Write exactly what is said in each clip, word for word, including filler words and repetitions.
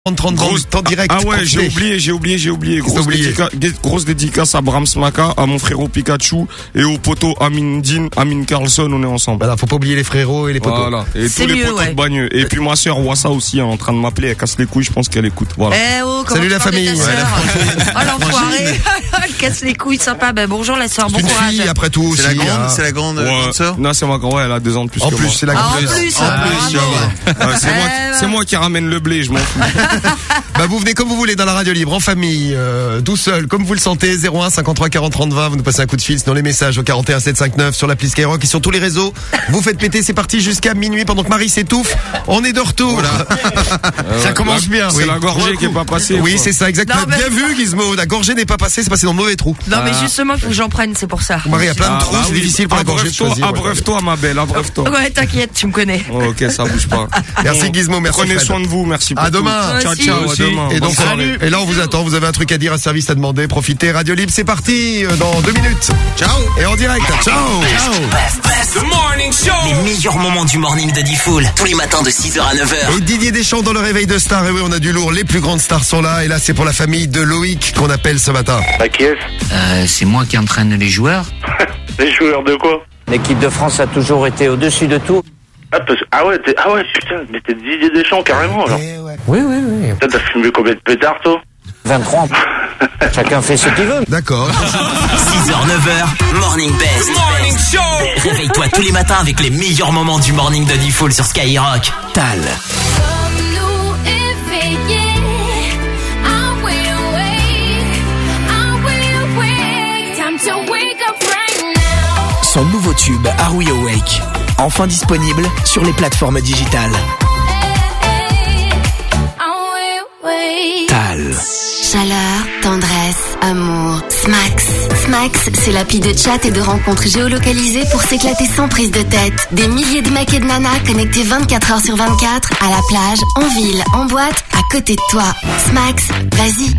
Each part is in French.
trente trente temps direct. Ah ouais, j'ai oublié, j'ai oublié, j'ai oublié. Grosse, oublié. Dédica, dé, grosse dédicace à Brahms Maka, à mon frérot Pikachu et au poteau Amin Din, Amin Carlson, on est ensemble. Voilà, faut pas oublier les frérots et les poteaux. Voilà, et C'est tous les mieux, poteaux ouais. de Bagneux. Et puis ma sœur Wassa aussi est en train de m'appeler, elle casse les couilles, je pense qu'elle écoute. Voilà. Eh oh, comment Salut tu la parles de famille. ta Ouais, sœur. Oh l'enfoiré. Elle casse les couilles, sympa. Ben bonjour la sœur, bon C'est une courage. fille après tout aussi. C'est la grande, hein. c'est la grande, euh, grande sœur. Non, c'est ma grand, ouais, elle a deux ans de plus En que plus, moi. c'est la Ah, grande. en plus, En ah, plus, bravo. Ouais, c'est moi, qui- c'est moi qui ramène le blé, je m'en fous. Bah vous venez comme vous voulez dans la radio libre, en famille, euh, tout seul, comme vous le sentez, zéro un cinquante-trois quarante trente vingt, vous nous passez un coup de fil dans les messages au quarante et un sept cent cinquante-neuf sur l'appli Skyrock et sur tous les réseaux. Vous faites péter, c'est parti jusqu'à minuit pendant que Marie s'étouffe. On est de retour. Ça commence bien. C'est oui. la gorgée qui est pas passée. Oui, quoi. c'est ça, exactement. Non, mais- Bien vu, Gizmo. La gorgée n'est pas passée, c'est passé dans le mauvais trou. Non mais justement, il faut que j'en prenne, c'est pour ça. Marie a plein de Ah, trous, bah c'est oui. difficile pour la gorgée de Abreuve-toi, choisir. ouais. abreuve-toi, ma belle, abreuve-toi. Ouais, t'inquiète, tu me connais. Oh, ok, ça bouge pas. Merci Gizmo, merci. Prenez Fred. soin de vous, merci pour À demain. tout. Ciao, Aussi. ciao, à Aussi. demain. Et donc, Bonne soirée. et là, on vous attend. Vous avez un truc à dire, un service à demander. Profitez. Radio Libre, c'est parti euh, dans deux minutes. Ciao. Et en direct. Ciao. Les meilleurs moments du morning de Diffoul. Tous les matins de six heures à neuf heures. Et Didier Deschamps dans le réveil de stars. Et oui, on a du lourd. Les plus grandes stars sont là. Et là, c'est pour la famille de Loïc qu'on appelle ce matin. À qui est-ce Euh, c'est moi qui entraîne les joueurs. Les joueurs de quoi? L'équipe de France a toujours été au-dessus de tout. Ah, parce... ah ouais, t'es... ah ouais, putain, mais t'es Didier Deschamps carrément alors. Eh ouais. Oui, oui, oui. Putain, t'as fumé combien de pétards toi? vingt-trois. Chacun fait ce qu'il veut. D'accord. six heures, neuf heures, Morning Best. Morning Show. Réveille-toi tous les matins avec les meilleurs moments du morning de Diffoul sur Skyrock. Tal. Son nouveau tube Are We Awake, enfin disponible sur les plateformes digitales. Tal. Chaleur, tendresse, amour, Smax. Smax, c'est l'appli de chat et de rencontres géolocalisées pour s'éclater sans prise de tête. Des milliers de mecs et de nanas connectés vingt-quatre heures sur vingt-quatre, à la plage, en ville, en boîte, à côté de toi. Smax, vas-y.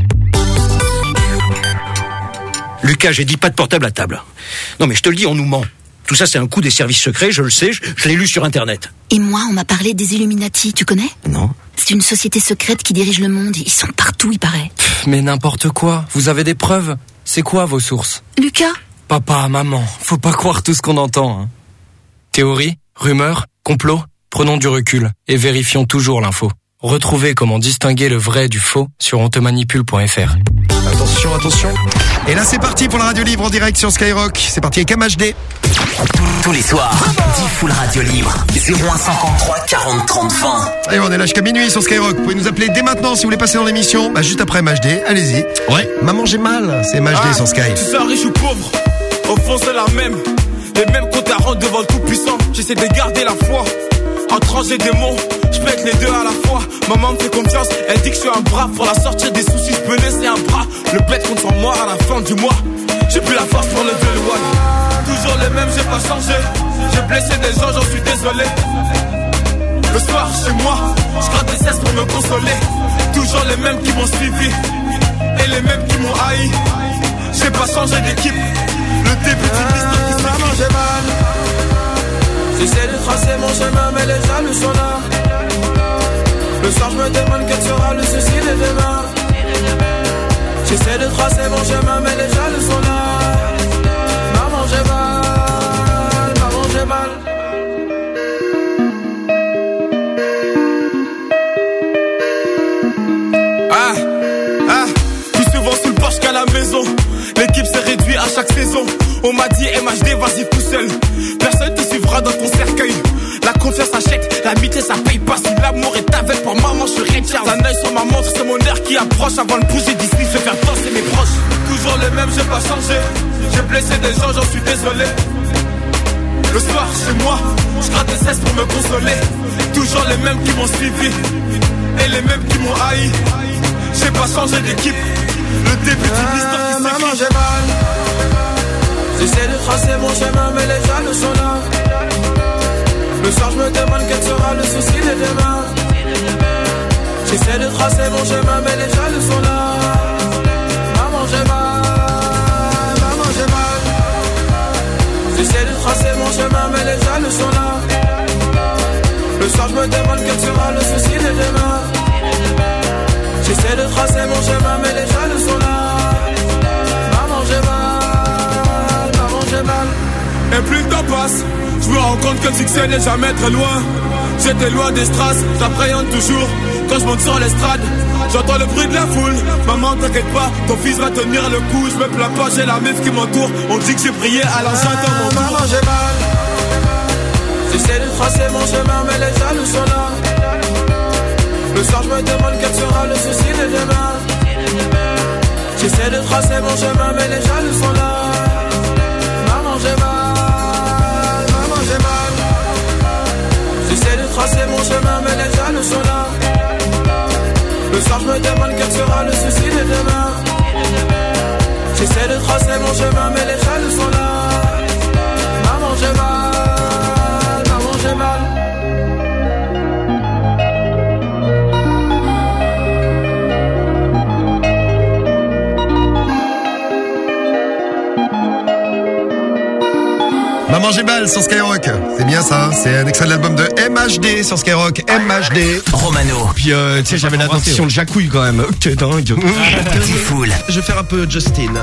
Lucas, j'ai dit pas de portable à table. Non mais je te le dis, on nous ment. Tout ça c'est un coup des services secrets, je le sais, je, je l'ai lu sur internet. Et moi, on m'a parlé des Illuminati, tu connais? Non. C'est une société secrète qui dirige le monde. Ils sont partout, il paraît. Mais n'importe quoi, vous avez des preuves? C'est quoi vos sources? Lucas? Papa, maman, faut pas croire tout ce qu'on entend. Hein. Théorie, rumeurs, complot, prenons du recul et vérifions toujours l'info. Retrouvez comment distinguer le vrai du faux sur on te manipule point f r. Attention, attention. Et là, c'est parti pour la radio libre en direct sur Skyrock. C'est parti avec M H D. Tous les soirs, Diffoul Radio Libre. zéro un cinquante-trois quarante trente vingt. Allez, on est là jusqu'à minuit sur Skyrock. Vous pouvez nous appeler dès maintenant si vous voulez passer dans l'émission. Bah, juste après M H D, allez-y. Ouais. Maman, j'ai mal. C'est M H D Ah, sur Sky. Tu sois riche ou pauvre, au fond c'est la même. Les mêmes comptes à rendre devant le tout-puissant. J'essaie de garder la foi. En trancher des mots, je pète les deux à la fois. Maman me fait confiance, elle dit que je suis un bras. Pour la sortir des soucis, je peux laisser un bras. Le bête compte sur moi à la fin du mois. J'ai plus la force pour lever le one. Toujours les mêmes, j'ai pas changé. J'ai blessé des gens, j'en suis désolé. Le soir chez moi, je gratte des cesses pour me consoler. Toujours les mêmes qui m'ont suivi et les mêmes qui m'ont haï. J'ai pas changé d'équipe. Le début d'une histoire qui s'écrit. J'ai mal. J'essaie de tracer mon chemin, mais les jaloux sont là. Le soir, je me demande quel sera le souci de demain. J'essaie de tracer mon chemin, mais les jaloux sont là. Maman, j'ai mal, maman, j'ai mal. Ah, ah, plus souvent sous le porche qu'à la maison. L'équipe s'est réduite à chaque saison. On m'a dit M H D, vas-y tout seul. Personne te suivra dans ton cercueil. La confiance achète, l'amitié ça paye pas. Si l'amour est avec pour maman, je suis Richard. Un œil sur ma montre, c'est mon air qui approche. Avant de bouger d'ici, je vais faire danser mes proches. Toujours les mêmes, j'ai pas changé. J'ai blessé des gens, j'en suis désolé. Le soir, chez moi, je gratte des cesses pour me consoler. Toujours les mêmes qui m'ont suivi et les mêmes qui m'ont haï. J'ai pas changé d'équipe. Le début d'une histoire qui s'écrit. Maman, j'ai mal. J'essaie de tracer mon chemin, mais les jaloux sont là. Le soir, je me demande quel sera le souci de demain. J'essaie de tracer mon chemin, mais les jaloux sont là. Maman, j'ai mal. Maman, j'ai mal. J'essaie de tracer mon chemin, mais les jaloux sont là. Le soir, je me demande quel sera le souci de demain. J'essaie de tracer mon chemin, mais les jaloux sont là. Maman, j'ai mal, maman, j'ai mal. Et plus le temps passe, je me rends compte que le succès n'est jamais très loin. J'étais loin des strass, j'appréhende toujours. Quand je monte sur l'estrade, j'entends le bruit de la foule. Maman, t'inquiète pas, ton fils va tenir le coup. Je me plains pas, j'ai la meuf qui m'entoure. On dit que j'ai prié à l'enceinte dans mon tour. Maman, j'ai mal. J'essaie de tracer mon chemin, mais les jaloux sont là. Le soir, je me demande quel sera le souci de demain. J'essaie de tracer mon chemin, mais les jaloux sont là. Maman, j'ai mal, maman, j'ai mal. J'essaie de tracer mon chemin, mais les jaloux sont là. Le soir, je me demande quel sera le souci de demain. J'essaie de tracer mon chemin, mais les jaloux sont là. Maman, j'ai mal, maman, j'ai mal. Maman j'ai mal sur Skyrock. C'est bien ça, c'est un extrait de l'album de M H D sur Skyrock. M H D. Romano. Puis euh, tu sais, j'avais la dentition de Jacouille quand même. Ok, dingue. Diffoul. Je vais faire un peu Justin.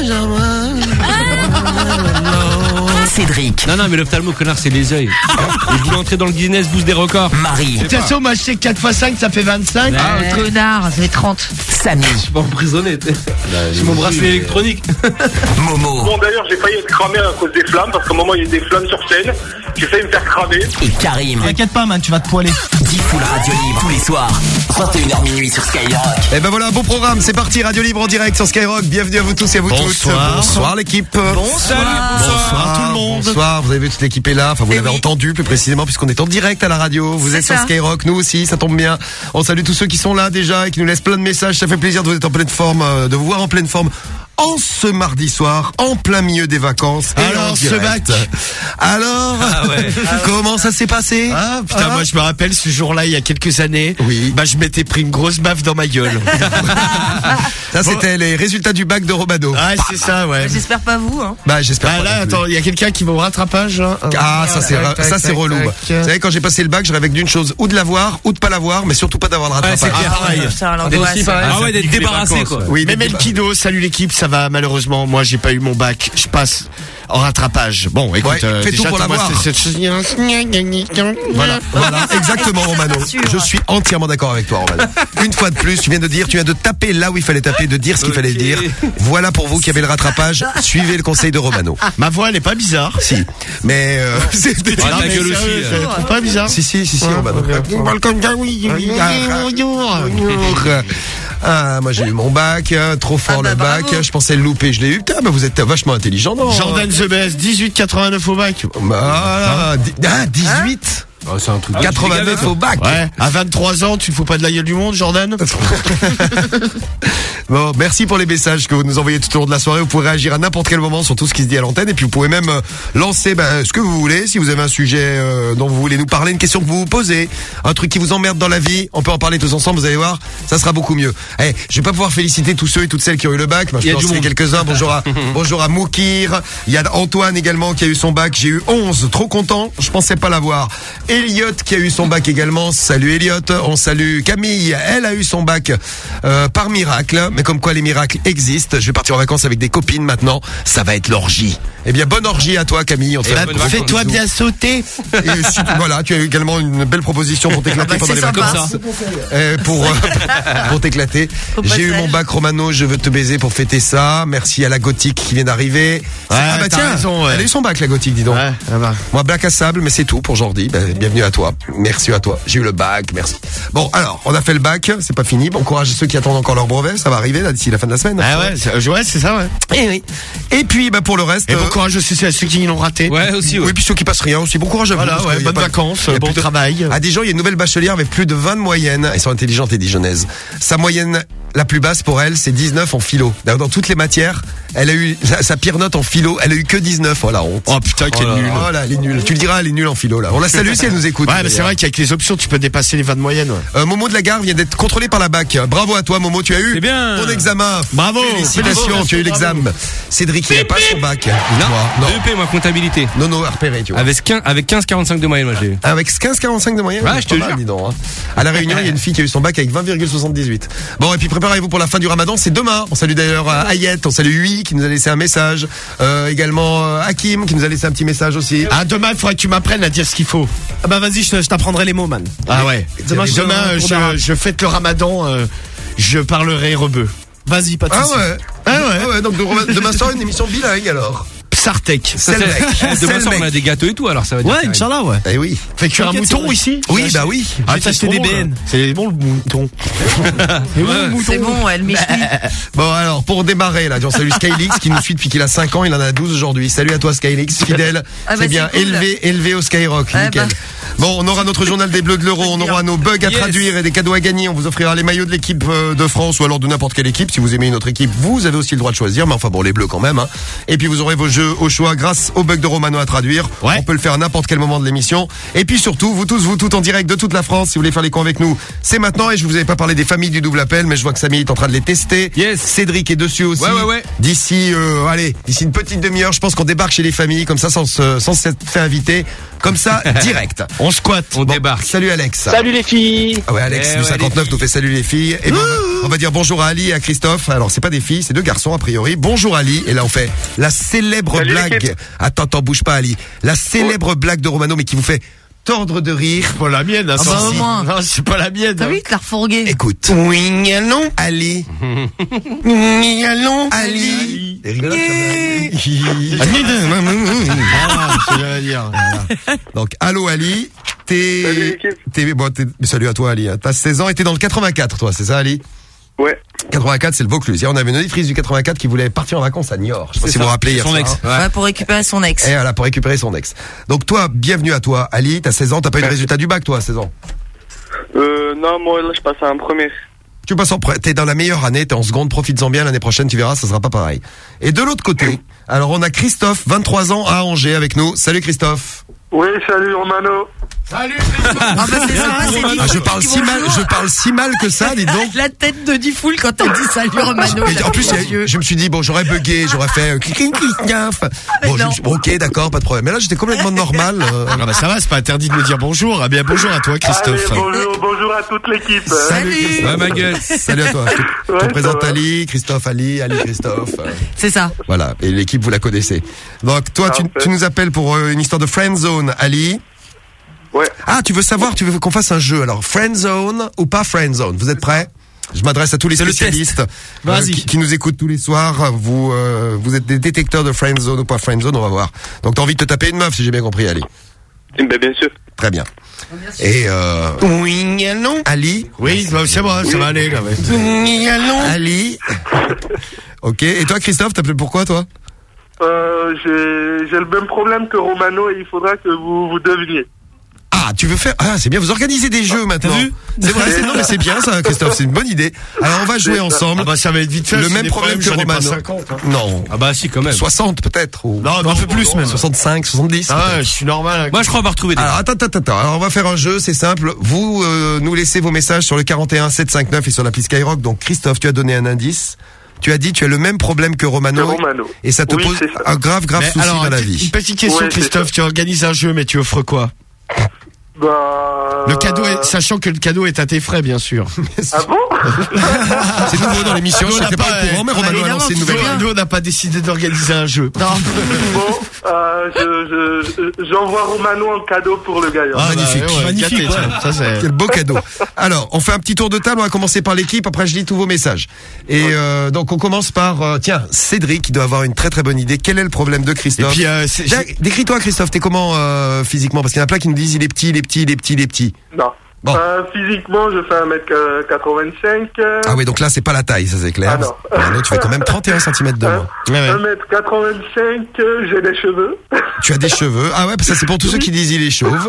Cédric. Non, non, mais l'ophtalmo, connard, c'est les yeux. Il voulait entrer dans le Guinness Boost des records. Marie. De toute façon, moi, je sais que quatre fois cinq, ça fait vingt-cinq. Ah, connard, ça fait trente. Samy. Je suis pas emprisonné. J'ai mon bracelet électronique. Momo. Bon, d'ailleurs, j'ai failli être cramé à cause des flammes, parce qu'à un moment, il y a des flammes sur scène. J'ai failli me faire cramer. Et Karim. T'inquiète pas, man, tu vas te poiler. Diffoul Radio Libre tous les soirs. vingt et une heures minuit sur Skyrock. Et ben voilà, beau programme, c'est parti, Radio Libre en direct sur Skyrock. Bienvenue à vous tous et à vous Bonsoir. toutes. Bonsoir l'équipe. Bonsoir. Bonsoir tout le monde. Bonsoir, vous avez vu toute l'équipe est là, enfin vous Eh l'avez oui. entendu plus précisément puisqu'on est en direct à la radio. Vous C'est êtes sur ça. Skyrock, nous aussi, ça tombe bien. On salue tous ceux qui sont là déjà et qui nous laissent plein de messages. Ça fait plaisir de vous être en pleine forme, euh, de vous voir en pleine forme. En ce mardi soir, en plein milieu des vacances. Et Alors, en ce direct. bac. Alors, comment ça s'est passé? Ah putain, Ah. moi je me rappelle ce jour-là il y a quelques années. Oui. Bah je m'étais pris une grosse baffe dans ma gueule. Ça c'était les résultats du bac de Romano. Ah c'est ça ouais. J'espère pas vous, hein. Bah j'espère Bah pas là non plus. attends, il y a quelqu'un qui va au rattrapage. Hein. Ah, ça c'est Tac, tac, ça c'est tac, relou. tac. Vous savez, quand j'ai passé le bac, je rêvais d'une chose, ou de l'avoir, ou de pas l'avoir, mais surtout pas d'avoir le rattrapage. c'est clair. Ah, pareil. Ça, l'angoisse. Ah ouais, d'être débarrassé, quoi. Oui, Mais mais Melkido, salut l'équipe, ça va malheureusement. Moi j'ai pas eu mon bac, je passe en rattrapage. Bon, écoute, Ouais, euh, fais tout déjà, pour moi, l'avoir. c'est- c'est- Voilà, voilà, exactement Romano. Je suis entièrement d'accord avec toi Romano. Une fois de plus, tu viens de dire, tu viens de taper là où il fallait taper, de dire ce qu'il fallait dire. Voilà pour vous qui avez le rattrapage, suivez le conseil de Romano. Ma voix elle est pas bizarre. Si, mais euh, c'est Ah, Non, ta mais gueule sérieux, aussi, je euh. la trouve pas bizarre. si si si si Romano. Welcome, oui, oui, Ah, moi j'ai eu mon bac, hein, trop fort Ah bah, le bac, bravo. je pensais le louper, je l'ai eu. Putain, bah vous êtes vachement intelligent, non? Jordan The Best, dix-huit quatre-vingt-neuf au bac. Voilà, di- ah, dix-huit Oh, c'est un truc. quatre-vingt-neuf au bac. Ouais, à vingt-trois ans, tu te fous pas de la gueule du monde, Jordan? Bon, merci pour les messages que vous nous envoyez tout au long de la soirée. Vous pouvez réagir à n'importe quel moment sur tout ce qui se dit à l'antenne. Et puis vous pouvez même euh, lancer bah, ce que vous voulez. Si vous avez un sujet euh, dont vous voulez nous parler, une question que vous vous posez, un truc qui vous emmerde dans la vie, on peut en parler tous ensemble, vous allez voir, ça sera beaucoup mieux. Eh, je vais pas pouvoir féliciter tous ceux et toutes celles qui ont eu le bac. Moi, je Il y a peux en du citer monde. quelques-uns. Bonjour à, bonjour à Moukir. Il y a Antoine également qui a eu son bac. J'ai eu onze. Trop content. Je pensais pas l'avoir. Elliot qui a eu son bac également. Salut Elliot. On salue Camille. Elle a eu son bac euh, par miracle. Mais comme quoi les miracles existent. Je vais partir en vacances avec des copines maintenant. Ça va être l'orgie. Eh bien, bonne orgie à toi Camille. On te Et fait bonne un gros Fais-toi bisou. bien sauter. Et si- voilà, tu as eu également une belle proposition pour t'éclater Ah bah, pendant c'est les sympa. vacances. Euh, pour euh, pour t'éclater. Au J'ai eu passage. mon bac Romano, je veux te baiser pour fêter ça. Merci à la gothique qui vient d'arriver. ah bah t'as tiens, raison, ouais. elle a eu son bac la gothique, dis donc. Ouais, ça va. Moi bac à sable, mais c'est tout pour Jordi. Ben, bienvenue à toi. Merci à toi. J'ai eu le bac, merci. Bon, alors, on a fait le bac, c'est pas fini. Bon courage à ceux qui attendent encore leur brevet, ça va arriver là d'ici la fin de la semaine. Ah ouais, c'est, ouais, c'est ça, ouais. Et oui. Et puis bah pour le reste Et bon euh, courage aussi à ceux qui l'ont raté. Ouais, aussi, ouais. oui, puis ceux qui passent rien aussi. Bon courage à vous. Voilà, parce ouais, qu'il y a bonnes pas- vacances, il y a bon plus de- travail. À Dijon, il y a une nouvelle bachelière avec plus de vingt de moyenne. Elles sont intelligentes et dijonnaises. Sa moyenne la plus basse pour elle, c'est dix-neuf en philo. Dans, dans toutes les matières, elle a eu sa, sa pire note en philo, elle a eu que dix-neuf. Oh la honte. Oh putain, quelle oh nulle. Oh là, elle est nulle. Tu le diras, elle est nulle en philo là. On la salue si elle nous écoute. Ouais, mais c'est vrai qu'avec les options, tu peux dépasser les vingt de moyenne. Ouais. Euh, Momo de la Gare vient d'être contrôlé par la B A C. Bravo à toi, Momo, tu as eu bien. ton examen. Bravo. Félicitations, Bravo, tu as eu l'examen. Cédric, il n'a pas son bac. Non, non. deux P, moi, comptabilité. Non, non, à repérer, tu vois. Avec quinze, avec quinze quarante-cinq de moyenne, moi, j'ai eu. Avec quinze quarante-cinq de moyenne. Ouais, je te jure. Dis donc, hein. À la Réunion, il y a une fille qui a eu son bac avec vingt virgule soixante-dix-huit. Bon, et puis préparez-vous pour la fin du Ramadan, c'est demain. On salue d'ailleurs euh, Ayette, on salue Hui qui nous a laissé un message. Euh, également euh, Hakim qui nous a laissé un petit message aussi. Ah, demain, il faudrait que tu m'apprennes à dire ce qu'il faut. Ah bah vas-y, je, je t'apprendrai les mots, man. Ah ouais. Demain, je- Demain, euh, pour je, d'arabe. je fête le Ramadan, euh, je parlerai rebeu. Vas-y, pas de Ah soucis. ouais. Ah ouais. Ah ouais, donc de- demain soir, une émission bilingue alors. Sartek. Ça, C'est le mec. c'est- C'est Demain le soir, on mec. a des gâteaux et tout, alors ça va dire. Ouais, carré. Inch'Allah, ouais. Eh oui. Fait cuire un T'inquiète, mouton c'est ici. Oui, bah oui. Ah, J'ai acheté trop des bon, B N. là. C'est bon le mouton. Et ouais, mouton. C'est bon, elle m'échouille. Bon alors pour démarrer là, on salue Skylix qui nous suit depuis qu'il a cinq ans, il en a douze aujourd'hui. Salut à toi Skylix, fidèle. Ah bah, c'est bien c'est cool. élevé, élevé au Skyrock, Ah nickel. bah. Bon, on aura notre journal des Bleus de l'Euro, on aura nos bugs à Yes. traduire et des cadeaux à gagner. On vous offrira les maillots de l'équipe euh, de France ou alors de n'importe quelle équipe. Si vous aimez une autre équipe, vous avez aussi le droit de choisir, mais enfin bon, les Bleus quand même. Hein. Et puis vous aurez vos jeux au choix grâce au bug de Romano à traduire. Ouais. On peut le faire à n'importe quel moment de l'émission. Et puis surtout, vous tous, vous toutes en direct de toute la France. Si vous voulez faire les cons avec nous, c'est maintenant. Et je vous avais pas parlé des familles du double appel, mais je vois que Samy est en train de les tester. Yes. Cédric est dessus aussi. Ouais, ouais, ouais. D'ici, euh, allez, d'ici une petite demi-heure, je pense qu'on débarque chez les familles, comme ça, sans se, sans s'être fait inviter, comme ça, direct. On squatte. On Bon, débarque. Salut Alex. Salut les filles. Ah ouais, Alex Eh du ouais, cinquante-neuf les nous fait salut les filles. Et ben, on, va, on va dire bonjour à Ali et à Christophe. Alors c'est pas des filles, c'est deux garçons a priori. Bonjour Ali. Et là on fait la célèbre Salut, blague. l'équipe. Attends, t'en bouge pas Ali. La célèbre blague de Romano, mais qui vous fait tordre de rire. Pas la mienne, hein, Ah bah, au moins. Non, c'est pas la mienne. T'as vu, il te l'a refourgué. Écoute. Oui, allons. Ali. Oui, allons. Ali. Et rigolote, comme la- Voilà, c'est ce que j'allais dire. Voilà. Donc, allô Ali. T'es, Salut, l'équipe. t'es, bon, t'es, salut à toi Ali. hein. T'as seize ans et t'es dans le quatre-vingt-quatre, toi, c'est ça Ali? Ouais. quatre-vingt-quatre, c'est le Vaucluse. Hier, on avait une auditrice du quatre-vingt-quatre qui voulait partir en vacances à Niort. Je sais pas si vous vous rappelez hier Son soir, ex. hein. Ouais, pour récupérer son ex. Et voilà, pour récupérer son ex. Donc toi, bienvenue à toi, Ali. T'as seize ans, t'as pas eu le résultat du bac, toi, à seize ans. Euh, non, moi, là, je passe à un premier. Tu passes en pre- t'es dans la meilleure année, t'es en seconde, profites-en bien, l'année prochaine, tu verras, ça sera pas pareil. Et de l'autre côté, alors on a Christophe, vingt-trois ans, à Angers, avec nous. Salut Christophe. Oui, salut Romano. Salut. Ah bah c'est ça, c'est dit. Ah, je parle si mal, je parle si mal que ça, dis donc. La tête de Diffoul quand t'as dit salut Romano. Mais en plus, je, je me suis dit, bon, j'aurais bugué, j'aurais fait euh, clic, clic, clic, gaffe. Bon, je me suis- bon, ok, d'accord, pas de problème. Mais là, j'étais complètement normal. euh. Ah bah ça va, c'est pas interdit de me dire bonjour. Ah bien bonjour à toi Christophe. Allez, bonjour, bonjour à toute l'équipe. Salut, Christophe. Ouais, ma gueule. Salut à toi. Je te, je te Ouais, ça présente va. Ali, Christophe, Ali, Ali, Christophe. euh, C'est ça. Voilà. Et l'équipe, vous la connaissez. Donc, toi, tu, Parfait. tu nous appelles pour euh, une histoire de friend zone, Ali. Ouais. Ah, tu veux savoir, tu veux qu'on fasse un jeu. Alors, friend zone ou pas friend zone? Vous êtes prêts? Je m'adresse à tous les C'est le spécialistes euh, Vas-y. qui, qui nous écoutent tous les soirs. Vous, euh, vous êtes des détecteurs de friend zone ou pas friend zone, on va voir. Donc, t'as envie de te taper une meuf, si j'ai bien compris, Ali. Ben, bien sûr. Très bien. Et euh, Oui, allons. Ali. Oui, bah, c'est bon, ça va aller là. Ouais. Oui, allons. Ali. Ok. Et toi, Christophe, t'appelles pourquoi, toi? Euh, j'ai, j'ai le même problème que Romano et il faudra que vous, vous deviniez. Ah, tu veux faire... Ah, c'est bien, vous organisez des jeux maintenant. vu C'est vrai, c'est... non mais c'est bien ça, Christophe, c'est une bonne idée. Alors on va jouer ensemble. Ah bah ça va être vite fait. Le c'est même des problème que j'en ai pas Romano. cinquante, hein. Non. Ah bah si, quand même. soixante peut-être. Ou... Non, non, un peu plus même. soixante-cinq, soixante-dix. Ah peut-être. ouais, je suis normal. Moi, je crois avoir trouvé des. Alors attends, attends, attends. Alors on va faire un jeu, c'est simple. Vous euh, nous laissez vos messages sur le quarante et un sept cent cinquante-neuf et sur l'appli Skyrock. Donc Christophe, tu as donné un indice. Tu as dit tu as le même problème que Romano. Que Romano. Et ça te Oui, pose c'est ça. un grave, grave Mais souci alors, dans la une vie. petite question, Ouais, c'est Christophe. Tu organises un jeu, mais tu offres quoi? Bah... Le cadeau est, sachant que le cadeau est à tes frais, bien sûr. Ah bon? C'est nouveau dans l'émission, Nous, on je n'a sais pas pas, au courant, mais euh, Romano a évidemment, lancé une tu nouvelle. sais bien. Nous, on n'a pas décidé d'organiser un jeu. Non. Bon, euh, je, je, j'envoie Romano en cadeau pour le gagnant. Ah, magnifique. bah, ouais, Magnifique, gâté, ouais. ça, ça, c'est... Quel beau cadeau. Alors, on fait un petit tour de table. On va commencer par l'équipe. Après, je lis tous vos messages. Et euh, donc, on commence par euh, tiens, Cédric, qui doit avoir une très très bonne idée. Quel est le problème de Et Christophe puis, euh, c'est- Dé- Décris-toi, Christophe. T'es comment euh, physiquement? Parce qu'il y en a plein qui nous disent il est petit, il est petit, il est petit, il est petit. Non. Bon. Euh, physiquement, je fais un mètre quatre-vingt-cinq. euh, Ah oui, donc là, c'est pas la taille, ça c'est clair. Ah non. Romano, tu fais quand même trente et un centimètres de moins. Ouais, ouais. un mètre quatre-vingt-cinq, euh, j'ai des cheveux. Tu as des cheveux. Ah ouais, ça c'est pour tous ceux qui disent il est chauve.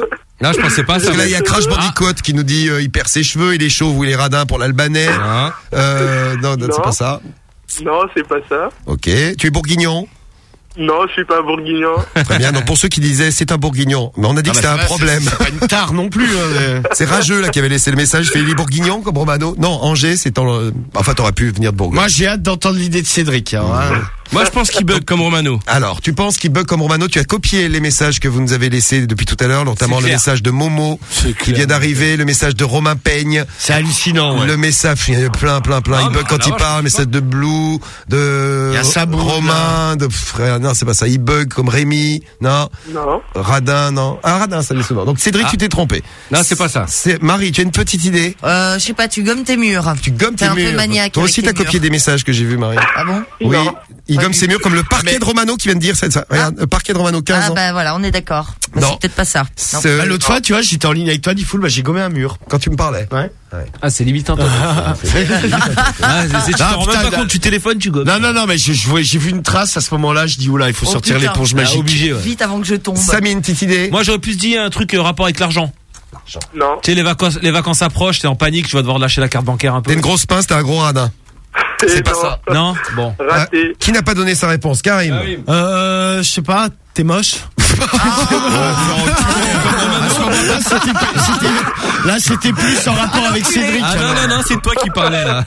Non, je pensais pas à ça. Parce que là, il y a Crash Bandicoot qui nous dit euh, il perd ses cheveux, il est chauve ou il est radin pour l'albanais. Euh, non, non, Non. c'est pas ça. Non, c'est pas ça. Ok. Tu es bourguignon? Non, je suis pas bourguignon. Très bien. Donc pour ceux qui disaient c'est un bourguignon, mais on a dit Ah que bah, c'était un c'est- problème. C'est pas une tare non plus. Hein. C'est Rageux là qui avait laissé le message. Fait il est bourguignon comme Romano. Non, Angers, c'est en. euh, Enfin, t'aurais pu venir de Bourgogne. Moi, j'ai hâte d'entendre l'idée de Cédric. Hein, hein. Moi, je pense qu'il bug comme Romano. Alors, tu penses qu'il bug comme Romano? Tu as copié les messages que vous nous avez laissés depuis tout à l'heure, notamment C'est le clair. message de Momo qui vient d'arriver, le message de Romain Peigne. C'est hallucinant. Ouais. Le message, il y en a plein, plein, plein. Non, il bug mais quand alors, il je parle, sais message de Blue, de Il y a Saboul, Romain, de frère. Non, c'est pas ça. Il bug comme Rémi. Non. Non. Radin, non. Ah, Radin, ça l'est souvent. Donc, Cédric, Ah. tu t'es trompé. Non, c'est pas ça. C'est Marie, tu as une petite idée? Euh, je sais pas, tu gommes tes murs. Tu gommes T'es tes un peu murs. maniaque Toi avec aussi, tes t'as copié murs. des messages que j'ai vus, Marie. Ah bon? Oui. Non. Il Pas gomme du ses murs comme le parquet Mais- de Romano qui vient de dire ça. ça. Regarde, le parquet de Romano, quinze Ah ans. bah voilà, on est d'accord. Bah, Non. c'est peut-être pas ça. Non. C'est- Bah, L'autre fois, tu vois, j'étais en ligne avec toi, Diffoul, bah, j'ai gommé un mur. Quand tu me parlais. Ouais. Ah, c'est limite un peu. Ah, c'est- c'est- tu Ah, t'en rends putain, même pas là- compte, tu téléphones, tu gommes. Non, non, non, mais je, je voyais- j'ai vu une trace à ce moment-là, je dis, oula, il faut Oh, sortir putain. l'éponge Ah, magique. obligé, ouais. Vite avant que je tombe. Samy, une petite idée? Moi, j'aurais plus dit un truc euh, rapport avec l'argent. Non. Tu sais, les vacances, les vacances approchent, t'es en panique, tu vas devoir lâcher la carte bancaire un peu. T'es une grosse pince, t'es un gros radin. Et pas non. ça. Non? Bon. Raté. Ah, qui n'a pas donné sa réponse? Karim. Euh, je sais pas, t'es moche. Là, c'était plus en rapport avec Cédric. Ah non, non, non, c'est toi qui parlais, là.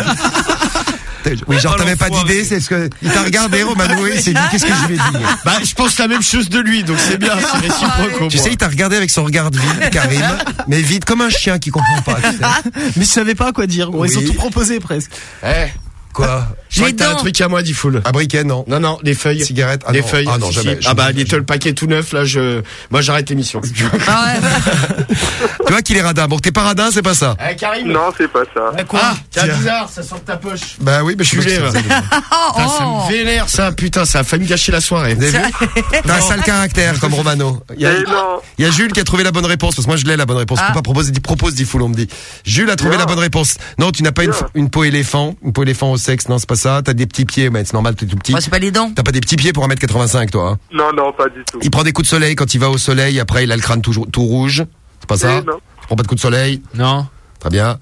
Oui, genre Oh, t'avais pas l'enfoiré. d'idée, c'est ce que il t'a regardé, Romano, et il s'est dit qu'est-ce que je vais dire. Bah, je pense la même chose de lui, donc c'est bien, c'est réciproque. au Tu moins. sais, il t'a regardé avec son regard vide, Karim, mais vide comme un chien qui comprend pas. Tu sais. Mais je savais pas quoi dire. Gros. Ils Oui. ont tout proposé presque. Eh, Quoi? je crois Les que t'as un dents. truc à moi, Diffoul. Un briquet, non. Non, non, les feuilles. Cigarette, ah les non. feuilles. Ah non, Si, jamais. si. Ah bah, Jamais. les le paquet tout neuf, là, je, moi, j'arrête l'émission. Ah ouais. Tu vois qu'il est radin. Bon, t'es pas radin, c'est pas ça. Eh, Karim. Non, c'est pas ça. Quoi? Ah, c'est Tiens. bizarre, ça sort de ta poche. Bah oui, mais je suis Culé, vexé. ouais. Putain, ça me vénère, ça, putain, ça a failli me gâcher la soirée. Vous avez vu? T'as un sale caractère comme Romano. Il y a, Et non. il y a Jules qui a trouvé la bonne réponse, parce que moi je l'ai la bonne réponse. Ah. Tu peux pas proposer, dis, propose, dis foule, on me dit. Jules a trouvé Bien. la bonne réponse. Non, tu n'as pas une, Bien. une peau éléphant, une peau éléphant au sexe, non, c'est pas ça. T'as des petits pieds, mais c'est normal, t'es tout petit. Moi, c'est pas les dents. T'as pas des petits pieds pour un mètre quatre-vingt-cinq, toi, hein. Non, non, pas du tout. Il prend des coups de soleil quand il va au soleil, après il a le crâne tout, tout rouge. C'est pas ça? Et non. Tu prends pas de coups de soleil? Non. Très bien.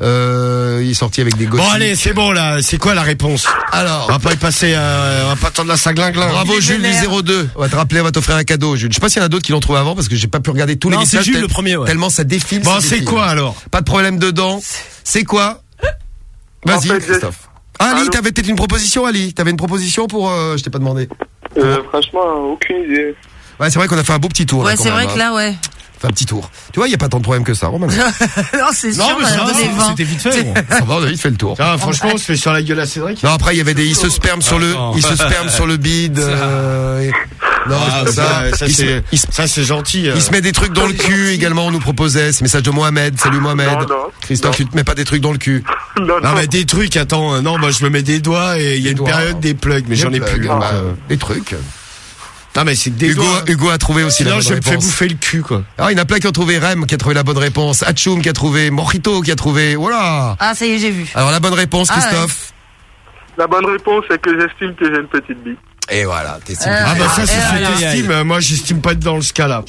Euh, il est sorti avec des gosses. Bon, allez, c'est bon, là, c'est quoi la réponse? Alors. On va pas y passer, euh, on va pas attendre la saglinglin. Bravo Il est Jules du vénère. zéro deux. On va te rappeler, on va t'offrir un cadeau, Jules. Je sais pas s'il y en a d'autres qui l'ont trouvé avant parce que j'ai pas pu regarder tous les Non, c'est messages. Jules tel- le premier, ouais. Tellement ça défile. Bon, ça c'est défile. quoi, alors? Pas de problème dedans. C'est quoi? Vas-y, En fait, j'ai- Christophe. Ah, Ali, Allô t'avais peut-être une proposition, Ali. T'avais une proposition pour, euh, je t'ai pas demandé. Euh, franchement, aucune idée. Ouais, c'est vrai qu'on a fait un beau petit tour. Ouais, là, quand c'est même, vrai hein. que là, ouais. Fait un petit tour. Tu vois, il y a pas tant de problèmes que ça, Romain. Non, c'est sûr, Non, mais on ça a va, donné vingt. C'était vite fait. Gros. Ça va, on a vite fait le tour. Ah, franchement, on se fait sur la gueule à Cédric. Non, après, il y avait des, il se sperme sur le, Attends. il se sperme sur le bide, euh, et- non, Ah, c'est pas ça. ça, ça, Il se- c'est, il se- ça, c'est gentil. euh. Il se met des trucs dans le cul également, on nous proposait. Ce message de Mohamed. Salut Mohamed. Non, non. Christophe, Non. tu te mets pas des trucs dans le cul. Non, Non, non. mais des trucs, attends, euh, non, moi, je me mets des doigts et il y a Des une doigts. période des plugs, mais Des j'en ai plugs, plus. bah, donc, euh, Des trucs. Non, mais c'est que des Hugo, doigts. Hugo a trouvé aussi Sinon, la je bonne me fais réponse. bouffer le cul, quoi. Ah, il y en a plein qui ont trouvé Rem, qui a trouvé la bonne réponse. Hachoum qui a trouvé, Mojito qui a trouvé, voilà. Ah, ça y est, j'ai vu. Alors la bonne réponse, Ah, ouais. Christophe. La bonne réponse est que j'estime que j'ai une petite bite. Et voilà, t'estimes. Euh, Ah, bah, ça, c'est euh, ce aïe, que aïe, t'estimes. Euh, Moi, j'estime pas être dans ce cas-là.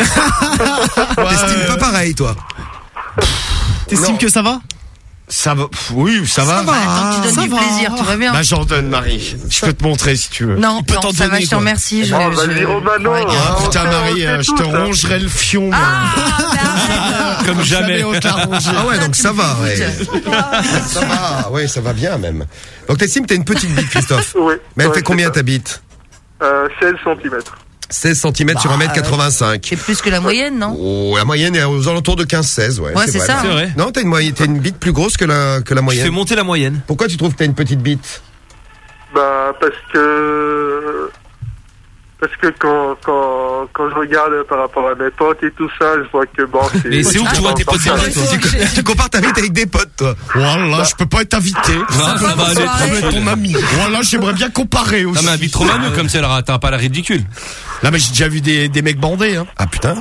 T'estimes pas pareil, toi. T'estimes Non. que ça va? Ça va, pff, oui, ça va. Bah, tant que tu ça donnes du va. plaisir, tout va bien. Bah, j'en donne, Marie. Je peux te montrer si tu veux. Non, peut non, t'en ça va, donner, je te quoi. remercie. Je, Oh, je- vas-y, Romano. Ouais, Ah, on putain, fait- Marie, on fait euh, je tout, te ça. rongerai le fion. moi. Ah, bah, arrête. Comme jamais. on te l'a rongé. Ah ouais, donc tu ça me va, ouais. dégoûtes. Ça va, ouais, ça va bien même. Donc t'estimes que t'as une petite bite, Christophe. Oui. Mais elle Ouais, fait combien c'est ta bite? ça. Euh, seize centimètres. seize centimètres sur un mètre quatre-vingt-cinq. C'est plus que la moyenne, non? Oh, la moyenne est aux alentours de quinze seize, ouais. Ouais, c'est vrai. ça. C'est vrai. Non, t'as une moyenne, t'as une bite plus grosse que la, que la Je moyenne. fais monter la moyenne. Pourquoi tu trouves que t'as une petite bite? Bah, parce que... Parce que quand, quand, quand je regarde par rapport à mes potes et tout ça, je vois que bon, c'est... Mais c'est où que tu vois tes potes, c'est vrai, toi? Tu, tu compares ta bite avec des potes, toi. Voilà, je peux pas être invité. Non, ça va aller. soirée. Je veux être ton ami. Voilà, j'aimerais bien comparer aussi. Non, mais invite Romano, comme ça, elle atteint pas la ridicule. Là, mais j'ai déjà vu des, des mecs bandés, hein. Ah putain.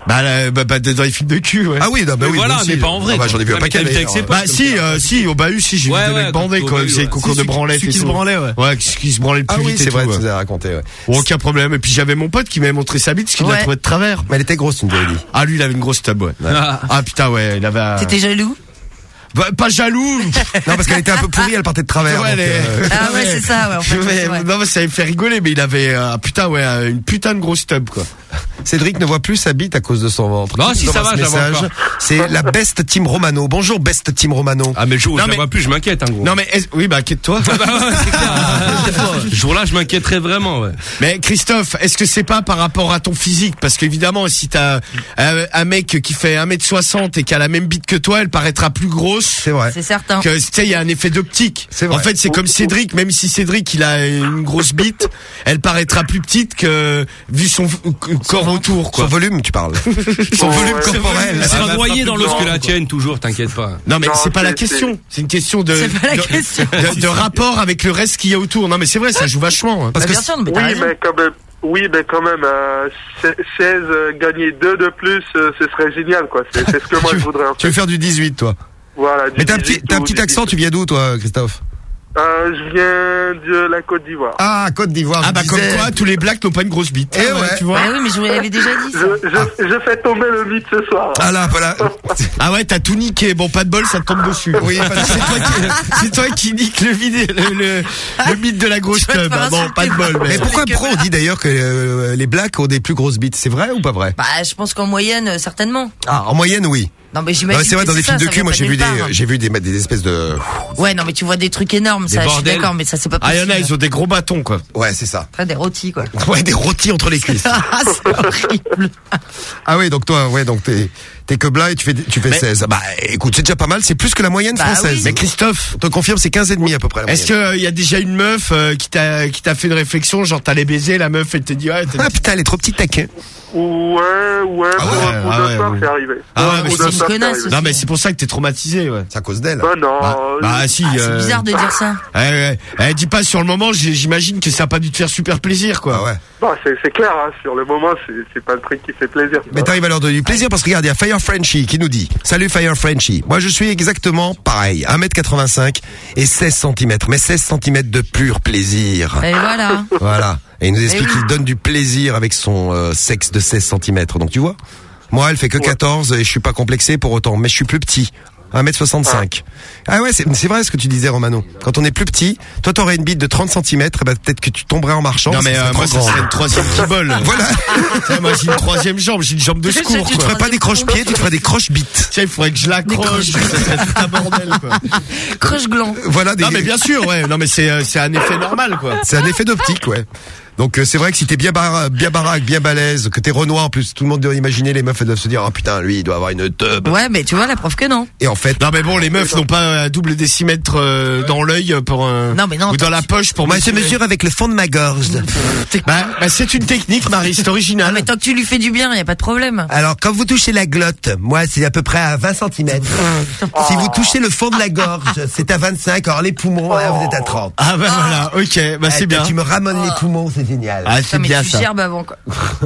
Bah, là, bah, bah, dans les films de cul, ouais. Ah oui, non, bah oui. Voilà, moi aussi, mais pas en vrai. Ah bah, j'en ai vu un Ah, mais paquet. t'as vu d'ailleurs. avec ses potes. Bah si, euh, si, au bahut, si, j'ai Ouais, vu des ouais, mecs bandés, au quoi. bahut, C'est le ouais. concours Si, de qui- branlette. celui et qui se tout. branlait, ouais. Ouais, qui, qui se branlait le Ah plus oui, vite et c'est vrai, tout, tu ouais. nous as raconté, ouais. Aucun problème. Et puis j'avais mon pote qui m'avait montré sa bite, parce qu'il l'a Ouais. trouvé de travers. Mais elle était grosse, tu nous avais dit. Ah, lui, il avait une grosse tub, ouais. Ah, putain, ouais, il avait... un- T'étais jaloux? Bah, pas jaloux. Non, parce qu'elle était un peu pourrie, elle partait de travers. Ouais, donc, elle est- euh, Ah ouais, c'est ça, ouais, en fait. Mais- c'est vrai. non, mais ça me fait rigoler, mais il avait, euh, putain, ouais, euh, une putain de grosse tub, quoi. Cédric ne voit plus sa bite à cause de son ventre. Non, Qui si, nous ça envoie va, ce je la vois message encore. C'est la Best Team Romano. Bonjour Best Team Romano. Ah, mais le jour où Non, je la mais- vois plus, je m'inquiète, hein, gros. Non, mais, est- oui, bah, inquiète-toi. Bah ouais, c'est clair. Ce jour-là, je m'inquiéterais vraiment, ouais. Mais Christophe, est-ce que c'est pas par rapport à ton physique? Parce qu'évidemment, si t'as un, un mec qui fait un mètre soixante et qui a la même bite que toi, elle paraîtra plus grosse. C'est vrai. C'est certain. Que, tu sais, il y a un effet d'optique. C'est vrai. En fait, c'est comme Cédric, même si Cédric, il a une grosse bite, elle paraîtra plus petite que, vu son v- corps autour, Son quoi. volume, tu parles. Son volume Ouais. corporel. Elle sera bah, noyée pas dans plus l'os que grand, la quoi. tienne, toujours, t'inquiète pas. Non, mais Non, c'est pas c'est- la question. C'est une question de, C'est pas la de, question. de- de rapport avec le reste qu'il y a autour. Non, mais c'est vrai, ça joue vachement. hein. Parce Bah, que bien sûr, mais t'as Oui, raison. mais quand même, oui, mais quand même, euh, seize, euh, gagner deux de plus, euh, ce serait génial, quoi. C'est c'est ce que moi tu, je voudrais. En tu veux fait. faire du dix-huit, toi. Voilà. du Mais t'as un petit, dix-huit t'as un ou petit du accent, tu viens d'où, toi, Christophe? Euh, je viens de la Côte d'Ivoire. Ah, Côte d'Ivoire. Ah, je bah, comme disais. quoi, tous les blacks n'ont pas une grosse bite. Eh Ah, ouais. tu vois. Ah oui, mais je vous l'avais déjà dit, Je, ça. je, je fais tomber le mythe ce soir. Ah là, voilà. Ah ouais, t'as tout niqué. Bon, pas de bol, ça te tombe dessus. Oui, pas de- c'est toi qui, c'est toi qui nique le vide, le, le, le mythe de la grosse vas te tub. faire Ah bon, insulter, pas de bol. quoi. Mais Mais pourquoi, que pourquoi on dit d'ailleurs que euh, les blacks ont des plus grosses bites? C'est vrai ou pas vrai? Bah, je pense qu'en moyenne, euh, certainement. Ah, en moyenne, oui. Non, mais Non, j'imagine. mais c'est vrai, que dans des ça, films de ça cul, vient moi pas j'ai de vu des, nulle part. j'ai vu des, des espèces de. Ouais, non, mais tu vois des trucs énormes, ça, je suis bordels. d'accord, mais ça, c'est pas ah, possible. y en a, ils ont des gros bâtons, quoi. Ouais, c'est ça. Après, des rôtis, quoi. Ouais, des rôtis entre les cuisses. Ah, c'est horrible. Ah oui, donc toi, ouais, donc t'es, t'es que blanc et tu fais, tu fais Mais- seize. Bah, écoute, c'est déjà pas mal, c'est plus que la moyenne Bah française. oui. Mais Christophe, On te confirme, c'est quinze et demi à peu près. La est-ce moyenne. que il y a déjà une meuf euh, qui t'a qui t'a fait une réflexion, genre t'allais baiser la meuf, elle te dit ouais, t'as Ah putain, elle est trop petite taquin. Ouais, ouais, Ah pour ouais, un coup ah de ouais, soir, ouais. c'est arrivé. Ah Pour ouais, un mais coup c'est de une soir, connasse, c'est arrivé. Non, mais c'est pour ça que t'es traumatisé, ouais. C'est à cause d'elle. Bah non. Bah, euh, bah si. Ah, c'est euh, bizarre de dire ça. Ouais, ouais. Eh, dis pas sur le moment, j'ai- j'imagine que ça a pas dû te faire super plaisir, quoi. Ah ouais. Bah, c'est c'est clair, hein, sur le moment, c'est c'est pas le truc qui fait plaisir. tu Mais vois. t'arrives à leur donner du plaisir parce que regarde, il y a Fire Frenchy qui nous dit: salut Fire Frenchy. Moi je suis exactement pareil, un mètre quatre-vingt-cinq et seize centimètres, mais seize centimètres de pur plaisir. Et voilà. Voilà. Et il nous explique Eh oui. qu'il donne du plaisir avec son euh, sexe de seize centimètres. Donc tu vois, moi elle fait que quatorze et je suis pas complexé pour autant, mais je suis plus petit. un mètre soixante-cinq. Ah, ouais, c'est c'est vrai ce que tu disais, Romano. Quand on est plus petit, toi t'aurais une bite de trente centimètres, bah, peut-être que tu tomberais en marchant. Non, parce mais que euh, c'est moi, trop ça grand. serait une troisième kibole. Voilà. Tu sais, moi, j'ai une troisième jambe, j'ai une jambe de secours, Tu te quoi. ferais pas des croche-pieds, tu te ferais des croche-bites. Tiens, il faudrait que je l'accroche, ça serait tout un bordel, quoi. Croche gland. Voilà des... Non, mais bien sûr, ouais. Non, mais c'est, euh, c'est un effet normal, quoi. C'est un effet d'optique, ouais. Donc euh, c'est vrai que si t'es bien bar bien baraque, bien balèze, que t'es Renoir en plus, tout le monde doit imaginer, les meufs elles doivent se dire: ah putain, lui il doit avoir une tub. Ouais, mais tu vois, la preuve que non. Et en fait, Non, mais bon, les meufs n'ont pas un double décimètre euh, dans l'œil pour un, Non, mais non, ou dans toi, la tu- poche pour moi je mesurer. mesure avec le fond de ma gorge. Bah, bah, c'est une technique, Marie, c'est Ah, original. mais tant que tu lui fais du bien, y a pas de problème. Alors quand vous touchez la glotte, moi c'est à peu près à vingt centimètres. Si vous touchez le fond de la gorge, c'est à vingt-cinq. Alors les poumons, là, vous êtes à trente. Ah, bah, voilà, ok, bah, c'est Eh, bien. Tu me ramonnes les poumons, c'est génial. Ah, c'est Non, mais bien tu ça. gerbes avant, quoi.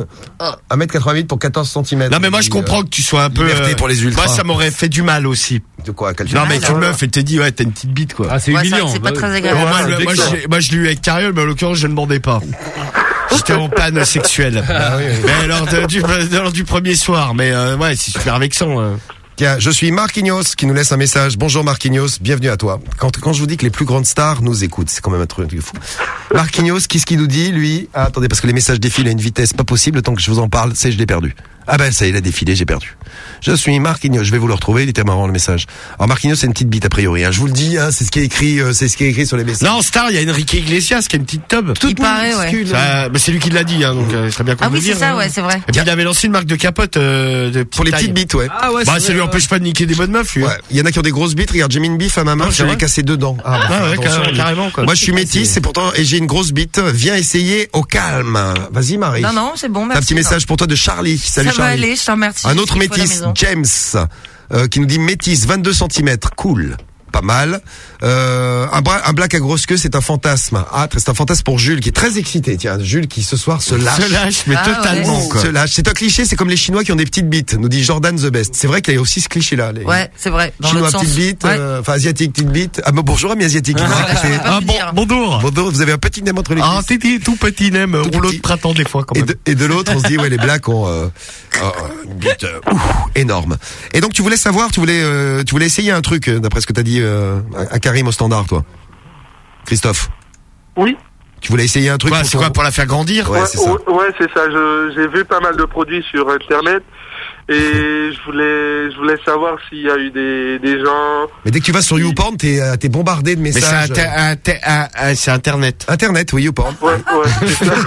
un mètre quatre-vingt-huit pour quatorze centimètres. Non, mais moi, je comprends que tu sois un peu, liberté euh, pour les ultras. moi, ça m'aurait fait du mal aussi. De quoi quel- Non, mais Ah, qu'une non. meuf, elle te dit, ouais, t'as une petite bite, quoi. Ah, c'est Ouais, c'est vrai humiliant. que c'est pas bah très oui. agréable. Bon, moi, Ouais, le- moi, vexant. j'ai- moi, je l'ai eu avec Cariole, mais en l'occurrence, je ne demandais pas. J'étais en panne sexuelle. Mais lors, de- du, lors du premier soir, mais euh, ouais, c'est super vexant. euh. Tiens, je suis Marquinhos qui nous laisse un message. Bonjour Marquinhos, bienvenue à toi. Quand, quand je vous dis que les plus grandes stars nous écoutent, c'est quand même un truc de fou. Marquinhos, qu'est-ce qu'il nous dit, lui? Ah, attendez, parce que les messages défilent à une vitesse pas possible, tant que je vous en parle, c'est je l'ai perdu. Ah ben, ça y est, il a défilé, j'ai perdu. Je suis Marquinhos, je vais vous le retrouver, il était marrant le message. Alors Marquinhos, c'est une petite bite a priori, hein. Je vous le dis, hein, c'est ce qui est écrit, euh, c'est ce qui est écrit sur les messages. Non, star, il y a Enrique Iglesias qui a une petite tub. Il paraît, ouais. Ça, bah, c'est lui qui l'a dit, hein, donc euh, il serait bien qu'on Ah me oui, le c'est dise, ça, hein. ouais, c'est vrai. Et puis il avait lancé une marque de capote euh, de Pour les taille. petites bites, ouais. Ah ouais, Bah, c'est ça lui vrai, empêche pas de niquer des bonnes meufs, lui. hein. Ouais. Il y en a qui ont des grosses bites, regarde, j'ai mis une bif à ma main, Ah, je c'est l'ai vrai cassé dedans. Ah, bah, Ah ouais, attention, car- lui. carrément, quoi. Moi, je suis métisse, c'est pourtant, et j'ai une grosse bite. Viens essayer au calme. Vas-y, Marie. Non, non, c'est bon, T'as merci. un petit message pour toi de Charlie. Salut Ça va Charlie. aller, je te remercie. Un je autre suis une fois à la métis, maison. James, euh, qui nous dit métis, vingt-deux centimètres, cool. pas mal. Euh, un, bra- un black à grosse queue, c'est un fantasme. Ah, c'est un fantasme pour Jules qui est très excité. Tiens, Jules qui ce soir se lâche. Se lâche, mais Ah, totalement, ouais. quoi. Se lâche. C'est un cliché, c'est comme les Chinois qui ont des petites bites, nous dit Jordan the Best. C'est vrai qu'il y a aussi ce cliché-là. Les Ouais, c'est vrai. Dans Chinois l'autre petite sens. bite, Ouais. euh, enfin asiatique petite bite. Ah, bon, bonjour amis asiatiques. Ah, bon, bonjour. Bonjour, vous avez un petit nem entre les Ah, cuisses. t'es tout petit nem, Tout rouleau petit. de printemps des fois, quand Et même. de, et de l'autre, on se dit, ouais, les blacks ont euh, euh, une bite euh, ouf, énorme. Et donc, tu voulais savoir, tu voulais, euh, tu voulais essayer un truc, euh, d'après ce que t'as dit euh, à, à Karim au standard, toi, Christophe. Oui. Tu voulais essayer un truc Quoi, pour c'est ton- quoi, pour la faire grandir? Ouais, c'est ça. Ouais, ouais, c'est ça. Je, j'ai vu pas mal de produits sur Internet et je voulais, je voulais savoir s'il y a eu des, des gens. Mais dès que tu vas sur YouPorn, t'es, euh, t'es bombardé de Mais c'est messages. inter- inter- ah, ah, c'est Internet. Internet, oui, YouPorn. Ouais, ouais, c'est ça.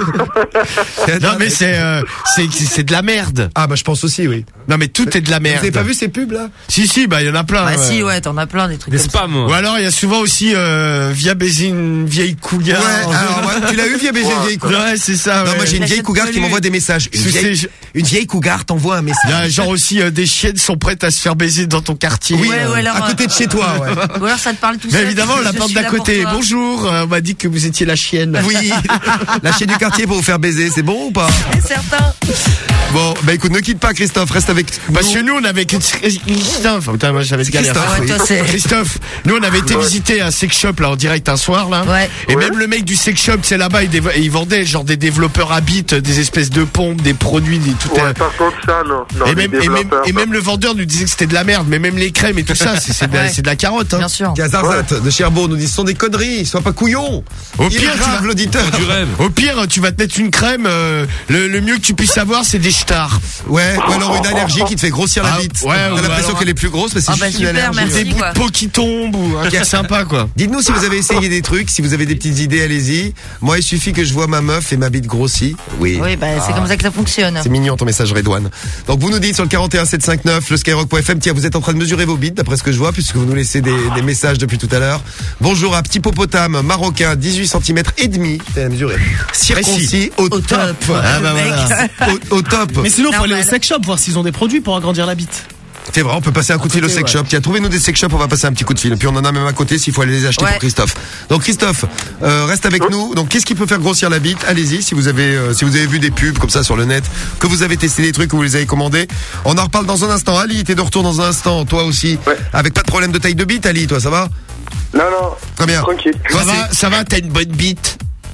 C'est Non, Internet. mais c'est, euh, c'est, c'est de la merde. Ah, bah, je pense aussi, oui. Non, mais tout est de la Vous merde. avez pas vu ces pubs, là? Si, si, bah, il y en a plein. Bah ouais. si, ouais, t'en as plein des trucs Des comme ça. spams. Ou alors, il y a souvent aussi, euh, via baiser une vieille cougar. Ouais, alors, ouais, tu l'as eu via baiser une vieille cougar? Ouais, c'est ça, Non, ouais. moi, j'ai une vieille cougar qui m'envoie des messages. Une C'est- vieille, c'est- une vieille cougar t'envoie un Il y message. a genre aussi euh, des chiennes sont prêtes à se faire baiser dans ton quartier. Oui, Ouais, ou alors, à côté de chez toi, ouais. Ou alors ça te parle tout Mais seul. évidemment, je la suis porte là d'à pour côté. toi. Bonjour, euh, on m'a dit que vous étiez la chienne. Oui, la chienne du quartier pour vous faire baiser, c'est bon ou pas? C'est certain. Bon, bah écoute, ne quitte pas Christophe, reste avec Parce nous. que nous, on avait Christophe. Putain, moi, j'avais galère. Christophe, Ouais, toi, c'est- Christophe, nous, on avait été visiter un sex shop, là, en direct un soir, là. Ouais. Et Ouais. même le mec du sex shop, c'est là-bas, il, dév- il vendait, genre, des développeurs Habit, des espèces de pompes, des produits, des, tout Ouais, un- par contre, ça, non. non Et les même, et, même, développeurs, et non. même le vendeur nous disait que c'était de la merde, mais même les crèmes et tout ça, c'est, c'est, de, la- Ouais. c'est de la carotte, hein. Bien sûr. Gazarzat de Cherbourg nous dit ce sont des conneries, sois pas couillon. Au Il pire, est tu grave vas- l'auditeur. Du rêve. Au pire, tu vas te mettre une crème, euh, le, le mieux que tu puisses avoir, c'est des stars. Ouais, ou alors une allergie qui te fait grossir la Ah, bite. ouais, T'as ou l'impression alors- qu'elle est plus grosse, mais c'est Ah bah juste une super, allergie. merci. Des bouts quoi. de peau qui tombent ou un truc sympa, quoi. Dites-nous si vous avez essayé des trucs, si vous avez des petites idées, allez-y. Moi, il suffit que je vois ma meuf et ma bite grossit. Oui. Oui, bah c'est comme ça que ça fonctionne. C'est mignon ton message Redouane. Donc vous nous dites sur le quarante et un sept cent cinquante-neuf, le skyrock point f m, tiens, vous êtes en train de mesurer vos bits d'après ce que je vois puisque vous nous laissez des, des messages depuis tout à l'heure. Bonjour à Petit Popotame marocain, dix-huit centimètres et demi, t'as mesuré. Circoncis au, top. Ah bah Le mec. voilà. Au, au top. Mais sinon, faut aller au Normal. sex shop voir s'ils ont des produits pour agrandir la bite. C'est vrai, on peut passer un coup de fil au côté, sex ouais. shop. Tiens, trouvez-nous des sex shops, on va passer un petit coup de fil. Et puis on en a même à côté s'il faut aller les acheter Ouais. pour Christophe. Donc Christophe, euh, reste avec nous. Donc qu'est-ce qui peut faire grossir la bite? Allez-y, si vous avez euh, si vous avez vu des pubs comme ça sur le net, que vous avez testé des trucs, que vous les avez commandés. On en reparle dans un instant. Ali, t'es de retour dans un instant, toi aussi. Ouais. Avec pas de problème de taille de bite, Ali, toi, ça va? Non, non. Très bien. Tranquille. Toi, Ça va, ça va, t'as une bonne bite.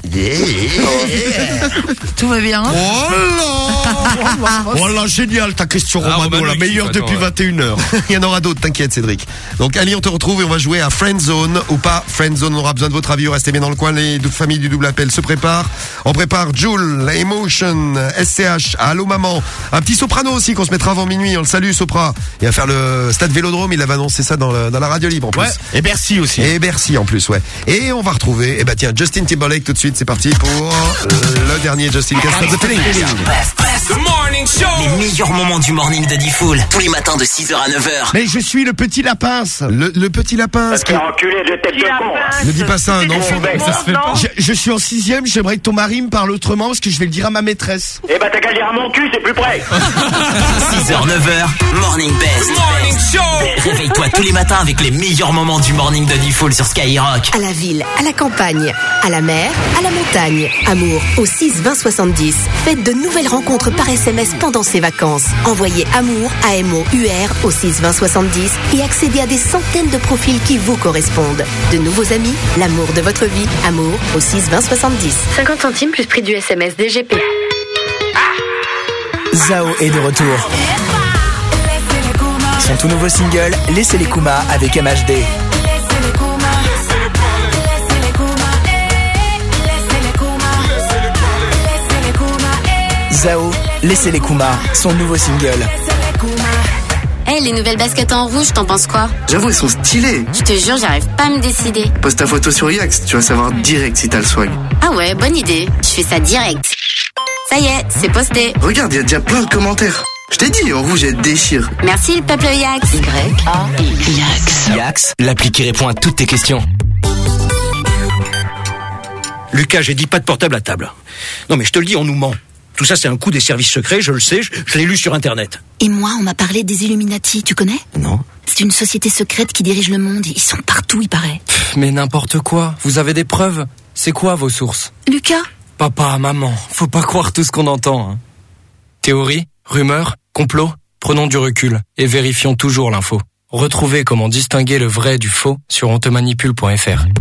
Tout va bien. Oh là Voilà, génial ta question, Ah, Romano, Romano, la il meilleure kiffe, depuis attends, ouais. vingt et une heures. Il y en aura d'autres, t'inquiète Cédric. Donc Ali, on te retrouve et on va jouer à Friendzone ou pas Friendzone. On aura besoin de votre avis. Restez bien dans le coin. Les deux familles du double appel se préparent. On prépare Joule, Emotion, S C H, Allô Maman. Un petit soprano aussi qu'on se mettra avant minuit. On le salue, Sopra. Il va faire le stade Vélodrome. Il avait annoncé ça dans, le- dans la radio libre en plus. Ouais, et Bercy aussi. Et Bercy en plus, ouais. Et on va retrouver, eh ben tiens, Justin Timberlake tout de suite. C'est parti pour le dernier Justin Castor de Feeling. The Morning Show. Les meilleurs moments du morning de Diffoul. Tous les matins de six heures à neuf heures. Mais je suis le petit lapin. Le, le petit lapin. ce qui- enculé de tête de con. Ne dis pas ça à un enfant. Ça se fait pas. Je, je suis en sixième, j'aimerais que ton mari me parle autrement parce que je vais le dire à ma maîtresse. Eh ben t'as qu'à le dire à mon cul, c'est plus près. six heures neuf heures. Morning Best. Morning Show. Réveille-toi tous les matins avec les meilleurs moments du morning de Diffoul sur Skyrock. À la ville, à la campagne, à la mer, à la montagne. Amour au six vingt soixante-dix. Faites de nouvelles rencontres par S M S pendant ces vacances. Envoyez Amour à M O U R au six vingt soixante-dix et accédez à des centaines de profils qui vous correspondent. De nouveaux amis, l'amour de votre vie. Amour au six vingt soixante-dix. cinquante centimes plus prix du S M S D G P. Zao est de retour. Son tout nouveau single, Laissez les Kuma avec M H D. Zao, Laissez les Kuma, son nouveau single. Hey, les nouvelles baskets en rouge, t'en penses quoi? J'avoue, ils sont stylés. Je te jure, j'arrive pas à me décider. Poste ta photo sur Yax, tu vas savoir direct si t'as le swag. Ah ouais, bonne idée. Je fais ça direct. Ça y est, c'est posté. Regarde, il y a déjà plein de commentaires. Je t'ai dit, en rouge, elle déchire. Merci le peuple Yax. Y A X. Yax, l'appli qui répond à toutes tes questions. Lucas, j'ai dit pas de portable à table. Non mais je te le dis, on nous ment. Tout ça, c'est un coup des services secrets, je le sais, je, je l'ai lu sur Internet. Et moi, on m'a parlé des Illuminati, tu connais? Non. C'est une société secrète qui dirige le monde. Ils sont partout, il paraît. Pff, mais n'importe quoi. Vous avez des preuves? C'est quoi vos sources? Lucas? Papa, maman, faut pas croire tout ce qu'on entend. Hein. Théorie, rumeurs, complot, prenons du recul et vérifions toujours l'info. Retrouvez comment distinguer le vrai du faux sur on te manipule point f r.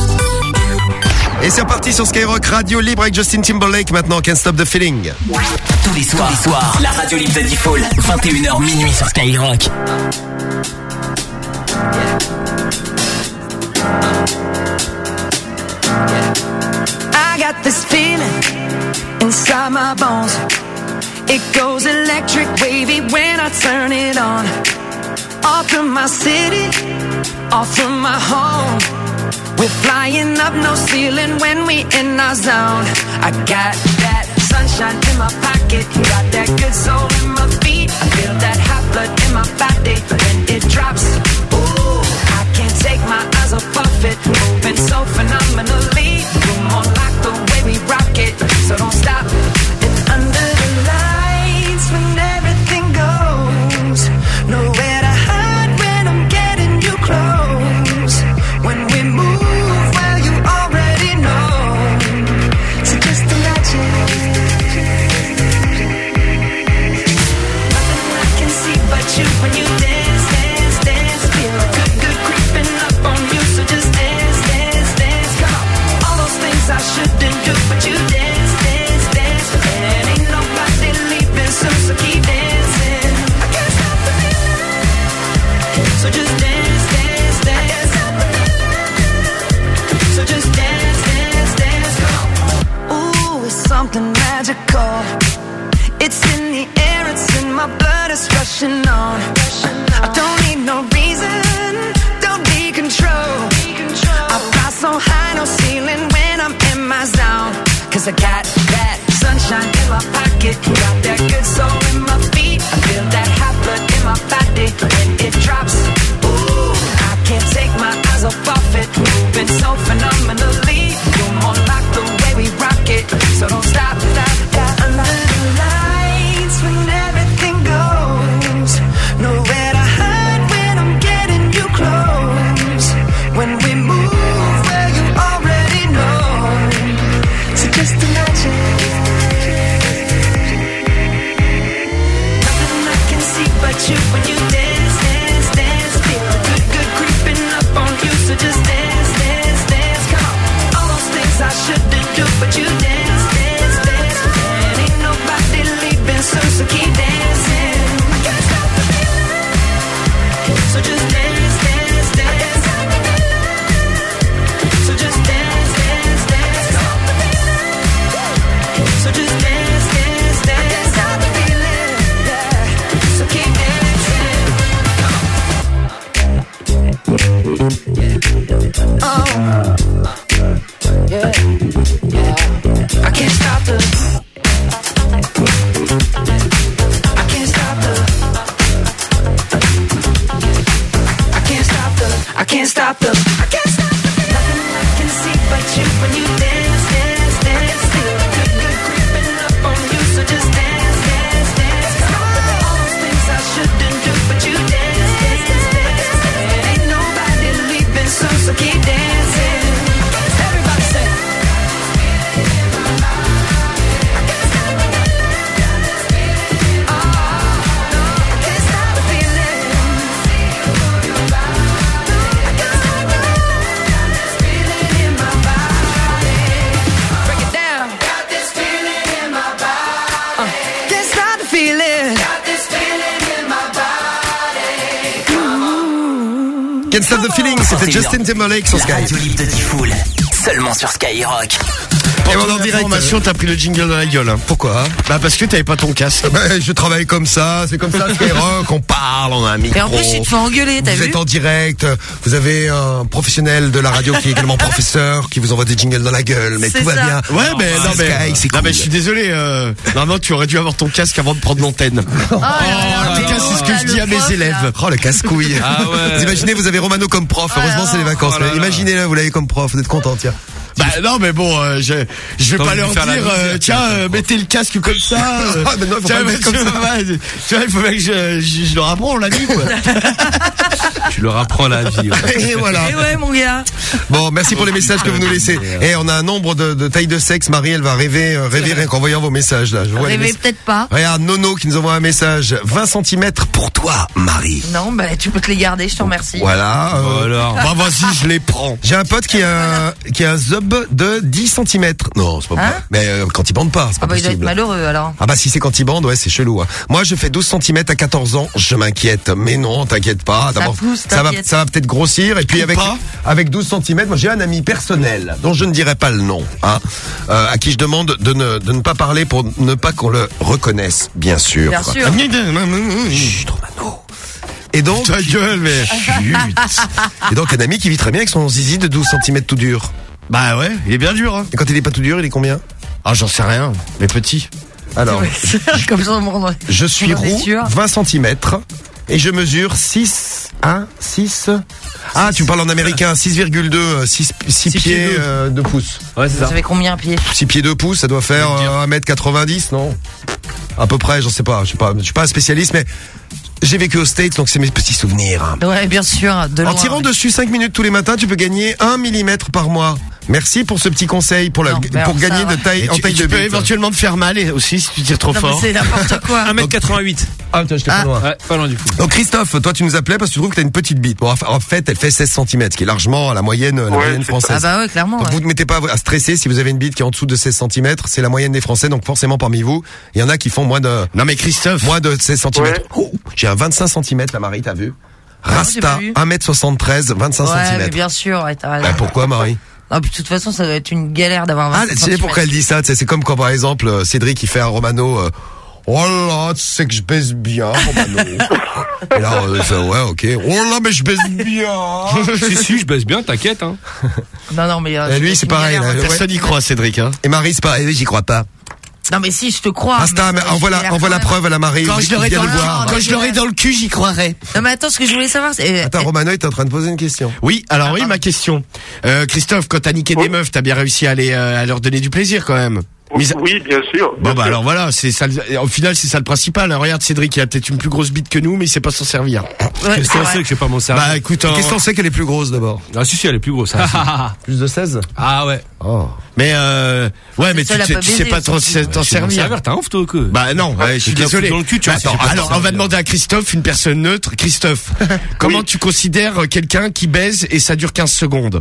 Et c'est reparti sur Skyrock, radio libre avec Justin Timberlake maintenant, Can't Stop the Feeling. Tous les soirs, Tous les soirs, la radio libre de D-Fall, vingt et une heures minuit sur Skyrock. I got this feeling inside my bones. It goes electric wavy when I turn it on. Off from my city, off from my home. We're flying up no ceiling when we in our zone. I got that sunshine in my pocket, got that good soul in my feet. I feel that hot blood in my body when it drops. Ooh, I can't take my eyes off it, moving so phenomenally. You're more like the way we rock it, so don't stop. It's under the lights when everything goes. Nowhere to hide when I'm getting you close. When we move, well, you already know. So just imagine. Nothing I can see but you when you dance, dance, dance. Feel good, good creeping up on you. So just dance, dance, dance. Come on. All those things I shouldn't do, but you dance, dance, dance. And ain't nobody leaving soon, so keep dancing. I can't stop the feeling. So just dance, dance, dance. So just dance, dance, dance. Come on. Ooh, it's something magical. It's in the air, it's in my blood, it's rushing on. I don't need no reason, don't need control. I fly so high, no ceiling when I'm in my zone. Cause I got that sunshine in my pocket, got that good soul in my feet. I feel that hot blood in my body when it drops. Ooh, I can't take my eyes off of it, moving so phenomenally. You're more like the way we rock it, so don't stop, stop, stop. Under the lights when everything goes, nowhere to hide when I'm getting you close. When we move, well, you already know. So just imagine. Nothing I can see but you when you dance, dance, dance. Feel good, good creeping up on you. So just dance, dance, dance. Come on. All those things I shouldn't do, but you dance, dance, dance. And ain't nobody leaving soon, so keep dancing. I can't stop the feeling. So just dance, dance, dance. So just dance, dance, dance. So just dance, dance, dance. I can't stop the feeling. Yeah. So keep dancing. Oh, yeah, yeah. I can't stop the. I can't stop the. I can't stop the. I can't stop the. I can't stop the. Nothing I can see but you when you dance, dance, dance. Feel good, good creeping up on you. So just dance, dance, dance. All those things I shouldn't do, but you dance, dance, dance. And ain't nobody leaving soon, so keep dancing. Everybody say. Can't Stop the Feeling, c'était Justin Timberlake sur Sky. Radio libre de D-Fall, seulement sur Skyrock. Et on en direct. Information, t'as pris le jingle dans la gueule. Hein. Pourquoi? Bah parce que t'avais pas ton casque. Bah, je travaille comme ça, c'est comme ça Skyrock, on parle, on a un micro. Et en plus, tu te fais engueuler, t'as vu? Vous êtes en direct, vous avez un professionnel de la radio qui est également professeur, qui vous envoie des jingles dans la gueule, mais C'est tout va ça. bien. Ouais, mais Ah, non, mais, Sky, c'est non, cool. mais je suis désolé. Euh, normalement, tu aurais dû avoir ton casque avant de prendre l'antenne. Oh, là là, En tout mais cas, c'est ce que là, je le dis à mes prof, élèves. là. Oh, le casse-couille. Ah ouais. Vous imaginez, vous avez Romano comme prof. Oh là Heureusement, là. c'est les vacances. Oh là Mais là. imaginez, là, vous l'avez comme prof. Vous êtes content, tiens. Bah non, mais bon, euh, je je vais T'as pas envie leur de dire, faire la euh, misère, tiens, euh, mettez le casque comme ça. euh, Ah, mais non, il faut tiens, pas le mais mettre comme tu ça. vois, tu vois, il faut bien que je, je, je leur apprends la vie, quoi. Tu leur apprends la vie. Ouais. Et voilà. Et ouais, mon gars. Bon, merci pour les messages que vous nous laissez. Et on a un nombre de, de tailles de sexe. Marie, elle va rêver, euh, rêver rien qu'en voyant vos messages là. Je vois les Rêvez messages. peut-être pas. Regarde, Nono qui nous envoie un message. vingt centimètres pour toi, Marie. Non, bah tu peux te les garder, je te remercie. Voilà. euh, Voilà. Bah vas-y, je les prends. J'ai un pote qui a, qui a un zob de dix centimètres. Non, c'est pas Hein vrai. Mais euh, quand il bande pas, c'est pas Ah bah il doit être possible. malheureux alors. Ah bah si c'est quand il bande, ouais, c'est chelou. Hein. Moi, je fais douze centimètres à quatorze ans, je m'inquiète. Mais non, t'inquiète pas. Ça D'abord, pousse, ça va, t'inquiète. ça va peut-être grossir. Et puis Ou avec pas. avec douze centimètres, moi j'ai un ami personnel dont je ne dirai pas le nom, hein, euh, à qui je demande de ne de ne pas parler pour ne pas qu'on le reconnaisse, bien sûr. Bien sûr. Chut, Romano. Et donc, Ta gueule, mais. et donc un ami qui vit très bien avec son zizi de douze centimètres tout dur. Bah ouais, il est bien dur, hein. Et quand il est pas tout dur, il est combien? Ah, j'en sais rien, mais petit. Alors, Comme ça, on je suis on en est roux, sûr. vingt centimètres, et je mesure six, un, six. Ah, tu parles en américain, six virgule deux, six, six pieds pieds deux. euh, deux pouces. Ouais, c'est Ça ça. fait combien pieds? six pieds deux pouces, ça doit faire euh, un mètre quatre-vingt-dix, non? À peu près, j'en sais pas, je sais pas, je suis pas un spécialiste, mais j'ai vécu aux States, donc c'est mes petits souvenirs. hein. Ouais, bien sûr, de loin. En tirant dessus cinq minutes tous les matins, tu peux gagner un millimètre par mois. Merci pour ce petit conseil pour, la, Non, mais pour alors ça, gagner de ouais. taille Et en tu, taille tu de peux bite. éventuellement te faire mal et- aussi si tu tires trop Non, mais fort. c'est n'importe quoi. un mètre quatre-vingt-huit. Ah, tiens, j'étais Ah. pas loin. Ouais, pas loin du coup. Donc Christophe, toi tu nous appelais parce que tu trouves que t'as une petite bite. Bon, en fait, elle fait seize centimètres, ce qui est largement à la moyenne, la Ouais, moyenne c'est française. Ah bah ouais, clairement. Donc ouais. vous ne mettez pas à stresser si vous avez une bite qui est en dessous de seize centimètres, c'est la moyenne des Français, donc forcément parmi vous, il y en a qui font moins de Non mais Christophe, moins de seize centimètres. Oh, j'ai un vingt-cinq centimètres, la Marie, t'as vu? j'ai Rasta, pas vu. un mètre soixante-treize, vingt-cinq Ouais, mais centimètres. bien sûr, ouais, t'as raison. Bah, pourquoi Marie? Ah, puis de toute façon, ça doit être une galère d'avoir Ah, vingt tu sais pourquoi elle dit ça? Tu sais, c'est comme quand par exemple euh, Cédric il fait un Romano. Euh, oh là, tu sais que je baisse bien, Romano. Et là, euh, ça, ouais, ok. Oh là, mais je baisse bien. si, si, je baisse bien, t'inquiète. Hein. Non, non, mais. euh, Et lui, doit c'est être une pareil. galère. là, personne ouais. n'y croit, Cédric. Hein. Et Marie, c'est pareil. Oui, j'y crois pas. Non, mais si, je te crois. Rasta, mais mais envoie j'ai la, l'air envoie quand la même. preuve à la Marie. Quand Il je l'aurai vient dans, de le- voir. quand je l'aurai dans le cul, j'y croirai. Non, mais attends, ce que je voulais savoir, c'est. Attends, Romano est en train de poser une question. Oui, alors Ah, oui, pardon. ma question. Euh, Christophe, quand t'as niqué des meufs, t'as bien réussi à, les, euh, à leur donner du plaisir quand même. Mais ça- Oui, bien sûr. Bon bien bah sûr. alors voilà, c'est ça. le- Au final, c'est ça le principal. Regarde, Cédric, il a peut-être une plus grosse bite que nous, mais il sait pas s'en servir. Ouais, Qu'est-ce c'est qu'on vrai. sait que j'ai pas mon cerveau? Bah écoute, Et en- Qu'est-ce qu'on sait qu'elle est plus grosse d'abord? Ah si, si, elle est plus grosse. Ah, si. Plus de seize? Ah ouais. Oh. mais euh, ouais, mais tu, seul à sais- pas tu sais baiser, pas t'en surtout. t'en Tu vas m'en servir. servir, t'as un ouf toi que. Bah non, ouais, je suis te la désolé. fous dans le cul, tu Mais vois, attends, si tu peux alors t'en on va servir. demander à Christophe, une personne neutre. Christophe, comment tu considères quelqu'un qui baise et ça dure quinze secondes?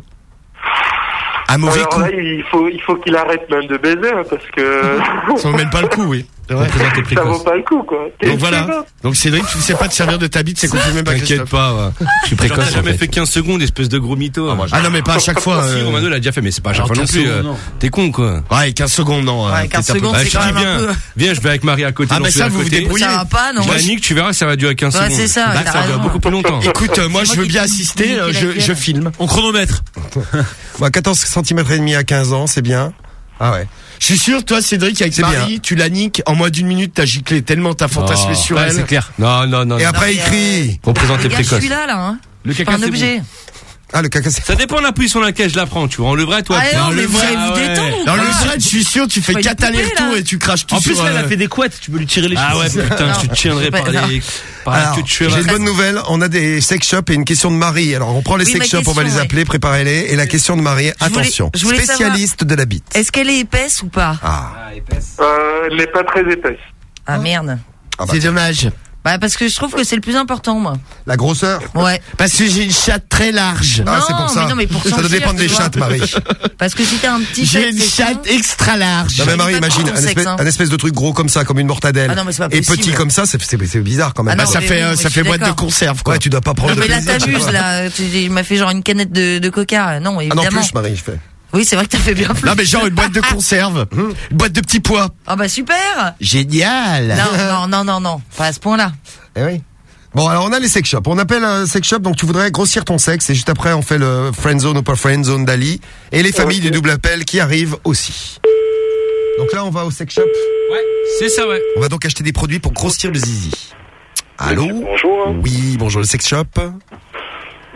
Un mauvais Alors coup. là, il faut, il faut qu'il arrête même de baiser, hein, parce que Ça vaut même pas le coup, oui. C'est vrai. Représente tes ça vaut précoces. pas le coup, quoi. Donc voilà. Donc Cédric, tu ne sais pas te servir de ta bite, c'est qu'on fait même pas T'inquiète Christophe. pas, ouais. Je suis précoce. T'as en jamais fait. fait quinze secondes, espèce de gros mytho. Ah non, mais pas à chaque fois. Si, euh, Romano l'a déjà fait, mais c'est pas à chaque Alors, fois non quinze plus. secondes, euh, non. T'es con, quoi. Ouais, quinze secondes, non. Ouais, euh, quinze peut-être un peu- secondes, Bah, c'est je te quand dis, même un viens, peu. viens, je vais avec Marie à côté. Ah, dans bah celui ça, à vous vous côté. débrouillez. Ça va pas, non? Je la nique, tu verras, ça va durer quinze Ouais, secondes. c'est ça, Bah, t'as ça dure raison. beaucoup plus longtemps. Écoute, euh, moi C'est je moi veux qui bien te assister, niquer euh, la je, gueule. je filme. On chronomètre. Bah, quatorze centimètres et demi à quinze ans, c'est bien. Ah ouais. Je suis sûr, toi Cédric, avec C'est Marie, tu la niques, en moins d'une minute, t'as giclé tellement t'as fantasmé Oh, sur ouais, elle. c'est clair. Non, non, non. Et non. après, il mais, crie. Représente tes Regarde, je précoces. suis là, là, hein. Le C'est pas caca, un c'est objet. Ah, le caca, c'est... Ça dépend de la position dans laquelle je la prends, tu vois. En le vrai, toi. Ah, tu- non, Dans mais le vous vrai, allez vous ah ouais. détendre ou Dans le quoi? vrai, je suis sûr, tu fais Pas une quatre poupée, allers-retours là. et tu craches tout En plus, sur là, elle euh, a fait des couettes, tu peux lui tirer les cheveux. Ah ouais, putain, Non, tu te tiendrais par c'est pas- les, par la Alors, queue de j'ai cheval. une bonne nouvelle, on a des sex shops et une question de Marie. Alors, on prend les Oui, sex ma shops, on va les question, appeler, préparez-les. Et la question de Marie, Je voulais- attention, je voulais spécialiste de la bite. Est-ce qu'elle est épaisse ou pas? Ah, Euh, elle n'est pas très épaisse. Ah, merde. ah bah, C'est dommage. Bah, parce que je trouve que c'est le plus important, moi. la grosseur. Ouais. Parce que j'ai une chatte très large. Ah, Non, c'est pour ça. mais non, mais pour ça doit sentir, dépendre des tu vois. chattes, Marie. Parce que si t'as un petit J'ai sexe, une c'est chatte con. extra large. Non mais Marie, pas imagine trop un ton espèce, sexe, hein. un espèce de truc gros comme ça, comme une mortadelle. Ah non, mais c'est pas et possible. petit comme ça, c'est, c'est, c'est bizarre quand même. Ah Bah non, ça mais fait oui, euh, mais ça je fait suis boîte de d'accord. conserve quoi. Ouais, tu dois pas prendre Non, de mais là, plaisir, tu t'abuses, vois. là. Tu- Il m'a fait genre une canette de, de coca. Non, Ah non, évidemment. plus, Marie, je fais. Oui, c'est vrai que t'as fait bien plus. Non mais genre une boîte de conserve, une boîte de petits pois. Ah bah super. Génial. Non, non, non, non, non. Pas à ce point-là. Eh oui. Bon, alors on a les sex shops. On appelle un sex shop, donc tu voudrais grossir ton sexe. Et juste après, on fait le friend zone ou pas friend zone d'Ali. Et les familles du double appel qui arrivent aussi. Donc là, on va au sex shop. Ouais, c'est ça, ouais. On va donc acheter des produits pour grossir le zizi. Allô? Bonjour. Oui, bonjour le sex shop.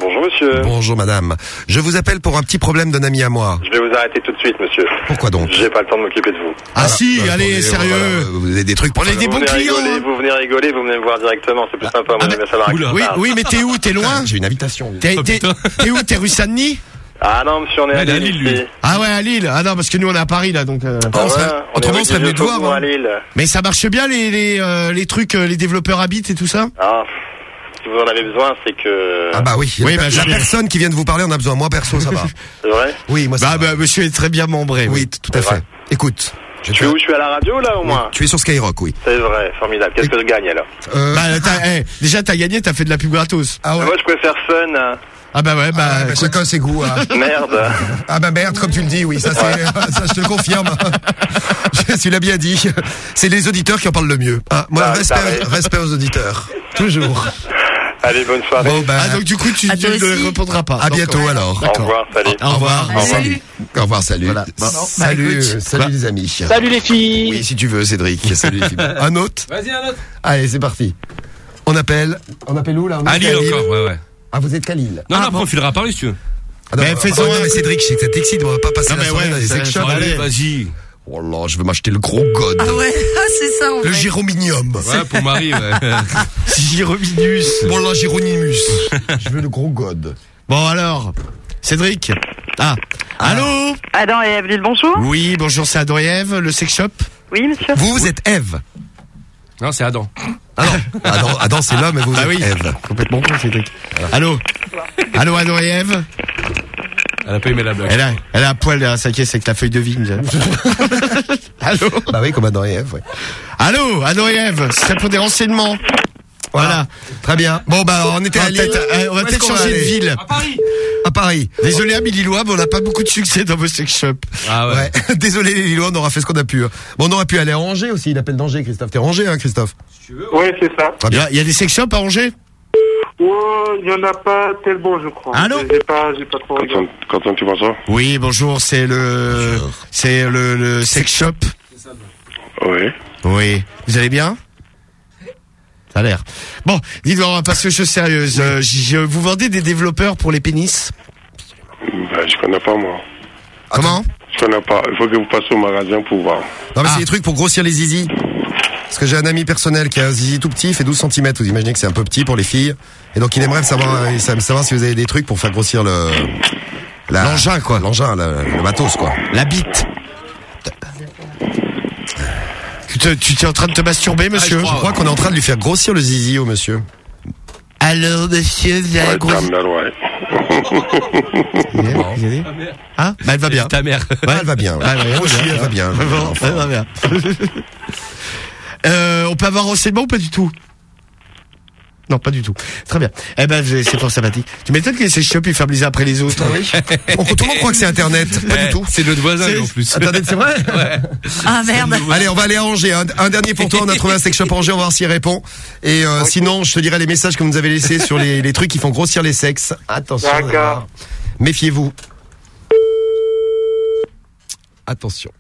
Bonjour monsieur. Bonjour madame. Je vous appelle pour un petit problème d'un ami à moi. Je vais vous arrêter tout de suite monsieur. Pourquoi donc? J'ai pas le temps de m'occuper de vous. Ah, ah si, bah, allez, attendez, sérieux. Voilà, vous avez des trucs pour On est des vous bons venez clients. rigoler, hein. vous venez rigoler, vous venez me voir directement, c'est plus sympa, moi Ah, j'aime bien savoir à qui je Oui, parle. oui, mais t'es où? T'es loin? J'ai une invitation. T'es, t'es, t'es où? T'es rue Saint-Denis? Ah non monsieur, on est Ouais, à il est à Lille Lille, lui. ici. Ah ouais, à Lille. Ah non, parce que nous on est à Paris là, donc. Euh... Ah on ouais, serait- on autrement, est on serait rue venu du te voir, Faubourg hein. à Lille. Mais ça marche bien les les euh, les trucs, euh, les développeurs habitent et tout ça? Ah, si vous en avez besoin, c'est que... Ah bah oui. Oui, la, bah, la je- personne qui vient de vous parler en a besoin. Moi perso, ça va. C'est vrai? Oui, moi ça Bah, va. bah monsieur est très bien membré. Oui, Oui. t- tout à C'est fait. vrai. Écoute. Je Tu es où? Je suis à la radio là au moins? Tu es sur Skyrock, oui. C'est vrai, formidable. Qu'est-ce que je gagne alors? Euh, Bah t'as, eh, déjà t'as gagné, t'as fait de la pub gratos. ah ouais. Moi je préfère Fun. hein. Ah bah ouais, bah. Ah, bah, chacun ses goûts. Hein. Merde. Ah bah merde, comme tu le dis, oui, ça c'est, ça je te le confirme. Tu l'as bien dit. C'est les auditeurs qui en parlent le mieux. Ah, moi, Ah, respect, pareil. respect aux auditeurs. Toujours. Allez, bonne soirée. Bon bah, Ah donc du coup tu, À tu toi ne aussi. répondras pas. à Donc, bientôt euh, alors. Au D'accord. revoir, salut. Au revoir. Au revoir. Salut. Au revoir, salut. Voilà. Bon. Salut, Bah, écoute. salut Bah. les amis. Salut les filles. Oui, si tu veux, Cédric. Salut les filles. Un autre. Vas-y, un autre. Allez, c'est parti. On appelle. On appelle où là? On est À Lille Lille. encore, ouais, ouais. Ah, vous êtes qu'à Lille. Non, ah, non, après on filera par lui si tu veux. Ah, non, Mais bah, fais-en oh, non, un. mais Cédric, je sais que ça t'excite, on va pas passer Non, la mais soirée ouais, dans les ça- sex shops. ça- Allez, Allez. vas-y. Oh là, je veux m'acheter le gros god. Ah ouais, ah, c'est ça, en Le fait. gyrominium. Ouais, pour Marie, ouais. Gyrominus. Bon là, gyronimus. Je veux le gros god. Bon alors, Cédric. Ah. Allô? Adam et Evelyne, bonjour. Oui, bonjour, c'est Adam et Ève, le sex shop. Oui, monsieur. Vous, vous êtes Ève. Non, c'est Adam. Ah non, Adam, Adam c'est l'homme et vous Bah êtes oui. Ève. Complètement con, Cédric. Allô? Allô, Adam et Ève? Elle a pas aimé la blague. Elle a, elle a un poil derrière sa caisse avec la feuille de vigne. Allô? Bah oui, comme Adam et Ève, ouais. Allô, Adam et Ève, c'est pour des renseignements. Voilà. Très bien. Bon bah on était On à va Lille. peut-être, euh, on va Où est-ce peut-être qu'on va changer de aller? ville. À Paris. À Paris. Désolé, amis Lillois, mais on n'a pas beaucoup de succès dans vos sex shops. Ah ouais. Ouais. Désolé les Lillois, on aura fait ce qu'on a pu. hein. Bon, on aurait pu aller à Angers aussi. Il appelle d'Angers, Christophe. T'es Angers, hein, Christophe? Oui, c'est ça. Très Il y, bien. a, il y a des sex shops à Angers? Oh, il y en a pas tellement, je crois. Allô? J'ai pas, j'ai pas trop regardé. Quand on tu vois ça? Oui, bonjour, c'est le, c'est le, le sex shop. Oui. Oui. Vous allez bien? Ça a l'air. Bon, dites-moi, on va passer aux choses sérieuses. Euh, je, vous vendez des développeurs pour les pénis? Ben, je connais pas moi. Comment? Je connais pas. Il faut que vous passiez au magasin pour voir. Non mais Ah. c'est des trucs pour grossir les zizi. Parce que j'ai un ami personnel qui a un zizi tout petit, il fait douze centimètres. Vous imaginez que c'est un peu petit pour les filles. Et donc il aimerait savoir, euh, savoir si vous avez des trucs pour faire grossir le... la- L'engin, quoi. L'engin, le, le matos, quoi. La bite. Tu te- tu t'es en train de te masturber, monsieur? Je crois qu'on est en train de lui faire grossir le zizi au monsieur. Alors, monsieur, vous avez Ouais, gros... ta mère, ouais. Vous avez- Hein? Bah, elle va bien. Ta mère. Ouais, elle va bien. Ouais. Ah, ouais, Moi aussi, elle va bien. Bon, elle va bien. euh, on peut avoir un renseignement ou pas du tout? Non, pas du tout. Très bien. Eh ben, c'est c'est fort sympathique. Tu m'étonnes que ces shops, ils ferment les uns après les autres. On, tout le monde croit que c'est Internet. Pas du tout. C'est notre voisin, C'est- lui, en plus. Internet, c'est vrai? Ouais. Ah merde. Allez, on va aller à Angers. Un, un dernier pour toi. On a trouvé un sex shop à Angers. On va voir s'il répond. Et euh, sinon, je te dirai les messages que vous nous avez laissés sur les, les trucs qui font grossir les sexes. Attention. D'accord. Méfiez-vous. Attention.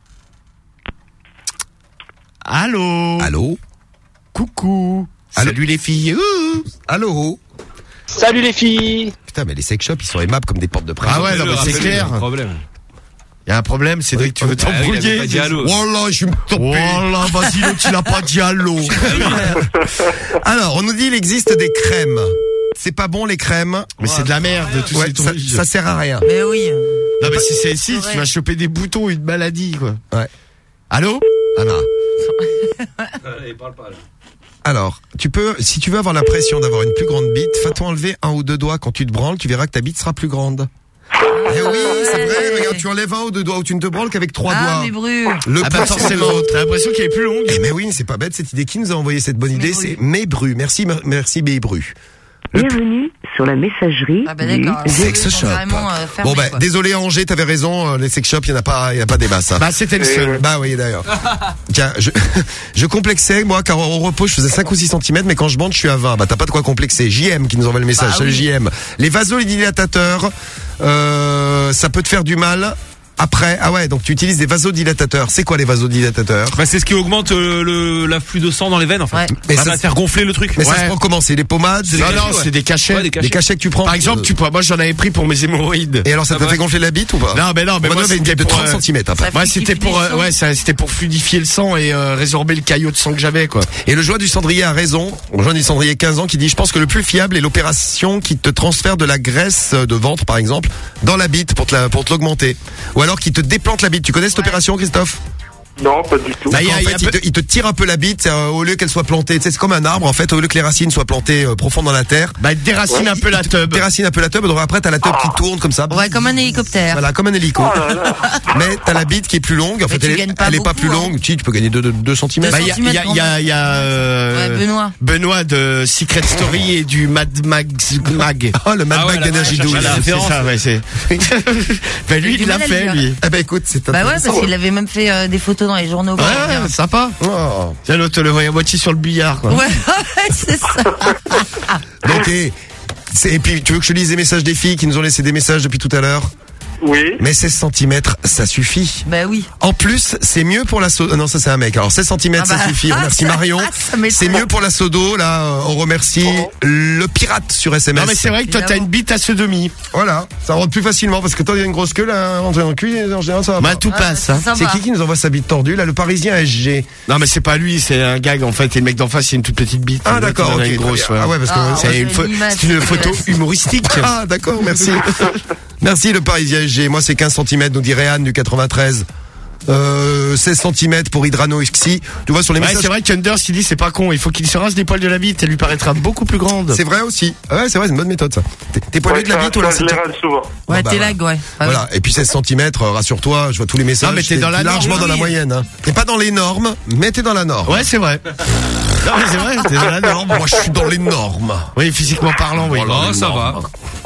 Allô? Allô? Coucou. Allô? Salut les filles. Ouh. Allô? Salut les filles. Putain, mais les sex shops, ils sont aimables comme des portes de prison. Ah ouais, non, mais c'est clair. Problème. Il y a un problème, Cédric, tu veux Ah oui, il t'embrouiller? avait pas dit allô. Oh là, je vais me Oh toper. là, vas-y, l'autre, il a pas dit allô. Alors, on nous dit il existe des crèmes. C'est pas bon les crèmes. Mais c'est de la merde, tous Ouais, ces ça, trucs. ça sert à rien. Mais oui. Non, mais si c'est ici, vrai. tu vas choper des boutons, une maladie, quoi. Ouais. Allô? Ah non. Il parle pas, là. Alors, tu peux, si tu veux avoir l'impression d'avoir une plus grande bite, fais-toi enlever un ou deux doigts quand tu te branles, tu verras que ta bite sera plus grande. Eh oui, c'est vrai, regarde, tu enlèves un ou deux doigts ou tu ne te branles qu'avec trois Ah, doigts. mais Bru. Le Ah bah poisson forcément, de- t'as l'impression qu'elle est plus longue. Eh mais oui, c'est pas bête cette idée. Qui nous a envoyé cette bonne idée? C'est Mébru. Merci, mer- merci Mébru. Bienvenue sur la messagerie Ah bah du d'accord. Sex Ils sont shop. carrément, euh, fermés, Bon bah quoi. désolé Angers, t'avais raison, euh, les sex shops, il y en a pas, il y en a pas des masses. Hein. Bah, c'était le seul. Bah oui d'ailleurs. Tiens, je, je complexais moi car au repos je faisais cinq ou six centimètres mais quand je bande je suis à vingt. Bah t'as pas de quoi complexer. J M qui nous envoie le message. Bah Salut oui. J M. Les vasodilatateurs, euh, ça peut te faire du mal. Après, ah ouais, donc tu utilises des vasodilatateurs. C'est quoi les vasodilatateurs? Bah, c'est ce qui augmente euh, le l'afflux de sang dans les veines en fait. Ouais. Mais ça ça va se- faire gonfler le truc. Mais ça Ouais. se prend comment? C'est des pommades? C'est des Non, cachets, non, ouais. c'est des cachets. Ouais, des cachets. Des cachets que tu prends. Par exemple, tu pourrais, moi j'en avais pris pour mes hémorroïdes. Et alors ça t'a Ah fait ouais. gonfler la bite ou pas? Non, mais non, mais Moi, moi j'avais une c'était bite de pour, trente euh, centimètres après. Moi c'était pour, euh, ouais, ça, c'était pour fluidifier le sang et euh, résorber le caillot de sang que j'avais, quoi. Et le joint du cendrier a raison. Le joint du cendrier quinze ans qui dit, je pense que le plus fiable est l'opération qui te transfère de la graisse de ventre, par exemple, dans la bite pour te la, pour te l'augmenter. Ou alors qui te déplante la bite. Tu connais cette opération, Christophe? Non, pas du tout. Bah, y a- en y a fait, il peu- te, il te tire un peu la bite, euh, au lieu qu'elle soit plantée. Tu sais, c'est comme un arbre, en fait, au lieu que les racines soient plantées euh, profond dans la terre. Bah, il déracine un peu la teub. Déracine un peu la teub, donc après t'as la teub qui tourne comme ça. Ouais, comme un hélicoptère. Voilà, comme un hélico. Mais t'as la bite qui est plus longue. En Mais fait, tu elle, est, gagnes pas elle est pas beaucoup, plus hein. longue. Si, tu peux gagner deux centimètres. Bah, il y a, il y a, il y a, il y a, euh, Ouais, Benoît. Benoît de Secret Story et du Mad Mag. Mag. Oh, le Mad Ah ouais, Mag la Energy vache, douze. Voilà, c'est ça, ouais, c'est. Ben lui, J'ai du il l'a mal à le fait, dire. lui. Eh ben écoute, c'est Bah ouais, intéressant. parce qu'il avait même fait euh, des photos dans les journaux. Ouais, ouais, sympa. Oh. Tiens, l'autre le voyait à moitié sur le billard, quoi. Ouais, c'est ça. Donc, et, c'est- et puis, tu veux que je te lise les messages des filles qui nous ont laissé des messages depuis tout à l'heure? Oui. Mais seize centimètres, ça suffit. Bah oui. En plus, c'est mieux pour la sodo. Non, ça c'est un mec. Alors seize centimètres, Ah bah, ça suffit. On remercie ça- Marion. ça m'étonne. C'est mieux pour la sodo. Là, euh, on remercie le pirate sur S M S. Non, mais c'est vrai que toi, t'as une bite à sodomie. Voilà, ça rentre plus facilement parce que toi, il y a une grosse queue là, rentrer dans le cul, en général, ça va Bah, pas. tout passe, hein. ça C'est va. qui qui nous envoie sa bite tordue là? Le Parisien S G. Non, mais c'est pas lui, c'est un gag, en fait. Et le mec d'en face, c'est une toute petite bite. Ah, Le mec, d'accord, il en a ok, une grosse, très bien. Ah ouais, parce que Ah, c'est ouais, une, j'ai pho- une image c'est une photo dégueulasse. humoristique. Ah, d'accord, merci. Merci le Parisien S G. Moi, c'est quinze centimètres, nous dit Réanne du quatre-vingt-treize. Euh, seize centimètres pour Hydrano Xi. Tu vois sur les Ouais, messages. c'est vrai qu'Unders, il dit, c'est pas con. Il faut qu'il se rase des poils de la bite. Elle lui paraîtra beaucoup plus grande. C'est vrai aussi. Ouais, c'est vrai, c'est une bonne méthode ça. T'es- T'es poilu Ouais, de la ça- bite ou alors ça, c'est je les râle souvent. Ouais, bah, t'es voilà. lag, ouais. Ah oui. Voilà. Et puis seize centimètres, rassure-toi, je vois tous les messages. Non, mais t'es T'es dans la largement norme, dans la oui. moyenne. Hein. T'es pas dans les normes, mais t'es dans la norme. Ouais, c'est vrai. Non, mais c'est vrai, t'es dans la norme. Moi, je suis dans les normes. Oui, physiquement parlant, oui. Oh, ça va.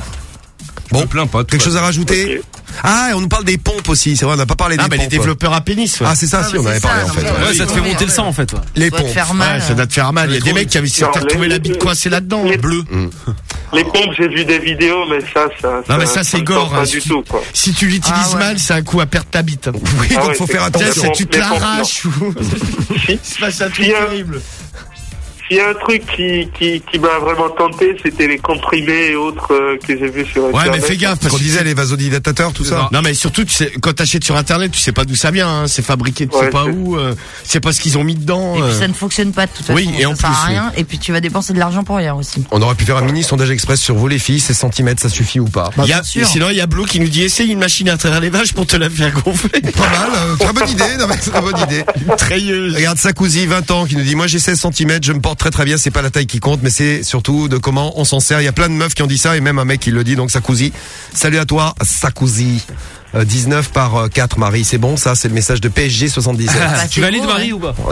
Bon, Je me plains pas. tout quelque va chose à rajouter? Ah, et on nous parle des pompes aussi. C'est vrai, on n'a pas parlé Ah, des mais pompes. les développeurs à pénis, ouais. Ah, c'est ça, Ah, si, mais on c'est avait ça, parlé en non, fait. mais Ouais. Ouais, ça te fait monter le sang en fait. Ouais. Les Ça doit te pompes. faire mal. Ouais, ça doit te faire mal. Il y a des mecs qui avaient Non, retrouvé les- la bite coincée là-dedans. les- Bleu. Les pompes, j'ai vu des vidéos, mais ça, ça. Non, mais ça, c'est me gore, tente pas hein. du tout, quoi. Si tu l'utilises Ah ouais. mal, c'est un coup à perdre ta bite. Oui, Ah donc ouais, faut c'est- faire Tiens, attention. c'est tu te Les pompes, l'arraches ou. Si- Il se passe un truc si un- terrible. S'il y a un truc qui, qui, qui m'a vraiment tenté, c'était les comprimés et autres euh, que j'ai vus sur Ouais, Internet. mais fais gaffe. Parce Parce qu'on que disait les vasodilatateurs, tout ça. Non, mais surtout, tu sais, quand t'achètes sur Internet, tu sais pas d'où ça vient, hein. C'est fabriqué tu sais Ouais, pas c'est- où, euh, tu sais pas ce qu'ils ont mis dedans. Et puis euh. ça ne fonctionne pas de toute façon. Oui, donc et ça en sert à plus, rien. Et puis tu vas dépenser de l'argent pour rien aussi. On aurait pu faire un mini sondage express sur vous les filles, seize centimètres, ça suffit ou pas? Il y a, bien sûr. sinon, il y a Blue qui nous dit essaye une machine à traire les vaches pour te la faire gonfler. Pas mal, euh, très bonne idée, non mais c'est une bonne idée. Treilleuse. Regarde Sakouzi, vingt ans, qui nous dit, moi j'ai seize centimètres, je me porte très très bien, c'est pas la taille qui compte, mais c'est surtout de comment on s'en sert. Il y a plein de meufs qui ont dit ça, et même un mec qui le dit, donc Sakouzi. Salut à toi, Sakouzi. Euh, dix-neuf par euh, quatre, Marie, c'est bon ça, c'est le message de P S G soixante-dix-sept. Bah, Tu c'est valides gros, Marie ouais. ou pas?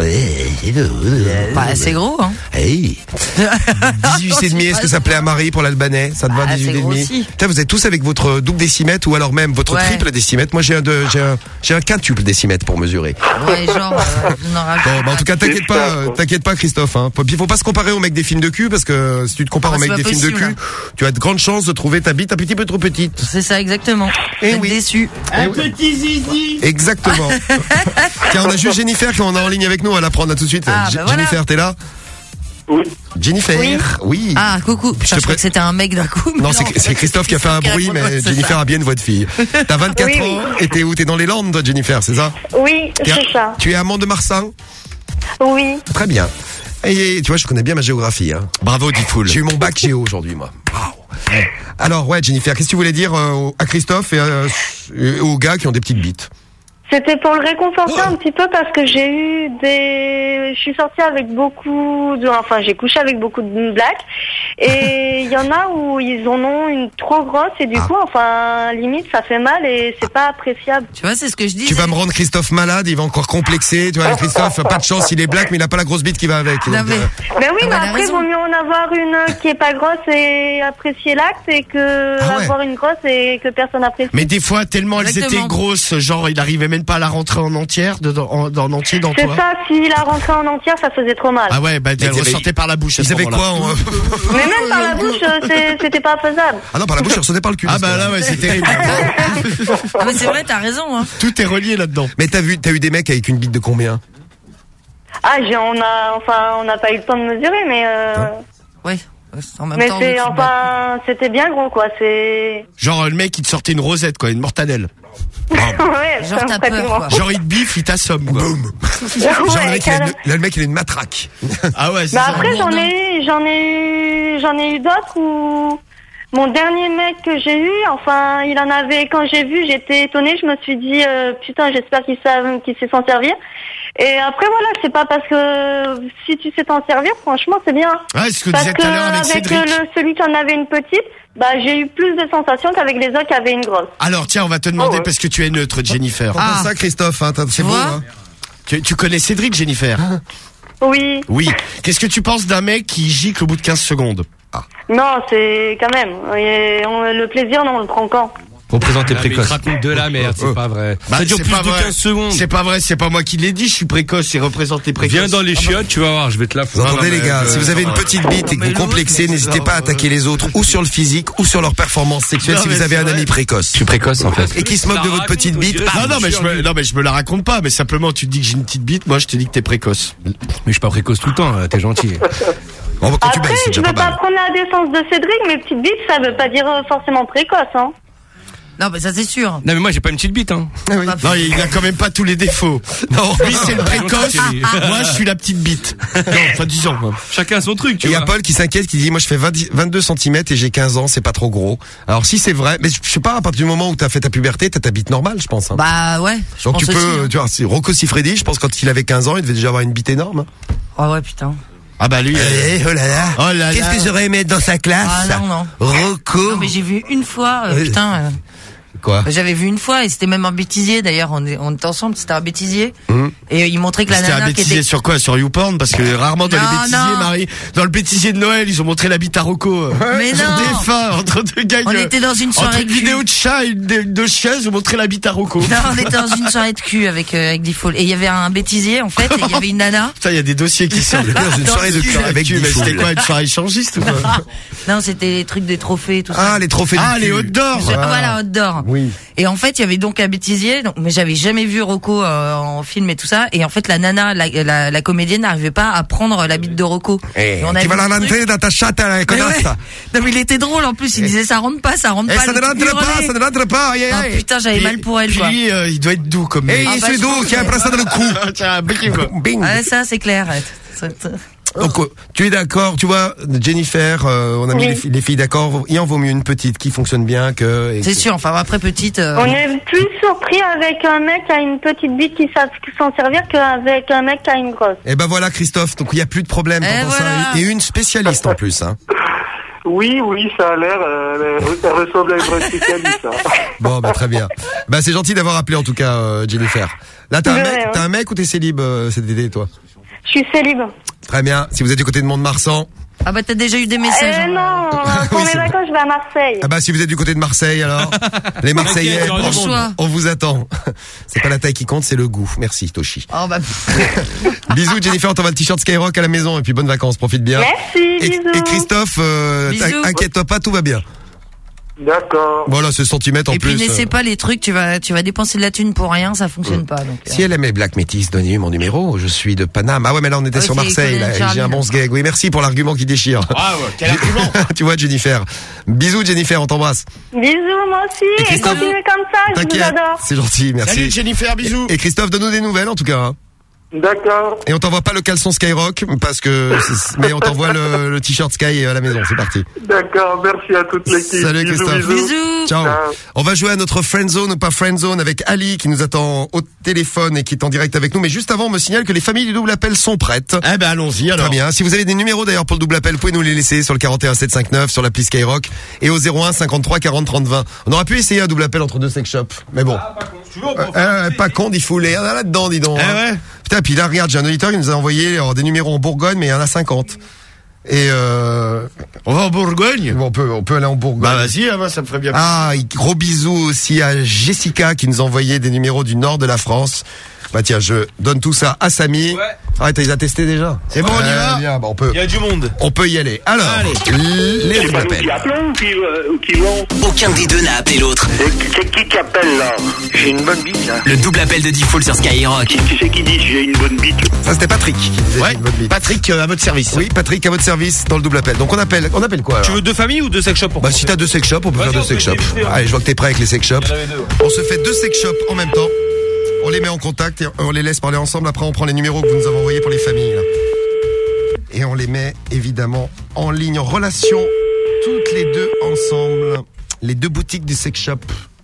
Bah, c'est gros, hein. Hey. dix-huit et demi, est-ce que ça plaît à Marie pour l'albanais? Ça te va, Ah, dix-huit c'est et gros demi? aussi. Putain, vous êtes tous avec votre double décimètre ou alors même votre Ouais. triple décimètre. Moi, j'ai un, de, j'ai un, j'ai un quintuple décimètre pour mesurer. Ouais, genre, euh, je n'en rajoute Bon, bah, en tout cas, t'inquiète C'est pas, ça, euh, quoi. t'inquiète pas, Christophe, hein. Puis, faut pas se comparer aux mecs des films de cul, parce que si tu te compares Ah, aux c'est mecs des pas films de possible. cul, tu as de grandes chances de trouver ta bite un petit peu trop petite. C'est ça, exactement. Eh D'être oui. déçu. Un petit zizi. Exactement. Tiens, on a juste Jennifer qui en a en ligne avec nous, on va la prendre là tout de suite. Ah, J- bah voilà. Jennifer, t'es là? Oui. Jennifer, oui. Ah, coucou. Putain, te je crois pré- que c'était un mec d'un coup. Non, c'est, c'est Christophe qui a fait un Christophe qui bruit, répond, mais c'est Jennifer ça. a bien une voix de fille. T'as vingt-quatre Oui, oui. ans, et t'es où? T'es dans les Landes, toi, Jennifer, c'est ça? Oui, T'es à- c'est ça. Tu es à Mont-de-Marsan? Oui. Très bien. Et tu vois, je connais bien ma géographie. Hein. Bravo, Diffoul. J'ai eu mon bac géo aujourd'hui, moi. Waouh. Alors, ouais, Jennifer, qu'est-ce que tu voulais dire euh, à Christophe et, euh, et aux gars qui ont des petites bites? C'était pour le réconforter un petit peu parce que j'ai eu des... Je suis sortie avec beaucoup de... Enfin, j'ai couché avec beaucoup de blacks. Et il y en a où ils en ont une trop grosse et du coup, enfin, limite, ça fait mal et c'est pas appréciable. Tu vois, c'est ce que je dis. Tu vas me rendre Christophe malade, il va encore complexer. Tu vois, Christophe, pas de chance, il est black, mais il a pas la grosse bite qui va avec. Non, Donc, mais- euh, Ben oui, Ah, mais bah, elle a après, raison. vaut mieux en avoir une qui est pas grosse et apprécier l'acte et que Ah ouais. avoir une grosse et que personne apprécie. Mais des fois, tellement elles Exactement. étaient grosses, genre, il arrivait même même pas la rentrée en entière, de, en, en entier dans C'est toi? ça, si la rentrée en entière, ça faisait trop mal. Ah ouais, bah elle ressortait par la bouche. Ils avaient quoi en... Mais même par la bouche, euh, c'est- c'était pas faisable. Ah non, par la bouche, elle ressortait par le cul. Ah bah là, ouais, c'est terrible. Ah, mais c'est vrai, t'as raison. Hein. Tout est relié là-dedans. Mais t'as vu, t'as eu des mecs avec une bite de combien? Ah, j'ai, on a, enfin, on n'a pas eu le temps de mesurer, mais. Euh... Ouais. En même mais temps, c'est, tu enfin, c'était bien gros, quoi. C'est. Genre le mec il te sortait une rosette quoi, une mortadelle. ouais. Genre t'as peur, quoi. Genre il te biffe, il t'assomme quoi. Boum. Ouais, Genre le mec, il a une, carrément. là, le mec, il a une matraque. Ah ouais, c'est Bah ça. après, j'en ai eu, j'en ai eu, j'en ai eu d'autres où. Mon dernier mec que j'ai eu, enfin, il en avait, quand j'ai vu, j'étais étonnée, je me suis dit, euh, putain, j'espère qu'il sait, qu'il sait s'en servir. Et après, voilà, c'est pas parce que si tu sais t'en servir, franchement, c'est bien. Ouais, ce que parce disait que tout à l'heure avec avec Cédric. le, celui qui en avait une petite, bah, j'ai eu plus de sensations qu'avec les autres qui avaient une grosse. Alors tiens, on va te demander Oh ouais. parce que tu es neutre, Jennifer. Prends pas ça, Christophe, hein, t'as- c'est beau, vois hein. Tu, tu connais Cédric, Jennifer? Oui. Oui. Qu'est-ce que tu penses d'un mec qui gicle au bout de quinze secondes? Non, c'est quand même. Et on- le plaisir, non, on le prend quand? Représenté Ah, précoce. raconte de la merde, c'est pas vrai. Bah, ça dure c'est plus pas de vrai. quinze secondes. C'est pas vrai, c'est pas moi qui l'ai dit, je suis précoce, c'est représenté précoce. Viens dans les chiottes, tu vas voir, je vais te la Vous entendez, les gars, si vous avez une petite bite et que vous complexez, n'hésitez pas à attaquer les autres ou sur le physique ou sur leur performance sexuelle Non, si mais vous avez c'est un vrai. ami précoce. Je suis précoce en fait. Et qui se moque de votre petite bite. Non, non, mais je me, non, mais je me la raconte pas, mais simplement tu te dis que j'ai une petite bite, moi je te dis que t'es précoce. Mais je suis pas précoce tout le temps, t'es gentil. Bon, quand tu Après, baisses, c'est je déjà veux pas pas mal. prendre la défense de Cédric, mais petite bite, ça veut pas dire euh, forcément précoce, hein. Non, mais ça c'est sûr. Non mais moi j'ai pas une petite bite hein. Non, il a quand même pas tous les défauts. Non, lui c'est le précoce, moi je suis la petite bite. Non, pas disons. Moi. Chacun son truc, tu Et il y a vois. Paul qui s'inquiète, qui dit, moi je fais vingt vingt-deux centimètres et j'ai quinze ans, c'est pas trop gros. Alors si c'est vrai, mais je sais pas, à partir du moment où t'as fait ta puberté, t'as ta bite normale, je pense. Hein. Bah ouais. je Donc tu pense peux, aussi, hein. tu vois, c'est Rocco Siffredi, je pense quand il avait quinze ans, il devait déjà avoir une bite énorme. Oh ouais, putain. Ah bah lui. Eh, oh là là. Oh là là. Qu'est-ce que j'aurais aimé être dans sa classe? Ah non, non. Rocco. Non, mais j'ai vu une fois, euh, Oui. putain. euh, Quoi? J'avais vu une fois et c'était même un bêtisier d'ailleurs. On, est- on était ensemble, c'était un bêtisier. Hum. Et il montrait que la C'était un nana qui bêtisier était. sur quoi? Sur YouPorn? Parce que rarement dans Non, les bêtisiers, non. Marie. Dans le bêtisier de Noël, ils ont montré la bite à Rocco. Mais Sur non. des fins, entre deux gars. On était dans une Entre soirée une cul. vidéo de chat et une de, de chien, ils ont montré la bite à Rocco. Non, on était dans une soirée de cul avec euh, avec Diffoul. Et il y avait un bêtisier en fait, et il y avait une nana. Putain, il y a des dossiers qui sortent. Dans une soirée de cul avec Mais Diffoul. c'était quoi, une soirée échangiste ou quoi? Non, c'était les trucs des trophées et tout ça. Ah, les trophées du Ah, cul. les hôtes d'or. Je- Voilà, hot d'or. Oui. Et en fait, il y avait donc un bêtisier, donc, mais j'avais jamais vu Rocco euh, en film et tout ça. Et en fait, la nana, la, la, la comédienne n'arrivait pas à prendre la bite de Rocco. Eh, Et on tu avait vas la vu le rentrer truc. dans ta chatte, la Mais connasse. ouais. Non, mais il était drôle en plus. Il disait ça rentre pas, ça rentre Eh, pas. ça le ne truc rentre pas, hurlait. ça ne rentre pas, aïe, aïe, Ah aïe. putain, j'avais Puis- mal pour elle, puis quoi. lui, euh, il doit être doux comme Eh, mec. Ah, il bah, se je dos, pense qui a que- pris ça dans le cou. Tiens, bing, quoi. Bing. Ouais, ça, c'est clair. Donc, euh, tu es d'accord, tu vois, Jennifer, euh, on a mis Oui. les, filles- les filles d'accord, il en vaut mieux une petite qui fonctionne bien que... et C'est que- sûr. Enfin, après petite. euh, On est plus surpris avec un mec qui a une petite bite qui savent s'en servir qu'avec un mec qui a une grosse. Eh ben voilà, Christophe, donc il n'y a plus de problème, Eh t'entends voilà. ça. Et une spécialiste en plus, hein. Oui, oui, ça a l'air, euh, elle, elle ressemble à une vraie spécialiste. Hein. Bon, bah très bien. Bah c'est gentil d'avoir appelé en tout cas, euh, Jennifer. Là, t'as un De mec, rien. t'as un mec ou t'es célib euh, cet été, toi? Je suis célib. Très bien. Si vous êtes du côté de Mont-de-Marsan, Ah bah t'as déjà eu des messages. Euh, hein. non, pour Oui, mes c'est vrai. vacances, je vais à Marseille. ah bah si vous êtes du côté de Marseille alors, les Marseillais, Ok, tu as on, raison. Choix. on vous attend. C'est pas la taille qui compte, c'est le goût. Merci Toshi. Oh bah. Bisous Jennifer, on t'envoie le t-shirt Skyrock à la maison et puis bonnes vacances, profite bien. Merci, Et, bisous. et Christophe, euh, Bisous. t'in- inquiète-toi pas, tout va bien. D'accord. Voilà, ce centimètre en Et puis plus. n'essaie euh, pas les trucs, tu vas tu vas dépenser de la thune pour rien, ça fonctionne pas. Donc, euh. Si elle aimait Black Métis, donnez-lui mon numéro. Je suis de Paname. Ah ouais, mais là on était Ah oui, sur c'est Marseille. Colin Là, et Charlie, j'ai un là. bon sgeg. Oui, merci pour l'argument qui déchire. Ah ouais, quel argument. Tu vois, Jennifer. Bisous, Jennifer, on t'embrasse. Bisous, moi aussi. Et Et, Christophe continuez comme ça, je vous T'inquiète, adore. c'est gentil, merci. Salut Jennifer, bisous. Et Christophe, donne-nous des nouvelles en tout cas. hein. D'accord. Et on t'envoie pas le caleçon Skyrock parce que, c'est- mais on t'envoie le, le t-shirt Sky à la maison. C'est parti. D'accord, merci à toute l'équipe. Salut Bisous, Christophe. bisous. Bisous. Ciao. Ciao. On va jouer à notre friendzone ou pas friendzone avec Ali qui nous attend au téléphone et qui est en direct avec nous. Mais juste avant, on me signale que les familles du double appel sont prêtes. Eh ben allons-y alors. Très bien. Si vous avez des numéros d'ailleurs pour le double appel, vous pouvez nous les laisser sur le quarante et un sept cent cinquante-neuf, sur l'appli Skyrock et au zéro un cinquante-trois quarante trente vingt. On aurait pu essayer un double appel entre deux sex shops. Mais bon. Euh, euh, pas con, dit Foulet. On est là-dedans, dis donc. Eh hein. ouais. Putain, puis là, regarde, j'ai un auditeur qui nous a envoyé alors, des numéros en Bourgogne, mais il y en a cinquante. Et euh, on va en Bourgogne. On peut, on peut aller en Bourgogne. Bah vas-y, hein, ça me ferait bien. Ah, gros bisous aussi à Jessica qui nous envoyait des numéros du nord de la France. Bah tiens, je donne tout ça à Samy. Ouais. Ah, t'as les as testés déjà? C'est bon, on y va. Bien, bah, on peut. Il y a du monde. On peut y aller. Alors, les C'est pas nous qui appelons ou qui, euh, ou qui vont. Aucun des deux n'a appelé l'autre. C'est qui qui appelle là? J'ai une bonne bite là. Le double appel de Diffoul sur Skyrock. Qui, tu sais qui dit j'ai une bonne bite? Ça c'était Patrick qui disait Ouais, une bonne bite. Patrick, euh, à votre service. Oui, Patrick à votre service dans le double appel. Donc on appelle, on appelle quoi alors? Tu veux deux familles ou deux sex shops pour Bah si t'as deux sex shops, on peut Vas-y, faire on deux sex peut shops. débuter, hein. Allez, je vois que t'es prêt avec les sex shops. Il y en avait deux, ouais. On se fait deux sex shops en même temps. On les met en contact et on les laisse parler ensemble. Après, on prend les numéros que vous nous avez envoyés pour les familles. Là. Et on les met évidemment en ligne, en relation, toutes les deux ensemble. Les deux boutiques du sex shop.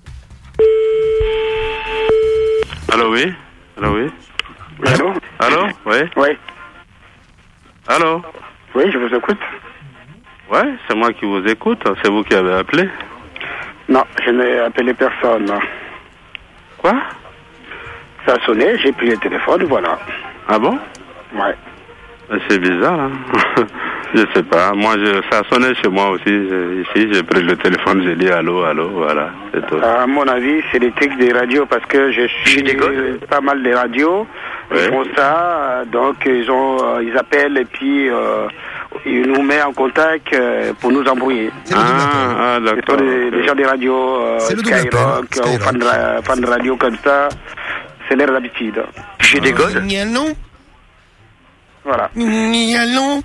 Allô, oui? Allô, oui? Oui, allô? Allô? Oui? Oui. Allô? Oui, je vous écoute. Ouais, c'est moi qui vous écoute. C'est vous qui avez appelé? Non, je n'ai appelé personne. Quoi? Ça a sonné, j'ai pris le téléphone, voilà. Ah bon? Ouais. C'est bizarre, hein? Je sais pas. Moi, je, ça a sonné chez moi aussi. Je- ici, j'ai pris le téléphone, j'ai dit allô, allô, voilà, c'est tout. À mon avis, c'est les trucs des radios parce que je suis pas mal des radios. Ils Ouais. font ça, euh, donc ils ont, euh, ils appellent et puis euh, ils nous mettent en contact euh, pour nous embrouiller. Ah, ah Ce sont d'accord. des, des gens des radios, euh, C'est le double appel, Skyrock, Skyrock. ou fan de, ra- fan de radio comme ça. C'est leur habitude. J'ai des godes. Allons, Voilà. allons.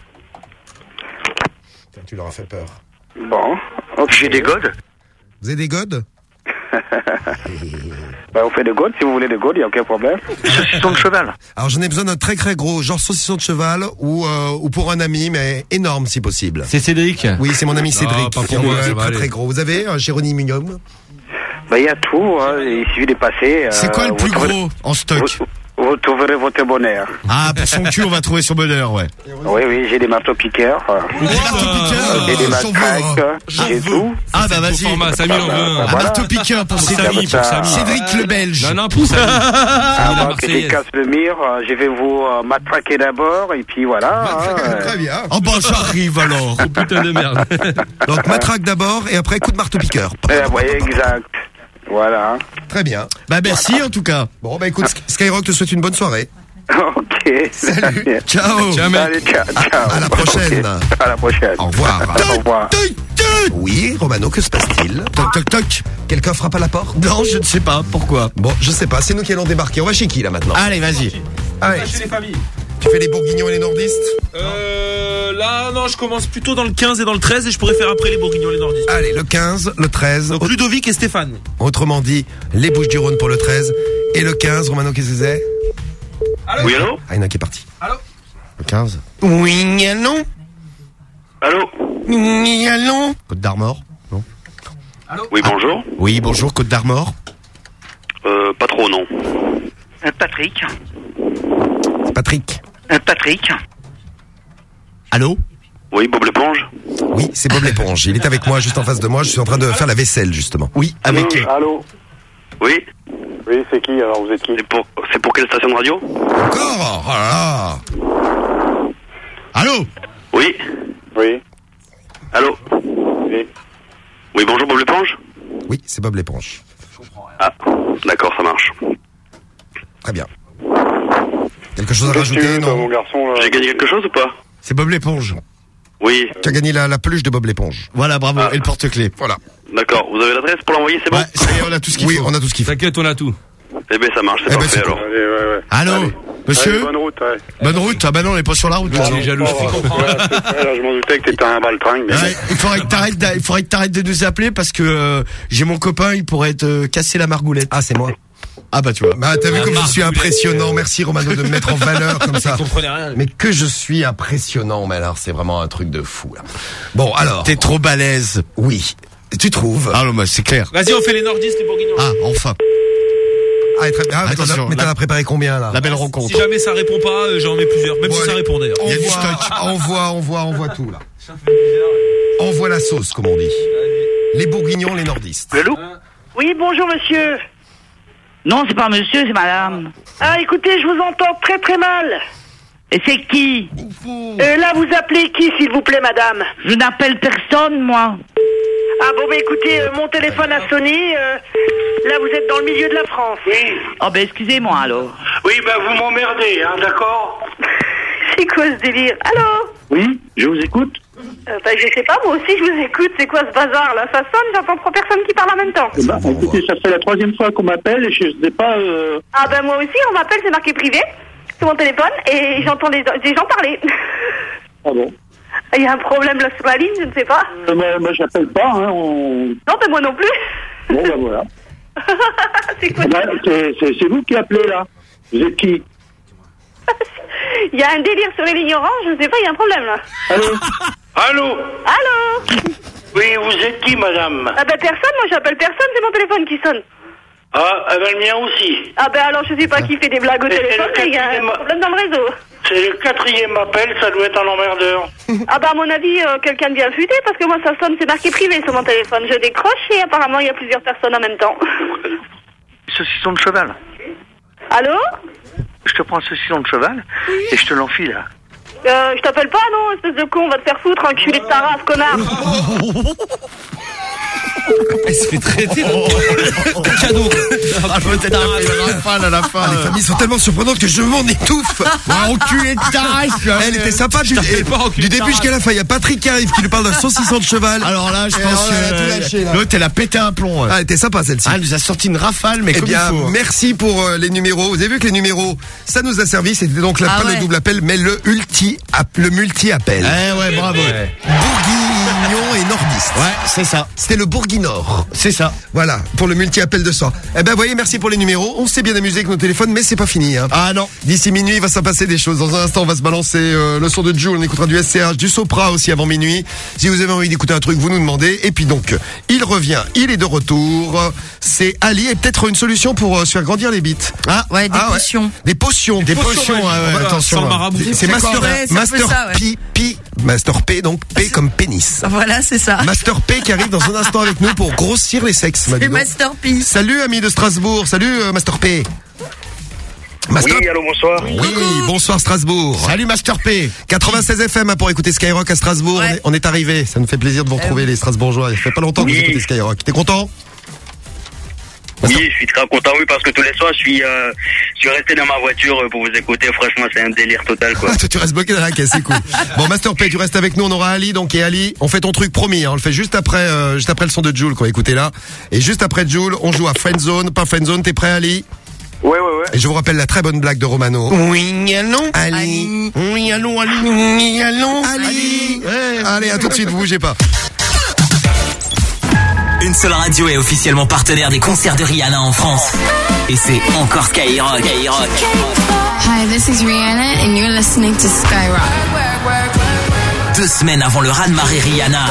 Tu leur as fait peur. Bon. Okay. J'ai des godes. Vous avez des godes? Bah, on fait des godes. Si vous voulez des godes, il n'y a aucun problème. Saucisson de cheval. Alors j'en ai besoin d'un très très gros, genre saucisson de cheval ou euh, ou pour un ami, mais énorme si possible. C'est Cédric. Oui, c'est mon ami Cédric. pas pour qui en moi, veut ça un va très aller. très gros. Vous avez un géronymium? Bah, il y a tout. Hein. Il suffit de passer. C'est euh, quoi le vous plus trouverez- gros en stock? Vous, vous trouverez votre bonheur. Ah, pour son cul, on va trouver son bonheur, ouais. Oui, oui, j'ai des marteaux-piqueurs. Des marteaux-piqueurs, J'ai des euh, j'en veux, matraques. hein. J'ai tout. Ah bah vas-y. Format, Samy en veut un. Un Voilà. marteau-piqueur pour Pour Cédric. Samy, pour Samy. Cédric le Belge. Non, non, pour Samy. Avant la que je Marseillaise. casse le mur, euh, je vais vous euh, matraquer d'abord et puis voilà. hein, euh. Très bien. Oh bah j'arrive alors. Oh, putain de merde. Donc matraque d'abord et après coup de marteau-piqueur. Euh, oui, exact. Voilà. Très bien. Bah merci en tout cas. Bon bah écoute, Skyrock te souhaite une bonne soirée. Ok. Salut. Ciao. Ciao, mec. Allez, ciao, ciao. À la prochaine. Ok. À la prochaine. Au revoir. Au revoir. Oui, Romano, que se passe-t-il? Toc toc toc. Quelqu'un frappe à la porte? Non, je ne sais pas pourquoi. Bon, je sais pas, c'est nous qui allons débarquer. On va chez qui là maintenant? Allez, vas-y. Allez, Chez les familles. tu fais les bourguignons et les nordistes? Euh, là, non, je commence plutôt dans le quinze et dans le treize et je pourrais faire après les bourguignons, les nordistes. Allez, le quinze, le treize. Donc Ludovic et Stéphane. Autrement dit, les Bouches-du-Rhône pour le treize. Et le quinze, Romano, qu'est-ce que c'est? Allô? Oui, allô? Ah, il y en a qui est parti. Allô? Le quinze. Oui, allons. Allô? Oui, allons. Côte d'Armor. Non? Oui, bonjour. Oui, bonjour, Côte d'Armor. Euh, pas trop, non. Patrick. C'est Patrick. Patrick. Allô? Oui, Bob l'éponge? Oui, c'est Bob l'éponge. Il est avec moi, juste en face de moi. Je suis en train de faire la vaisselle, justement. Oui, avec. Allô? Oui? Oui, c'est qui alors? Vous êtes qui? C'est pour, c'est pour quelle station de radio? Encore? Oh là là. Allô? Oui? Oui. Allô? Oui. Oui, bonjour, Bob l'éponge? Oui, c'est Bob l'éponge. Ah, d'accord, ça marche. Très bien. Quelque chose à Qu'est-ce que tu rajouter, veux, toi, mon non? garçon là? J'ai gagné quelque chose ou pas? C'est Bob l'éponge. Oui, Tu as gagné la, la peluche de Bob l'éponge. Voilà, bravo. Ah. Et le porte-clés. Voilà. d'accord. Vous avez l'adresse pour l'envoyer, c'est bon? Ouais, ça y est, on a tout ce qu'il Oui, faut. on a tout ce qu'il faut. T'inquiète, on a tout. Eh ben, ça marche, c'est Eh ben, parfait c'est alors. Allez, ouais, ouais. Allô? Allez. Monsieur? Allez, bonne route, ouais. Bonne route. Ah bah non, on n'est pas sur la route. là. Il est jaloux. Oh, ouais, c'est- là, je m'en doutais que t'étais un baltringue, mais Ouais, il faudrait que t'arrêtes, d'a- il faudrait que t'arrêtes de nous appeler parce que euh, j'ai mon copain, il pourrait te casser la margoulette. Ah, c'est moi. Ah bah tu vois. Bah, t'as vu Ah, comme je suis Marc, impressionnant. Merci, Romano, de me mettre en valeur comme ça. Vous comprenez rien. Mais que je suis impressionnant. Mais alors, c'est vraiment un truc de fou, là. Bon, alors. T'es trop balèze. Oui. Tu trouves? Ah non, bah c'est clair. Vas-y, on fait les nordistes, les bourguignons. Ah, enfin. Ah, très bien. Ah, mais t'en as- Attention, mais t'en la- as préparé combien, là? La belle rencontre. Si jamais ça répond pas, euh, j'en mets plusieurs. Même Bon, si ça allez. répond d'ailleurs. On Il y a du voit, stock. on voit, on voit, on voit tout, là. On voit la sauce, comme on dit. Les bourguignons, les nordistes. Allô? Oui, bonjour monsieur. Non, c'est pas monsieur, c'est madame. Ah, écoutez, je vous entends très très mal. Et c'est qui? Euh, là, vous appelez qui, s'il vous plaît, madame? Je n'appelle personne, moi. Ah bon, bah écoutez, euh, mon téléphone a sonné. Euh, là, vous êtes dans le milieu de la France. Oui. Oh, ben excusez-moi, alors. Oui, bah vous m'emmerdez, hein, d'accord? C'est quoi ce délire? Allô? Oui, je vous écoute. Euh, bah, je sais pas, moi aussi je vous écoute. C'est quoi ce bazar, là? Ça sonne, j'entends trois personnes qui parlent en même temps. Eh ben, écoutez, ça fait la troisième fois qu'on m'appelle et je sais pas... Euh... Ah ben moi aussi, on m'appelle, c'est marqué privé sur mon téléphone et j'entends des, des gens parler. Ah bon? Il y a un problème là sur la ligne, je ne sais pas. Euh, moi, moi j'appelle pas, hein, on... Non, ben moi non plus. Bon, ben voilà. C'est quoi? Eh ben, c'est, c'est, c'est vous qui appelez, là. Vous êtes qui? Il y a un délire sur les lignes oranges, je ne sais pas, il y a un problème là. Allô? Allô? Allô? Oui, vous êtes qui, madame? Ah ben personne, moi j'appelle personne, c'est mon téléphone qui sonne. Ah, eh ben le mien aussi. Ah ben alors je sais pas qui fait des blagues au Mais c'est téléphone, le mais il y a un problème dans le réseau. C'est le quatrième appel, ça doit être un emmerdeur. Ah bah à mon avis, euh, quelqu'un de bien futé, parce que moi ça sonne, c'est marqué privé sur mon téléphone. Je décroche et apparemment il y a plusieurs personnes en même temps. Saucisson de cheval. Allô? Je te prends un saucisson de cheval et je te l'enfile, là. Euh, je t'appelle pas, non, espèce de con, va te faire foutre, enculé de ta race, connard. Elle se fait traiter de cadeau. Ah, peut-être un fait rafale à la fin. Ah, les familles sont tellement surprenantes que je m'en étouffe. Ah, enculé de ta race. Elle était sympa du, du début jusqu'à la fin. Il y a Patrick qui arrive, qui lui parle d'un saucisson de cheval. Alors là, je Et pense alors, elle a tout lâché, que là. l'autre, elle a pété un plomb. Ah, elle était sympa celle-ci. Ah, elle nous a sorti une rafale, mais eh comme bien, il faut. merci pour euh, les numéros. Vous avez vu que les numéros, ça nous a servi. C'était donc la, Ah pas ouais. le double appel, mais le ulti, le multi-appel. Eh ouais, bravo. Ouais. Bourguignon et nordiste. Ouais, c'est ça. C'était le Bourguinor. C'est ça. Voilà, pour le multi-appel de soir. Eh ben, voyez, merci pour les numéros. On s'est bien amusé avec nos téléphones, mais c'est pas fini, hein. Ah non. D'ici minuit, il va s'en passer des choses. Dans un instant, on va se balancer euh, le son de Jul. On écoutera du S C H, du Sopra aussi avant minuit. Si vous avez envie d'écouter un truc, vous nous demandez. Et puis donc, il revient, il est de retour. C'est Ali et peut-être une solution pour euh, se faire grandir les bites. Ah, Ouais, des Ah ouais. potions. Des potions. Des potions, ah ouais, Voilà, attention. sans le hein. marabout. C'est C'est Master, quoi, ouais, c'est un peu Master ça, ouais. P, P, Master P, donc P comme pénis. Voilà, c'est ça. Master P qui arrive dans un instant avec nous pour grossir les sexes. C'est Madigo. Masterpiece. Salut amis de Strasbourg, salut euh, Master P. Master... Oui, allô, bonsoir. Oui, bonsoir Strasbourg. Salut Master P. quatre-vingt-seize F M hein, pour écouter Skyrock à Strasbourg. Ouais. On, est, on est arrivé, ça nous fait plaisir de vous retrouver les Strasbourgeois. Il fait pas longtemps que vous Oui. écoutez Skyrock. T'es content? Oui, je suis très content, oui, parce que tous les soirs, je suis, euh, je suis resté dans ma voiture euh, pour vous écouter. Franchement, c'est un délire total, quoi. Ah, toi, tu restes bloqué dans la caisse, c'est cool. Bon, Master P, tu restes avec nous. On aura Ali, donc, et Ali, on fait ton truc promis. Hein, on le fait juste après, euh, juste après le son de Jul qu'on va écouter là. Et juste après Jul, on joue à Friendzone. Pas Friendzone, t'es prêt, Ali? Ouais, ouais, ouais. Et je vous rappelle la très bonne blague de Romano. Oui, allons. Ali. Oui, allons, Ali. Oui, allons. Ali. Ouais. Allez, à tout de suite, vous bougez pas. Une seule radio est officiellement partenaire des concerts de Rihanna en France. Et c'est encore Skyrock. Skyrock. Hi, this is Rihanna and you're listening to Skyrock. Deux semaines avant le raz-de-marée Rihanna,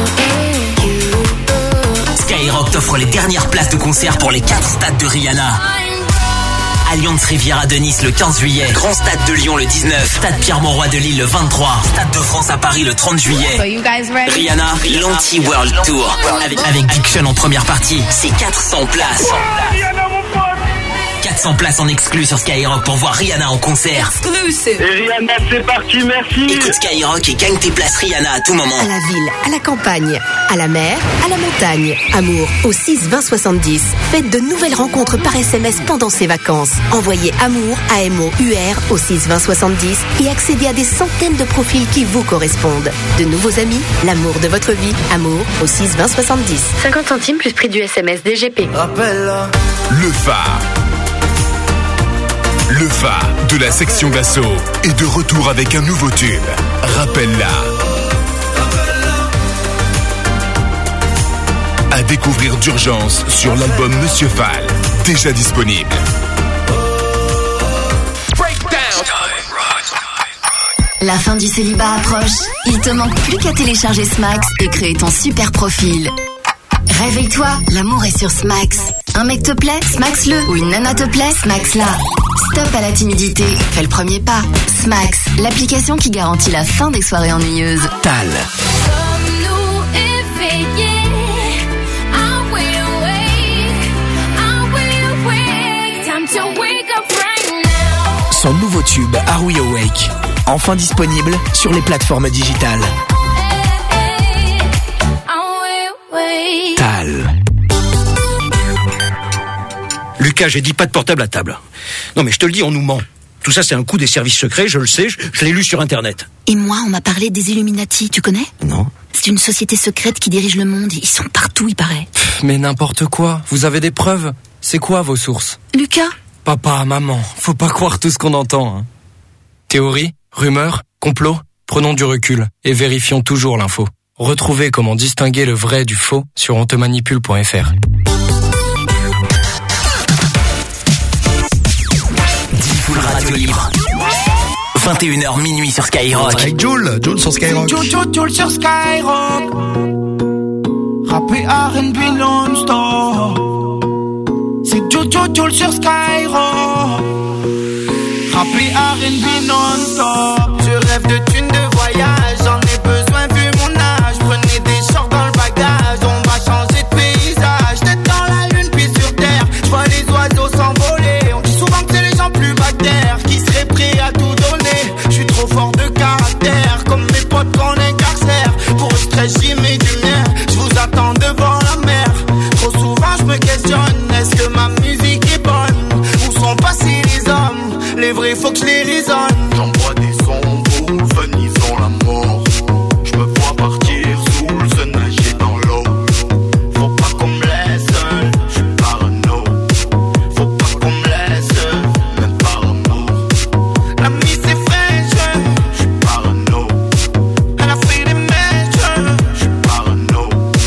Skyrock t'offre les dernières places de concert pour les quatre stades de Rihanna. Allianz Riviera de Nice le quinze juillet, Grand Stade de Lyon le dix-neuf, Stade Pierre-Mauroy de Lille le vingt-trois, Stade de France à Paris le trente So juillet. you guys ready? Rihanna, l'Anti-World Tour, avec, avec Big Sean en première partie, c'est quatre cents places. quatre cents places en exclu sur Skyrock pour voir Rihanna en concert. Exclusive. Et Rihanna, c'est parti, merci. Écoute Skyrock et gagne tes places Rihanna à tout moment. À la ville, à la campagne, à la mer, à la montagne. Amour au six vingt soixante-dix. Faites de nouvelles rencontres par S M S pendant ces vacances. Envoyez Amour, A M O U R au six vingt soixante-dix et accédez à des centaines de profils qui vous correspondent. De nouveaux amis, l'amour de votre vie. Amour au six vingt soixante-dix. cinquante centimes plus prix du S M S D G P. Le phare. Le phare de la section d'assaut est de retour avec un nouveau tube. Rappelle-la. À découvrir d'urgence sur l'album Monsieur Fall, déjà disponible. La fin du célibat approche. Il te manque plus qu'à télécharger Smax et créer ton super profil. Réveille-toi, l'amour est sur Smax. Un mec te plaît, Smax-le. Ou une nana te plaît, Smax-la. Stop à la timidité, fais le premier pas. Smax, l'application qui garantit la fin des soirées ennuyeuses. Tal. Son nouveau tube, Are We Awake? enfin disponible sur les plateformes digitales. Tal. Lucas, j'ai dit pas de portable à table. Non mais je te le dis, on nous ment. Tout ça c'est un coup des services secrets, je le sais, je, je l'ai lu sur internet. Et moi, on m'a parlé des Illuminati, tu connais? Non. C'est une société secrète qui dirige le monde. Ils sont partout, il paraît. Mais n'importe quoi, vous avez des preuves? C'est quoi vos sources? Lucas? Papa, maman, faut pas croire tout ce qu'on entend. Hein. Théorie, rumeurs, complot, prenons du recul et vérifions toujours l'info. Retrouvez comment distinguer le vrai du faux sur on te manipule point f r. Full Radio Libre. vingt et une heures minuit sur Skyrock. Avec Jules, Jules sur Skyrock. Jules, Jules, Jules sur Skyrock. Rappé R and B non-stop. C'est Jules, Jules, Jules sur Skyrock. Rappé R and B non-stop. Je rêve de thunes de voyage. J'en ai besoin vu mon âge. Prenez des shorts dans le bagage. On va changer de paysage. Tête dans la lune puis sur terre. Je vois les oiseaux s'envoler. On dit souvent que c'est les gens plus bactères qui seraient prêts à tout donner. Je suis trop fort de caractère. Comme mes potes qu'on incarcère. Pour le stress j'y mets du mien. Je vous attends devant la mer. Trop souvent je me questionne. Est-ce que ma musique est bonne? Où sont passés les hommes? Les vrais faut que je les raisonne. J'envoie des sons pour le fun, ils ont la mort. Je me vois partir sous le sun, nager dans l'eau. Faut pas qu'on me laisse seul, je suis parano. Faut pas qu'on me laisse seul, même par amour. La mise est fraîche, je suis parano. Elle a fait des mèches, je suis parano.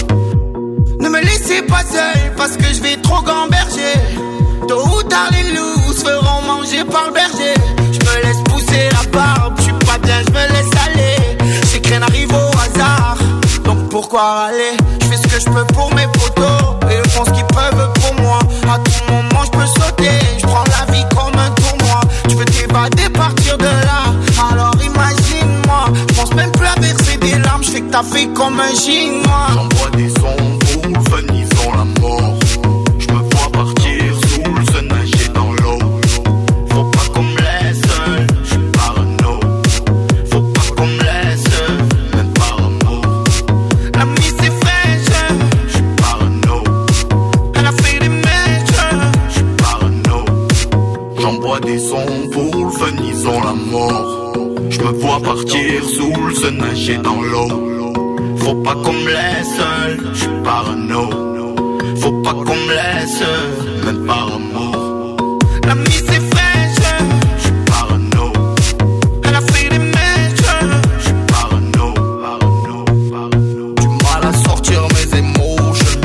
Ne me laissez pas seul parce que je vais trop gamberger. Tôt ou tard les loups se feront manger par le berger. Je me laisse pousser la barbe, je suis pas bien, je me laisse aller. Je sais que rien n'arrive au hasard, donc pourquoi aller? Je fais ce que je peux pour mes potos et ils font ce qu'ils peuvent pour moi. À tout moment je peux sauter, je prends la vie comme un tournoi. Tu veux t'évader, partir de là, alors imagine-moi. Je pense même plus à verser des larmes, je fais que t'as fait comme un chinois. J'envoie des sons pour le fun, ils ont la mort. Je me vois partir sous le sun, nager dans l'eau. Faut pas qu'on me laisse seul, je suis parano. Faut pas qu'on me laisse seul, même par amour. La mise est fraîche, je suis parano. Elle a fait des mèches, je suis parano. J'envoie des sons pour le fun, ils ont la mort. Je me vois partir sous le sun, nager dans l'eau. Faut pas qu'on me laisse seul, je suis parano. Faut pas qu'on me laisse seul, même par amour. La mise est fraîche, je suis parano. Elle a fait des mèches, je suis parano, parano, parano. Du mal à sortir mes émotions.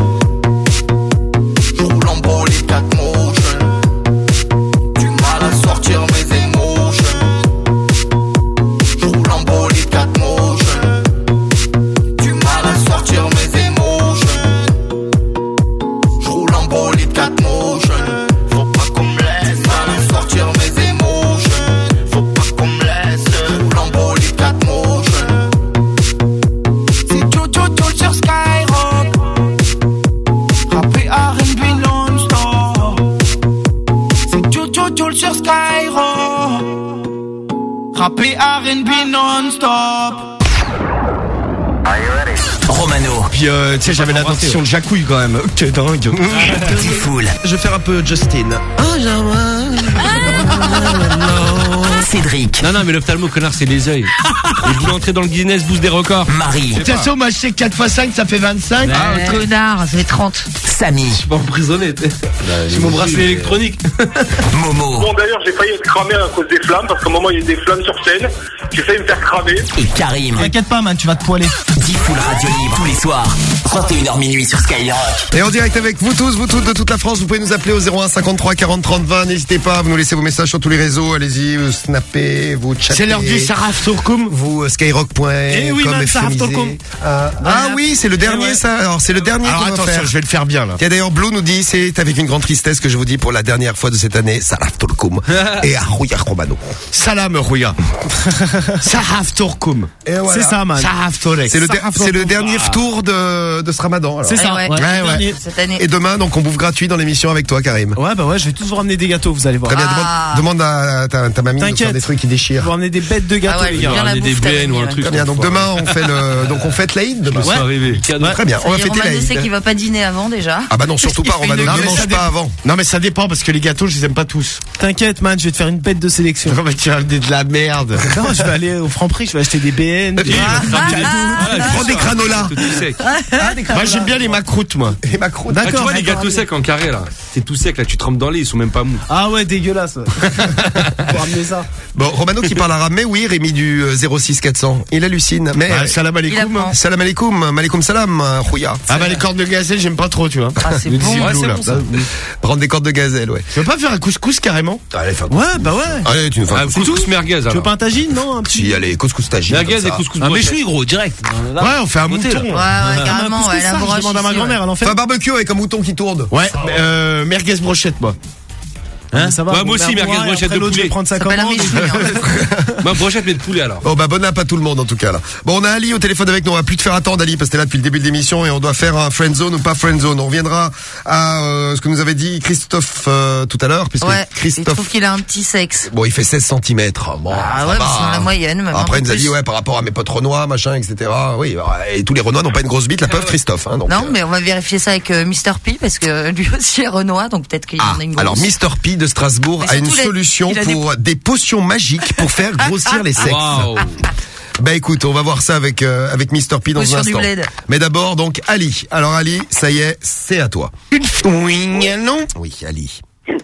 Je roule en bolide quatre motion. Du mal à sortir mes émotions. Je roule en bolide quatre motion. Du mal à sortir mes émotions. Je roule en bolide quatre motion. Faut pas qu'on me laisse Du mal à sortir mes émotions. Faut pas qu'on me laisse Je roule en bolide quatre motion. C'est Jojo Jojo sur Skyrock. Rappé R and B non-stop. C'est Jojo Jojo sur Skyrock. Rappé R and B non-stop. Romano. Puis euh, tu sais, j'avais la dentition de Jacouille quand même. T'es dingue. Diffoul. Je vais faire un peu Justin. Cédric. Non, non, mais l'ophtalmo, connard, c'est les yeux. Il voulait entrer dans le Guinness Boost des records. Marie. De toute façon, moi je sais que quatre fois cinq ça fait vingt-cinq. Ah, connard, ça fait trente. Samy. Je suis pas emprisonné. J'ai mon bracelet électronique. Momo. Bon, d'ailleurs, j'ai failli être cramé à cause des flammes, parce qu'à un moment, il y a eu des flammes sur scène. J'ai failli me faire cramer. Et Karim. T'inquiète pas, man, tu vas te poiler. Diffoul Radio Libre tous les soirs. vingt et une heures minuit sur Skyrock. Et en direct avec vous tous, vous toutes de toute la France, vous pouvez nous appeler au zéro un cinquante-trois quarante trente vingt. N'hésitez pas, vous nous laissez vos messages sur tous les réseaux. Allez-y, vous snappez, vous chattez. C'est l'heure du Saraf Tourkoum. Vous, skyrock point com. Eh oui, man, Saraf Tourkoum. Ah, ah oui, c'est le dernier, ouais. ça. Alors, c'est le dernier Alors qu'on va attention, faire. je vais le faire bien là. Tiens, d'ailleurs, Blue nous dit, c'est avec une grande tristesse que je vous dis pour la dernière fois de cette année, Saraf Tourkoum. Et à Rouya Romano. Salam Rouya. Saraf Tourkoum. Et voilà. C'est ça, man. Saraf Tourek. C'est le, der- c'est le dernier tour de, de ce ramadan. alors. C'est ça. Ouais, Ouais, ouais. ouais. Cette année. Et demain, donc, on bouffe gratuit dans l'émission avec toi, Karim. Ouais, bah ouais, je vais tous vous ramener des gâteaux, vous allez voir. Très bien, Ah. demande, demande à ta, ta mamie de T'inquiète, faire des trucs qui déchirent. On est des bêtes de gâteaux, Ah ouais, les gars. bien la On est des bouffe, t'as B N ou un gagné, truc. Très bien. Donc demain on fait le, donc on fête l'Aïd demain. Ouais. Arrivé. Très bien. On va Ça y est, fêter Roman, je sais l'Aïd. qu'il va pas dîner avant déjà. Ah bah non, surtout pas. On va ne Non, mais mange ça pas dépend. avant. Non mais ça dépend parce que les gâteaux je les aime pas tous. T'inquiète, man, je vais te faire une bête de sélection. Non mais tu vas amener de la merde. Non, je vais aller au Franprix, je vais acheter des B N. des- Prends des granolas. Tout sec. Moi j'aime bien les macroutes moi. Et macron. Ah, tu D'accord. vois les gâteaux secs en carré là. C'est tout sec là, tu trempes dans les, ils sont même pas mous. Ah ouais, dégueulasse. Faut ramener ça. Bon, Romano qui parle arabe, mais oui, Rémi du euh, zéro six quatre cents. Il hallucine. Mais Ah, salam alaikum. apprend. salam alaikum, malaikum salam, euh, Khouya. Ah bah les cornes de gazelle j'aime pas trop tu vois. Ah, c'est Le bon. ziblou, Ouais, c'est là. bon, ça. Prendre des cordes de gazelle, ouais. Tu veux pas faire un couscous carrément? Allez, fais un Ouais, bah ouais. Allez, tu nous fais un Ah, couscous. couscous merguez Tu veux alors. pas un tagine, non? Un petit. Si, allez, couscous tagine. Merguez comme et ça. couscous Un brochette. méchoui, gros, direct. Ouais, on fait un mouton. Ouais, ouais, Ah, carrément, un ouais, couscous, la ça, broche je demande à ma ici, grand-mère, ouais. elle en fait. Fais un barbecue avec un mouton qui tourne. Ouais, euh, merguez brochette moi. Hein, ça va. Ouais, mon moi aussi, père, merguez moi, et brochette après, de l'autre, je vais poulet. prendre sa Ça s'appelle un commande. méchoui, hein. Ma brochette mais de poulet alors. Oh bah bonne app à tout le monde en tout cas là. Bon, on a Ali au téléphone avec nous, on va plus te faire attendre Ali parce que t'es là depuis le début de l'émission et on doit faire un friend zone ou pas friend zone. On reviendra à euh, ce que nous avait dit Christophe euh, tout à l'heure puisque Ouais, il Christophe trouve qu'il a un petit sexe. bon, il fait seize centimètres. Bon, Ah ça ouais, va, mais c'est dans la hein. moyenne, même un Après, peu il nous a dit, plus. ouais, par rapport à mes potes Renois, machin, et cetera. Oui, et tous les Renois n'ont pas une grosse bite, la preuve Christophe. Hein, donc, Non, euh, mais on va vérifier ça avec euh, mister P parce que lui aussi est Renoir, donc peut-être qu'il Ah, en a une grosse. alors mister P de Strasbourg Mais a une surtout, il a- solution il a pour des... potions magiques pour faire grossir les sexes. Waouh. Bah écoute, on va voir ça avec euh, avec mister P dans Potion un du instant. bled. Mais d'abord donc Ali. Alors Ali, ça y est, c'est à toi. Une oui, non? Oui, Ali.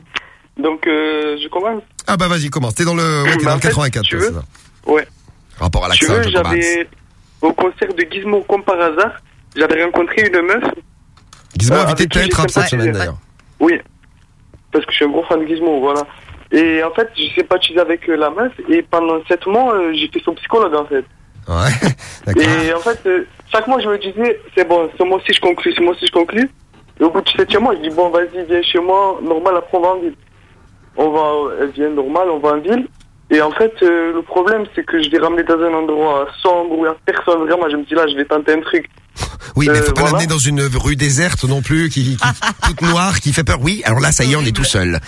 Donc, euh, je commence. Ah bah vas-y, commence. T'es dans le ouais, t'es Bah, dans en le fait, quatre-vingt-quatre, tu toi, veux c'est ça. Ouais. Rapport à Tu l'accent, veux, je commence. j'avais, au concert de Gizmo comme par hasard, j'avais rencontré une meuf. Gizmo Euh, invité avec qui de j'ai Trap cette sympathisé. semaine d'ailleurs. Oui. Parce que je suis un gros fan de Gizmo, voilà. Et en fait, j'ai sympathisé avec euh, la meuf et pendant sept mois, euh, j'ai fait son psychologue en fait. Ouais, d'accord. Et en fait, euh, chaque mois, je me disais, c'est bon, ce mois-ci je conclue, ce mois-ci je conclue. Et au bout du septième mois, je dis, bon, vas-y, viens chez moi, normal, après on va en ville. On va, elle vient normal, on va en ville. Et en fait, euh, le problème, c'est que je l'ai ramené dans un endroit sombre où il n'y a personne, vraiment, je me dis là, je vais tenter un truc. Oui, mais Euh, faut pas voilà. l'amener dans une rue déserte non plus, qui, qui toute noire, qui fait peur. Oui, alors là, ça y est, on est tout seul.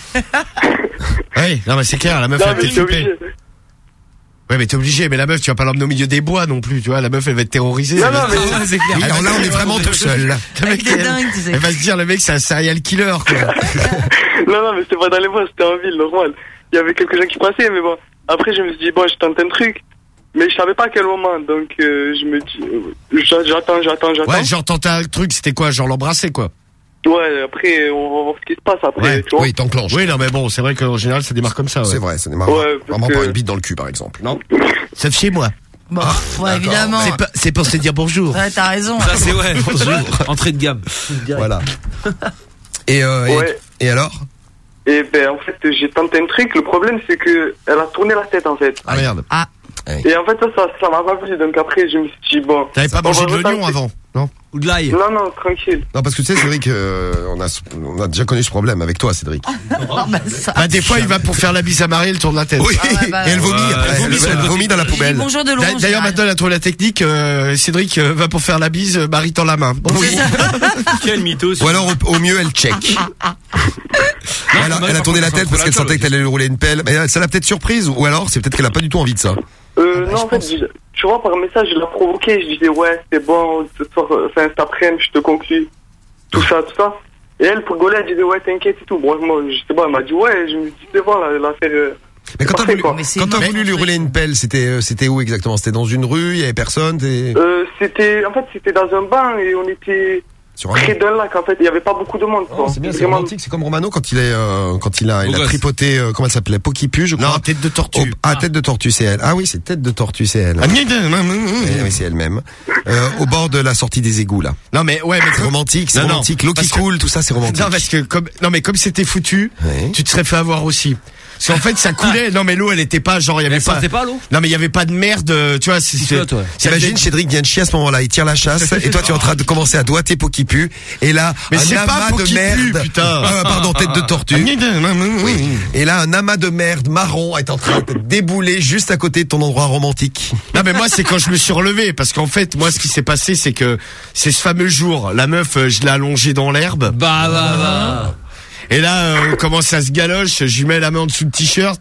Ouais, non mais c'est clair, la meuf Non, elle mais fait je suis flipper. obligé. Ouais mais t'es obligé, mais la meuf tu vas pas l'emmener au milieu des bois non plus, tu vois, la meuf elle va être terrorisée. Non, elle va- non, mais- Ouais, c'est clair. Oui, alors là, on est vraiment tout seul. Le mec, C'est elle, dingue, tu sais. elle va se dire le mec c'est un serial killer quoi. Non, non, mais c'était pas dans les bois, c'était en ville, normal. Il y avait quelques gens qui passaient, mais bon. Après, je me suis dit, bon, je tente un truc. Mais je savais pas à quel moment, donc euh, je me dis, euh, j'a- j'attends, j'attends, j'attends. Ouais, genre tenter un truc, c'était quoi, genre l'embrasser quoi. Ouais, après, on va voir ce qui se passe après, Ouais, tu vois. Oui, t'enclenches. Oui, non mais bon, c'est vrai qu'en général ça démarre comme ça. Ouais. C'est vrai, ça démarre Ouais, parce vraiment que- par une bite dans le cul, par exemple. Non? Sauf chez moi. Bon, Ah, ouais, évidemment. C'est pas- C'est pour se dire bonjour. Ouais, t'as raison. Ça c'est ouais. Entrée de gamme. Voilà. Et, euh, et, Ouais. et alors? Et ben, en fait, j'ai tenté un truc. Le problème, c'est que elle a tourné la tête, en fait. Ah merde. Ah. Et en fait, ça, ça, ça m'a pas plu. Donc après, je me suis dit, bon. T'avais pas on mangé va de l'oignon retenter. avant, non? Ou de l'ail. Non, non, tranquille. Non, parce que tu sais, Cédric, euh, on, a, on a déjà connu ce problème avec toi, Cédric. Ah, bah, ça. Bah des fois il va pour faire la bise à Marie, elle tourne la tête. Oui, Ah ouais, bah, et elle vomit ouais, après. elle Elle, vomit sur elle le vomit dans la J'ai dit poubelle. bonjour de loin. D'a- D'ailleurs maintenant elle a trouvé la technique, euh, Cédric euh, va pour faire la bise, euh, Marie tend la main. Bon, C'est ça. Quel mytho. Ou alors, au, au mieux, elle check. elle, a, elle a tourné la tête parce qu'elle sentait que t'allais lui rouler une pelle. Mais ça l'a peut-être surprise, ou alors c'est peut-être qu'elle a pas du tout envie de ça. Euh, bah, non, je en fait, pense. je- tu vois, par message, je l'ai provoqué. Je disais, ouais, c'est bon, ce soir, euh, enfin, cet après-midi, je te conclue. Tout ça, tout ça. Et elle, pour rigoler, elle disait, ouais, t'inquiète et tout. Bon, moi, je sais pas, elle m'a dit, ouais, je me dis, c'est bon, la- l'affaire. euh, Mais quand t'as parfait, voulu, quoi. Mais c'est quand t'as immense, voulu lui en fait. rouler une pelle, c'était, euh, c'était où exactement? C'était dans une rue, il y avait personne, t'es... Euh, c'était, en fait, c'était dans un banc et on était Sur un près banc. d'un lac, en fait. Il y avait pas beaucoup de monde, quoi. Oh, c'est bien, c'est Vraiment- romantique, c'est comme Romano quand il est, euh, quand il a, il Beau a gosse. tripoté, euh, comment elle s'appelait? Pokipu, je crois. Non, tête de tortue. Au- ah, tête de tortue, c'est elle. Ah oui, c'est tête de tortue, c'est elle. Ah, Eh oui, c'est elle-même. Euh, au bord de la sortie des égouts, là. Non mais ouais mais C'est romantique, c'est Non, non, romantique. L'eau qui parce que- coule, tout ça, c'est romantique. Non parce que comme non mais comme c'était foutu, Ouais. tu te serais fait avoir aussi. Parce qu'en fait ça coulait. Non mais l'eau elle était pas genre il y avait Elle pas. sentait pas l'eau. Non mais il y avait pas de merde. euh, Tu vois c'est. c'est- flotte, ouais. ça Imagine, faisait- Cédric vient de chier à ce moment-là, il tire la chasse, et toi tu es en train de commencer à doigter Pokipu, et là, Mais un c'est pas amas de Pokipu, merde. putain. Ah, pardon, tête de tortue. Oui. Et là, un amas de merde marron est en train de débouler juste à côté de ton endroit romantique. Non mais moi c'est quand je me suis relevé parce qu'en fait moi ce qui s'est passé c'est que c'est ce fameux jour la meuf euh, je l'ai allongée dans l'herbe Bah bah bah. et là euh, on commence à se galoche, je lui mets la main en dessous du t-shirt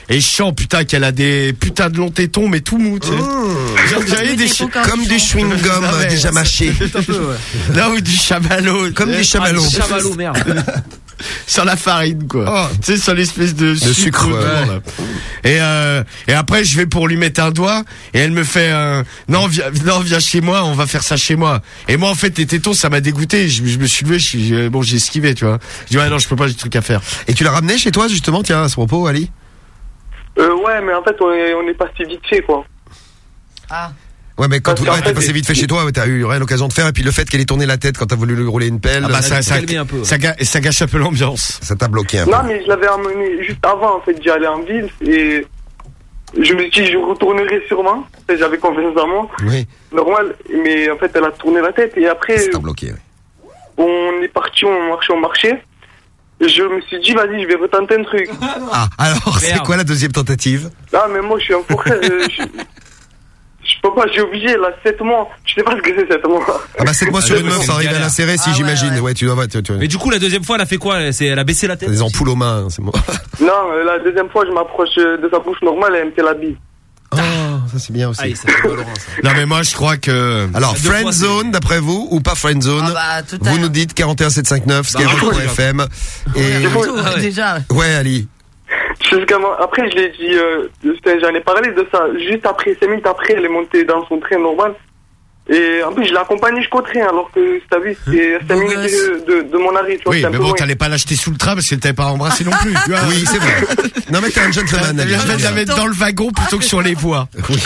Et je sens, putain, qu'elle a des putains de longs tétons, mais tout mou, tu sais. Genre, j'avais des chi- Comme du chewing-gum Ah ouais, déjà ça- mâché. un peu, ouais. Là, ou du chamallow. Comme du chamallow. Ah, chamallow, merde. Sur la farine, quoi. Oh. Tu sais, sur l'espèce de, De sucre, dedans, ouais. là. Et, euh, et après, je vais pour lui mettre un doigt, et elle me fait, euh, non, viens, non, viens chez moi, on va faire ça chez moi. Et moi, en fait, les tétons, ça m'a dégoûté. Je, je me suis levé, je suis, euh, bon, j'ai esquivé, tu vois. Je dis, ouais, non, je peux pas, j'ai des trucs à faire. Et tu l'as ramené chez toi, justement, tiens, à ce propos, Ali? Euh, ouais, mais en fait, on est, on est passé vite fait, quoi. Ah. Ouais, mais quand Parce tu qu'en ouais, t'es fait, passé vite fait chez toi, ouais, t'as eu rien l'occasion de faire, et puis le fait qu'elle ait tourné la tête quand t'as voulu lui rouler une pelle. Ah bah, ça, ça, calmé un peu, ouais. ça, ga- ça gâche un peu l'ambiance. Ça t'a bloqué un peu. Non, mais je l'avais emmené juste avant, en fait, j'y allais en ville, et je me suis dit, je retournerai sûrement. J'avais confiance en moi. Oui. Normal, mais en fait, elle a tourné la tête, et après, Ça t'a bloqué, oui. on est parti, on marchait, on marchait. Et je me suis dit, vas-y, je vais retenter un truc. Ah, alors, c'est Merde. quoi la deuxième tentative? Ah, mais moi, je suis un fourré. je, je, je peux pas, j'ai obligé, là, sept mois. Je sais pas ce que c'est, sept mois. Ah bah sept mois sur Ah, une ouais, meuf, c'est ça une arrive à galère. l'insérer si Ah, ouais, j'imagine. ouais. Ouais, tu dois, tu, tu, Mais du coup, la deuxième fois, elle a fait quoi? Elle, s'est- elle a baissé la t'as tête. des ampoules aux mains, c'est moi. Non, euh, la deuxième fois, je m'approche euh, de sa bouche normale, elle me fait la bille. Oh, ça c'est bien aussi. Aïe, ça fait Laurent, ça. Non, mais moi, je crois que... Alors, Deux fois, friend c'est- zone, d'après vous, ou pas friend zone? Ah bah, tout à Vous l'heure. nous dites quarante et un sept cent cinquante-neuf, Bah, Skyrock bravo, point F M. Et, Tout, Ah ouais. déjà. ouais, Ali. Jusqu'à moi- Après, je l'ai dit, euh, putain, j'en ai parlé de ça. Juste après, cinq minutes après, elle est montée dans son train normal. Et en plus, je l'ai accompagnée jusqu'au train, alors que, t'as vu, c'est cinq Beau minutes gosse. de, de, de mon arrêt, tu vois. Oui, c'est un mais peu bon, loin. t'allais pas l'acheter sous le tram parce que t'avais pas embrassé non plus, tu vois. Oui, c'est vrai. Non, mais t'es un gentleman, Ali. Je vais j'aime la bien. mettre dans le wagon plutôt que sur les voies.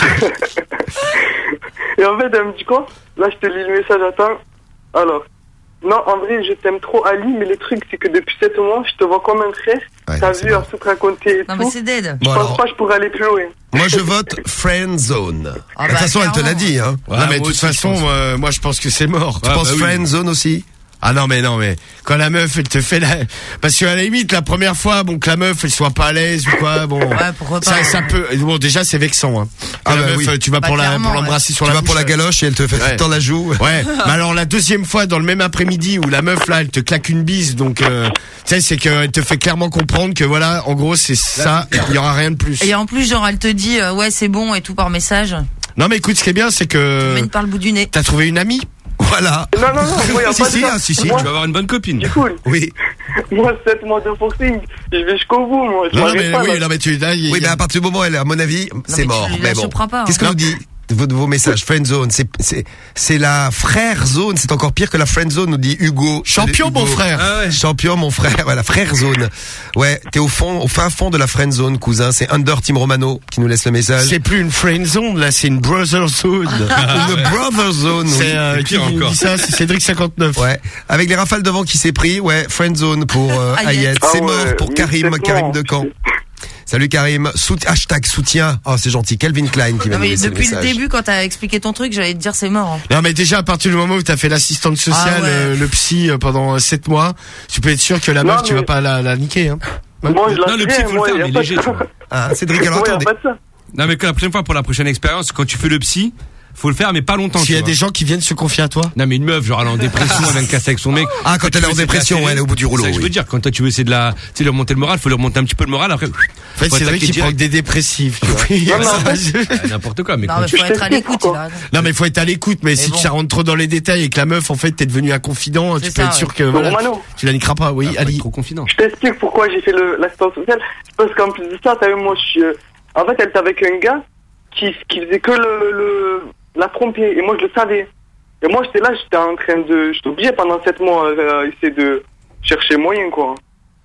Et en fait, elle me dit quoi? Là, je te lis le message, attends. Alors, non, en vrai, je t'aime trop, Ali, mais le truc, c'est que depuis sept mois, je te vois comme un frère. Ouais, T'as c'est vu, bon. à tout te raconter et Non, tout. mais c'est dead. Je Bon, pense alors- pas que je pourrais aller plus loin. Moi, je vote friend zone. Ah de toute bah, façon, elle te l'a clairement. dit, hein. non, mais de moi toute aussi, je façon, pense. moi, moi, je pense que c'est mort. Tu Ah, penses bah oui. friend zone aussi? Ah non, mais non, mais quand la meuf, elle te fait la... Parce qu'à la limite, la première fois, bon, que la meuf, elle soit pas à l'aise ou quoi, bon... Ouais, pourquoi pas. Ça, ça peut... Bon, déjà, c'est vexant, hein. Quand Ah la bah meuf, oui. tu vas Bah, pour la- clairement, pour l'embrasser sur Tu la vas bouche. pour la galoche et elle te fait Ouais. dans la joue. Ouais, mais alors la deuxième fois dans le même après-midi où la meuf là elle te claque une bise, donc euh, tu sais c'est qu'elle te fait clairement comprendre que voilà en gros c'est ça, il y aura rien de plus. Et en plus, genre, elle te dit, euh, ouais, c'est bon et tout par message. Non mais écoute, ce qui est bien c'est Tu que mènes par le bout du nez. t'as trouvé une amie. Voilà. Non, non, non, moi, y a Si, pas si, de ça. ah, si, si. Moi, Tu vas avoir une bonne copine. c'est cool. Oui. Moi, sept mois de forcing, je vais jusqu'au bout, moi. Je Non, m'arrête mais pas, oui, là. non mais tu là, il y a- Oui, mais à partir du moment où elle est, à mon avis, c'est mais mort. tu Mais la bon. choperas pas, hein. Qu'est-ce que Non. nous dit vos, vos messages? Friend zone, c'est, c'est, c'est la frère zone, c'est encore pire que la friend zone, nous dit Hugo. Champion, Hugo. mon frère. Ah ouais. Champion, mon frère. Voilà, frère zone. Ouais, t'es au fond, au fin fond de la friend zone, cousin. C'est Under Team Romano qui nous laisse le message. C'est plus une friend zone là, c'est une brother zone. Une brother zone. oui. C'est euh, qui pire nous encore. dit ça, c'est Cédric cinquante-neuf. Ouais, avec les rafales de vent qui s'est pris, ouais, friend zone pour euh, Ayette. Ayette. Ah C'est ouais, mort pour oui, Karim, c'est Karim mort. de Caen. Salut Karim. Sout- hashtag soutien. Oh, c'est gentil. Calvin Klein qui vient Non, nous mais laisser le depuis le message. début, quand t'as expliqué ton truc, j'allais te dire c'est mort. hein. Non mais déjà à partir du moment où t'as fait l'assistante sociale, Ah ouais. euh, le psy euh, pendant sept mois, tu peux être sûr que la Non, meuf tu mais- vas pas la, la niquer. Hein. Moi, je Non, le psy, l'assume, faut le moi, faire, y a mais pas de léger, ça. tu vois. Ah, Cédric, alors Ouais, y a attendez. pas de ça. Non, mais que la prochaine fois, pour la prochaine expérience, quand tu fais le psy, faut le faire, mais pas longtemps. S'il tu y a vois. des gens qui viennent se confier à toi. Non, mais une meuf, genre, elle est en dépression, elle vient de casser avec son mec. Ah, quand tu elle est veux en essayer de la dépression, serrer, elle est au bout du rouleau, C'est ça que je oui. veux dire. Quand toi, tu veux essayer de la, tu sais, lui remonter le moral, faut lui remonter un petit peu le moral, après. En fait, c'est vrai qu'il prend que des dépressifs. Tu vois. Non, mais en fait, Ah, n'importe quoi, mais Non, quand mais tu- faut être à l'écoute. là. Non mais faut être à l'écoute, mais, si bon. tu rentres trop dans les détails et que la meuf en fait t'es devenu un confident, tu C'est peux ça, être sûr ouais. que voilà, Romano. tu, tu la niqueras pas. Oui, Ah, faut Ali. être trop confident. Je t'explique pourquoi j'ai fait le- l'assistance sociale. C'est parce qu'en plus de ça, t'as vu, moi, je suis, euh, en fait, elle était avec un gars qui, qui faisait que le, le, la tromper. Et moi, je le savais. Et moi, j'étais là, j'étais en train de, j'étais obligé pendant sept mois, euh, essayer de chercher moyen, quoi.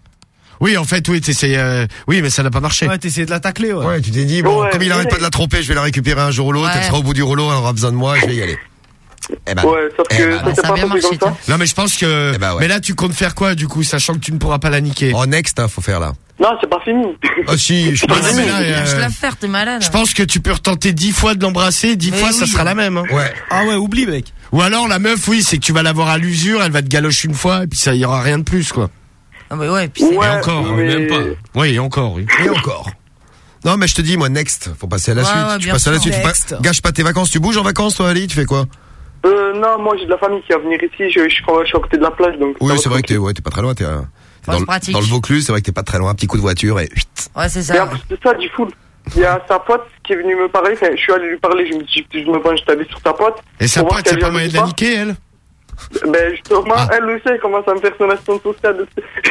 Oui, en fait, oui, t'essayes, euh, oui, mais ça n'a pas marché. Ouais, t'essayais de la tacler, ouais. Ouais, tu t'es dit, bon, Ouais, comme il arrête mais- pas de la tromper, je vais la récupérer un jour ou l'autre, Ouais. elle sera au bout du rouleau, elle aura besoin de moi, je vais y aller. Eh ben. Ouais, sauf Eh que ben, ça bah, s'est ça a pas bien passé marché, comme ça. Non, mais je pense que. Eh ben ouais. Mais là, tu comptes faire quoi, du coup, sachant que tu ne pourras pas la niquer. En next, hein, faut faire là. Non, c'est pas fini. Ah si, je Ah, pense. mais là, euh, Lâche la faire, t'es malade. je pense que tu peux retenter dix fois de l'embrasser, dix Mais fois, ça oui. sera la même. Hein. Ouais. Ah ouais, oublie, mec. Ou alors la meuf, oui, c'est que tu vas l'avoir à l'usure, elle va te galocher une fois, et puis ça, y aura rien de plus, quoi. Ah, mais ouais, puis c'est. Ouais, Et encore, mais- même pas. Oui, et encore, oui. Et encore. Non, mais je te dis, moi, next, faut passer à la Ouais, suite. ouais, tu bien passes à la sûr. suite, tu Next. pas, gâche pas tes vacances. Tu bouges en vacances, toi, Ali? Tu fais quoi? Euh, non, moi, j'ai de la famille qui va venir ici, je, je, je suis à côté de la plage, donc. ça Oui, va c'est vrai que tranquille. t'es, ouais, t'es pas très loin, t'es à, Faut dans, se le, pratique. dans le Vaucluse, c'est vrai que t'es pas très loin, un petit coup de voiture et... Ouais, c'est Et en ça. plus de ça, du full. Il y a sa pote qui est venue me parler, enfin, je suis allé lui parler, je me dis, je me prends, je t'avais sur ta pote. Et sa pour voir pote, si c'est elle pas vient moyen ou de la pas. niquer, elle? Ben, justement, Ah. elle le sait, elle commence à me faire son assistante sociale.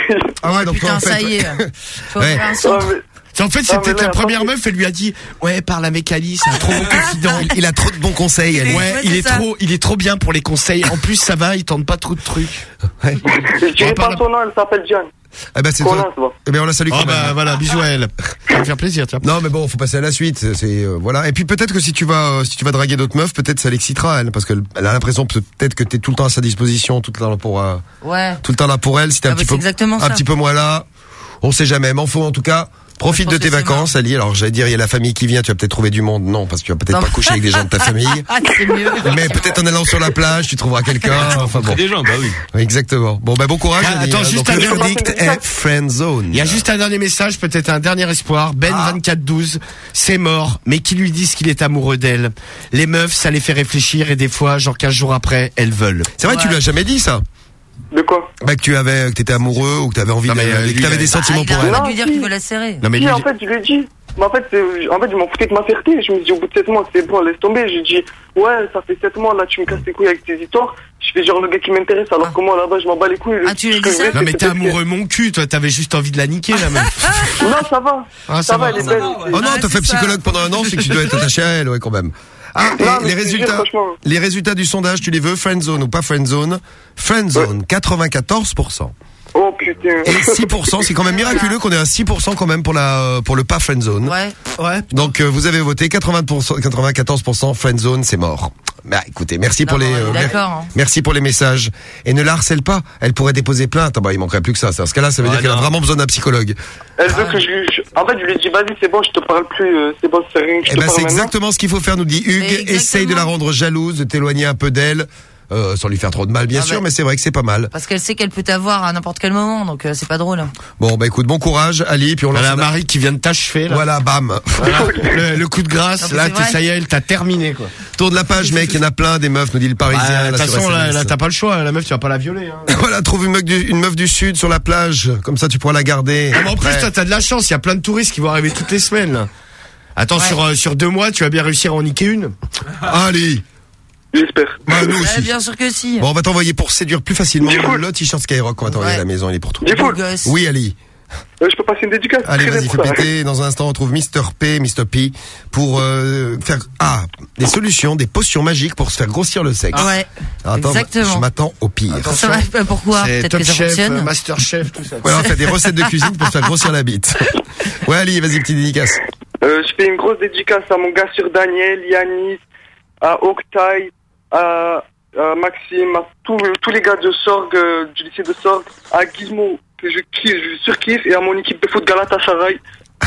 Ah ouais, donc Putain, en fait, ça y est. ouais. Faut Ouais. ouvrir un centre. Ouais, mais- En fait, c'est Ah, mais peut-être là, la première attends, meuf, elle lui a dit, ouais, parle avec Ali, c'est un trop bon confident. Il a trop de bons conseils, elle. Ouais, Ouais, il c'est est ça. trop, il est trop bien pour les conseils. En plus, ça va, il tente pas trop de trucs. Ouais. Je dirais par pas la- son nom, elle s'appelle Diane. Eh ben, c'est Colin, toi. ça va. Eh ben, on la salue Oh quand même. bah voilà, bisous à elle. Ça va me faire plaisir, tiens. Non, mais bon, faut passer à la suite. C'est, c'est, euh, voilà. Et puis peut-être que si tu vas, euh, si tu vas draguer d'autres meufs, peut-être ça l'excitera elle, parce qu'elle elle a l'impression peut-être que t'es tout le temps à sa disposition, tout le temps là pour, euh, Ouais. tout le temps là pour elle. Si t'es Ah un bah, petit c'est peu, exactement un ça. petit peu moins là, on sait jamais. Mais faut en tout cas. Profite Je de pense tes que c'est vacances, Ali. Alors, j'allais dire, il y a la famille qui vient, tu vas peut-être trouver du monde. Non, parce que tu vas peut-être Non. pas coucher avec des gens de ta famille. Ah, c'est mieux. Mais peut-être en allant sur la plage, tu trouveras quelqu'un. Enfin bon. Des gens, bah oui. Oui, exactement. Bon, bah, bon courage, Ah, Ali. attends, hein. juste Donc, un le dernier- verdict est friend zone. Il y a juste un dernier message, peut-être un dernier espoir. Ben Ah. vingt-quatre douze, c'est mort, mais qui lui disent qu'il est amoureux d'elle. Les meufs, ça les fait réfléchir et des fois, genre quinze jours après, elles veulent. C'est vrai, tu Ouais. lui as jamais dit ça? De quoi? Bah, que tu avais, que t'étais amoureux ou que t'avais envie Non, de, mais, euh, que lui, t'avais il a- des sentiments Ah, il pour a elle. pas Non, dû dire si. qu'il veut la serrer. Non mais Si, lui, en fait, je lui ai dit. Mais en fait, c'est- en fait, je m'en foutais de ma fierté. Je me suis dit, au bout de sept mois, c'est bon, laisse tomber. J'ai dit, ouais, ça fait sept mois, là, tu me casses les couilles avec tes histoires. Je fais genre le gars qui m'intéresse, alors Ah. que moi, là-bas, je m'en bats les couilles. Ah, tu lui as Ce dit que je ça veux, non c'est mais t'es peut-être amoureux mon cul, toi, t'avais juste envie de la niquer, la meuf. que- Non, ça va. Ah, ça, va, elle est ça belle. va, ouais. Oh non, Ouais, t'as fait c'est ça. psychologue pendant un an, c'est que tu dois être attaché à elle, ouais, quand même. Ah, et Non, les mais je te jure, résultats, franchement. les résultats du sondage, tu les veux, friendzone ou pas friendzone? Friendzone, quatre-vingt-quatorze pour cent. Oh putain. Et six pour cent, c'est quand même miraculeux qu'on ait à six pour cent quand même pour la, pour le pas friendzone. Ouais. Ouais. Donc, euh, vous avez voté quatre-vingts pour cent, quatre-vingt-quatorze pour cent friendzone, c'est mort. Bah, écoutez, merci Non, pour les, on est euh, d'accord, hein. merci pour les messages. Et ne la harcèle pas. Elle pourrait déposer plainte. Ah bah, il manquerait plus que ça. Dans ce cas-là, ça veut Ouais, dire qu'elle a non. vraiment besoin d'un psychologue. Elle veut que je lui. je- En fait, je lui ai dit, vas-y, c'est bon, je te parle plus. euh, C'est bon, c'est rien que je Eh te ben, parle c'est maintenant. exactement ce qu'il faut faire, nous dit Hugues. Mais Essaye de la exactement. rendre jalouse, de t'éloigner un peu d'elle, euh, sans lui faire trop de mal, bien Ah sûr, ouais. mais c'est vrai que c'est pas mal. Parce qu'elle sait qu'elle peut t'avoir à n'importe quel moment, donc euh, c'est pas drôle. Bon, bah écoute, bon courage, Ali, puis on lance Voilà, un- Marie qui vient de t'achever, là. Voilà, bam. Voilà. le, le coup de grâce, Non, mais là, c'est t'es- vrai. ça y est, elle t'a terminé, quoi. Tourne la page, mec, il y en a plein, des meufs, nous dit le Parisien. Bah, De là, toute sur façon, S M S. là, là, t'as pas le choix, la meuf, tu vas pas la violer, hein. Voilà, trouve une meuf, du, une meuf du Sud sur la plage, comme ça tu pourras la garder. Ah, mais en plus, Après. toi, t'as de la chance, il y a plein de touristes qui vont arriver toutes les semaines, là. Attends, Ouais. sur, euh, sur deux mois, tu vas bien réussir à en niquer une. Ali. J'espère. Bah, nous Ouais, aussi. bien sûr que si. Bon, on va t'envoyer pour séduire plus facilement Du coup- le t-shirt Skyrock, on va t'envoyer Ouais. à la maison, il est pour toi. Du coup, Beau gosse. Oui, Ali. euh, je peux passer une dédicace. Allez, Très vas-y, fais pour ça. péter. Dans un instant, on trouve mister P, mister P, pour euh, faire ah des solutions, des potions magiques pour se faire grossir le sexe. Ouais. Alors, attends, Exactement. je m'attends au pire. Ça va, euh, pourquoi? C'est Peut-être Top que ça Chef, fonctionne. euh, Master Chef, tout ça. Ouais, on fait des recettes de cuisine pour se faire grossir la bite. Ouais, Ali, vas-y, petite dédicace. Euh, je fais une grosse dédicace à mon gars sur Daniel, Yanis, à Octay, à, à Maxime, à tous, tous les gars de Sorgue, euh, du lycée de Sorgue, à Gizmo, que je kiffe, je surkiffe, et à mon équipe de foot Galatasaray.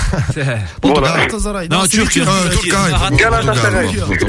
Voilà. Non, Turc, Euh, Turc, Galatasaray.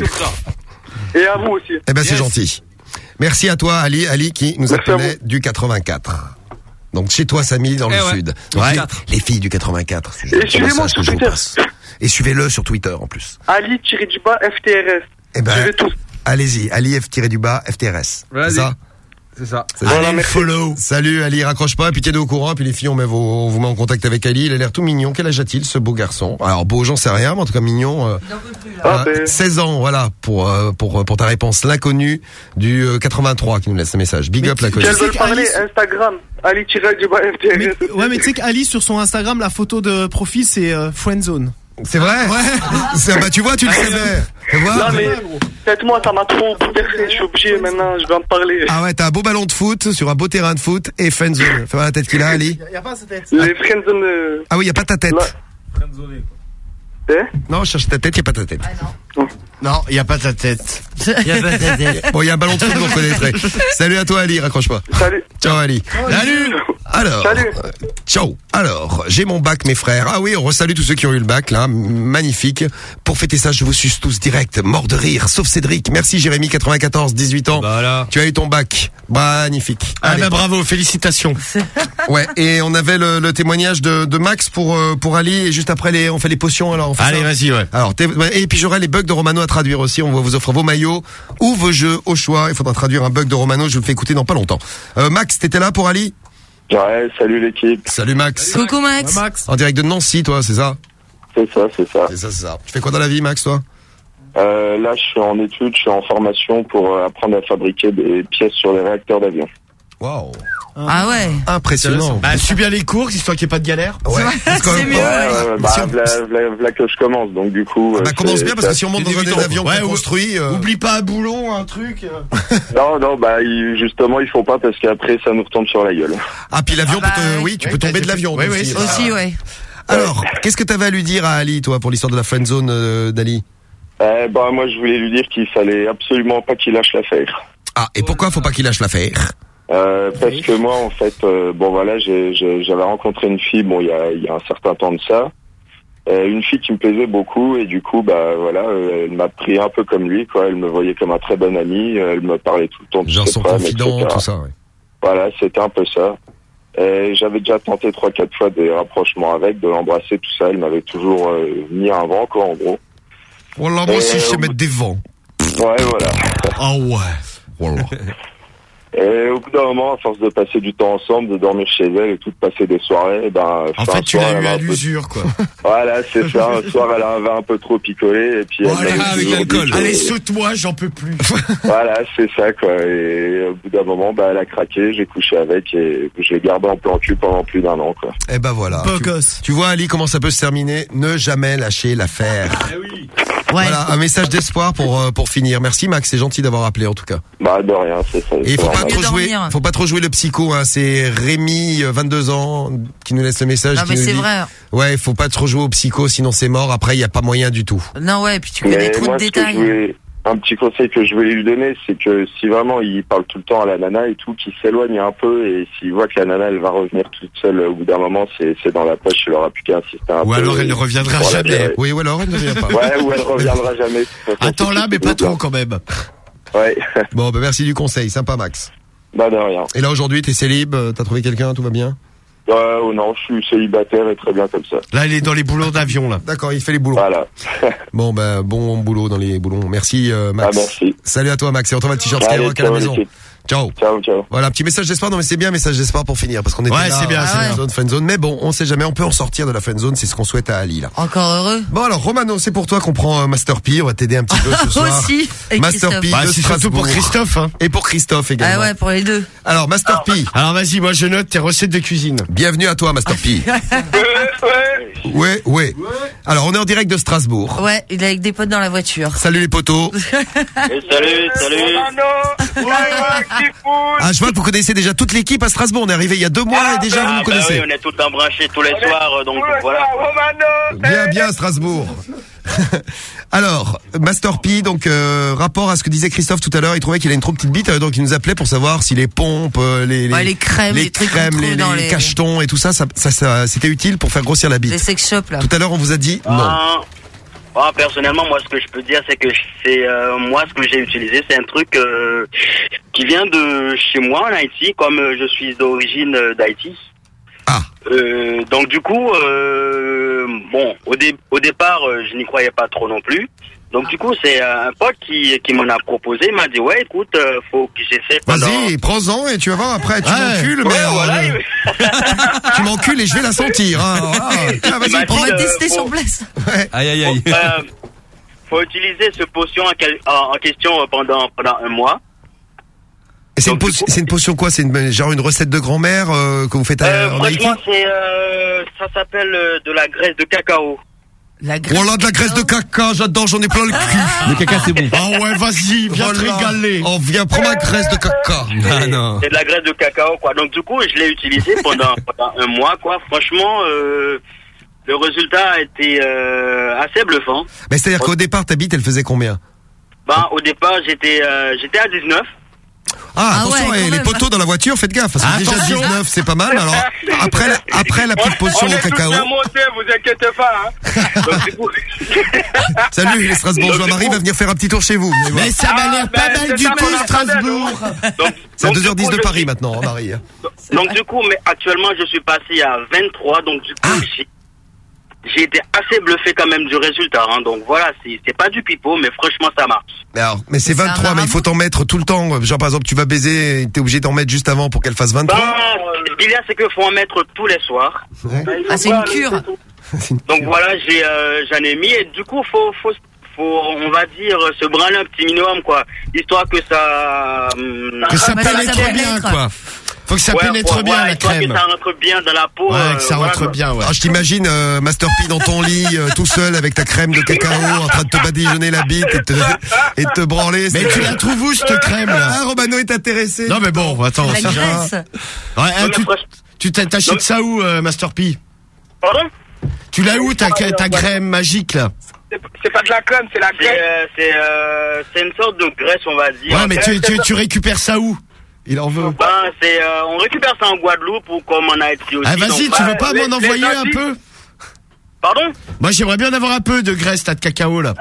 Et à vous aussi. Eh ben, c'est gentil. Merci à toi, Ali, Ali qui nous Merci à appelait du quatre-vingt-quatre. Donc chez toi, Samy, dans Eh le ouais. sud. Donc, Ouais. les, les filles du quatre-vingt-quatre. c'est Et le suivez-moi message sur que je vous Twitter. passe. Et suivez-le sur Twitter en plus. Ali-du-bas F T R S. Eh ben, Suivez tous. allez-y, Ali F-du-bas F T R S. Vas-y. C'est ça? C'est ça. C'est Voilà, ça. merci. Follow. Salut Ali, raccroche pas, puis t'es au courant, puis les filles on, met vos, on vous met en contact avec Ali, il a l'air tout mignon. Quel âge a-t-il ce beau garçon? Alors beau, j'en sais rien, mais en tout cas mignon. Euh, Ah, hein, ben. seize ans, voilà, pour, euh, pour, pour ta réponse. L'inconnu du euh, quatre-vingt-trois qui nous laisse ce message. Big up Si l'inconnu. elles veulent sais parler, qu'Alice- Instagram, Ali-du-bas F T R Mais- S. ouais, mais tu sais qu'Alice, sur son Instagram, la photo de profil, c'est euh, Friendzone. C'est vrai? Ouais. C'est, bah tu vois, tu le savais. Tu vois? Non mais, faites-moi, ça m'a trop bouleversé, je suis obligé maintenant, je vais en parler. Ah ouais, t'as un beau ballon de foot sur un beau terrain de foot et friendzone. Fais voir la tête qu'il a, Ali. Y a pas sa tête. Les friendzone... euh, Ah oui, y a pas ta tête. Là. Eh Non, je cherche ta tête, y a pas ta tête. Non, il y a pas ta tête. Bon, il y a un ballon de foot, vous reconnaîtrez. Salut à toi, Ali, raccroche pas. Salut. Ciao, Ali. Salut. Alors, Salut. euh, ciao. Alors, j'ai mon bac, mes frères. Ah oui, on resalue tous ceux qui ont eu le bac, là. Magnifique. Pour fêter ça, je vous suce tous direct. Mort de rire, sauf Cédric. Merci, Jérémy, quatre-vingt-quatorze, dix-huit ans. Voilà. Tu as eu ton bac. Magnifique. Ah, Allez. bah, bravo, félicitations. Ouais, et on avait le, le témoignage de, de Max pour, euh, pour Ali, et juste après, les, on fait les potions, alors on fait Allez, ça. vas-y, ouais. Alors, t'es- et puis j'aurai les bugs de Romano à traduire aussi. On va vous offrir vos maillots ou vos jeux au choix. Il faudra traduire un bug de Romano. Je vous le fais écouter dans pas longtemps. Euh, Max, t'étais là pour Ali? Ouais, salut l'équipe. Salut Max. Coucou Max. Ouais, Max. En direct de Nancy, toi, c'est ça? C'est ça, c'est ça. C'est ça, c'est ça. Tu fais quoi dans la vie, Max, toi? Euh, là, je suis en études, je suis en formation pour euh, apprendre à fabriquer des pièces sur les réacteurs d'avion. Waouh. Ah ouais. Impressionnant. Bah, suis bien les cours, histoire qu'il n'y ait pas de galère. Ouais. C'est quand même- mieux. Ouais, ouais. ouais, bah, Si on- v'là, v'là, v'là que je commence, donc du coup... Ah euh, bah, commence c'est- bien parce que c'est- si on monte dans un des avions Ouais, qu'on ou- construit, euh, Oublie pas un boulon, un truc. euh. Non, non, bah, il- justement, il faut pas parce qu'après, ça nous retombe sur la gueule. ah puis l'avion Ah bah, peut te- ouais. oui, tu Ouais, peux t'as tomber de fait- l'avion ouais, ouais, aussi. c'est ça. Aussi, ouais. Alors, qu'est-ce que t'avais à lui dire à Ali, toi, pour l'histoire de la friendzone euh, d'Ali? Euh, bah, moi, je voulais lui dire qu'il fallait absolument pas qu'il lâche l'affaire. Ah, et pourquoi faut pas qu'il lâche l'affaire? Euh, parce que moi, en fait, euh, bon voilà, j'ai, j'ai- j'avais rencontré une fille, bon, il y a, il y a un certain temps de ça, euh, une fille qui me plaisait beaucoup, et du coup, bah voilà, euh, elle m'a pris un peu comme lui, quoi. Elle me voyait comme un très bon ami, euh, elle me parlait tout le temps de Genre ses son femmes, confident, et cetera. tout ça, ouais. Voilà, c'était un peu ça. Et j'avais déjà tenté trois, quatre fois des rapprochements avec, de l'embrasser, tout ça. Elle m'avait toujours euh, mis un vent, quoi, en gros. Voilà, moi aussi, je sais mettre des vents. Ouais, voilà. Ah ouais. Voilà. Et au bout d'un moment, à force de passer du temps ensemble, de dormir chez elle et tout, de passer des soirées, ben... En fait, tu l'as eu à l'usure, quoi. Voilà, c'est ça. Un soir, elle a un vin un peu trop picolé, et puis... Bon, elle allez, m'a avec toujours l'alcool. dit que- Allez, saute-moi, j'en peux plus. Voilà, c'est ça, quoi. Et au bout d'un moment, bah, elle a craqué, j'ai couché avec, et je l'ai gardé en plan cul pendant plus d'un an, quoi. Eh ben voilà. Beau Tu, gosse. tu vois, Ali, comment ça peut se terminer? Ne jamais lâcher l'affaire. Ouais. Voilà, un message d'espoir pour euh, pour finir. Merci Max, c'est gentil d'avoir appelé en tout cas. Bah, de rien, c'est ça. Et il faut c'est pas normal. trop Mieux jouer, dormir. faut pas trop jouer le psycho. Hein. C'est Rémi, euh, vingt-deux ans, qui nous laisse le message. Non qui mais nous c'est dit, vrai. Ouais, faut pas trop jouer au psycho, sinon c'est mort. Après, il y a pas moyen du tout. Non ouais, puis tu connais Mais trop moi, de ce que je détails. voulais, un petit conseil que je voulais lui donner, c'est que si vraiment il parle tout le temps à la nana et tout, qu'il s'éloigne un peu, et s'il voit que la nana, elle va revenir toute seule au bout d'un moment, c'est, c'est dans la poche, il aura plus qu'à insister un Ou peu. alors elle et- ne reviendra pour la jamais. gérer. Oui, ou alors elle ne vient pas. Ouais, ou elle reviendra jamais. de toute façon, Attends c'est là, tout mais pas bien. trop quand même. Ouais. Bon, bah merci du conseil, sympa Max. Bah, de rien. Et là aujourd'hui, t'es célib, euh, t'as trouvé quelqu'un, tout va bien? Euh, oh non, je suis célibataire et très bien comme ça. Là, elle est dans les boulons d'avion, là. D'accord, il fait les boulons. Voilà. Bon, bah bon boulot dans les boulons. Merci euh, Max. Ah, merci. Salut à toi Max, et on retrouve le t-shirt Allez, Skyrock à la ciao, maison. l'équipe. Ciao. Ciao, ciao. Voilà, petit message d'espoir. Non mais c'est bien, message d'espoir pour finir, parce qu'on était Ouais, là, c'est bien, euh, c'est friendzone, friendzone. Mais bon, on sait jamais, on peut en sortir de la friendzone, c'est ce qu'on souhaite à Ali là. Encore heureux. Bon alors Romano, c'est pour toi qu'on prend euh, Master P, on va t'aider un petit peu ce soir. Aussi. avec Master Christophe. P Bah, de c'est surtout Strasbourg. pour Christophe, hein. Et pour Christophe également. Ah ouais, pour les deux. Alors Master P, Alors vas-y, moi je note tes recettes de cuisine. bienvenue à toi Master P. Ouais, ouais. Alors on est en direct de Strasbourg. Ouais, il est avec des potes dans la voiture. Salut les potos. Salut, salut. Ah je vois que vous connaissez déjà toute l'équipe à Strasbourg. On est arrivé il y a deux mois et déjà vous nous Ah, bah connaissez. oui, on est tout le temps branchés tous les soirs, donc voilà. Bien, bien, Strasbourg. Alors, Master P, donc euh, rapport à ce que disait Christophe tout à l'heure, il trouvait qu'il a une trop petite bite, euh, donc il nous appelait pour savoir si les pompes, euh, les, les, Ouais, les crèmes, les, les trucs crèmes, qu'on les, trouve dans les les- cachetons et tout ça, ça, ça, ça, c'était utile pour faire grossir la Les bite. sex shops là. Tout à l'heure, on vous a dit non. Ah, ah, personnellement, moi, ce que je peux dire, c'est que c'est euh, moi, ce que j'ai utilisé, c'est un truc euh, qui vient de chez moi en Haïti, comme euh, je suis d'origine euh, d'Haïti. Ah. Euh, donc du coup, euh, bon, au, dé- au départ, euh, je n'y croyais pas trop non plus. Donc du coup, c'est euh, un pote qui, qui m'en a proposé. Il m'a dit ouais, écoute, euh, faut que j'essaie. pendant- Vas-y, prends-en et tu vas voir après, tu Ouais. m'encules, Ouais, mais euh, voilà. tu m'encules et je vais la sentir. Hein. Ah, tiens, Il m'a vas-y, dit, prends. On va euh, tester faut- sur place. Ouais. Aïe aïe aïe. Euh, faut utiliser ce potion en, quel- en- en question euh, pendant pendant un mois. Et c'est une, Donc, potion- c'est une potion quoi? C'est une, genre une recette de grand-mère euh, que vous faites à, Euh, en Haïti? franchement, c'est euh, ça s'appelle euh, de la graisse de cacao. La graisse. Oh là, de la graisse de caca, j'adore, j'en ai plein le cul. Le caca c'est bon. Ah ouais, vas-y, viens te Voilà. régaler. Oh, viens, prends ma graisse de caca. Ah non. C'est de la graisse de cacao, quoi. Donc du coup, je l'ai utilisé pendant, pendant un mois, quoi. Franchement, euh, le résultat a été euh, assez bluffant. Mais c'est-à-dire qu'au départ, ta bite, elle faisait combien? Ben, au départ, j'étais euh, j'étais à dix-neuf. Ah, Ah attention, ouais, eh, quand les même. poteaux dans la voiture, faites gaffe, parce que déjà Attention. dix-neuf, c'est pas mal. Alors, après, la- après la petite potion au cacao. monté, vous inquiétez pas. Hein. Donc, du coup... Salut les Strasbourgeois, Donc, du Marie coup- va venir faire un petit tour chez vous. Venez voir. Mais ça m'a l'air pas ben, mal c'est du ça tout, qu'on attendait, Strasbourg. Donc, C'est à donc, deux heures dix du coup, de je Paris suis- maintenant, hein, Marie. Donc du coup, mais actuellement, je suis passé à vingt-trois. Donc du coup, Ah. j'ai- j'ai été assez bluffé quand même du résultat. Hein. Donc voilà, c'est, c'est pas du pipeau, mais franchement, ça marche. Mais, alors, mais c'est Mais c'est vingt-trois, un mais il faut t'en mettre tout le temps. Genre, par exemple, tu vas baiser, t'es obligé d'en mettre juste avant pour qu'elle fasse vingt-trois. Ben, ce qu'il y a, c'est qu'il faut en mettre tous les soirs. Ouais. Ah, c'est une cure. Donc voilà, j'ai, euh, j'en ai mis et du coup, faut, faut, faut, on va dire, se branler un petit minimum, quoi. Histoire que ça... hum, Que ça bah, pénètre ça bien, pénètre. quoi. Faut que ça Ouais, pénètre ouais, bien, ouais, la histoire crème. que ça rentre bien dans la peau. Ouais, euh, que ça voilà, rentre quoi. bien, ouais. Ah, je t'imagine euh, Master P dans ton lit, euh, tout seul avec ta crème de cacao, en train de te badigeonner la bite et de te, et de te branler. Mais tu la trouves où, cette crème, là? Ah, Romano est intéressé. Non, mais bon, attends, La ça va. graisse. Ouais, hein, tu, tu t'a- t'achètes ça où, euh, Master P? Pardon? Tu l'as où, ta, ta crème magique, là? C'est pas de la crème, c'est la graisse. C'est, euh, c'est, euh, c'est une sorte de graisse, on va dire. Ouais, mais tu, tu, tu récupères ça où? Il en veut. Ben, c'est, euh, on récupère ça en Guadeloupe ou comme en Haïti aussi. Ah, vas-y, donc, tu bah, veux pas les- m'en les envoyer un Antilles- peu? Pardon? Moi, j'aimerais bien avoir un peu de graisse, t'as de cacao, là.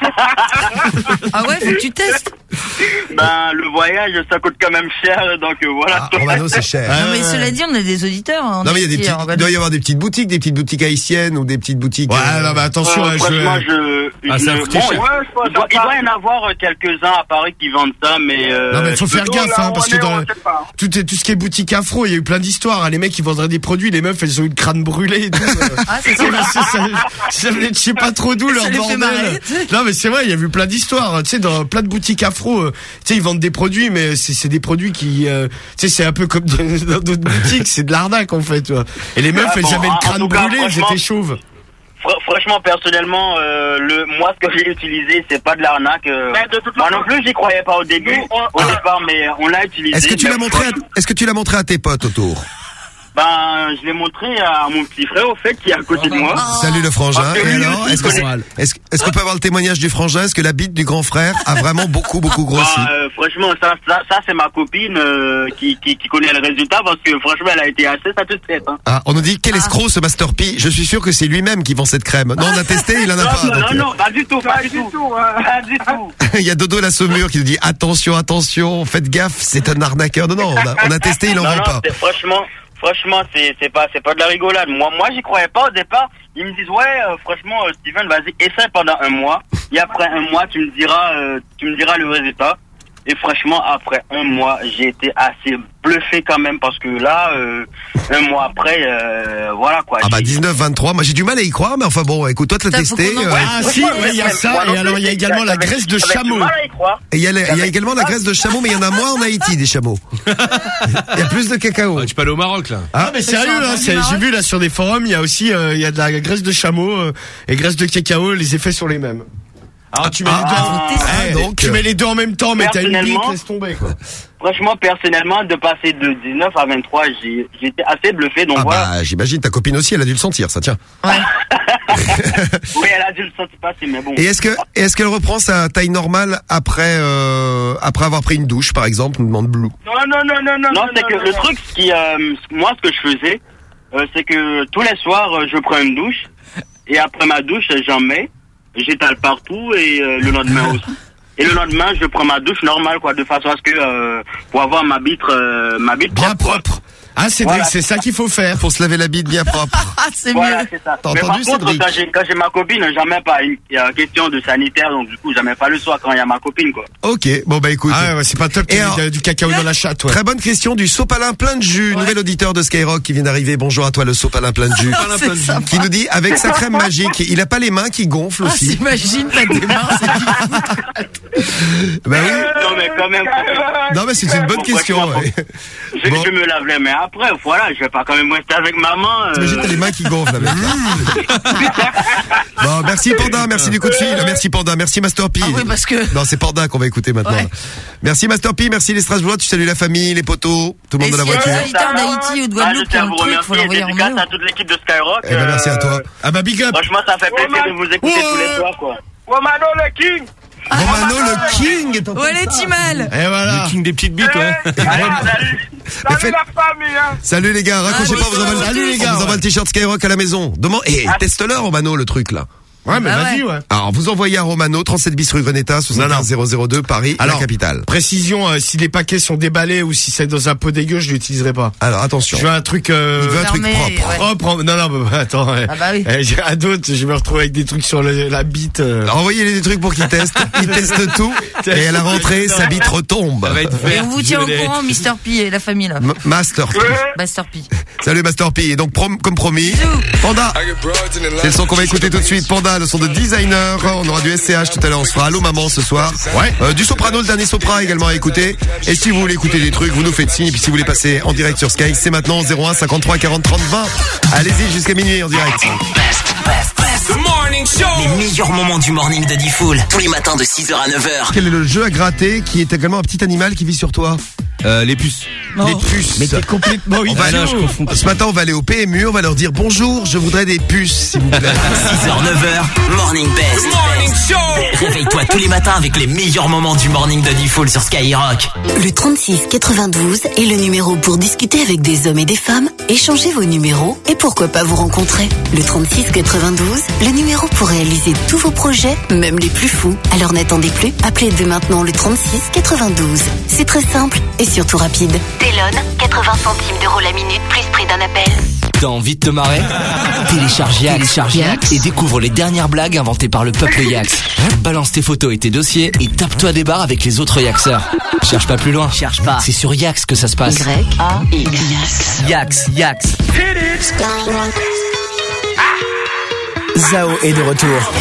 Ah ouais, faut que tu testes. Ben, le voyage, ça coûte quand même cher, donc euh, voilà. Ah, Romano, c'est cher. Non, mais cela dit, on a des auditeurs. hein, Non, mais il y a des ici, petits, en il Guadeloupe. doit y avoir des petites boutiques, des petites boutiques haïtiennes ou des petites boutiques. Ouais, euh, non, mais attention, Euh, hein, franchement, je... je, Ah, je- ça a bon, coûté il, cher. doit, il doit- il doit y en avoir euh, quelques-uns à Paris qui vendent ça, mais euh, Non mais faut je faire peux- gaffe hein, là, parce on que est- dans on sait pas. tout, est- tout ce qui est boutique afro, il y a eu plein d'histoires. hein. Les mecs ils vendraient des produits, les meufs elles ont eu le crâne brûlé et tout. euh. Ah, c'est ça. ça, ça, ça venait de je sais pas trop d'où leur Ça les fait bordel. marrer, tu sais. Non mais c'est vrai, il y a eu plein d'histoires. Tu sais dans plein de boutiques afro, euh, tu sais ils vendent des produits mais c'est c'est des produits qui euh, tu sais c'est un peu comme dans dans d'autres boutiques, c'est de l'arnaque en fait. Tu vois. Et les meufs Ah, elles bon, avaient en- le en crâne tout cas, brûlé, elles franchement- étaient chauves. Fr- Franchement, personnellement, euh, le, moi, ce que j'ai utilisé, c'est pas de l'arnaque. euh, moi non plus, j'y croyais pas au début, au départ, mais on l'a utilisé. Est-ce que tu mais l'as montré à, est-ce que tu l'as montré à tes potes autour? Ben, je l'ai montré à mon petit frère, au fait, qui est à côté de moi. Salut le frangin. Parce que Et lui alors, aussi, est-ce que il c'est- connaît- est-ce est-ce qu'on peut avoir le témoignage du frangin? Est-ce que la bite du grand frère a vraiment beaucoup beaucoup grossi? Bah, euh, franchement, ça, ça, ça c'est ma copine euh, qui, qui, qui connaît le résultat parce que franchement, elle a été assez satisfaite. Hein. Ah, on nous dit quel escroc ce Master P. Je suis sûr que c'est lui-même qui vend cette crème. Non, on a testé, il en a non, pas. non, donc, non, non, pas du tout, pas du tout, pas du tout. Il y a Dodo la Saumure qui nous dit attention, attention, faites gaffe, c'est un arnaqueur. Non, non, on a, on a testé, il en non, vend non, pas. c'est- franchement, franchement, c'est, c'est pas, c'est pas de la rigolade. Moi, moi, j'y croyais pas au départ. Ils me disent ouais, euh, franchement, euh, Steven, vas-y, essaie pendant un mois. Et après un mois, tu me diras, euh, tu me diras le résultat. Et franchement, après un mois, j'ai été assez bluffé quand même parce que là, euh, un mois après, euh, voilà quoi. Ah bah j'ai- dix-neuf vingt-trois, moi j'ai du mal à y croire, mais enfin bon, écoute, toi tu l'as Putain, faut testé. qu'on en euh, parle. Ah si, ouais, il y a ça et alors il y a également la graisse de chameau. Et il y a, la- il y a également la graisse de chameau, mais il y en a moins en Haïti des chameaux. Il y a plus de cacao. Tu peux aller au Maroc là. Ah mais sérieux, hein, c'est- j'ai vu là sur des forums, il y a aussi euh, il y a de la graisse de chameau euh, et graisse de cacao, les effets sont les mêmes. Alors tu mets les deux, Ah, eh, donc, tu mets les deux en même temps, mais t'as une bite, personnellement- laisse tomber quoi. Franchement, personnellement, de passer de dix-neuf à vingt-trois, j'ai, j'étais assez bluffé. Donc Ah voilà. bah j'imagine ta copine aussi, elle a dû le sentir, ça tient. Oui, elle a dû le sentir passer, mais bon. Et est-ce que et est-ce qu'elle reprend sa taille normale après euh, après avoir pris une douche, par exemple, nous demande Blue. Non, non, non, non, non. Non, c'est que le truc, ce qui, euh, moi, ce que je faisais, euh, c'est que tous les soirs, euh, je prends une douche, et après ma douche, j'en mets, j'étale partout, et euh, le lendemain aussi. Et le lendemain, je prends ma douche normale, quoi, de façon à ce que, euh, pour avoir ma bite, euh, ma bite bien propre. propre. Ah c'est Voilà. c'est ça qu'il faut faire. Pour se laver la bite bien propre. Ah, c'est Voilà, mieux. c'est ça. T'as Mais entendu, par contre, Cédric quand j'ai, quand j'ai ma copine, jamais pas. Il y a question de sanitaire, donc du coup, jamais pas le soir quand il y a ma copine, quoi. Ok, bon bah écoute. Ah ouais, c'est pas top, Et t'as alors- du- du cacao dans la chatte, ouais. Très bonne question du sopalin plein de jus, nouvel auditeur de Skyrock qui vient d'arriver. Bonjour à toi le sopalin plein de jus. Sopalin plein de jus. C'est Qui nous dit avec sa crème magique, il a pas les mains qui gonflent Ah, aussi. s'imagine, t'as des mains, Bah oui. Non, mais quand même. Non mais c'est une bonne question. Ouais. Je, je me lave les mains après, voilà, je vais pas quand même rester avec maman. Euh... T'imagines, t'as les mains qui gonflent avec ça. Bon, merci Panda, merci du coup de fil, merci Panda, merci Master P. Ah oui, parce que- Non, c'est Panda qu'on va écouter maintenant. Ouais. Merci Master P, merci les Strasbourgeois, tu salues la famille, les potos, tout le monde Et dans la s'il y a voiture. des auditeurs d'Haïti ou de Guadeloupe qui ont le truc, faut l'envoyer en dédicace mail. à toute l'équipe de Skyrock. Eh ben, merci à toi. Ah bah big up. Franchement, ça fait plaisir de vous écouter tous les soirs, quoi. Romano le King. Romano le King. t'entends Ouais, les ça Timal. Et voilà. Le king des petites bites, ouais. Mais faites- la famille, hein. Salut les gars, raccrochez Ah, pas, on vous envoie, salut, le- les on gars, vous envoie ouais. le t-shirt Skyrock à la maison. Demande, et teste-le Romano le truc là. Ouais, mais Bah vas-y, ouais. ouais. Alors, vous envoyez à Romano, trente-sept bis rue Greneta, soixante-quinze zéro zéro deux, Paris, Alors, la capitale. Précision, euh, si les paquets sont déballés ou si c'est dans un pot dégueu, je l'utiliserai pas. Alors, attention. Je veux un truc, euh, Il veut un truc Fermé, propre. ouais. propre. Non, non, bah, attends, ouais. Ah bah oui. Eh, j'ai à d'autres, je vais me retrouver avec des trucs sur le- la bite. euh. Alors, envoyez-les des trucs pour qu'ils testent. Ils testent tout. Et à la rentrée, sa bite retombe. Ça va être Et vert, on vous tient au violet. courant, mister P et la famille là. M- Master P. Master P. Salut Master P. Et donc, prom- comme promis, Panda. C'est le son qu'on va écouter tout de suite. Panda, le son de Designer. On aura du S C H tout à l'heure. On se fera Allô Maman ce soir. Ouais. Euh, du Soprano, le dernier Sopra également à écouter. Et si vous voulez écouter des trucs, vous nous faites signe. Et puis si vous voulez passer en direct sur Sky, c'est maintenant zéro un cinquante-trois quarante trente vingt. Allez-y jusqu'à minuit en direct. Les meilleurs moments du morning de Diffoul. Tous les matins de six heures à neuf heures. Quel est le jeu à gratter qui est également un petit animal qui vit sur toi? Euh, les puces. Les puces. Mais t'es complètement On va Ah aller non, au- je confonds. Ce matin, on va aller au P M U, on va leur dire bonjour, je voudrais des puces, s'il vous plaît. six heures neuf heures, Morning Best. Réveille-toi tous les matins avec les meilleurs moments du morning de Diffoul sur Skyrock. Le trente-six quatre-vingt-douze est le numéro pour discuter avec des hommes et des femmes, échanger vos numéros et pourquoi pas vous rencontrer. Le trente-six quatre-vingt-douze, le numéro pour réaliser tous vos projets, même les plus fous. Alors n'attendez plus, appelez dès maintenant le trente-six quatre-vingt-douze. C'est très simple et surtout rapide. Télone, quatre-vingts centimes d'euros la minute, plus prix d'un appel. T'as envie de te marrer? Télécharge Yax. Télécharge Yax et découvre les dernières blagues inventées par le peuple Yax. Balance tes photos et tes dossiers et tape-toi des barres avec les autres Yaxeurs. Cherche pas plus loin. Cherche pas. C'est sur Yax que ça se passe. Y A X. Yax, Yax. Zao est de retour.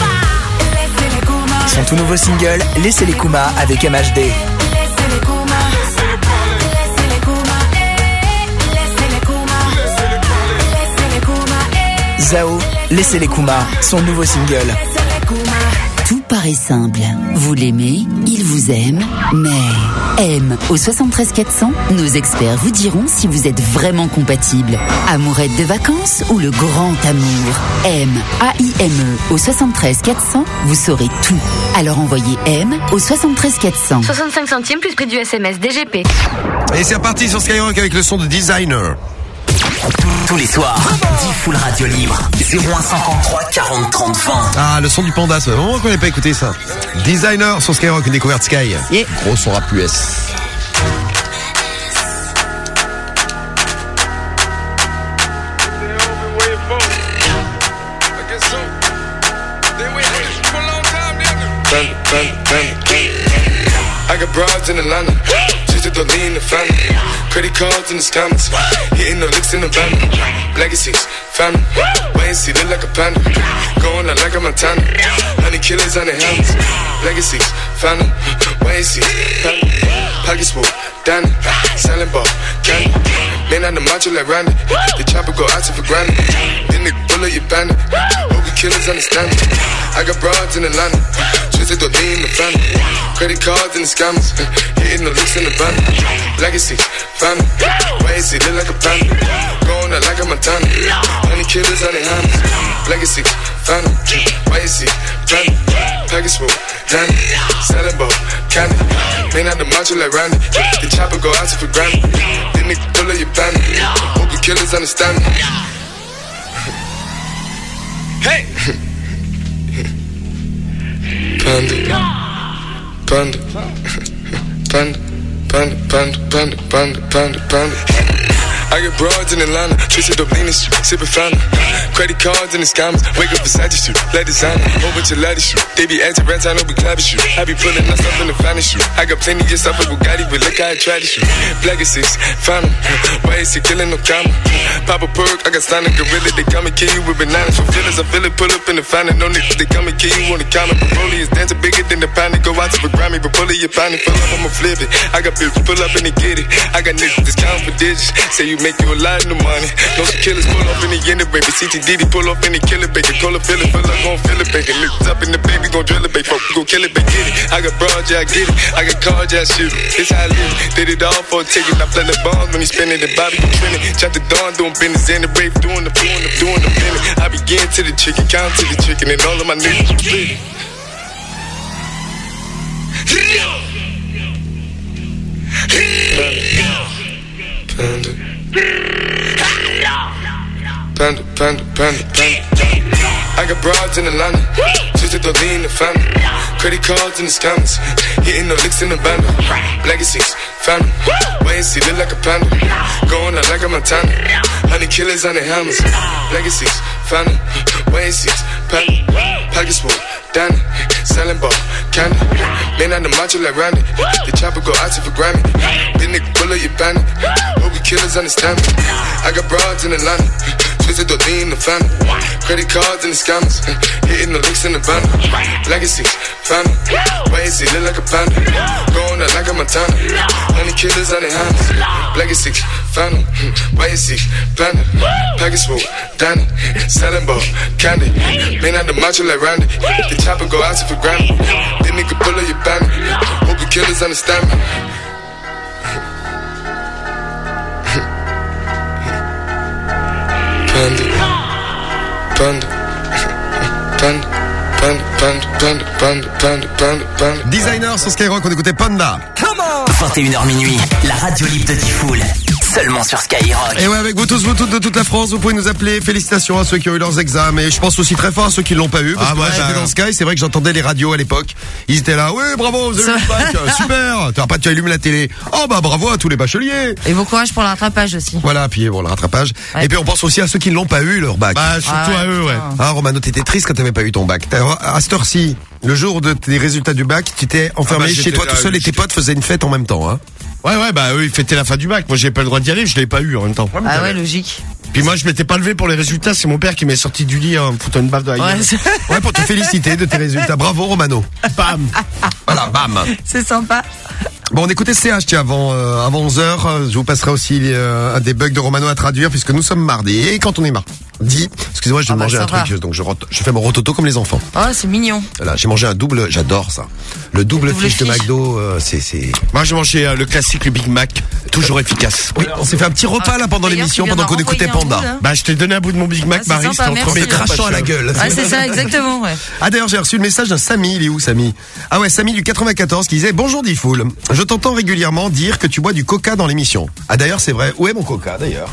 Son tout nouveau single, Laissez les Kuma avec M H D. Zao, Laissez les Kuma, son nouveau single. Tout paraît simple. Vous l'aimez, il vous aime, mais... M au soixante-treize quatre cents, nos experts vous diront si vous êtes vraiment compatibles. Amourette de vacances ou le grand amour. M, A I M E au soixante-treize quatre cents, vous saurez tout. Alors envoyez M au soixante-treize quatre cents. soixante-cinq centimes plus prix du S M S D G P. Et c'est reparti sur Skyrock avec le son de Designer. Tous les soirs, Diffoul Radio Libre. zéro un cinquante-trois quarante trente vingt. Ah, le son du panda, ça fait un moment qu'on n'avait pas écouté ça. Designer sur Skyrock, une découverte Sky. Yeah. Gros son rap U S. Panda, panda, panda, panda. I got broads in Atlanta, just to lean the family. Credit cards in the scammers, hitting the licks in the van. Legacies, family, wait and see, look like a panda. Going out like a Montana, honey killers on the helmets. Legacies, family, wait and see, family. Pockets full, Danny, selling ball, candy. Man on the macho like Randy, the chopper go out to for granted. Then the bullet you bandit, hope the killers understand it. I got broads in Atlanta, twisted to lean the family. Credit cards and the scammers, hitting the licks in the van. Legacy, family, why is it look like a panda? Going out like a Montana, honey killers on their hands. Legacy, family, why is it panda? Package full, Danny, selling ball, candy. Man out the macho like Randy, the chopper go out to for granted. Then they pull up your bandit, hope the killers understand me. Hey! Panda, panda, panda, panda, panda, panda, panda, panda, panda. I get broads in Atlanta, twisted up lean street, sipping fountain. Credit cards and the scammers, wake up beside you shoot, let designer, whole bunch of ladies shoot. They be acting rats, I know we clapping shoot. I be pulling us up in the finest shoot. I got plenty of stuff with Bugatti, but look how I try to shoot. Black is six, fountain, why is he killing no comma? Pop a perk, I got stunning gorilla, they come and kill you with bananas. For feelings, I feel it, pull up in the fountain, no niggas, they come and kill you on the counter. Broly is dancing bigger than the pound, go out to the Grammy, but pull it, you pound it, pull up, I'ma flip it. I got bills, pull up and they get it. I got niggas, discount for digits, say you make you a lot of money. No some killers pull off in the end, baby. C T D D pull off in the killer, baby. Call a feel it, feel like gon' feel it, baby. Niggas up in the baby, gon' drill it, baby. Fuck, gon' kill it, baby. Get it. I got broad, yeah, I get it. I got cards, yeah, I shoot it. It's how I live. Did it all for a ticket. I play the bombs when he spinning the Bobby, you trending. Chop the dawn, doing business in the rave, doing the, doing the, doing the minute. I begin to the chicken, count to the chicken, and all of my niggas split. Panda, panda, panda, panda, panda. I got broads in Atlanta, twisted to lean the family. Credit cards in the scammers, hitting the licks in the band. Legacies, family, wait and see, look like a panda. Going out like a Montana, honey killers on the hammers. Legacies, family, wait and see, panda. Pockets full, Danny, selling ball, candy. Man on the macho like Randy, the chopper go out to for Grammy. This nigga bullet your bandit, hope you killers understand me. I got broads in Atlanta, twisted to lean the family. Credit cards and the scammers, hitting the licks in the van. Legacies, family, wait and see, look like a panda. Going out like a Montana, honey killers on their hands. Legacies, family, wait and see, panda. Package full, Danny, selling ball, candy. Man on the macho like Randy, the chopper go out to for Grammy. This nigga pull up your bandit, hope you killers understand me. Panda, panda, panda, panda, panda, panda, panda, panda, panda, panda. Designer sur Skyrock, on écoutait Panda. vingt et une heures minuit, la radio libre de Tifoul. Seulement sur Skyrock. Et ouais, avec vous tous, vous toutes de toute la France, vous pouvez nous appeler. Félicitations à ceux qui ont eu leurs examens. Et je pense aussi très fort à ceux qui l'ont pas eu. Parce Ah que ouais, moi, j'étais bah, dans Sky, c'est vrai que j'entendais les radios à l'époque. Ils étaient là, oui, bravo, vous avez eu le bac, super. Après, tu allumes la télé. Oh bah bravo à tous les bacheliers. Et bon courage pour le rattrapage aussi. Voilà, puis bon, le rattrapage. Ouais. Et puis on pense aussi à ceux qui ne l'ont pas eu, leur bac. Bah, surtout Ah ouais, à eux, ouais. Ah, Romano, t'étais triste quand t'avais pas eu ton bac. T'as- À cette heure-ci, le jour de tes résultats du bac, tu t'es enfermé Ah bah, chez j'étais toi là, tout seul et tes j'étais- potes faisaient une fête en même temps, hein. Ouais, ouais, bah, eux, ils fêtaient la fin du bac. Moi, j'ai pas le droit d'y aller, je l'ai pas eu en même temps. Ah ouais, logique. Puis moi, je m'étais pas levé pour les résultats, c'est mon père qui m'est sorti du lit en me foutant une baffe de la gueule. Ouais, c'est- Ouais, pour te féliciter de tes résultats. Bravo, Romano. Bam. Voilà, bam. C'est sympa. Bon, on écoutait C H, tiens, avant, euh, avant onze heures. euh, Je vous passerai aussi euh, un des bugs de Romano à traduire puisque nous sommes mardi. Et quand on est mardi, excusez-moi, je vais Ah bah, manger un ça va. truc, donc je, rot- je fais mon rototo comme les enfants. Oh, c'est mignon. Voilà, j'ai mangé un double, j'adore ça. Le double, double fiche de fiche. McDo, euh, c'est, c'est... Moi, j'ai mangé euh, le classique, le Big Mac, toujours efficace. Oui, on s'est fait un petit repas là pendant D'ailleurs, l'émission, tu viens pendant d'en qu'on écoutait renvoyer un Panda. bout, là. Bah, je t'ai donné un bout de mon Big Mac, Ah, c'est Marie, sympa, c'était entre merci. mes Me crachant à la gueule. Ah, c'est ça, exactement, ouais. Ah d'ailleurs j'ai reçu le message d'un Samy, il est où Samy? Ah ouais, Samy du quatre-vingt-quatorze qui disait: bonjour Diffoul, je t'entends régulièrement dire que tu bois du coca dans l'émission. Ah d'ailleurs c'est vrai, où est mon coca d'ailleurs?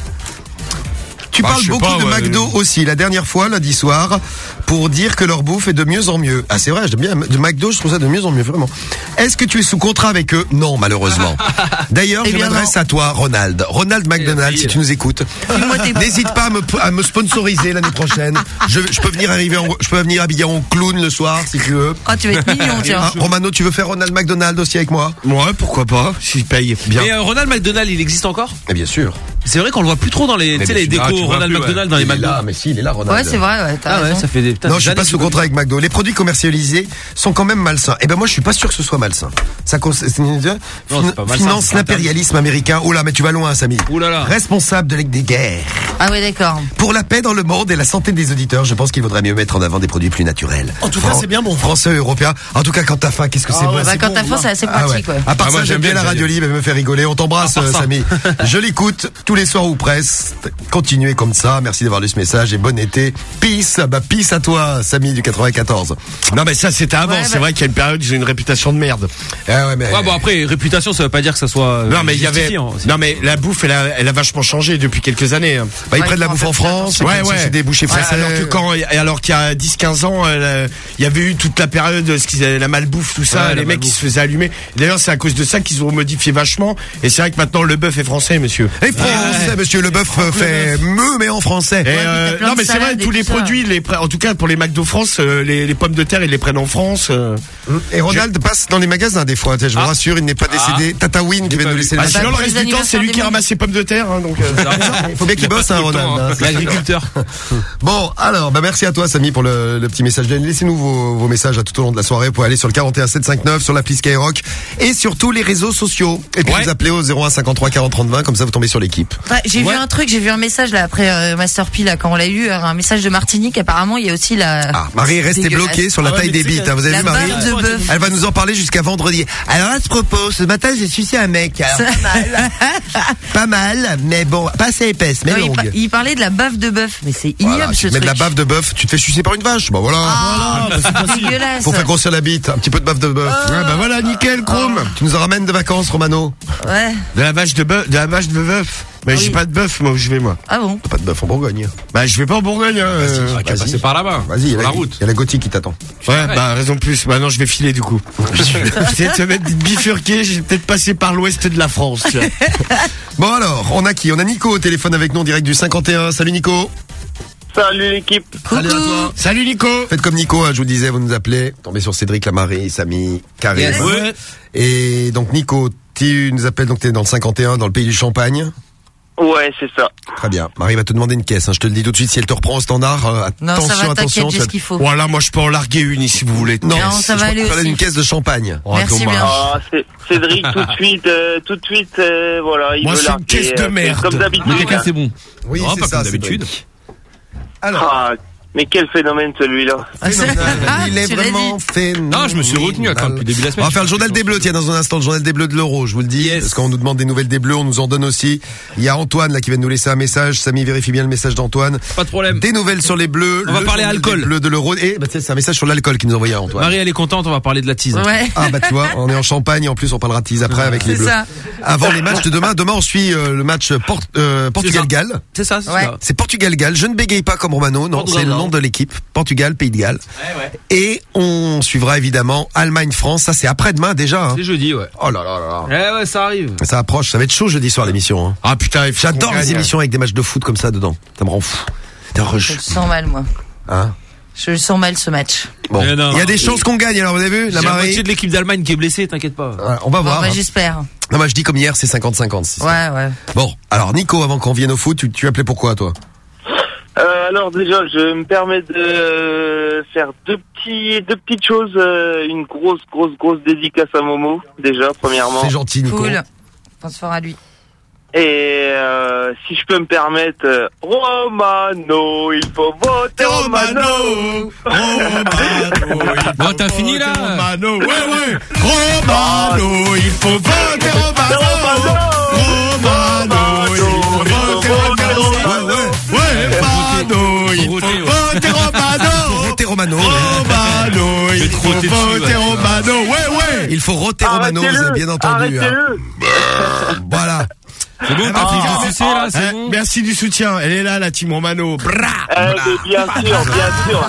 Tu Bah, parles je sais beaucoup pas, de ouais. McDo aussi, la dernière fois, lundi soir, pour dire que leur bouffe est de mieux en mieux. Ah c'est vrai, j'aime bien, de McDo je trouve ça de mieux en mieux, vraiment. Est-ce que tu es sous contrat avec eux? Non, malheureusement. D'ailleurs, je Évidemment. m'adresse à toi, Ronald. Ronald McDonald, si tu nous écoutes. N'hésite pas à me, à me sponsoriser l'année prochaine. Je, je peux venir arriver, en- je peux venir habillé en clown le soir, si tu veux. Oh, tu vas être mignon, tiens. Ah, Romano, tu veux faire Ronald McDonald aussi avec moi? Ouais, pourquoi pas, s'il paye bien. Et euh, Ronald McDonald, il existe encore? Mais bien sûr. C'est vrai qu'on le voit plus trop dans les, tu sais, les bien sûr. décos Ah, tu vois Ronald plus, McDonald ouais. dans les Il est McDo. là, mais si, il est là, Ronald. Ouais, c'est vrai, ouais, t'as Ah ouais, raison. ça fait des. putain, Non, des je suis années pas que sous je contrat avec McDo. Les produits commercialisés sont quand même malsains. Eh ben moi, je suis pas sûr que ce soit malsain. Ça cons- c'est une- Non, c'est pas malsain, finance c'est pas l'impérialisme américain. Oh là, mais tu vas loin, Samy. Ouh là là. Responsable de l'aide des guerres. Ah ouais, d'accord. Pour la paix dans le monde et la santé des auditeurs, je pense qu'il vaudrait mieux mettre en avant des produits plus naturels. En tout cas, c'est bien bon. Français, européen. En tout cas, quand t'as faim, qu'est-ce que c'est Ah bon. ouais, Bah, c'est quand bon, t'as faim, ouais. c'est assez Ah pratique, ouais. À part Ah, ça, moi, j'aime j'aime bien bien, la radio j'aime libre, elle me fait rigoler. On t'embrasse, À part euh, ça. Samy. Je l'écoute tous les soirs ou presque. Continuez comme ça. Merci d'avoir lu ce message et bon été. Peace. Bah, peace à toi, Samy du quatre-vingt-quatorze. Non, mais ça, c'était avant. Ouais, c'est bah- vrai qu'il y a une période, j'ai une réputation de merde. Ah ouais, mais. Ouais, bon après, réputation, ça veut pas dire que ça soit. euh, Non, mais il y avait. justifiant aussi. Non, mais la bouffe, elle a, elle a vachement changé depuis quelques années. hein. Bah, ils Ouais, prennent la ils bouffe font en un peu France. ils Ouais, prennent ouais. chercher des bouchers Ouais, français. alors que quand, et alors qu'il y a dix quinze ans, euh, il y avait eu toute la période, ce qu'ils avaient, la malbouffe, tout ça, Ouais, les la mecs qui malbouffe. se faisaient allumer. D'ailleurs, c'est à cause de ça qu'ils ont modifié vachement. Et c'est vrai que maintenant, le bœuf est français, monsieur. Et français, monsieur le bœuf euh, fait me, mais en français. Et euh, plein non de mais c'est vrai, salades et tous les tout ça. produits, ils les pre- en tout cas pour les McDo France, euh, les, les pommes de terre ils les prennent en France. euh. Et Ronald passe dans les magasins des fois. Je vous Ah. rassure, il n'est pas décédé. Tata Win qui J'ai va pas nous vu. laisser Ah, le sinon le pour reste les du temps c'est lui qui anniversaires ramasse ses pommes de terre. Hein, donc, euh. Il faut bien qu'il bosse, hein, Ronald. hein. L'agriculteur. Bon, alors, bah merci à toi, Samy, pour le, le petit message. Laissez-nous vos, vos messages à tout au long de la soirée. Vous pouvez aller sur le quarante et un sept cent cinquante-neuf, sur l'appli Skyrock et sur tous les réseaux sociaux. Et puis Ouais. vous appelez au zéro un cinquante-trois quarante trente vingt, comme ça vous tombez sur l'équipe. Ouais, j'ai Ouais. vu un truc, j'ai vu un message là après euh, Master P là quand on l'a eu, euh, un message de Martinique. Apparemment, il y a aussi la. Ah, Marie est restée Dégueulasse. bloquée sur la Ah ouais, taille mais des tu sais bites. que hein. Vous avez la vu, Marie? bave de bœuf. Elle va nous en parler jusqu'à vendredi. Alors à ce propos, ce matin j'ai sucé un mec. Alors, pas mal. Pas mal, mais bon, pas assez épaisse, mais Non, il, longue. pa- il parlait de la bave de bœuf, mais c'est Voilà, ignoble tu ce te mets de truc. la baffe de bœuf, tu te fais sucer par une vache. Bah voilà. Ah, c'est dégueulasse. Faut faire grossir la bite, un petit peu de baffe de bœuf. Ouais, bah voilà, nickel, Chrome. Tu nous en ramènes de vacances, Romano? Ouais. De la vache de bœuf, de la vache de bœuf. Mais Ah j'ai oui. pas de bœuf, moi, où je vais, moi. Ah bon? T'as pas de bœuf en Bourgogne. Bah, je vais pas en Bourgogne, hein. euh, Ah, qu'à passer par là-bas. Vas-y, il y a sur la, la route. il y a la gothique qui t'attend. Ouais, bah, raison de plus. Bah, non, je vais filer, du coup. Je vais essayer de te mettre bifurqué, je vais peut-être passer par l'ouest de la France, tu vois. Bon alors, on a qui? On a Nico au téléphone avec nous en direct du cinquante et un. Salut Nico. Salut l'équipe. Salut à toi. Salut Nico. Faites comme Nico, hein, je vous le disais, vous nous appelez. Tombez sur Cédric, Lamarie, Samy, Karim. Yes. Ouais. Et donc Nico, tu nous appelles, donc t'es dans le cinquante et un, dans le pays du Champagne. Ouais, c'est ça. Très bien. Marie va te demander une caisse, hein. Je te le dis tout de suite, si elle te reprend au standard, euh, Non, attention, ça va, attention. t'inquiète, j'ai ce qu'il faut. Voilà, moi, je peux en larguer une, si vous voulez. Non, Non, ça je va crois aller que tu parlais aussi. d'une caisse de champagne. Oh, Merci dommage. bien. Ah, c'est Cédric, tout de suite, euh, tout de suite, euh, voilà, il Moi, veut c'est une larguer, caisse de euh, merde. Comme d'habitude. Mais quelqu'un, c'est bon. Oui, Non, c'est pas ça, comme d'habitude. Cédric. Alors, Ah, mais quel phénomène celui-là. phénoménal. Ah, il est tu l'as vraiment phénoménal. Non, je me suis retenu à quand depuis le début de la semaine. On va faire le journal des Bleus, tiens, dans un instant, le journal des Bleus de l'Euro, je vous le dis. Yes. Parce qu'on nous demande des nouvelles des Bleus, on nous en donne aussi. Il y a Antoine, là, qui vient de nous laisser un message. Samy, vérifie bien le message d'Antoine. Pas de problème. Des nouvelles sur les Bleus. On va le parler journal alcool. des Bleus de l'Euro. Et, bah, tiens, c'est un message sur l'alcool qu'il nous a envoyé à Antoine. Marie, elle est contente, on va parler de la tease. Ouais. Ah, bah, tu vois, on est en Champagne, en plus, on parlera de tease après avec les C'est Bleus. ça. Avant les matchs de demain, demain, on suit euh, le match Port- euh, Portugal-Galles. C'est ça, c'est Ouais. ça. C'est Portugal-Galles. Je ne bégaye pas comme Romano. Non, Portugal, c'est le non. nom de l'équipe. Portugal, Pays de Galles. Ouais, ouais. Et on suivra évidemment Allemagne-France. Ça, c'est après-demain déjà. Hein. C'est jeudi, ouais. Oh là là là là. Eh ouais, ça arrive. Ça approche. Ça va être chaud jeudi soir l'émission. Hein. Ah, putain, il faut J'adore qu'on les gagne. émissions avec des matchs de foot comme ça dedans. Ça me rend fou. D'ailleurs, Je je- le sens mal, moi. Hein Je le sens mal, ce match. Bon, Mais non. il y a des chances qu'on gagne. Alors vous avez vu, J'ai la la Marie. moitié de l'équipe d'Allemagne qui est blessée, t'inquiète pas. Ouais, on va Bon, voir. bah, hein. j'espère. Non, moi je dis comme hier, c'est cinquante cinquante. si c'est- Ouais, ouais. Bon, alors Nico, avant qu'on vienne au foot, tu, tu appelais pourquoi toi? Euh, alors déjà, je me permets de euh, faire deux petits, deux petites choses. euh, une grosse, grosse, grosse dédicace à Momo, déjà, premièrement. C'est gentil, Nico. Cool. Pense fort à lui. Et euh, si je peux me permettre, euh, Romano, il faut voter Romano. Bon, t'as fini là? Romano, ouais, ouais. Romano, il faut voter Romano. Romano, il faut voter Romano. Ouais, ouais. Ouais, Romano, il faut voter Romano. Roter Romano. Romano, il faut roter dessus, voter ouais. Romano. Ouais, ouais. Il faut roter Romano, vous avez bien entendu. Hein. Arrêtez-le. Voilà. C'est bon, t'as pris Ah, du succès là, c'est Hein, bon? merci du soutien. Elle est là, la team Romano. Bra, Eh, mais bien sûr, bien sûr.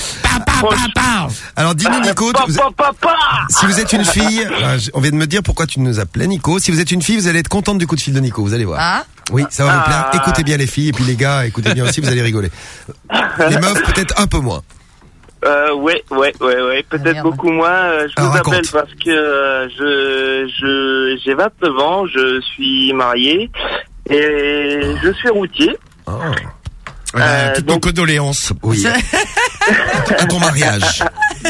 Alors dis-nous Nico, tu- vous- Papa, papa. si vous êtes une fille, euh, j- on vient de me dire pourquoi tu nous appelais Nico. Si vous êtes une fille, vous allez être contente du coup de fil de Nico, vous allez voir. Ah? Oui, ça va vous plaire. Ah. Écoutez bien les filles et puis les gars, écoutez bien aussi, vous allez rigoler. Les meufs peut-être un peu moins. Euh, ouais, ouais, ouais, ouais, peut-être Merde. beaucoup moins. Euh, je Alors, vous appelle raconte. parce que euh, je, je, j'ai vingt-neuf ans, je suis marié et je suis routier. Oh. Euh, Euh, toutes nos donc- condoléances. Oui. À ton mariage.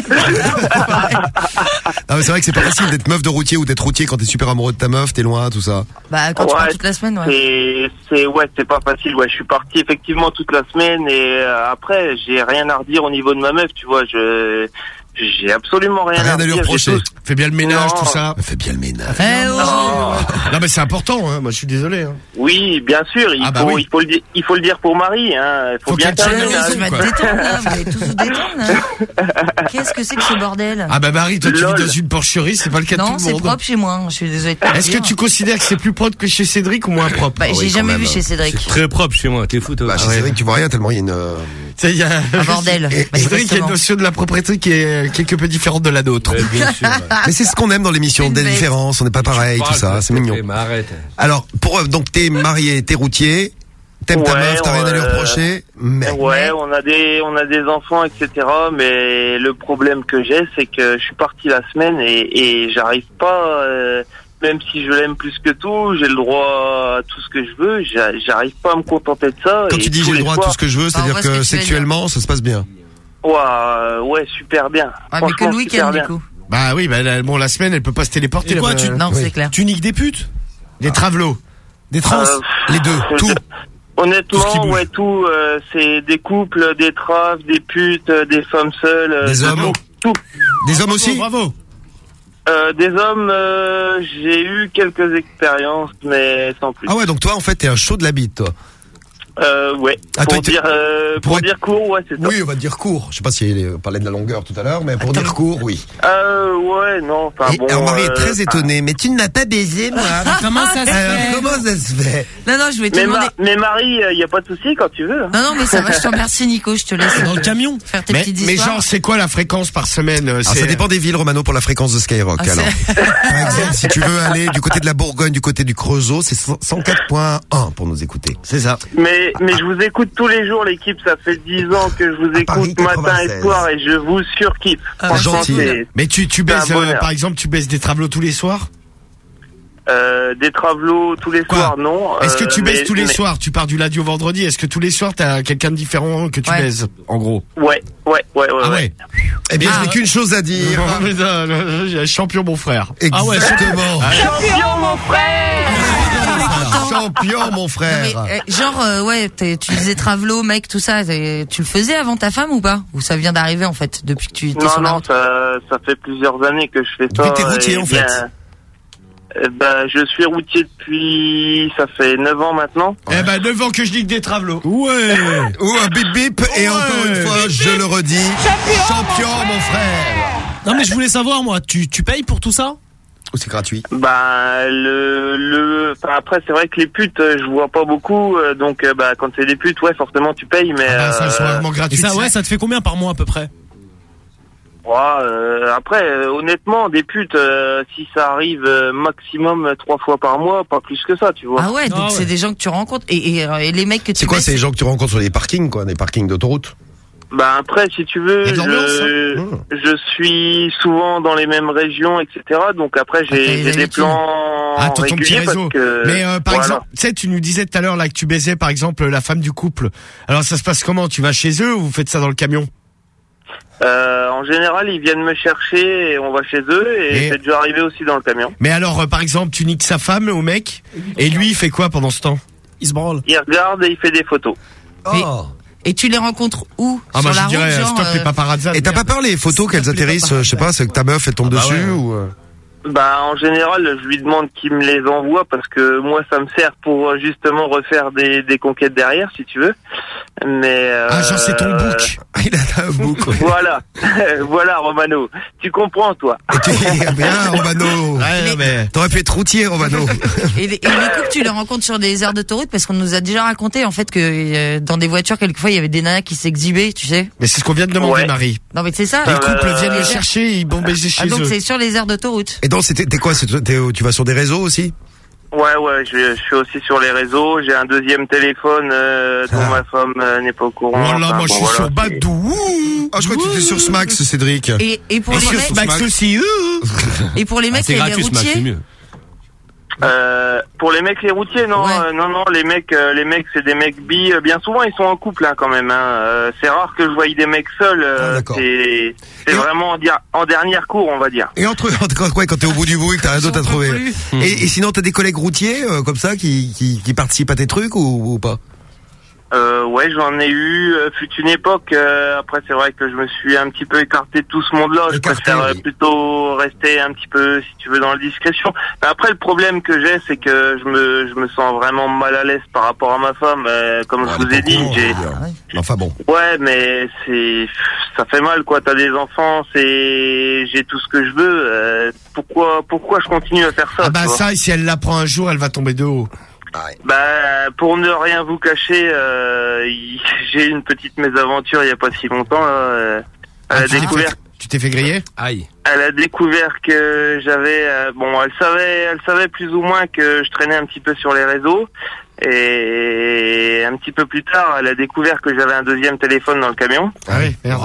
Ah, mais c'est vrai que c'est pas facile d'être meuf de routier ou d'être routier quand t'es super amoureux de ta meuf, t'es loin, tout ça. Bah, quand tu Ouais, pars toute la semaine, ouais. C'est, c'est, ouais, c'est pas facile. Ouais, je suis parti effectivement toute la semaine et euh, après, j'ai rien à redire au niveau de ma meuf. Tu vois, je, j'ai absolument rien, Rien à à lui redire. reprocher. J'ai tout- Fais bien le ménage, Non. tout ça. Fais bien le ménage. Eh oh! Non, mais c'est important, hein. Moi, je suis désolé, hein. Oui, bien sûr. Il Ah bah faut, oui. il faut le dire, il faut le dire pour Marie. Hein. Il faut, Faut bien qu'elle faire le tienne ménage. Tu vas te quoi. détendre, là. Vous allez tous vous détendre, là. Qu'est-ce que c'est que ce bordel? Ah bah Marie, toi tu Lol. vis dans une porcherie, c'est pas le cas de tout Non, le c'est monde. propre chez moi. Je suis désolée de te le Est-ce que dire. tu considères que c'est plus propre que chez Cédric ou moins propre? Bah, Ah oui, j'ai quand jamais même. vu chez Cédric. Très propre chez moi, t'es fou toi. Bah, chez ouais. Cédric, tu vois rien tellement il y a une. euh, Tu sais, il y a Un bordel. Et- Bah, Cédric, il y a exactement. une notion de la propriété qui est quelque peu différente de la nôtre. Ouais, bien sûr. ouais. Mais c'est ce qu'on aime dans l'émission, Une des bête. différences, on n'est pas pareil, tout Parle, ça, toi, c'est mignon. Mais arrête. Alors, pour eux, donc t'es marié, t'es routier, t'aimes ta Ouais, meuf, t'as rien à lui euh, reprocher, mais Ouais, on a des, on a des enfants, et cetera. Mais le problème que j'ai, c'est que je suis parti la semaine et, et j'arrive pas. euh, même si je l'aime plus que tout, j'ai le droit à tout ce que je veux. j'a- J'arrive pas à me contenter de ça. quand et tu dis tous j'ai le les droit à soirs- tout ce que je veux, Bah, on c'est-à-dire voit ce que que tu veux sexuellement, ça se passe bien. Ouais, euh, ouais, super bien. Ah, mais que Franchement, le super week-end, bien. du coup. Bah oui, bah la- bon, la semaine, elle peut pas se téléporter. Et quoi, là, tu- bah, Non, oui. c'est clair. Tu niques des putes? Des travelots. Des trans? Euh, Les deux, je- tout. Tout ce qui Honnêtement, bouge. ouais, tout. euh, c'est des couples, des traves, des putes, euh, des femmes seules. euh, Des hommes. Tout. Des hommes aussi? Bravo. Euh, des hommes, euh, j'ai eu quelques expériences, mais sans plus. Ah ouais, donc toi, en fait, t'es un chaud de la bite, toi. Euh, ouais. Ah, pour toi, t'es- dire, euh, pour, pour être- dire court, ouais, c'est ça. Oui, on va dire court. Je sais pas si elle parlait de la longueur tout à l'heure, mais pour dire court, oui. Euh, ouais, non, enfin Et bon. alors Marie est euh, très étonnée, mais tu ne m'as pas baisé, moi. Comment ça se Alors, fait comment ça se fait? Non, non, je vais te Mais, demander. Ma- mais Marie, il y a pas de souci quand tu veux. hein. Non, non, mais ça va, je te remercie, Nico, je te laisse. Dans le camion. Faire tes Mais, petites mais histoires. genre, c'est quoi la fréquence par semaine euh, Alors, c'est- ça dépend des villes, Romano, pour la fréquence de Skyrock. Ah, alors, par exemple, si tu veux aller du côté de la Bourgogne, du côté du Creusot, c'est cent quatre point un pour nous écouter. C'est ça. Mais, mais je vous écoute tous les jours, l'équipe. Ça fait dix ans que je vous écoute Paris matin et quatre-vingt-seize. soir et je vous surkiffe. Ah, Franchement, gentil. c'est Mais tu, tu C'est un baises, euh, bonheur. par exemple, tu baises des travelots tous les soirs? euh, des travelots tous les Quoi soirs, non. Est-ce que Euh, tu baises mais- tous les mais- soirs? Tu pars du lundi au vendredi. Est-ce que tous les soirs, t'as quelqu'un de différent que tu Ouais. baises, en gros? Ouais, ouais, ouais, ouais. Ah ouais. ouais. Eh bien, Ah, je n'ai qu'une chose à dire. Oh, putain, le- le- champion, mon frère. Ah ouais, Exactement. Champion, mon frère. Champion, mon Non, frère. mais, euh, genre, euh, ouais, t'es- tu disais Travelo, mec, tout ça, t'es- tu le faisais avant ta femme ou pas? Ou ça vient d'arriver, en fait, depuis que tu étais Non, sur la non, route? ça, ça fait plusieurs années que je fais ça. Depuis que t'es routier, et en bien, fait. euh, ben, je suis routier depuis, ça fait neuf ans maintenant. Eh ben, neuf ans que je dis que des travelots. Ouais. Ou un bip bip, et Ouais. encore une fois, je le redis. Champion, mon frère. Non mais je voulais savoir moi, tu, tu payes pour tout ça? Ou c'est gratuit. Bah le le enfin après c'est vrai que les putes euh, je vois pas beaucoup euh, donc euh, bah quand c'est des putes ouais forcément tu payes mais Ah bah, ça, elles sont euh, vraiment Et gratuites. ça ouais, ça te fait combien par mois à peu près? ouais, euh, après euh, honnêtement des putes euh, si ça arrive euh, maximum euh, trois fois par mois pas plus que ça tu vois. Ah ouais, donc Ah ouais. c'est des gens que tu rencontres. Et, et, euh, et les mecs que tu C'est quoi, baisses, c'est les gens que tu rencontres sur les parkings, quoi, des parkings d'autoroute? Bah après si tu veux Il y a de l'ambiance, je, hein. je suis souvent dans les mêmes régions etc donc après Ah, t'as j'ai les j'ai des habitudes. plans Ah, ton, ton petit réguliers réseau. parce que Mais euh, par voilà. exemple, tu sais, tu nous disais tout à l'heure là que tu baisais par exemple la femme du couple. Alors ça se passe comment? Tu vas chez eux ou vous faites ça dans le camion? Euh, en général ils viennent me chercher et on va chez eux et, Et- c'est déjà arrivé aussi dans le camion. Mais alors, euh, par exemple, tu niques sa femme au mec, et lui, il fait quoi pendant ce temps? Il se branle. Il regarde et il fait des photos. Mais- Oh. et tu les rencontres où? Ah Sur bah la je route, dirais, genre, stop les euh, paparazzi. Et t'as pas peur les photos qu'elles atterrissent, euh, je sais pas, c'est que ta meuf elle tombe Ah bah dessus ouais. ou euh, Bah en général, je lui demande qu'il me les envoie parce que moi ça me sert pour euh, justement refaire des, des conquêtes derrière si tu veux. Mais euh, Ah, genre c'est ton book. il a un bouc. Ouais. Voilà, voilà Romano, tu comprends toi. Et tu bien, Romano. Ouais, mais... T'aurais pu être routier, Romano. Et les, et les couples, tu les rencontres sur des aires d'autoroute parce qu'on nous a déjà raconté en fait que euh, dans des voitures quelquefois il y avait des nanas qui s'exhibaient, tu sais. Mais c'est ce qu'on vient de demander, Ouais. Marie. Non mais c'est ça. Les Euh, couples viennent euh, le chercher, ils vont baiser chez Ah donc eux. c'est sur les aires d'autoroute. Et donc c'était t'es quoi, c'est- t'es- tu vas sur des réseaux aussi? Ouais ouais, je, je suis aussi sur les réseaux. J'ai un deuxième téléphone euh, dont Ah. ma femme euh, n'est pas au courant. Oh là, Enfin, moi je bon, suis voilà, sur c'est- Badou. Ah, je crois que tu étais sur Smax, Cédric. Et, et pour Et les sur mecs, Max aussi. euh. et pour les mecs C'est et les gratuit, ce match, c'est routiers. mieux. Euh, pour les mecs les routiers non Ouais. euh, non non les mecs euh, les mecs c'est des mecs bi euh, bien souvent ils sont en couple hein, quand même hein. Euh, c'est rare que je voie des mecs seuls euh, Ah, d'accord. c'est c'est Et on- vraiment en, dia- en dernière cour on va dire. Et entre, entre quoi, quand t'es au bout du bout et que t'as rien d'autre à trouver. plus. Et, et sinon, t'as des collègues routiers, euh, comme ça, qui, qui, qui participent à tes trucs ou, ou pas? Euh, ouais j'en ai eu euh, fut une époque euh, après c'est vrai que je me suis un petit peu écarté de tout ce monde là je Écarté, préfère euh, oui. plutôt rester un petit peu si tu veux dans la discrétion. Mais après le problème que j'ai c'est que je me je me sens vraiment mal à l'aise par rapport à ma femme euh, comme Ouais, je vous t'es ai pas dit con, on j'ai va dire. Enfin bon. Ouais, mais c'est ça fait mal quoi. T'as des enfants, c'est j'ai tout ce que je veux. euh, pourquoi pourquoi je continue à faire ça Ah bah tu vois ça, et si elle l'apprend un jour, elle va tomber de haut. Bah pour ne rien vous cacher, euh, il- j'ai eu une petite mésaventure il y a pas si longtemps. Là, euh, Ah, elle a tu t'es découvert, fait- Tu t'es fait griller? Aïe. elle a découvert que j'avais euh, bon, elle savait, elle savait plus ou moins que je traînais un petit peu sur les réseaux. Et un petit peu plus tard, elle a découvert que j'avais un deuxième téléphone dans le camion. Ah oui, merde.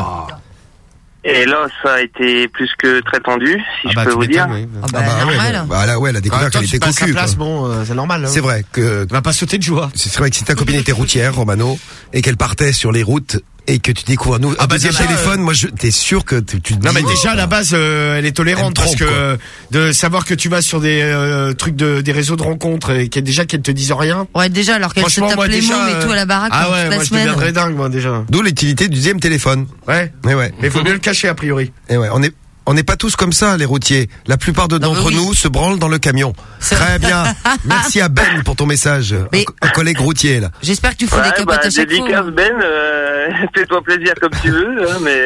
Et là, ça a été plus que très tendu, si Ah je bah peux tu vous dire. m'étonnes, oui. Ah bah, Ah bah ouais, normal. bon, bah là, ouais, elle a découvert Ah, toi, qu'elle tu était passes sa cocu, place, quoi. bon, euh, c'est normal. hein. C'est vrai que, Tu vas pas sauter de joie. c'est vrai que si ta copine était routière, Romano, et qu'elle partait sur les routes, et que tu découvres un, nou- Ah un bah deuxième déjà, téléphone, moi, je, t'es sûr que tu, tu te Non dis, mais déjà à la base euh, elle est tolérante Elle me parce trompe, que quoi. euh, de savoir que tu vas sur des euh, trucs de des réseaux de rencontres et qu'elle déjà qu'elle te disent rien. Ouais déjà alors qu'elle se Franchement tape moi les déjà mômes et tout à la baraque ah pendant ouais toute moi la je semaine. deviendrais dingue moi déjà. D'où l'utilité du deuxième téléphone. Ouais. Mais ouais. Mais faut mieux le cacher a priori. Et ouais, on est, On n'est pas tous comme ça, les routiers. La plupart de d'entre oui. nous se branlent dans le camion. Très bien. Merci à Ben pour ton message. Mais- Un, un collègue routier, là. J'espère que tu fais Ouais, des capotes bah, à chaque fois. dédicace Ben, euh, fais-toi plaisir comme tu veux, hein, mais...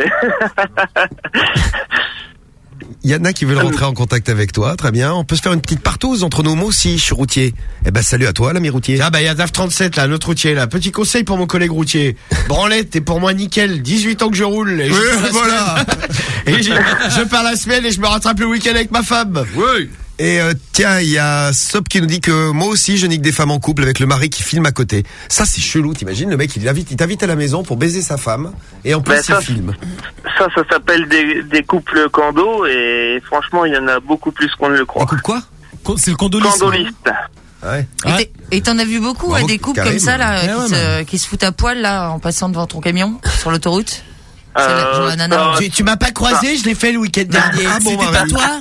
Il y en a qui veulent rentrer en contact avec toi. Très bien. On peut se faire une petite partouze entre nous. Moi aussi, je suis routier. Eh ben, salut à toi, l'ami routier. Ah bah, il y a Daf trente-sept, là, notre routier, là. Petit conseil pour mon collègue routier. Branlette, t'es pour moi nickel. dix-huit ans que je roule. Et je Oui, pars la voilà. semaine. Et je, je pars la semaine et je me rattrape le week-end avec ma femme. Oui. Et euh, tiens, il y a Sop qui nous dit que moi aussi je nique des femmes en couple avec le mari qui filme à côté. Ça c'est chelou, t'imagines, le mec il t'invite, il t'invite à la maison pour baiser sa femme et en plus Ben, il ça, filme. Ça, ça s'appelle des, des couples cando, et franchement, il y en a beaucoup plus qu'on ne le croit. Couple quoi? C'est le condolisme. Candoliste. Ouais. Et t'es- Et t'en as vu beaucoup, Bravo, ouais, des couples Karim. comme ça, là, Ouais, qui, ouais, se, qui se foutent à poil, là, en passant devant ton camion, sur l'autoroute. C'est la- genre la nana. ça- Tu, tu m'as pas croisé, je l'ai fait le week-end dernier. Ah bon, C'était bah, pas oui. toi?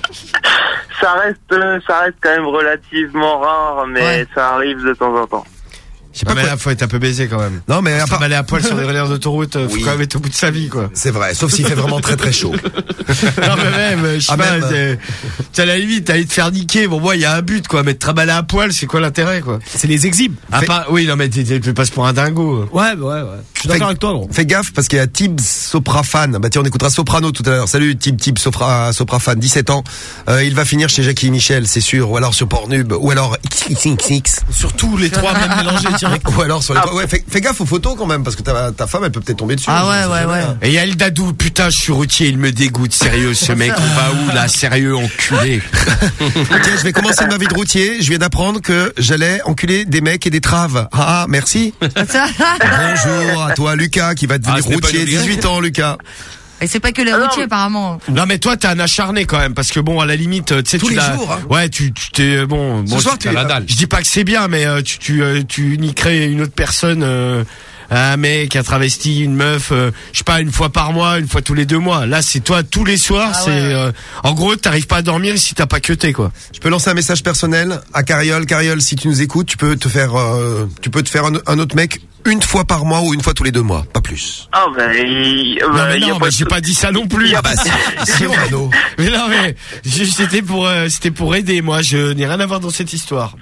Ça reste, euh, ça reste quand même relativement rare, mais Ouais. ça arrive de temps en temps. Je sais Ah pas mais quoi. là, faut être un peu baisé quand même. Non mais à Pas part... aller à poil sur les relais d'autoroute, faut Oui. quand même être au bout de sa vie, quoi. C'est vrai, sauf s'il fait vraiment très très chaud. Non mais même, je sais Ah, pas, même. c'est- t'as à la limite, t'allais te faire niquer. Bon, moi, il y a un but, quoi. Mais te trimballer à poil, c'est quoi l'intérêt, quoi? C'est les exhibes. Ah, Fait- pas, oui, non, mais tu tu passes pour un dingo. Ouais, bah ouais, ouais. Je suis Fais- d'accord avec toi, gros. Fais gaffe parce qu'il y a Tib Soprafan. Bah tiens, on écoutera Soprano tout à l'heure. Salut Tib Tib Sopra, Soprafan, dix-sept ans. Euh, il va finir chez Jackie Michel, c'est sûr. Ou alors sur Pornhub. Ou alors X X X X. Surtout les trois même mélangés direct. Ou alors sur les... Ouais, fais, fais gaffe aux photos quand même parce que ta, ta femme elle peut peut-être tomber dessus. Ah Je ouais, sais ouais, jamais, ouais. hein. Et il y a le Dadou, putain, je suis routier, il me dégoûte, sérieux, ce mec, on va où, là, sérieux, enculé. Tiens, je vais commencer ma vie de routier. Je viens d'apprendre que j'allais enculer des mecs et des traves. Ah, ah, merci. Bonjour à toi, Lucas, qui va devenir Ah, ce n'est pas routier. une obligation. dix-huit ans, Lucas. Et c'est pas que les Ah non, routiers, mais- apparemment. Non, mais toi, t'es un acharné quand même, parce que bon, à la limite, tu sais, Tous tu les l'as- jours, hein. Ouais, tu, tu t'es, bon, bon, soir, tu- tu- la dalle. Je dis pas que c'est bien, mais euh, tu, tu, euh, tu niquerais une autre personne, euh, un mec, un travesti, une meuf, euh, je sais pas, une fois par mois, une fois tous les deux mois. Là, c'est toi tous les soirs. Ah c'est, ouais, ouais. euh, en gros, t'arrives pas à dormir si t'as pas queuté, quoi. Je peux lancer un message personnel à Cariole. Cariole, si tu nous écoutes, tu peux te faire, euh, tu peux te faire un, un autre mec une fois par mois ou une fois tous les deux mois, pas plus. Ah, ben, il, Non, bah, mais il y a non, pas mais de- j'ai pas dit ça non plus. Ah bah si, si Romano. Mais non, mais je- c'était pour, euh, c'était pour aider. Moi, je n'ai rien à voir dans cette histoire.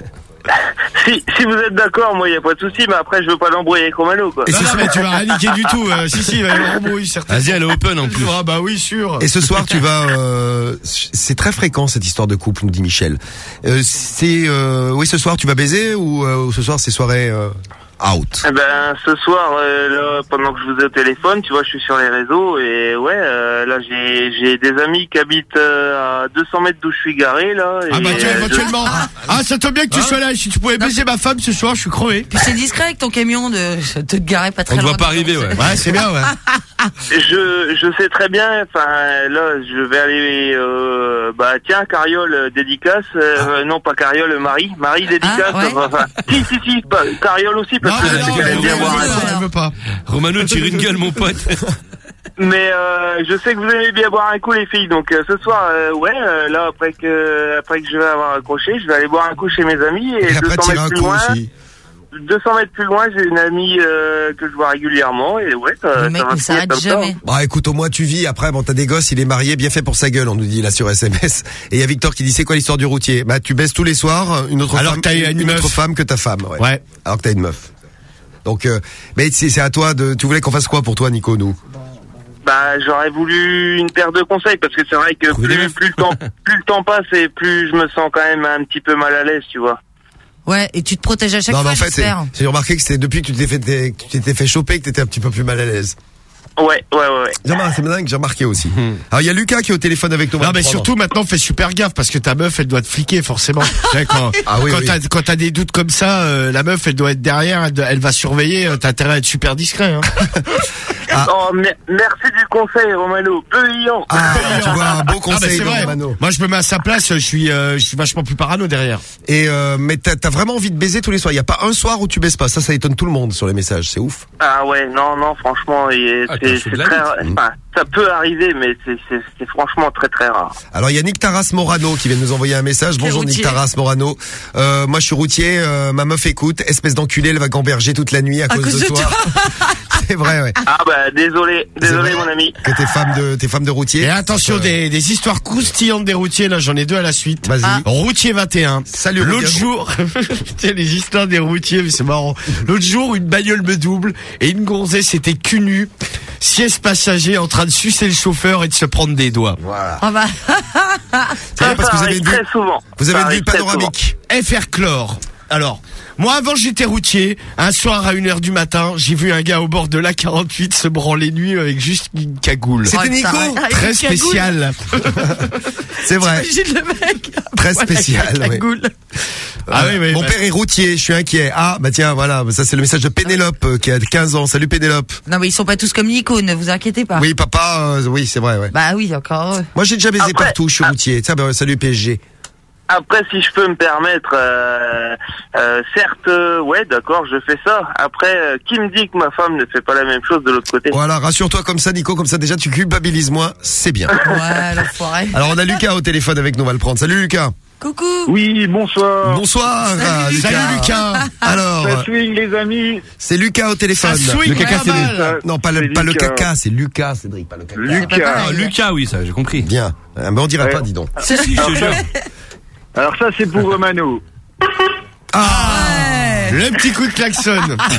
Si, si vous êtes d'accord, moi, il n'y a pas de souci, mais après, je veux pas l'embrouiller avec Romano, quoi. Et Non, ce non, soir- mais tu vas rien niquer du tout. euh, si, si, il va y avoir embrouille, certainement. Vas-y, elle est open en plus. Ah bah oui, sûr. Et ce soir, tu vas. Euh, c'est très fréquent cette histoire de couple, nous dit Michel. Euh, c'est euh, oui, ce soir tu vas baiser ou euh, ce soir c'est soirée euh, out. Eh ben, ce soir, euh, là, pendant que je vous ai au téléphone, tu vois, je suis sur les réseaux et ouais, euh, là, j'ai j'ai des amis qui habitent euh, à deux cents mètres d'où je suis garé, là. Ah et, bah tiens, euh, éventuellement. Ah, ça tombe bien que tu sois là. Si tu pouvais baiser ma femme ce soir, je suis crevé. Puis c'est discret avec ton camion de de te garer pas très On ne loin. voit pas de- arriver, ouais. Ouais, c'est bien, ouais. Je, je sais très bien, enfin là je vais aller, euh, bah tiens Cariole euh, dédicace, euh, non pas Cariole, Marie, Marie dédicace, Ah, ouais. enfin, si si si, pas, Cariole aussi parce Non, que mais je sais non, qu'elle aime elle bien veut boire un pas, coup. elle veut pas. Romano, tu rigoles, mon pote. Mais euh, je sais que vous aimez bien boire un coup les filles, donc euh, ce soir, euh, ouais, euh, là après que après que je vais avoir accroché, je vais aller boire un coup chez mes amis et, Et après deux cents tirer mètres un plus coup loin, aussi. deux cents mètres plus loin, j'ai une amie euh, que je vois régulièrement et ouais, ça, Le ça mec va ne finir s'arrête comme ça. jamais. Bah écoute, au moins tu vis. Après, bon, t'as des gosses, il est marié, bien fait pour sa gueule, on nous dit là sur S M S. Et il y a Victor qui dit c'est quoi l'histoire du routier? Bah tu baisses tous les soirs une autre Alors femme, que t'as une une meuf. autre femme que ta femme. Ouais. Ouais. Alors que t'as une meuf. Donc, euh, mais c'est c'est à toi de. Tu voulais qu'on fasse quoi pour toi, Nico, nous? Bah, j'aurais voulu une paire de conseils parce que c'est vrai que Trouver des plus, meufs. plus le temps, plus le temps passe et plus je me sens quand même un petit peu mal à l'aise, tu vois. Ouais, et tu te protèges à chaque Non, mais fois, en fait, c'est- j'espère. j'ai remarqué que c'était depuis que tu t'es fait, que tu t'étais fait choper que t'étais un petit peu plus mal à l'aise. Ouais, ouais, ouais. ouais. J'ai remarqué, c'est dingue, j'ai remarqué aussi. Alors il y a Lucas qui est au téléphone avec toi. Non, mais surtout maintenant, fais super gaffe parce que ta meuf, elle doit te fliquer forcément. Tu sais, quand Ah oui, quand oui. t'as quand t'as des doutes comme ça, euh, la meuf, elle doit être derrière, elle, doit- elle va surveiller. euh, T'as intérêt à être super discret. Hein. Ah. Oh, mer- merci du conseil, Romano. Brillant. Ah, tu vois, un beau Ah, bah, conseil c'est de vrai. Romano. Moi, je me mets à sa place. Je suis, euh, je suis vachement plus parano derrière. Et euh, mais t'as t'as vraiment envie de baiser tous les soirs. Il y a pas un soir où tu baises pas. Ça, ça étonne tout le monde sur les messages. C'est ouf. Ah ouais, non, non, franchement, et Ah, t'as c'est fait c'est de la très, lutte. enfin, ça peut arriver, mais c'est c'est c'est franchement très très rare. Alors il y a Nick Taras Morano qui vient de nous envoyer un message. Bonjour Nick routier. Taras Morano. Euh, moi je suis routier. Euh, ma meuf écoute. Espèce d'enculé, elle va gamberger toute la nuit à, cause, de, toi. C'est vrai, ouais. Ah bah désolé, désolé mon ami. Que t'es femme de, t'es femme de routier. Et attention, euh... des, des histoires croustillantes des routiers, là, j'en ai deux à la suite. Vas-y. Ah. Routier vingt et un. Salut, l'autre jour, tiens, les histoires des routiers, mais c'est marrant. L'autre jour, une bagnole me double et une gonzesse était cul nu, siège passager en train de sucer le chauffeur et de se prendre des doigts. Voilà. Oh bah. C'est vrai parce que vous avez une très souvent. Vous avez Ça une vue panoramique. F R Chlore. Alors, moi avant j'étais routier, un soir à une heure du matin, j'ai vu un gars au bord de l'A quarante-huit se branler nu avec juste une cagoule. C'était Nico. Très spécial. C'est vrai. T'imagines le mec. Très spécial. Ouais, cagoule. Ah oui, oui, Mon bah... père est routier, je suis inquiet. Ah bah tiens, voilà, ça c'est le message de Pénélope euh, qui a quinze ans. Salut Pénélope. Non mais ils sont pas tous comme Nico, ne vous inquiétez pas. Oui papa, euh, oui c'est vrai. Ouais. Bah oui encore. Moi j'ai déjà baisé Après, partout, je suis ah, routier. Tiens, bah, salut P S G. Après, si je peux me permettre, euh, euh, certes, euh, ouais, d'accord, je fais ça. Après, euh, qui me dit que ma femme ne fait pas la même chose de l'autre côté? Voilà, rassure-toi comme ça, Nico, comme ça déjà tu culpabilises moi, c'est bien. Ouais, l'enfoiré. Alors on a Lucas au téléphone avec nous, on va le prendre. Salut Lucas. Coucou. Oui, bonsoir. Bonsoir. Salut, ah, Lucas. Salut Lucas. Alors, ça swing les amis. c'est Lucas au téléphone. Ça swing, le caca, pas c'est mal. le... Non, pas le, C'est pas le Lucas. caca, c'est Lucas, Cédric, pas le caca. Lucas. Ah, Lucas, oui, ça, j'ai compris. Bien. Ah, mais on dirait Ouais. pas, dis donc. Si, si, je te jure. Alors ça c'est pour Romano. Ah, Le petit coup de klaxon.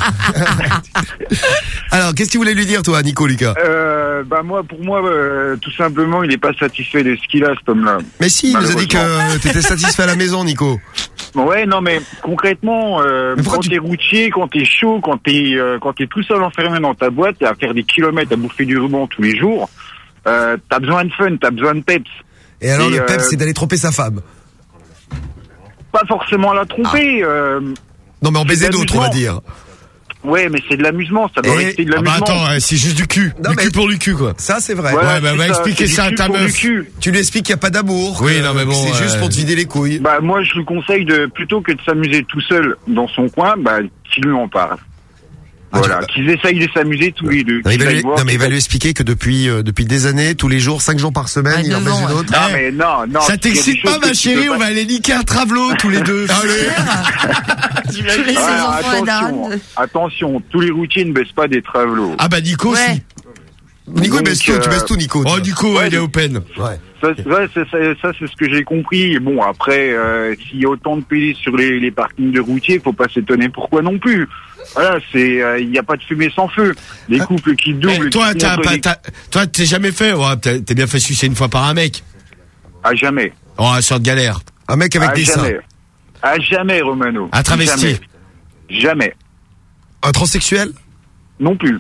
alors, qu'est-ce que tu voulais lui dire, toi, Nico, Lucas? Euh, bah moi, pour moi, euh, tout simplement, il n'est pas satisfait de ce qu'il a, cet homme-là. Mais si, il nous a dit Malheureusement. que t'étais satisfait à la maison, Nico. Ouais, non, mais concrètement, euh, Mais pourquoi quand tu- t'es routier, quand t'es chaud, quand t'es euh, quand t'es tout seul enfermé dans ta boîte, à faire des kilomètres, à bouffer du ruban tous les jours, euh, t'as besoin de fun, t'as besoin de peps. Et alors, Et, le pep, euh, c'est d'aller tromper sa femme. Pas forcément la tromper. euh, Non, mais en c'est baiser de d'autres, on va l'amusement. dire. Ouais, mais c'est de l'amusement, ça doit Et- rester de Ah bah l'amusement. attends, euh, c'est juste du cul. Non, du mais- cul pour le cul, quoi. Ça, c'est vrai. Voilà, Ouais, bah, c'est va expliquer c'est ça à du ta cul pour meuf. du cul. Tu lui expliques qu'il n'y a pas d'amour. Oui, que- non, mais que bon, c'est juste euh, pour te vider les couilles. Bah moi je lui conseille de plutôt que de s'amuser tout seul dans son coin, bah qu'il lui en parle. Ah, Voilà, tu- qu'ils essayent de s'amuser tous les deux. Non, il qu'ils va aillent lui, voir non, mais il va qu'ils- lui expliquer que depuis, euh, depuis des années, tous les jours, cinq jours par semaine, Ouais, il en neuf baise ans, une ouais. autre. Non Eh, mais non, non. Ça il y a des t'excite choses pas, que ma tu chérie? peux On pas- va aller niquer un travelot tous les deux. Allez. Tous les Ah, enfants à attention, Dan. attention, tous les routiers ne baissent pas des travelots. Ah bah Nico Ouais. aussi. Nico, il Donc, baisse tout, tu euh, baisses tout, Nico. Oh toi. Nico, Ouais, il est mais- open. Ouais. Ça, ouais, c'est, ça, ça, c'est ce que j'ai compris. Et bon, après, euh, s'il y a autant de pays sur les, les parkings de routiers, faut pas s'étonner pourquoi non plus. Voilà, c'est, il n'y a pas de fumée sans feu. Les couples qui doublent. Mais toi, qui t'as, montrent pas- les- t'as- toi, t'es jamais fait. Ouais, t'as- t'es bien fait sucer une fois par un mec. À jamais. Oh, sorte de galère. Un mec avec à des seins. jamais. À jamais, Romano. Un travesti. Jamais. Jamais. Un transsexuel? Non plus.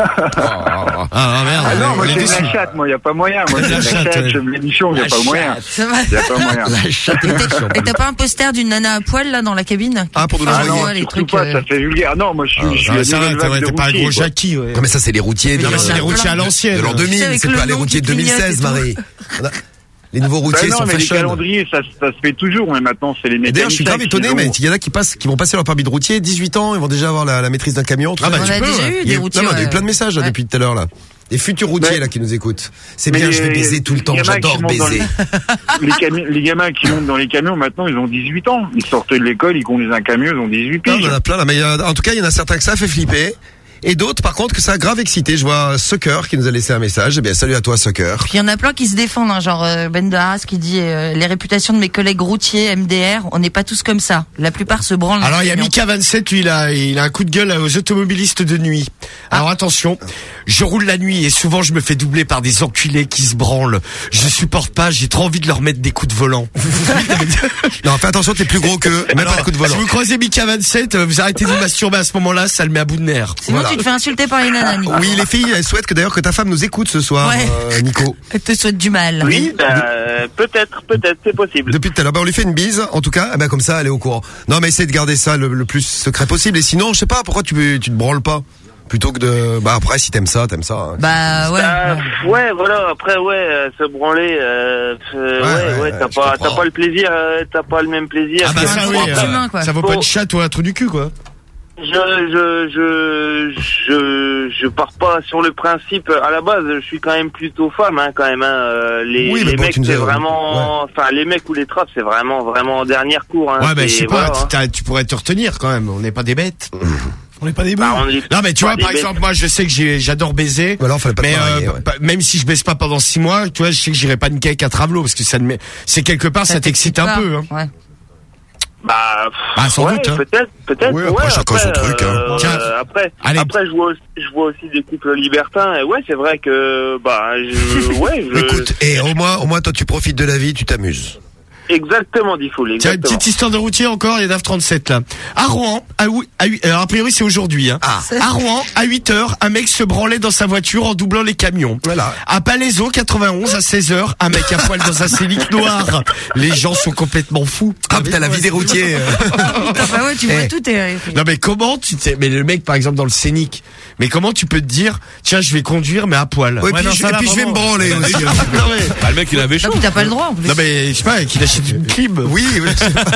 Ah, ah, merde. Ah non, moi on est j'ai de déçus. la chatte, moi y a pas moyen. Moi De j'ai la de la chatte, chatte, ouais. je me l'émission, y a La pas moyen. Ça va. Y a pas moyen. La chatte édition. Et t'as pas un poster d'une nana à poil là dans la cabine? Ah, pour nous Ah l'envoyer. non, les surtout trucs, pas, euh, ça fait vulgaire. Non, moi je suis, Ah, je suis ça, la ça nouvelle va, vague t'es de t'es pas un routiers, gros quoi. Jackie, ouais. Non, mais ça, c'est les routiers de, Non, mais c'est il y en les a routiers plein. à l'ancienne. de l'an deux Tu sais, mille, avec c'est le pas les nom routiers de qui clignote deux mille seize, et tout. Marie. On a- Les nouveaux Bah routiers non, sont mais les fashion. calendriers, ça, ça se fait toujours, mais maintenant c'est les Et mécaniciens. d'ailleurs, je suis grave qui étonné, ont- mais il y en a qui passent, qui vont passer leur permis de routier, dix-huit ans, ils vont déjà avoir la, la maîtrise d'un camion. tout Ah ça. bah, On tu a peux, déjà ouais. eu Il y des a eu- routiers. non, mais on a eu ouais. plein de messages là, Ouais. depuis tout à l'heure là. Des futurs routiers Mais- là qui nous écoutent. C'est mais bien, je vais les- baiser tout le temps, les gamins j'adore qui montent dans baiser. les, cami- les gamins qui montent dans les camions, maintenant, ils ont dix-huit ans. Ils sortent de l'école, ils conduisent un camion, ils ont dix-huit Non, piges. il y en a plein là, mais il y a- en tout cas, il y en a certains que ça fait flipper. Et d'autres, par contre, que ça a grave excité. Je vois Sucker qui nous a laissé un message. Eh bien, salut à toi, Sucker. Puis il y en a plein qui se défendent, hein, genre euh, Ben de Haas qui dit euh, les réputations de mes collègues routiers M D R, on n'est pas tous comme ça. La plupart se branlent. Alors il y a camion. Mika vingt-sept, lui il a, il a un coup de gueule aux automobilistes de nuit. Alors attention, je roule la nuit et souvent je me fais doubler par des enculés qui se branlent. Je supporte pas, j'ai trop envie de leur mettre des coups de volant. Non, fais attention, t'es plus gros que. Mets pas de coup de volant. Si vous croisez Mika vingt-sept, euh, vous arrêtez de vous masturber à ce moment-là, ça le met à bout de nerfs. Sinon Voilà. tu te fais insulter par les nanas, Nico. Oui, les filles, elles souhaitent que d'ailleurs que ta femme nous écoute ce soir, Ouais. euh, Nico. Elle te souhaite du mal. Oui, bah, euh, peut-être, peut-être, c'est possible. Depuis tout à l'heure, ben on lui fait une bise, en tout cas, eh ben comme ça, elle est au courant. Non, mais essaye de garder ça le, le plus secret possible. Et sinon, je sais pas, pourquoi tu tu te branles pas plutôt que de. Bah après, si t'aimes ça, t'aimes ça. hein. Bah ouais. Bah, ouais, voilà, après, ouais, euh, se branler, euh, euh, Ouais, ouais, ouais, ouais, t'as je pas, comprends. t'as pas le plaisir, euh, t'as pas le même plaisir. Ah bah que- ça un oui, gros euh, humain, quoi. ça vaut pas Bon. de chat ou un trou du cul quoi. Je, je, je, je, je pars pas sur le principe. À la base, je suis quand même plutôt femme, hein, quand même. Hein. Euh, Les, Oui, mais les bon, mecs, tu nous c'est as- vraiment, enfin, les mecs ou les trappes, c'est vraiment, vraiment en dernière cour. Hein. Ouais bah C'est- je sais voilà, pas, hein. t'as- tu pourrais te retenir quand même, on n'est pas des bêtes. On n'est pas des bons. Bah, on est Non mais tu pas vois des par bêtes. exemple moi je sais que j'ai, j'adore baiser. Bah alors, fallait pas te mais marier, euh, ouais. pa- même si je baisse pas pendant six mois, tu vois, je sais que j'irai pas niquer avec un travelot parce que ça me, c'est quelque part ça, t'excite un pas. peu. Hein. Ouais. Bah, Ah, sans ouais, doute, hein. peut-être, peut-être. Oui, après, ouais, chacun son truc, hein. euh, Tiens. après, Allez. après, je vois, je vois aussi des couples libertins. Et ouais, c'est vrai que, bah, je, ouais, je... Écoute, et au moins, au moins, toi, tu profites de la vie, tu t'amuses. Exactement, Diffoul, Tiens, une exactement. petite histoire de routier encore, il y a Dave trente-sept là. À Rouen, à, huit- à, huit- alors a priori c'est aujourd'hui. Hein. Ah. À Rouen, à huit heures, un mec se branlait dans sa voiture en doublant les camions. Voilà. À Palaiseau, quatre-vingt-onze, à seize heures, un mec à poil dans un Célic noir. Les gens sont complètement fous. Ah putain, la vie des routiers. Putain, bah ouais, tu vois Eh. tout est. Non mais comment tu t'es, mais le mec par exemple dans le Scénic, mais comment tu peux te dire tiens je vais conduire mais à poil. Ouais, puis non, je, ça, et là, puis je vais me vraiment. branler aussi. Non mais, Bah, le mec, il avait chaud. Non, mais t'as pas le droit en plus. non mais je sais pas qu'il achète une clim. Oui, oui.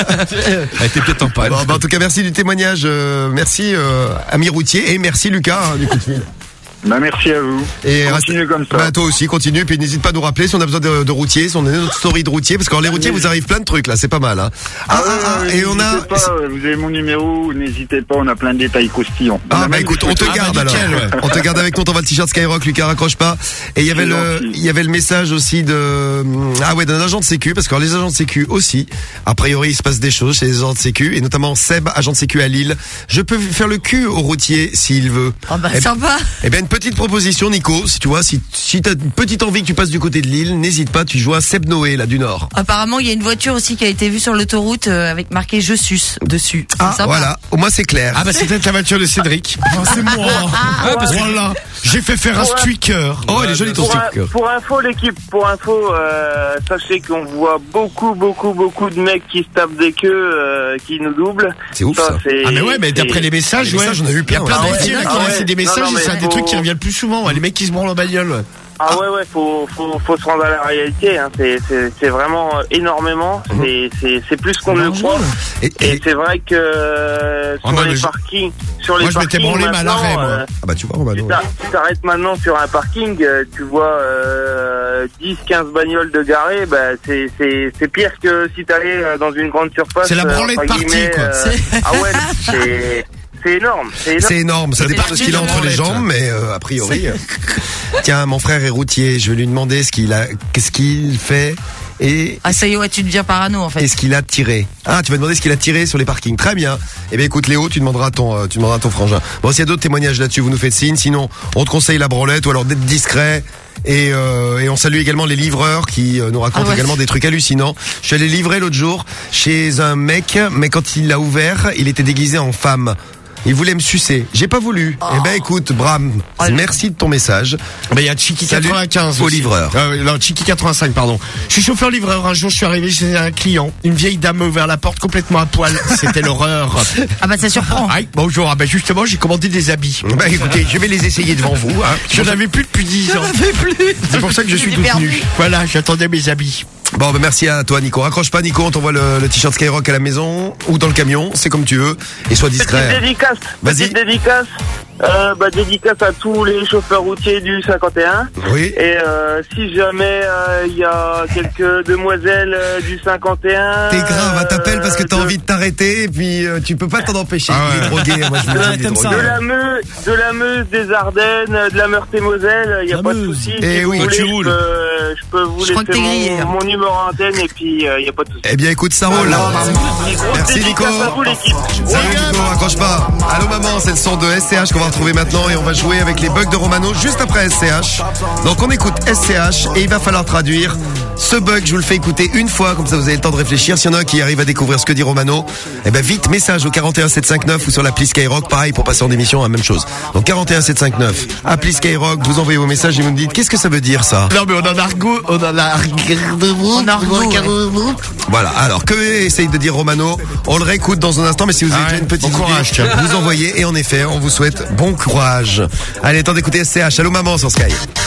Elle était peut-être en panne. Bon, bah, en tout cas, merci du témoignage. euh, merci, euh, ami routier. Et merci, Lucas, hein, du coup de fil. Bah, merci à vous. Et Continue reste- comme ça. Bah, toi aussi, continue. Puis n'hésite pas à nous rappeler si on a besoin de, de routiers, si on a notre story de routier. Parce que alors, les routiers, vous arrive plein de trucs, là. C'est pas mal, hein. Ah, ah, ah, ouais, et on a. n'hésitez pas, euh, vous avez mon numéro, n'hésitez pas, on a plein de détails croustillants. On Ah a bah même écoute, des on te photos. garde bah, alors. nickel, ouais. On te garde avec nous, on t'envoie le t-shirt Skyrock, Lucas, raccroche pas. Et il y avait C'est le, gentil. il y avait le message aussi de, ah ouais, d'un agent de sécu, parce que alors, les agents de sécu aussi, a priori, il se passe des choses chez les agents de sécu, et notamment Seb, agent de sécu à Lille. Je peux faire le cul au routier s'il veut. Oh bah Eh- sympa. Eh bien, une petite proposition, Nico, si tu vois, si, si t'as une petite envie que tu passes du côté de Lille, n'hésite pas, tu joues à Seb Noé, là, du Nord. Apparemment, il y a une voiture aussi qui a été vue sur l'autoroute euh, avec marqué Je suce dessus. C'est Ah, sympa. voilà, au moins c'est clair. Ah bah c'est peut-être la voiture de Cédric. c'est moi. Ah, parce que voilà, j'ai fait faire un Ouais. streaker. Oh, elle est jolie ton Pour, sticker. un- pour info, l'équipe, pour info, euh, sachez qu'on voit beaucoup, beaucoup, beaucoup de mecs qui se tapent des queues, euh, qui nous doublent. C'est ouf, ça. c'est- Ah mais ouais, mais c'est- d'après les messages, Les ouais, messages, on a eu il y plein, a plein ouais. de Ah ouais, routiers là qui ah ont ouais. laissé des Non, messages non, et c'est mais un des trucs faut- qui reviennent le plus souvent. Les mecs qui se branlent en bagnole. Ouais. Ah ouais, ouais, faut, faut, faut se rendre à la réalité. Hein. C'est, c'est, c'est vraiment euh, énormément. C'est, c'est, c'est plus qu'on ne le croit. Et, Et et- c'est vrai que euh, Ah, sur moi, les mais je- parkings, sur les moi, je m'étais parkings branlé, mais à l'arrêt, maintenant, moi. euh, ah bah tu vois, Romano. tu t'a- tu t'arrêtes maintenant sur un parking, euh, tu vois euh, dix quinze bagnoles de garées, bah, c'est, c'est, c'est pire que si t'allais euh, dans une grande surface. C'est la euh, branlée de entre party, guillemets, quoi. euh, ah ouais, c'est, c'est énorme. C'est énorme. C'est énorme, ça C'est dépend de ce qu'il a entre les branlette. jambes, mais euh, a priori. euh. Tiens, mon frère est routier, je vais lui demander ce qu'il a, qu'est-ce qu'il fait et Ah ça y est, ouais, tu deviens parano en fait. et ce qu'il a tiré. Ah, tu vas demander ce qu'il a tiré sur les parkings. Très bien. Eh bien, écoute, Léo, tu demanderas à ton, euh, tu demanderas à ton frangin. Bon, s'il y a d'autres témoignages là-dessus, vous nous faites signe. Sinon, on te conseille la branlette ou alors d'être discret. Et, euh, et on salue également les livreurs qui euh, nous racontent Ah ouais. également des trucs hallucinants. Je suis allé livrer l'autre jour chez un mec, mais quand il l'a ouvert, il était déguisé en femme. Il voulait me sucer. J'ai pas voulu. Eh ben écoute, Bram, merci de ton message. Bah, il y a Chiki Salut quatre-vingt-quinze au aussi. livreur. Euh, non, Chiki quatre-vingt-cinq, pardon. Je suis chauffeur livreur. Un jour, je suis arrivé chez un client. Une vieille dame m'a ouvert la porte complètement à poil. C'était l'horreur. Ah bah ça surprend. Aïe, bonjour. Ah bah justement, j'ai commandé des habits. Bah écoutez, je vais les essayer devant vous. Hein. Je n'en avais plus depuis dix ans. C'est pour ça que je suis J'ai tout perdu. nu. Voilà, j'attendais mes habits. Bon, bah merci à toi, Nico. Raccroche pas, Nico. On t'envoie le, le t-shirt Skyrock à la maison ou dans le camion. C'est comme tu veux. Et sois Petite discret. dédicace, Vas-y. petite dédicace, euh, bah, dédicace à tous les chauffeurs routiers du cinquante et un. Oui. Et euh, si jamais il y a quelques demoiselles euh, du cinquante et un... T'es grave, hein, t'appelles parce que t'as de- envie de t'arrêter et puis euh, tu peux pas t'en empêcher. Ah Il est ouais. drogué. Moi, je me dis, il est T'aimes drogué. ça, De la Meuse, de la Meuse, des Ardennes, de la Meurthe-et-Moselle, il n'y a La pas de Meuse. souci. Eh Si oui, vous tu voulez, roules. je peux, je peux vous Je crois que laisser t'es grillé, hein. mon, mon numéro antenne et puis il n'y a pas de souci. Eh bien, écoute, ça roule. Merci, Nico. Dédicace à vous l'équipe. Salut, Nico. Raccroche pas. Allô, maman, c'est le son de S C H qu'on va retrouver maintenant et on va jouer avec les bugs de Romano juste après S C H. Donc, on écoute S C H et il va falloir traduire ce bug. Je vous le fais écouter une fois, comme ça vous avez le temps de réfléchir. S'il y en a un qui arrive à découvrir ce que dit Romano, eh ben vite, message au quarante et un sept cent cinquante-neuf ou sur l'appli Skyrock. Pareil pour passer en émission, la même chose. Donc quarante et un sept cent cinquante-neuf, appli Skyrock, vous envoyez vos messages et vous me dites qu'est-ce que ça veut dire ça. Non, mais on en a argot, on en a On a argot, Voilà, alors que essaye de dire Romano, on le réécoute dans un instant, mais si vous avez Ah déjà ouais, une petite bon courage, idée, tiens. vous envoyez et en effet, on vous souhaite bon courage. Allez, temps d'écouter S C H. Allô maman sur Sky.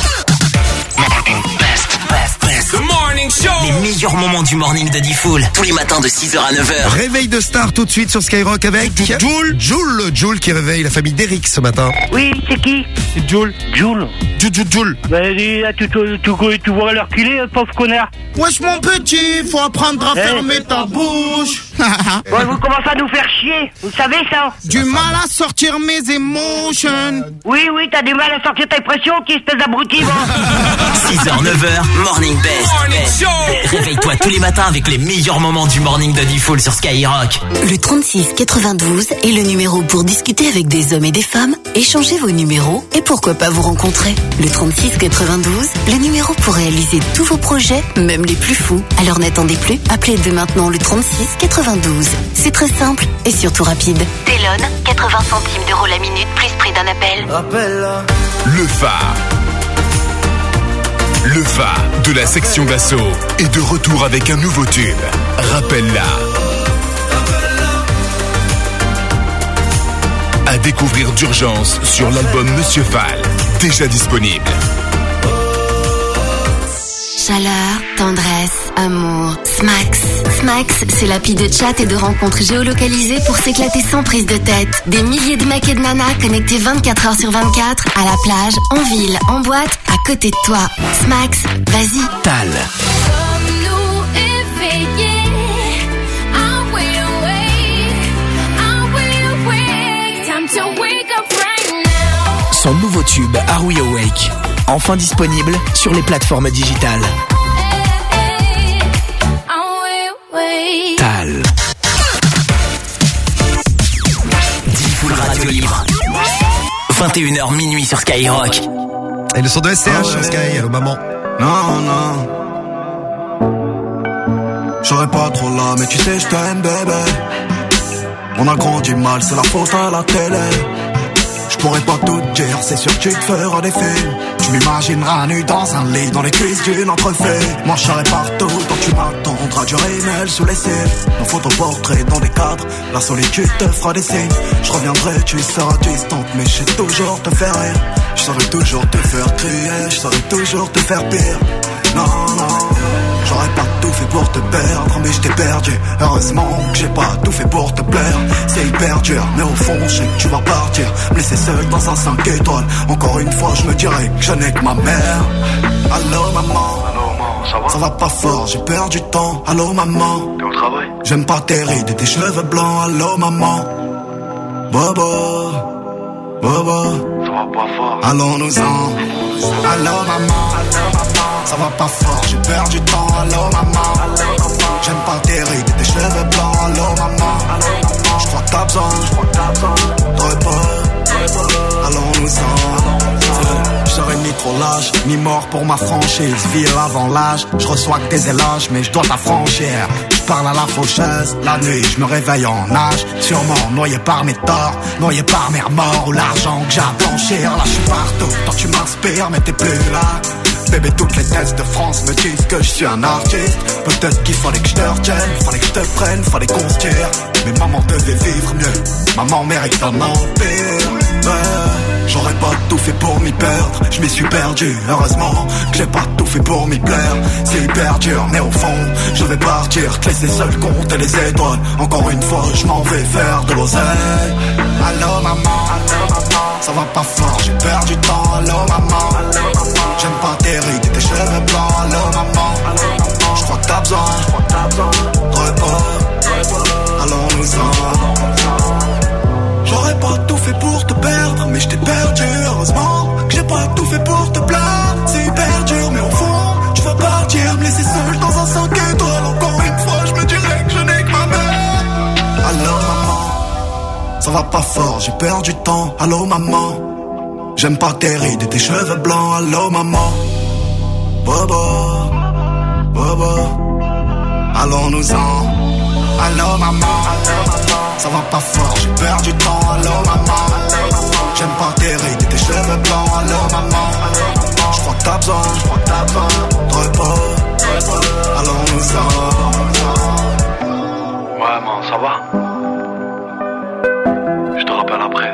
The Morning Show. Les meilleurs moments du morning de Diffoul. Tous les matins de six heures à neuf heures. Réveil de star tout de suite sur Skyrock avec Jules. Jules, Jules qui réveille la famille d'Eric ce matin. Oui, c'est qui? C'est Jules. Jules. Jules, Jules, Jules. Ben, dis, là, tu, tu, tu, tu vois leur qu'il est, pauvre connard. Wesh mon petit, faut apprendre à Eh. fermer ta bouche. Bon, vous commencez à nous faire chier. Vous savez ça? Du mal à sortir mes émotions. Oui, oui, t'as du mal à sortir tes pressions, qui espèce d'abruti, va. six heures, neuf heures, Morning Best. Réveille-toi tous les matins avec les meilleurs moments du morning de Diffoul sur Skyrock. Le trente-six quatre-vingt-douze est le numéro pour discuter avec des hommes et des femmes, échanger vos numéros et pourquoi pas vous rencontrer. Le trente-six quatre-vingt-douze, le numéro pour réaliser tous vos projets, même les plus fous. Alors n'attendez plus, appelez dès maintenant le trente-six quatre-vingt-douze. C'est très simple et surtout rapide. Télone, quatre-vingts centimes d'euros la minute plus prix d'un appel. Rappelle-la. Le phare. Le phare de la section d'assaut est de retour avec un nouveau tube. Rappelle-la. À découvrir d'urgence sur l'album Monsieur Fall, déjà disponible. Chaleur, tendresse, amour, Smax. Smax, c'est l'appli de chat et de rencontres géolocalisées pour s'éclater sans prise de tête. Des milliers de mecs et de nanas connectés vingt-quatre heures sur vingt-quatre, à la plage, en ville, en boîte, à côté de toi. Smax, vas-y. Tal. Son nouveau tube Are We Awake, enfin disponible sur les plateformes digitales. Tal. Diffoul Radio Libre. vingt et une heures minuit sur Skyrock. Et le son de S C H sur Sky, allô maman. Non, non. J'aurais pas trop là, mais tu sais, je t'aime, bébé. On a grandi mal, c'est la faute à la télé. Je pourrais pas tout dire, c'est sûr que tu te feras des films. Tu m'imagineras nu dans un lit, dans les cuisses d'une entrefait. Moi je serai partout, tant tu m'attendras du rémel sous les cils. Nos photoportraits dans des cadres, la solitude te fera des signes. Je reviendrai, tu seras distante, mais je sais toujours te faire rire. Je saurais toujours te faire crier, je saurais toujours te faire pire. Non, non, j'aurais pas tout fait pour te perdre, mais je t'ai perdu. Heureusement que j'ai pas tout fait pour te plaire. C'est hyper dur, mais au fond je sais que tu vas partir, me laisser seul dans un cinq étoiles. Encore une fois je me dirais que je n'ai que ma mère. Allô maman, ça va, ça va pas fort, j'ai perdu du temps. Allô maman, t'es au travail? J'aime pas tes rides et tes cheveux blancs. Allô maman, bobo, bobo, ça va pas fort. Allons-nous-en. Allô maman, ça va pas fort, j'ai perdu du temps. Allô maman, j'aime pas tes rides et tes cheveux blancs. Allô maman, j'crois que t'as besoin de repos. Allons-nous-en. Je serai ni trop lâche, ni mort pour ma franchise. Ville avant l'âge, je reçois que des éloges, mais je dois t'affranchir. Je parle à la faucheuse, la nuit je me réveille en âge. Sûrement noyé par mes torts, noyé par mes remords ou l'argent que j'ai à blanchir. Là je suis partout, toi tu m'inspires mais t'es plus là. Bébé, toutes les tests de France me disent que je suis un artiste. Peut-être qu'il fallait que je te retienne, fallait que je te prenne, fallait qu'on se tire. Mais maman devait vivre mieux, maman mérite un empire. Ouais. J'aurais pas tout fait pour m'y perdre, je m'y suis perdu. Heureusement que j'ai pas tout fait pour m'y plaire. C'est hyper dur, mais au fond, je vais partir, te laisser seul compter les étoiles. Encore une fois, je m'en vais faire de l'oseille. Allô maman, ça va pas fort, j'ai perdu du temps. Allô maman, j'aime pas tes rides et tes cheveux blancs. Allô maman, j'crois que t'as besoin de repos. Allons-nous-en. J'aurais pas tout fait pour te perdre, mais je t'ai perdu. Heureusement que j'ai pas tout fait pour te plaire. C'est hyper dur, mais au fond, tu vas partir, me laisser seul dans un cinq étoiles. Encore une fois, je me dirais que je n'ai que ma mère. Allô maman, ça va pas fort, j'ai perdu du temps. Allô maman, j'aime pas tes rides et tes cheveux blancs. Allô maman, bobo, bobo, allons-nous-en. Allô maman, ça va pas fort, j'ai perdu du temps. Allô maman, j'aime pas tes rides et tes cheveux blancs. Allô maman, j'crois que t'as besoin de repos. Allons-nous-en. Ouais man, ça va? Je te rappelle après.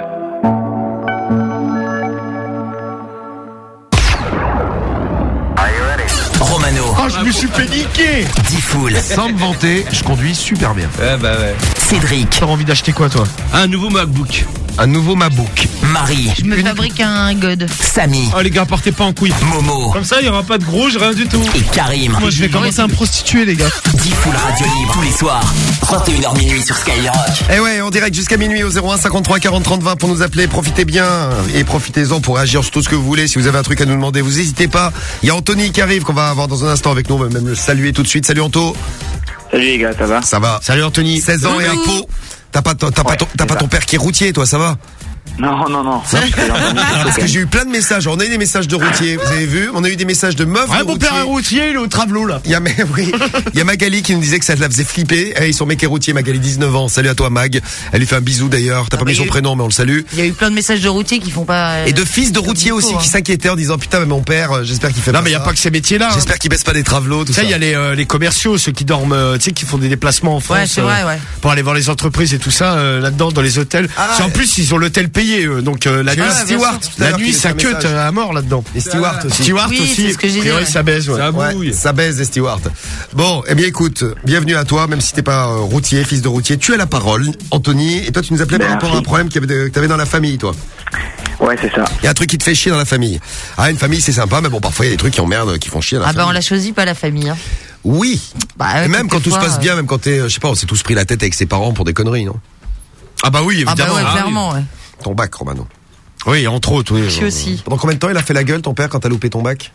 Romano. Oh, je me suis fait niquer. Diffoul. Sans me vanter, je conduis super bien. Ouais, bah ouais. Cédric. T'as envie d'acheter quoi, toi? Un nouveau MacBook. Un nouveau MacBook. Marie. Je me fabrique un god. Samy. Oh les gars, partez pas en couille. Momo. Comme ça, il y aura pas de grouge, rien du tout. Et Karim. Moi, je vais commencer à me prostituer, les gars. dix full radio libre tous les soirs. trente et une heures minuit sur Skyrock. Eh ouais, en direct jusqu'à minuit au zéro un cinquante-trois quarante trente vingt pour nous appeler. Profitez bien et profitez-en pour réagir sur tout ce que vous voulez. Si vous avez un truc à nous demander, vous n'hésitez pas. Il y a Anthony qui arrive, qu'on va avoir dans un instant avec nous. On va même le saluer tout de suite. Salut Anto. Salut les gars, ça va? Ça va. Salut Anthony. seize ans et un pot. T'as pas, t'as pas, Ouais, ton, t'as pas ton père qui est routier, toi, ça va? Non, non, non. Parce que j'ai eu plein de messages. On a eu des messages de routiers, vous avez vu? On a eu des messages de meufs. Ouais, de mon père est routier, il est au Travelot, là. Il y a, mais, oui. Il y a Magali qui nous disait que ça la faisait flipper. Hey, son mec est routier, Magali, dix-neuf ans. Salut à toi, Mag. Elle lui fait un bisou d'ailleurs. T'as Ah, pas mis mais son il- prénom, mais on le salue. Il y a eu plein de messages de routiers qui font pas. euh, Et de fils de comme routiers il faut, aussi hein. qui s'inquiétaient en disant putain, mais mon père, euh, j'espère qu'il fait Non, pas mais il y a ça. pas que ces métiers-là. hein. J'espère qu'il baisse pas des travelots, tout Tu ça. sais, il y a les, euh, les commerciaux, ceux qui dorment, euh, tu sais, qui font des déplacements en France. Ouais, c'est vrai, ouais. Pour aller voir les entreprises et tout ça, euh, là-dedans, dans les hôtels. Ah, C'est en ouais. plus, ils ont l'hôtel payé, eux. Donc, euh, la J'ai nuit, eu un bien steward sûr. tout à la l'heure qui nuit, laissait ça un cut message. à mort là-dedans. Les stewards aussi. Steward Oui, aussi. c'est ce que j'ai a priori, dit, ouais. ça baise, ouais. Ça Ouais, bouille. ça baise des stewards. Bon, eh bien écoute, bienvenue à toi, même si t'es pas euh, routier, fils de routier, tu as la parole, Anthony, et toi tu nous appelais par Merci. rapport à un problème qu'il y avait de- que t'avais dans la famille, toi. Ouais, c'est ça. Il y a un truc qui te fait chier dans la famille. Ah, une famille c'est sympa, mais bon, parfois il y a des trucs qui emmerdent, qui font chier dans la Ah bah on famille. l'a choisi, pas la famille. Hein. Oui. Bah, ouais, Et même quand tout se quelquefois, passe bien, même quand t'es, euh, je sais pas, on s'est tous pris la tête avec ses parents pour des conneries, non? Ah bah oui, Ah évidemment. bah ouais, Ah oui. clairement, ouais. Ton bac, Romano. Oui, entre autres, oui. Je suis aussi. Pendant combien de temps il a fait la gueule, ton père, quand t'as loupé ton bac?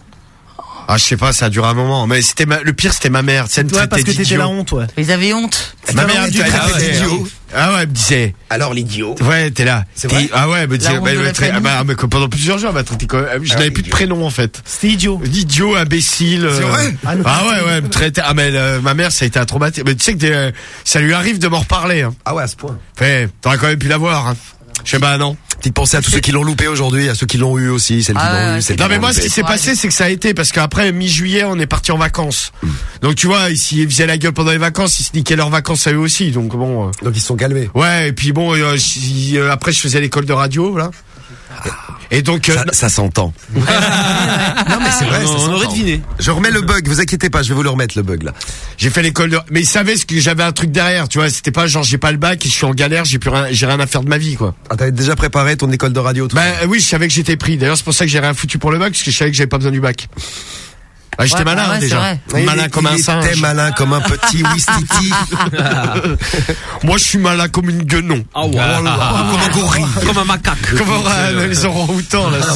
Ah, je sais pas, ça a duré un moment. Mais c'était ma- le pire, c'était ma mère. Tu sais, elle me Ouais, parce traitait que t'étais d'idiot. la honte, ouais. Ils avaient honte. Ma mère, Ah elle ouais, me tu traitait l'as fait d'idiot. d'idiot. Ah ouais, elle me disait. Alors l'idiot. Ouais, t'es là. C'est vrai Et- Ah ouais, elle me disait. honte bah, elle de me la traitait- ah famille. bah, mais que pendant plusieurs jours, elle m'a traité comme- Je Ah n'avais oui, plus de idiot. prénom, en fait. C'était idiot. Idiot, imbécile. euh. C'est vrai Ah ouais, ouais, elle me traitait. Ah mais euh, ma mère, ça a été un traumatisme. Mais tu sais que des- ça lui arrive de m'en reparler. Hein. Ah ouais, à ce point. Fait, t'aurais quand même pu l'avoir. Hein. Je sais pas, non. Petite pensée à tous ceux qui l'ont loupé aujourd'hui, à ceux qui l'ont eu aussi, celles qui Ah l'ont ouais, eu, celles qui Non mais l'ont moi ce loupé. qui s'est passé c'est que ça a été parce qu'après mi-juillet on est parti en vacances. Donc tu vois, s'ils faisaient la gueule pendant les vacances, ils se niquaient leurs vacances à eux aussi. Donc bon. euh, Donc ils se sont calmés. Ouais, et puis bon, euh, j- euh, après je faisais l'école de radio là. Et donc euh, Ça, ça s'entend. non mais c'est vrai, On- ça on s'entend. aurait deviné. Je remets le bug, vous inquiétez pas, je vais vous le remettre le bug là. j'ai fait l'école de mais ils savaient ce que j'avais un truc derrière, tu vois, c'était pas genre j'ai pas le bac et je suis en galère, j'ai plus rien j'ai rien à faire de ma vie quoi. Ah, t'avais déjà préparé ton école de radio tout Bah ça. euh, oui, je savais que j'étais pris. D'ailleurs, c'est pour ça que j'ai rien foutu pour le bac parce que je savais que j'avais pas besoin du bac. Ah, j'étais Ouais, malin bah ouais, hein, c'est déjà. vrai. Il Malin est- comme un il singe. était malin comme un petit Wistiti. Moi, je suis malin comme une guenon. Ah ouais. Comme un gorille. Comme un macaque. Comme euh, les orang-outans là.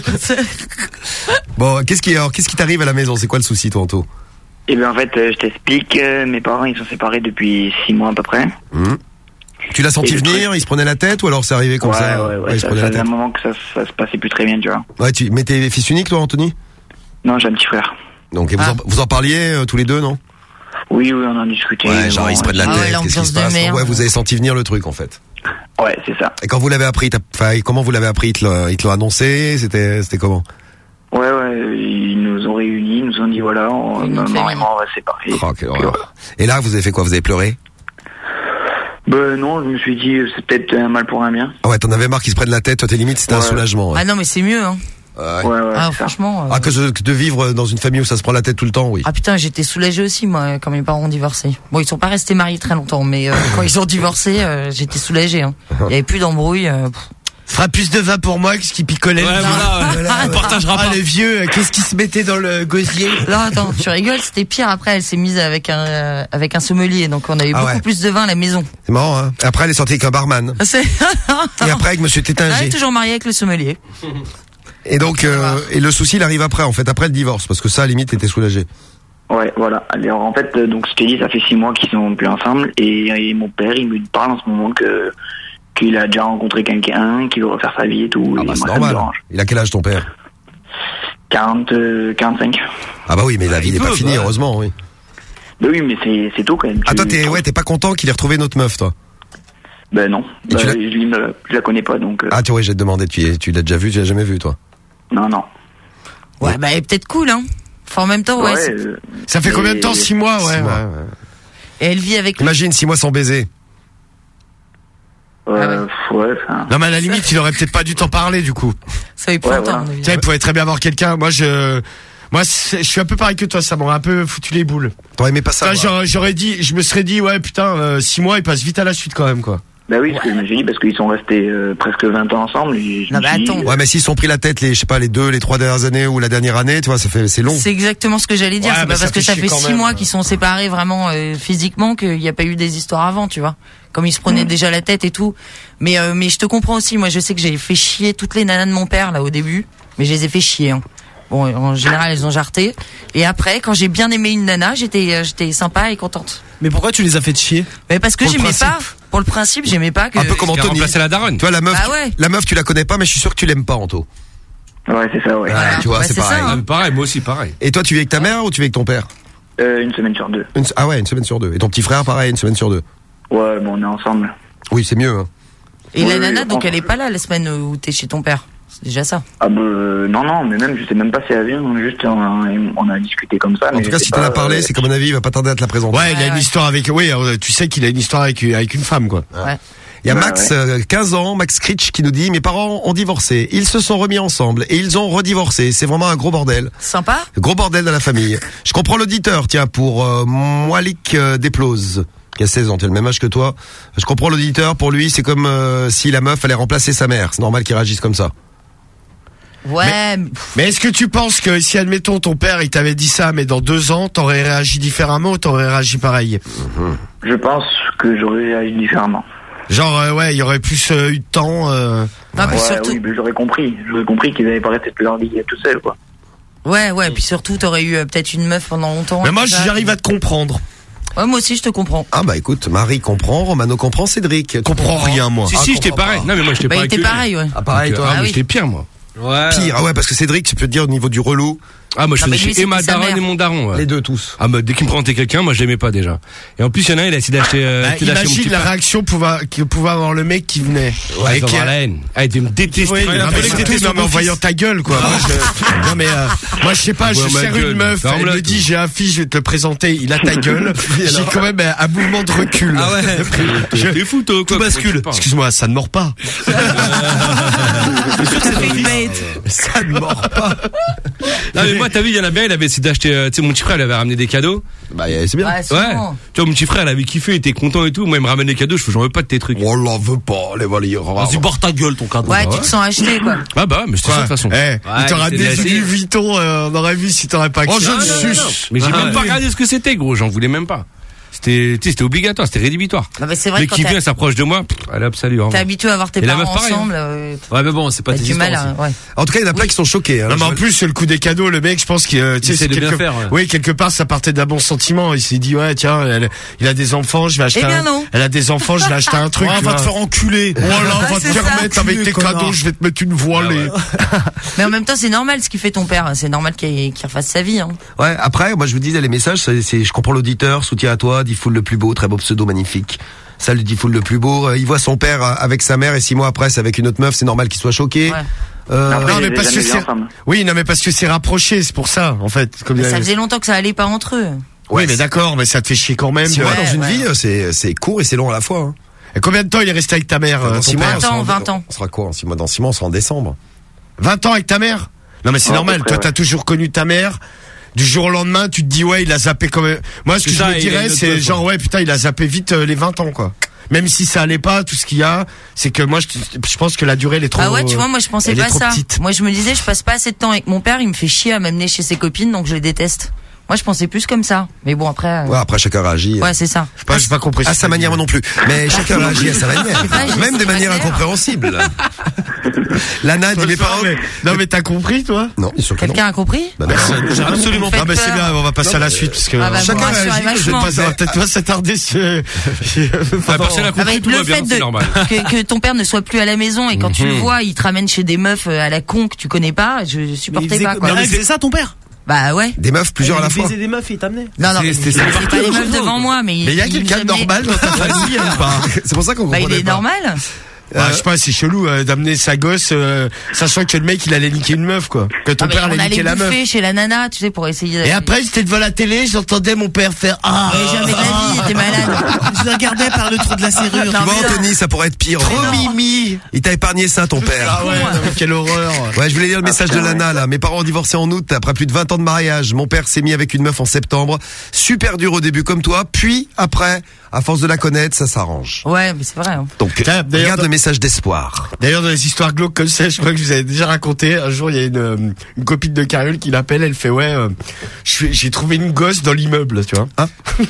Bon, qu'est-ce qui alors qu'est-ce qui t'arrive à la maison? C'est quoi le souci toi, Anto? Et bien en fait, euh, je t'explique, euh, mes parents ils sont séparés depuis six mois à peu près. Hum. Tu l'as senti Et le venir, truc- il se prenait la tête ou alors c'est arrivé comme ouais, ça? ouais, ouais, il se ça, prenait ça la faisait un tête. moment que ça, ça se passait plus très bien, tu vois. Ouais, tu mais t'es fils unique toi, Anthony? Non, j'ai un petit frère. Donc et vous, Ah. en, vous en parliez euh, tous les deux, non? Oui, oui, on en a discuté. Ouais, genre bon, ils se prennent la Ah ouais, tête, qu'est-ce qui l'ambiance se de passe? merde. Ouais, vous avez senti venir le truc en fait. Ouais, c'est ça. Et quand vous l'avez appris, t'as- enfin comment vous l'avez appris? Ils te l'ont ils te l'ont annoncé? C'était c'était comment? Ouais, ouais, ils nous ont réunis, ils nous ont dit voilà, on, Une maman famille. et moi on va se séparer. Oh, quelle Puis horreur. voilà. Et là, vous avez fait quoi? Vous avez pleuré? Ben non, je me suis dit c'est peut-être un mal pour un bien. Ah ouais, t'en avais marre qu'ils se prennent la tête, toi t'es limite, c'était un Ouais. soulagement. Ouais. Ah non mais c'est mieux. Hein. Ouais. Ouais, ouais, Ah c'est ça. franchement. euh, Ah, que de, que de vivre dans une famille où ça se prend la tête tout le temps, oui. Ah putain, j'étais soulagée aussi moi quand mes parents ont divorcé. Bon, ils sont pas restés mariés très longtemps, mais euh, quand ils ont divorcé, euh, j'étais soulagée. Hein. Il y avait plus d'embrouille. Euh, pff. Fera plus de vin pour moi que ce qui picolait. Ouais, le vin. voilà, ouais. On partagera Ah, pas. le vieux, euh, qu'est-ce qui se mettait dans le gosier? Là, attends, tu rigoles, c'était pire. Après, elle s'est mise avec un euh, avec un sommelier, donc on avait Ah beaucoup ouais. plus de vin à la maison. C'est marrant, hein. Après, elle est sortie avec un barman. C'est. Et après, avec Monsieur Elle est Tétinger. toujours mariée avec le sommelier. Et donc, euh, et le souci, il arrive après, en fait, après le divorce, parce que ça, à la limite, t'étais soulagé. Ouais, voilà. Alors en fait, euh, donc je t'ai dit, ça fait six mois qu'ils sont plus ensemble et, et mon père, il me parle en ce moment que qu'il a déjà rencontré quelqu'un, qu'il veut refaire sa vie et tout. Ah et bah, c'est moi, ça me normal. dérange. Il a quel âge ton père? quarante, euh, quarante-cinq. Ah bah oui, mais la vie il n'est pas peut, finie, bah. heureusement, oui. Ben oui, mais c'est c'est tôt quand même. Ah toi, Tu- t'es, ouais, t'es pas content qu'il ait retrouvé notre meuf, toi? Ben non. Et Ben, tu l'as- je, lui me- je la connais pas donc. euh, Ah, tu vois, j'ai demandé, tu, tu l'as déjà vu, tu l'as jamais vu, toi? Non, non. Ouais, bah elle est peut-être cool, hein. Enfin, en même temps, ouais. Ouais, c'est- euh, Ça fait combien de temps? Six mois, ouais. Six mois. ouais, ouais. Et elle vit avec. Imagine six mois sans baiser. euh, ouais, enfin. Non mais à la limite, il aurait peut-être pas dû t'en parler du coup. Ça lui prend Ouais, le temps, voilà. à mon avis. Tu sais, il pouvait très bien avoir quelqu'un. Moi, je, moi, c'est- je suis un peu pareil que toi, ça m'aurait un peu foutu les boules. T'aurais aimé pas ça? Putain, j'aurais, j'aurais dit, je me serais dit, ouais, putain, euh, six mois, il passe vite à la suite quand même, quoi. Bah oui, ce que je me suis dit, parce qu'ils sont restés euh, presque vingt ans ensemble. Et je Non, me mais suis dit, attends. euh, Ouais, mais s'ils sont pris la tête les, je sais pas, les deux, les trois dernières années ou la dernière année, tu vois, ça fait, c'est long. C'est exactement ce que j'allais dire. Ouais, c'est mais pas ça parce que fait ça chier fait quand six même. mois qu'ils sont séparés vraiment euh, physiquement qu'il n'y a pas eu des histoires avant, tu vois. Comme ils se prenaient déjà la tête et tout. Mais euh, mais je te comprends aussi. Moi, je sais que j'ai fait chier toutes les nanas de mon père là au début, mais je les ai fait chier. Hein. Bon, en général, elles ont jarté. Et après, quand j'ai bien aimé une nana, j'étais euh, j'étais sympa et contente. Mais pourquoi tu les as fait chier? Mais parce que Pour le j'aimais pas. principe. Pour le principe, j'aimais pas que. Un peu comme Anthony. remplacé la daronne. Tu vois, la meuf, Bah tu- ouais. la meuf, tu la connais pas, mais je suis sûr que tu l'aimes pas, Anto. Ouais, c'est ça, ouais. Ouais, tu vois, Bah, c'est c'est pareil. ça, hein. Ah, pareil, moi aussi, pareil. Et toi, tu vis avec ta mère ou tu vis avec ton père? Euh, une semaine sur deux. Une- Ah ouais, une semaine sur deux. Et ton petit frère, pareil, une semaine sur deux. Ouais, bon, on est ensemble. Oui, c'est mieux. Hein. Et Ouais, la ouais, nana, je donc pense. elle est pas là la semaine où t'es chez ton père. C'est déjà ça. Ah bah euh, non, non, mais même, je sais même pas si elle vient, juste on a, on a discuté comme ça. En mais tout cas, je si sais t'en pas, as parlé, euh, c'est comme un avis, il va pas tarder à te la présenter. Ouais, il a Ouais, une ouais. histoire avec. Oui, euh, tu sais qu'il a une histoire avec avec une femme, quoi. Ouais. Il y a Ouais, Max, ouais. euh, quinze ans, Max Critch, qui nous dit, mes parents ont divorcé, ils se sont remis ensemble et ils ont redivorcé. C'est vraiment un gros bordel. Sympa. Gros bordel dans la famille. Je comprends l'auditeur, tiens, pour euh, Moalik euh, Desplose, qui a seize ans, tu as le même âge que toi. Je comprends l'auditeur, pour lui, c'est comme euh, si la meuf allait remplacer sa mère. C'est normal qu'il réagisse comme ça. Ouais. Mais... Mais est-ce que tu penses que si, admettons, ton père, il t'avait dit ça, mais dans deux ans, t'aurais réagi différemment ou t'aurais réagi pareil? Je pense que j'aurais réagi différemment. Genre, euh, ouais, il y aurait plus euh, eu de temps. Euh... Non, puis Ouais, surtout. oui, mais j'aurais compris. J'aurais compris qu'ils avaient pas resté toute leur vie tout seuls, quoi. Ouais, ouais. Puis surtout, t'aurais eu euh, peut-être une meuf pendant longtemps. Mais moi, tout ça. j'arrive à te comprendre. Ouais, moi aussi, je te comprends. Ah bah écoute, Marie comprend, Romano comprend, Cédric. Tu comprends rien, moi. Si, Ah, si, j'étais comprends pareil. pas. Non, mais moi, j'étais Bah, il pareil. était que lui. pareil, ouais. Ah pareil, Donc, toi. euh, Ah ah, mais oui. j'étais pire, moi. Ouais. Pire, ah ouais, parce que Cédric, tu peux te dire au niveau du relou, Ah, moi, je Ah, faisais mais lui, chier et ma c'était sa daronne mère. et mon daron. ouais. les deux tous. Ah, bah, dès qu'il me présentait quelqu'un, moi, je l'aimais pas déjà. Et en plus, il y en a un, il a essayé d'acheter, euh, Bah, essayé d'acheter mon imagine petit la frère. réaction pouvait, que pouvait avoir le mec qui venait. Ouais, Et il va qui- avoir la haine. Ah, il devait me détester. Oui, Ouais, non, il mais a surtout, détesté non, son mais en fils. voyant ta gueule, quoi. Moi, je, non, mais, euh, moi, je sais pas, Ouais, je ma sers gueule. une meuf, elle Ferme-la, me dit, j'ai un fils, je vais te le présenter, il a ta gueule. J'ai quand même un mouvement de recul. Ah ouais. Je- T'es fou, toi, quoi. Tout bascule. Excuse-moi, ça ne mord pas. Ça fait une bête. Ça ne mord pas. Non, mais moi, t'as vu, il y en a bien, il avait essayé d'acheter, euh, tu sais, mon petit frère, il avait ramené des cadeaux. Bah c'est bien. Ouais, Ouais. sûrement. Tu vois, mon petit frère, il avait kiffé, il était content et tout. Moi, il me ramène des cadeaux, je fais, j'en veux pas de tes trucs. On l'en veut pas, les valets. Vas-y, barre ta gueule, ton cadeau. Ouais, tu te sens acheté, quoi. Ah bah, mais c'était ça, de toute façon. Eh, il t'aura il des était Louis Vuitton, euh, on aurait vu si t'aurais pas Oh, je Ah, le non, non, suce. Mais j'ai même pas regardé ce que c'était, gros. J'en voulais même pas. C'était, tu sais, c'était obligatoire, c'était rédhibitoire. Non, mais c'est vrai Dès que quand qu'il t'as- vient, s'approche de moi, pff, allez hop, salut. au T'es revoir. habitué à voir tes Et la parents meuf, pareil, ensemble. hein. euh, Ouais, mais bon, c'est pas T'as tes du histoires mal, aussi. à- ouais. En tout cas, il y en a plein qui sont choqués. Hein. Non, mais en Je- plus, le coup des cadeaux, le mec, je pense qu'il, euh, tu sais, essaie c'est de bien quelque... faire, ouais. oui, quelque part, ça partait d'un bon sentiment. Il s'est dit, ouais, tiens, elle, il a des enfants, je vais acheter Eh bien un... non. Elle a des enfants, je vais acheter un truc. Oh, tu va vois. te faire enculer. Voilà, Ouais, va te c'est faire ça. mettre avec tes Connard. cadeaux, je vais te mettre une voilée. Mais en même temps, c'est normal ce qu'il fait ton père. C'est normal qu'il qu'il refasse sa vie. Hein. Ouais, après, moi je vous dis, les messages, c'est, c'est- je comprends l'auditeur, soutien à toi, Diffoul le plus beau, très beau pseudo, magnifique. Salut Diffoul le plus beau. Euh, Il voit son père euh, avec sa mère et six mois après c'est avec une autre meuf, c'est normal qu'il soit choqué. Ouais. Euh, Après, non, ils mais avaient parce que jamais vu c'est, ensemble. oui, non, mais parce que c'est rapproché, c'est pour ça, en fait. Comme Mais ça faisait longtemps que ça allait pas entre eux. Oui, mais d'accord, mais ça te fait chier quand même. six de- mois Ouais, dans une ouais. vie, euh, c'est, c'est court et c'est long à la fois. Hein. Et combien de temps il est resté avec ta mère, euh, Dans ton six mois, père on sera en- vingt ans. On sera quoi en six mois? Dans six mois, on sera en décembre. vingt ans avec ta mère? Non, mais c'est Ouais, normal. à peu près, Toi, ouais. t'as toujours connu ta mère. Du jour au lendemain, tu te dis, ouais, il a zappé quand même. Moi, ce que C'est je ça, me il a dirais, une autre c'est meuf, genre, ouais, putain, il a zappé vite euh, les vingt ans, quoi. Même si ça allait pas, tout ce qu'il y a, c'est que moi, je, je pense que la durée, elle est trop. Ah ouais, tu vois, moi je pensais elle est pas trop ça. petite. Moi je me disais, je passe pas assez de temps avec mon père, il me fait chier à m'amener chez ses copines, donc je les déteste. Moi je pensais plus comme ça. Mais bon, après. euh, Ouais, après chacun réagit. Ouais, c'est ça. Pas, j'ai pas compris. À sa manière, moi non plus. Mais chacun réagit à sa manière. pas, j'ai- Même de c'est manière pas clair. incompréhensible. Lana dit mes parents. Non, mais t'as compris, toi? Non, bien sûr que non. Quelqu'un a compris? Bah, personne. J'ai absolument pas. pas. Ah, bah, c'est bien, on va passer à la suite, parce que. Ah bah, vous chacun rassurez réagit, Je vais vachement. pas, ça va peut-être pas s'attarder sur. Ah, personne n'a Ah bah, compris, tout le va bien, fait c'est de, normal. que, que ton père ne soit plus à la maison et quand tu le Mhm. vois, il te ramène chez des meufs euh, à la con que tu connais pas, je Mais il supportais faisait- pas, quoi. mais il faisait ça ton père? Bah ouais. Des meufs, plusieurs à la Il fois. faisait des meufs et il t'amenait. Non, non, C'est- mais c'était il ça. faisait pas les meufs devant moi, mais il. Mais il y a il quelqu'un de jamais- normal dans ta famille, ou pas? C'est pour ça qu'on Bah, il comprenait est pas. normal. Bah, je sais pas, c'est chelou euh, d'amener sa gosse, euh, sachant que le mec il allait niquer une meuf quoi. Que ton Ah, mais père on allait allait niquer la meuf. bouffer chez la nana, tu sais, pour essayer. Et après j'étais devant la télé, j'entendais mon père faire ah. Mais jamais de la vie, t'es malade. Je la regardais par le trou de la serrure. Tu vois, Anthony, ça pourrait être pire. Trop mimi. Il t'a épargné ça, ton père. Ah ouais, non, mais quelle horreur. Ouais, je voulais lire le message de Lana, là. Mes parents ont divorcé en août, après plus de vingt ans de mariage. Mon père s'est mis avec une meuf en septembre. Super dur au début, comme toi. Puis, après, à force de la connaître, ça s'arrange. Ouais, mais c'est vrai. Hein. Donc, regarde le message d'espoir. D'ailleurs, dans les histoires glauques comme ça, je crois que je vous avais déjà raconté. Un jour, il y a une, euh, une copine de Cariole qui l'appelle, elle fait ouais, euh, je suis- j'ai trouvé une gosse dans l'immeuble, tu vois. Hein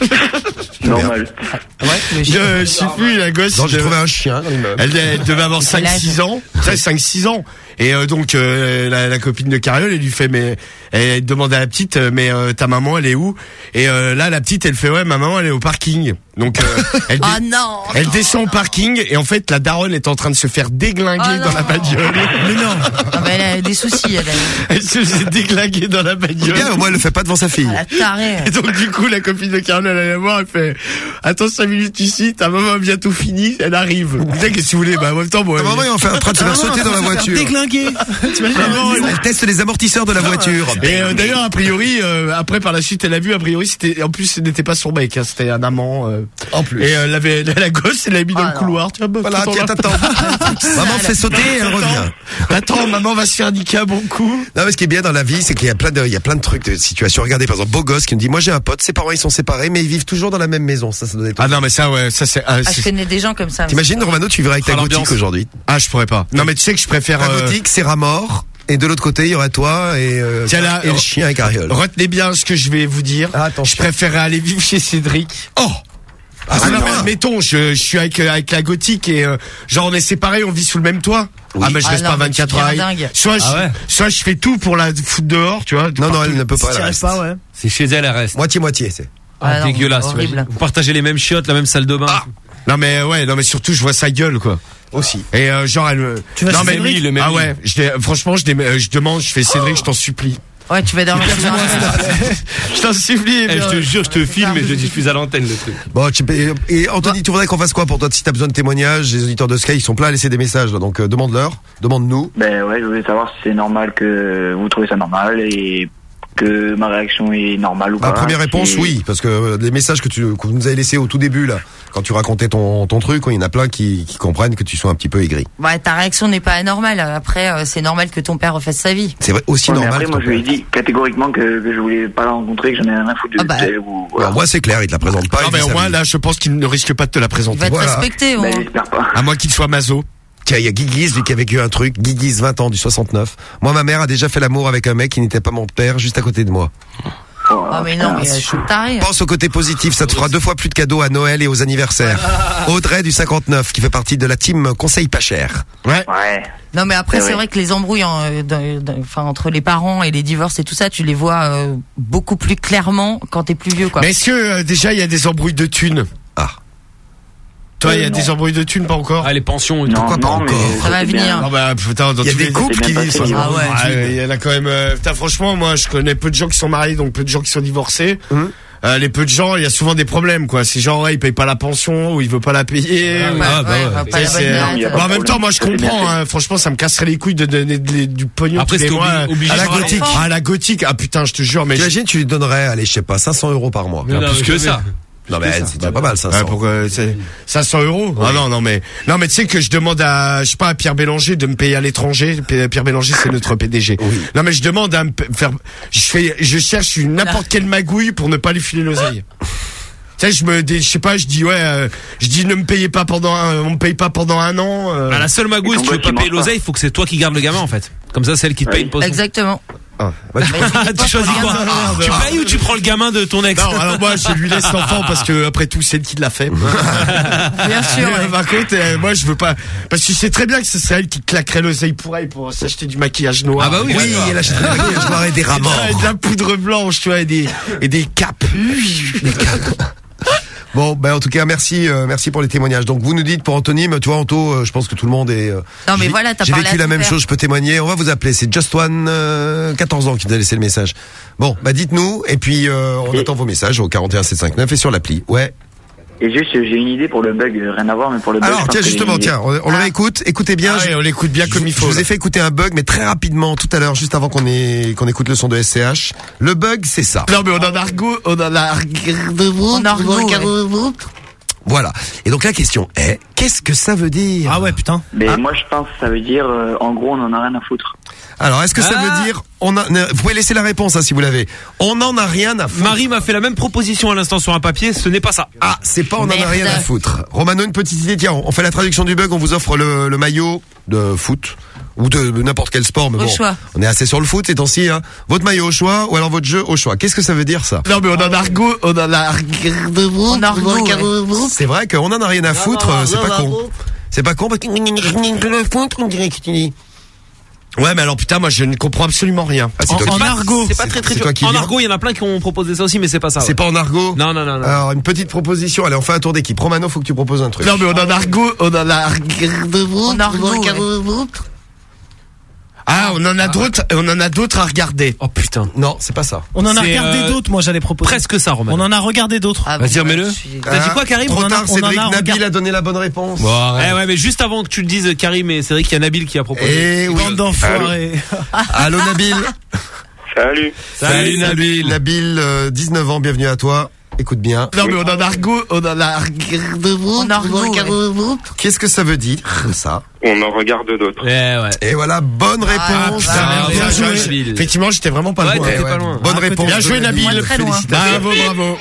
Normal. Ouais, je, je sais plus, la gosse. Non, j'ai de- trouvé un chien dans l'immeuble. Elle, elle devait avoir Quel cinq âge six ans. cinq six ans. Et euh, donc, euh, la, la copine de Cariole, elle lui fait, mais, elle demande à la petite, euh, mais euh, ta maman, elle est où? Et euh, là, la petite, elle fait, ouais, ma maman, elle est au parking. Donc, euh, elle, dé- Ah non. elle descend au parking, et en fait, la daronne est en train de se faire déglinguer Oh dans non. la bagnole. Mais non. Ah bah, elle a des soucis, elle. Elle se fait déglinguer dans la bagnole. Bien, au moins, elle le fait pas devant sa fille. La tarée. Et donc du coup la copine de Carole elle allait la voir, elle fait attends cinq minutes ici, ta maman a bientôt fini, elle arrive. Putain qu'est-ce que tu voulais? Bah en même temps bon. Ta maman est en fait en train de se faire sauter dans la voiture. Déglingué. Maman, elle- Elle teste les amortisseurs de la voiture. Et euh, d'ailleurs a priori euh, après par la suite elle a vu a priori c'était en plus ce n'était pas son mec, hein, c'était un amant. Euh, En plus. et euh, elle avait la gosse elle l'a mis dans Ah le non. couloir. Tu vois, bah, Voilà, attends, tiens, là. t'attends. Maman se fait sauter et elle revient. Attends, maman va se faire niquer un bon coup. Non, mais ce qui est bien dans la vie, c'est qu'il y a plein de, il y a plein de trucs, de situations. Regardez, par exemple, beau gosse qui me dit, moi j'ai un pote, ses parents ils sont séparés, mais ils vivent toujours dans la même maison. Ça, ça doit être. Ah non mais ça ouais ça c'est. ah, Ah, c'est- je connais des gens comme ça. T'imagines, Romano, tu vivrais avec ta Ah, gothique l'ambiance. aujourd'hui. Ah je pourrais pas. Non mais tu sais que je préfère. Ta euh, gothique, c'est Ramor. Et de l'autre côté, il y aurait toi et, euh, Tiens, là, et le chien et Cariole. Retenez bien ce que je vais vous dire. Ah, attention. Je préférerais aller vivre chez Cédric. Oh. Ah, c'est non, vrai. mais admettons, je, je suis avec, euh, avec la gothique et euh, genre on est séparés, on vit sous le même toit. Oui. Ah mais je Ah reste non, pas mais vingt-quatre tu heures. deviens avec- dingue. Soit je, Ah ouais. soit je fais tout pour la foutre dehors, tu vois. Non, non, elle ne peut pas. Si Elle t'y reste. arrives pas, ouais. C'est chez elle, elle reste. Moitié, moitié, c'est. Ah non, Dégueulasse, horrible. t'imagines. Vous partagez les mêmes chiottes, la même salle de bain. Ah. Non mais ouais, non mais surtout je vois sa gueule quoi. Aussi. Et euh, genre elle me. Tu vas non chez mais Cédric le même ah lit. ouais, je, dé- franchement je, dé- euh, je demande, je fais Cédric, je t'en supplie. Ouais, tu vas dormir sur un Je t'en supplie. Eh, je te jure, je te filme et je le diffuse à l'antenne le truc. Bon, tu peux- et Anthony, tu voudrais qu'on fasse quoi pour toi? Si t'as besoin de témoignages, les auditeurs de Sky, ils sont pleins à laisser des messages, là. Donc, euh, demande-leur, demande-nous. Ben ouais, je voulais savoir si c'est normal que vous trouvez ça normal et que ma réaction est normale ou Ma pas. première réponse, Et- oui, parce que euh, les messages que tu que vous nous avez laissés au tout début, là, quand tu racontais ton, ton truc, il y en a plein qui, qui comprennent que tu sois un petit peu aigri. Ouais, ta réaction n'est pas anormale. Après, euh, c'est normal que ton père refasse sa vie. C'est vrai, aussi Ouais, mais normal. après, que moi, ton je lui ai père- dit catégoriquement que, que je voulais pas la rencontrer, que j'en ai rien à foutre de Ah bah. d'elle ou. Voilà. Alors, moi, c'est clair, il te la présente pas. Non il mais vit au sa moins vie. là je pense qu'il ne risque pas de te la Il présenter. va te Voilà. respecter, au Ben, moins. j'espère pas. À moins qu'il soit maso. Tiens, il y a Guiguiz, lui qui a vécu un truc. Guiguiz, vingt ans, du soixante-neuf. Moi, ma mère a déjà fait l'amour avec un mec qui n'était pas mon père, juste à côté de moi. Oh, Ah, mais non, mais euh, je suis taré. Pense au côté positif, ça te fera deux fois plus de cadeaux à Noël et aux anniversaires. Audrey du cinquante-neuf, qui fait partie de la team Conseil pas cher. Ouais. Ouais. Non, mais après, Eh c'est ouais. vrai que les embrouilles en, euh, dans- dans- enfin, entre les parents et les divorces et tout ça, tu les vois euh, beaucoup plus clairement quand t'es plus vieux, quoi. Mais est-ce que euh, déjà il y a des embrouilles de thunes? Ah. Toi, il y a Euh, des non. embrouilles de thunes, pas encore? Ah, les pensions et Non, tout. Pourquoi pas non, mais encore Ça va c'est bien. venir. Non, bah, putain, dans Il y a tous des les- couples c'est qui bien vivent passé. ça. Ah ouais. Ah, il y en a quand même. euh, putain, franchement, moi, je connais peu de gens qui sont mariés, donc peu de gens qui sont divorcés. Hum. Euh, les peu de gens, il y a souvent des problèmes, quoi. C'est genre, ouais, il paye pas la pension ou il veut pas la payer. Ah, ou- Ouais, Ah, bah ouais, ouais. pas Tu sais, la c'est- bonne Non, il y a date. pas Bon, en de même temps, moi, je problème. Ça, c'est comprends. bien Hein, franchement, ça me casserait les couilles de donner de- du pognon Après, tous les c'est mois. obli- obligé à la de faire gothique. l'enfant. Ah, la gothique. Ah, putain, je te jure, mais. T'imagines, tu lui donnerais, allez, je sais pas, cinq cents euros par mois. Non, plus que ça. Non, mais c'est déjà pas mal, ça. Ouais, pourquoi c'est cinq cents euros? Ah non, non, mais non, mais tu sais que je demande à, je sais pas, à Pierre Bélanger de me payer à l'étranger. P- Pierre Bélanger, c'est notre P D G. Non, mais je demande à me p- faire, je fais, je cherche une n'importe quelle magouille pour ne pas lui filer l'oseille. Tu sais, je me, dis- je sais pas, je dis ouais, euh, je dis ne me payez pas pendant, un, on me paye pas pendant un an. euh. Ah, la seule magouille, si tu veux pas payer l'oseille, il faut que c'est toi qui gardes le gamin, en fait. Comme ça, c'est elle qui te paye une pension. Exactement. Ah, bah, tu Tu choisis quoi? Tu payes ou tu prends le gamin de ton ex? Non, alors moi, je lui laisse l'enfant parce que après tout, c'est elle qui l'a fait. Bien sûr. Mais, ouais. par contre, euh, moi, je veux pas, parce que je sais très bien que c'est elle qui claquerait l'oseille pour elle pour s'acheter du maquillage noir. Ah bah oui, Oui, d'accord. elle achèterait des maquillages noirs et des rats morts. Et de la poudre blanche, tu vois, et des, et des capes. Bon, ben en tout cas, merci, euh, merci pour les témoignages. Donc vous nous dites pour Anthony, mais tu vois Anto, euh, je pense que tout le monde est. euh, Non, mais j'ai- voilà, t'as J'ai parlé vécu à la ton même père. chose, je peux témoigner. On va vous appeler. C'est Just One, euh, quatorze ans qui nous a laissé le message. Bon, bah dites-nous et puis euh, on attend vos messages au quarante et un sept cent cinquante-neuf et sur l'appli. Ouais. Et juste, j'ai une idée pour le bug, euh, rien à voir, mais pour le bug. Alors je pense tiens que j'ai justement une idée. tiens on, on le réécoute, écoutez bien. Ah ouais, je- on l'écoute bien comme je- il faut. Je vous ai là. fait écouter un bug mais très rapidement tout à l'heure juste avant qu'on ait qu'on écoute le son de S C H. Le bug c'est ça. Non mais on en a argot, on en a argot. En argot, Voilà. Et donc la question est qu'est-ce que ça veut dire? Ah ouais, putain. Mais Ah. moi, je pense que ça veut dire, euh, en gros, on en a rien à foutre. Alors est-ce que ça Ah. veut dire on a vous pouvez laisser la réponse hein, si vous l'avez. On n'en a rien à foutre. Marie m'a fait la même proposition à l'instant sur un papier, ce n'est pas ça. Ah, c'est pas on en a Merde. rien à foutre. Romano, une petite idée, tiens, on fait la traduction du bug, on vous offre le, le maillot de foot ou de n'importe quel sport, mais Au bon, choix. on est assez sur le foot ces temps-ci. Hein. Votre maillot au choix ou alors votre jeu au choix. Qu'est-ce que ça veut dire ça? Non mais on en a argot, on en a argot. En argot, ouais. C'est vrai qu'on en a rien à foutre, euh, c'est pas con. C'est pas con parce que le foot, on dirait que tu dis. Ouais mais alors putain moi je ne comprends absolument rien. Ah, c'est En, toi en qui- argot. C'est pas très très c'est toi dur. qui En viens. argot, il y en a plein qui ont proposé ça aussi, mais c'est pas ça. C'est ouais. pas en argot. Non, non, non, non. Alors une petite proposition. Allez, on fait un tour d'équipe. Romano, faut que tu proposes un truc. Non mais on en a argot, on en a argot. En argot, ouais. Ah on en a d'autres, on en a d'autres à regarder. Oh putain. Non, c'est pas ça. On en a C'est, regardé euh, d'autres, moi j'allais proposer. Presque ça, Romain. On en a regardé d'autres. Ah, Vas-y, bon, remets-le. je suis- T'as dit quoi, Karim? Trop On en a- tard, on en Cédric a Nabil regardé. a donné la bonne réponse. Eh ouais, mais juste avant que tu le dises, Karim, et c'est vrai qu'il y a Nabil qui a proposé. Eh oui. Bande d'enfoirés. Allô Nabil. Salut. Salut, Nabil. Nabil, euh, dix-neuf ans, bienvenue à toi. Écoute bien. Non mais on en a argot, on en a argot. En argot, ouais. Qu'est-ce que ça veut dire ça? On en regarde d'autres. Eh ouais. Et voilà, bonne Ah, réponse. putain, Ah, Bien bien joué. joué, Nabil. Effectivement j'étais vraiment pas Ouais, loin. t'étais Eh pas loin. Bonne Ah, réponse. Bien joué de Nabil. Moi, très loin. Félicitations. Bravo bravo.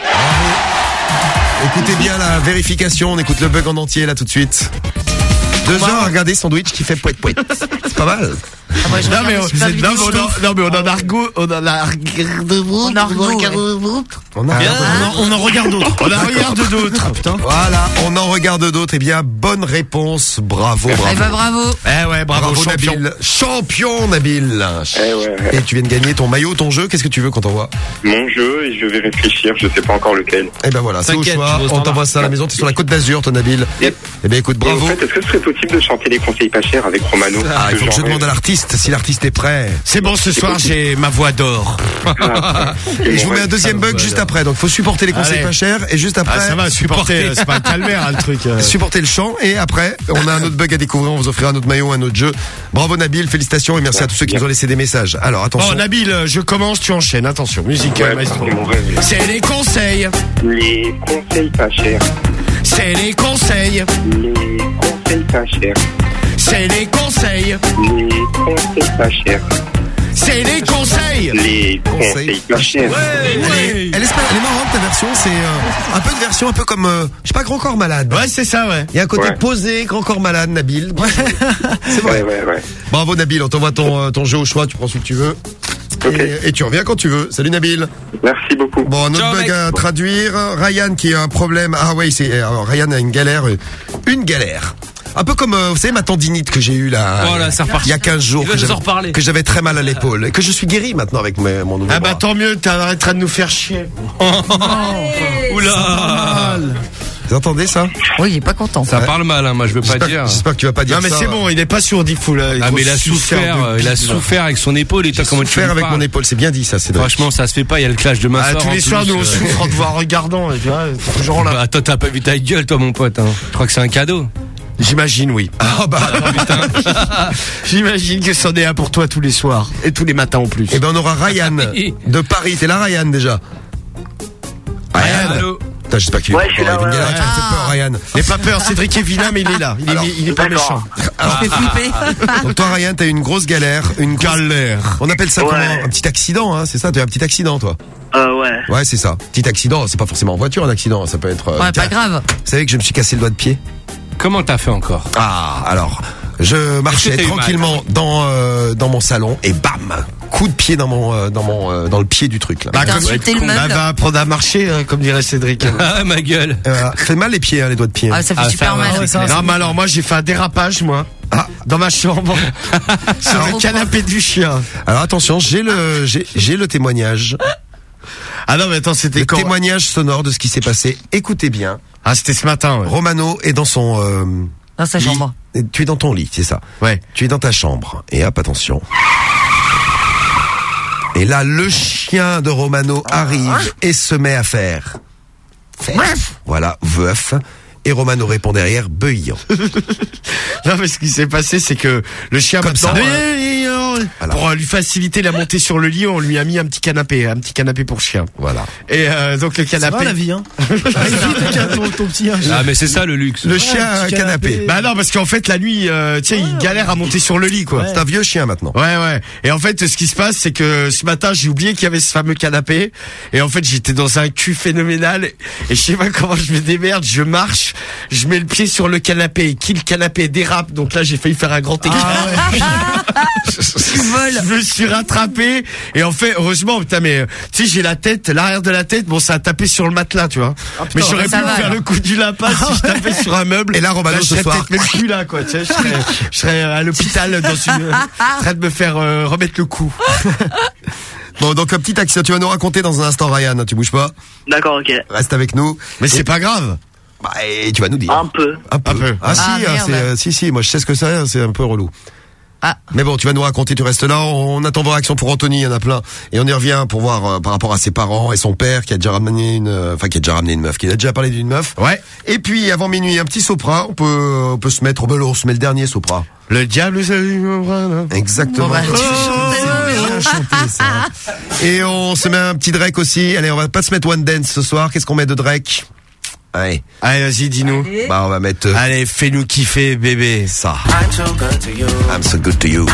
Écoutez bien la vérification, on écoute le bug en entier là tout de suite. Deux heures à regarder sandwich qui fait poète poète. C'est pas mal. Ah, moi, je Non regarde mais, des on, super non, vidéos. mais on en, non mais on en a argot, on en a argot. En argot, ouais. On a On en, on en regarde d'autres. On en regarde d'autres. Putain. Voilà, on en regarde d'autres. Eh bien, bonne réponse. Bravo, Eh bravo. ben, bravo. Eh ouais bravo, Bravo, champion. Nabil. Champion Nabil. Eh ouais, ouais. Et tu viens de gagner ton maillot, ton jeu. Qu'est-ce que tu veux qu'on t'envoie? Mon jeu, et je vais réfléchir, je sais pas encore lequel. Eh ben voilà, c'est au T'inquiète, choix. tu vas au On standard. t'envoie ça à la maison. T'es sur la côte d'Azur, ton Nabil. Yep. Eh ben écoute, Et en bravo. fait, est-ce que ce serait possible de chanter les conseils pas chers avec Romano? Ah, Parce il faut que je j'en demande à rêve. l'artiste si l'artiste est prêt. C'est bon ce soir j'ai ma voix d'or. Et je vous mets un deuxième bug juste après. Donc faut supporter les conseils Allez. pas chers et juste après. Ah ça va supporter, c'est pas un calvaire hein, le truc. euh. Supporter le chant et après on a un autre bug à découvrir, on vous offrira un autre maillot, un autre jeu. Bravo Nabil, félicitations et merci à tous ceux qui nous ont laissé des messages. Alors attention. Bon Nabil, euh, je commence, tu enchaînes, attention, musique Ouais, euh, maestro. c'est mon rêve. C'est les conseils, Les conseils pas chers. c'est les conseils, Les conseils pas chers. c'est les conseils, Les conseils pas chers. c'est les conseils. Les conseils pas chers. Elle est, elle est, spa- elle est marrante ta version, c'est euh, un peu de version un peu comme euh, je sais pas Grand Corps Malade. Ouais c'est ça ouais. Il y a un côté Ouais. posé, Grand Corps Malade, Nabil. C'est vrai. Ouais, ouais, ouais. Bravo Nabil, on t'envoie ton, euh, ton jeu au choix, tu prends celui que tu veux. Ok. Et, et tu reviens quand tu veux. Salut Nabil. Merci beaucoup. Bon, un autre Ciao, bug mec. à traduire. Ryan qui a un problème. Ah ouais, c'est alors, Ryan a une galère, euh, une galère. Un peu comme, euh, vous savez, ma tendinite que j'ai eue là, Oh là, c'est reparti. il y a quinze jours, Il va que nous en j'avais, reparler. que j'avais très mal à l'épaule et que je suis guéri maintenant avec mes- mon nouveau Ah bah bras. tant mieux, t'arrêteras de nous faire chier. Oula. Vous entendez ça? Oui, il est pas content. Ça parle mal, hein, moi je veux pas J'espère, dire. j'espère que tu vas pas dire Non mais ça. c'est bon, il est pas sourd, il faut là. Ah mais il a souffert, euh, il a souffert avec son épaule et toi comment tu Faire lui avec parles mon épaule, c'est bien dit ça, c'est Franchement ça se fait pas, il y a le clash de main Ah, tous les soirs nous on souffre en te voir regardant, et tu vois, c'est toujours là. Bah, toi t'as pas vu ta gueule toi mon pote, hein. Je crois que c'est un cadeau. J'imagine oui. Ah bah J'imagine que c'en est un pour toi tous les soirs et tous les matins en plus. Eh ben on aura Ryan de Paris. T'es là Ryan déjà? Ryan. Allô. Putain, j'espère qu'il est Ouais, pas je suis encore. là, Il y a une ouais, galère, tu me fais peur, Ryan. N'aie pas peur, Cédric est vilain mais il est là. Il est, Alors, il est pas d'accord. méchant. Alors, Je fais flipper. donc toi Ryan, t'as eu une grosse galère, une grosse... Galère. On appelle ça Ouais. comment? Un petit accident, hein, c'est ça? Tu as un petit accident, toi? Euh, ouais. Ouais, c'est ça. Petit accident, c'est pas forcément en voiture, un accident. Ça peut être. euh, Ouais, tiens, pas grave. Vous savez que je me suis cassé le doigt de pied? Comment t'as fait encore? Ah, alors, je marchais Est-ce que t'as eu mal tranquillement dans euh, dans mon salon et bam, coup de pied dans mon euh, dans mon euh, dans le pied du truc là. Bah, T'as comme- insulté le bah, meuble. va apprendre à marcher, hein, comme dirait Cédric. Ah ma gueule. Euh, ça fait mal les pieds, hein, les doigts de pied. hein. Ah, ça fait Ah, super ça va, mal. ouais, ça va. Non mais alors moi j'ai fait un dérapage moi. Ah. Dans ma chambre. Sur Alors, le canapé du chien. Alors attention, j'ai le j'ai j'ai le témoignage, Ah non mais attends, c'était le quand? témoignage sonore de ce qui s'est passé. Écoutez bien. Ah c'était ce matin ouais. Romano est dans son euh, Dans sa lit. chambre. Et tu es dans ton lit, c'est ça. Ouais. Tu es dans ta chambre. Et hop, attention. Et là, le chien de Romano arrive et se met à faire. Voilà, veuf. Et Roman nous répond derrière, beuillant. Non, mais ce qui s'est passé, c'est que le chien Comme maintenant, ça, euh, Voilà. pour euh, lui faciliter la montée sur le lit, on lui a mis un petit canapé, un petit canapé pour chien. Voilà. Et euh, donc le Ça canapé. va la vie, hein. Allez vite, ton, ton, ton petit. Ah, mais c'est ça le luxe. Le Ouais, chien a un petit canapé. canapé. Bah non, parce qu'en fait la nuit, euh, tu sais, il galère à monter sur le lit, quoi. C'est un vieux chien maintenant. Ouais, ouais. Et en fait, ce qui se passe, c'est que ce matin, j'ai oublié qu'il y avait ce fameux canapé. Et en fait, j'étais dans un cul phénoménal. Et je sais pas comment je me démerde. Je marche, je mets le pied sur le canapé. Et qui le canapé dérape. Donc là, j'ai failli faire un grand écart. Ah Je me suis rattrapé. Et en fait, heureusement, putain, mais tu sais, j'ai la tête, l'arrière de la tête. Bon, ça a tapé sur le matelas, tu vois. Ah, putain, mais j'aurais pu ça va, faire alors. le coup du lapin si je tapais sur un meuble. Et là, Romano, je ce serais soir. peut-être même plus là, quoi. Tu sais, je serais, je serais à l'hôpital dans une, en train de me faire euh, remettre le coup. Bon, donc, petite action, tu vas nous raconter dans un instant, Ryan. Tu bouges pas. D'accord, ok. Reste avec nous. Mais c'est pas grave. Bah, et tu vas nous dire. Un peu. Un peu. Un peu. Ah, si, Ah, hein, merde. c'est, euh, si, si, moi je sais ce que c'est, c'est un peu relou. Ah. Mais bon, tu vas nous raconter, tu restes là, on attend vos réactions pour Anthony, il y en a plein. Et on y revient pour voir euh, par rapport à ses parents et son père qui a déjà ramené une, euh, enfin qui a déjà ramené une meuf, qui a déjà parlé d'une meuf. Ouais. Et puis avant minuit, un petit sopra, on peut, on peut se mettre, ben, on se met le dernier sopra. Le diable, c'est... Exactement. Bon, bah, tu Oh, c'est bien chanté, ça. Et on se met un petit Drake aussi. Allez, on va pas se mettre One Dance ce soir. Qu'est-ce qu'on met de Drake? Allez. Allez, vas-y, dis-nous. Bah, on va mettre. euh, Allez, fais-nous kiffer, bébé. Ça. I'm so good to you.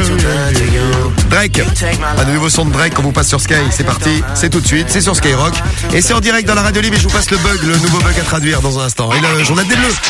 Drake. Un nouveau son de Drake qu'on vous passe sur Sky. C'est parti. C'est tout de suite. C'est sur Skyrock. Et c'est en direct dans la radio libre. Et je vous passe le bug, le nouveau bug à traduire dans un instant. Et le journal des bleus.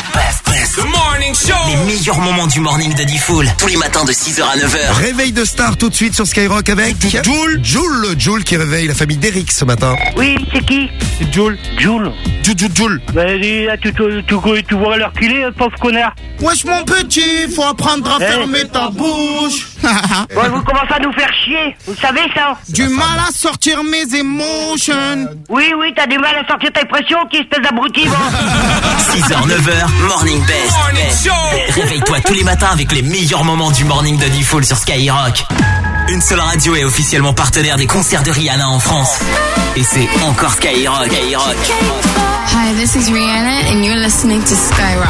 Les meilleurs moments du morning de Diffoul. Tous les matins de six heures à neuf heures. Réveil de star tout de suite sur Skyrock avec Jules. Jules. Jules qui réveille la famille d'Eric ce matin. Oui, c'est qui? C'est Jules. Jules. Jules, Jules, Jules. Vas-y, là, tu, tu, tu, tu vois l'heure qu'il est, pauvre connard. Wesh mon petit, faut apprendre à Eh. fermer ta bouche. Ouais, vous commencez à nous faire chier, vous savez ça? Du mal à sortir mes émotions. Oui, oui, t'as du mal à sortir tes pressions, qui espèce d'abruti, va. six heures, neuf heures, Morning Best. Best. Réveille-toi tous les matins avec les meilleurs moments du morning de Diffoul sur Skyrock. Une seule radio est officiellement partenaire des concerts de Rihanna en France. Et c'est encore Skyrock. Skyrock. Hi, this is Rihanna and you're listening to Skyrock.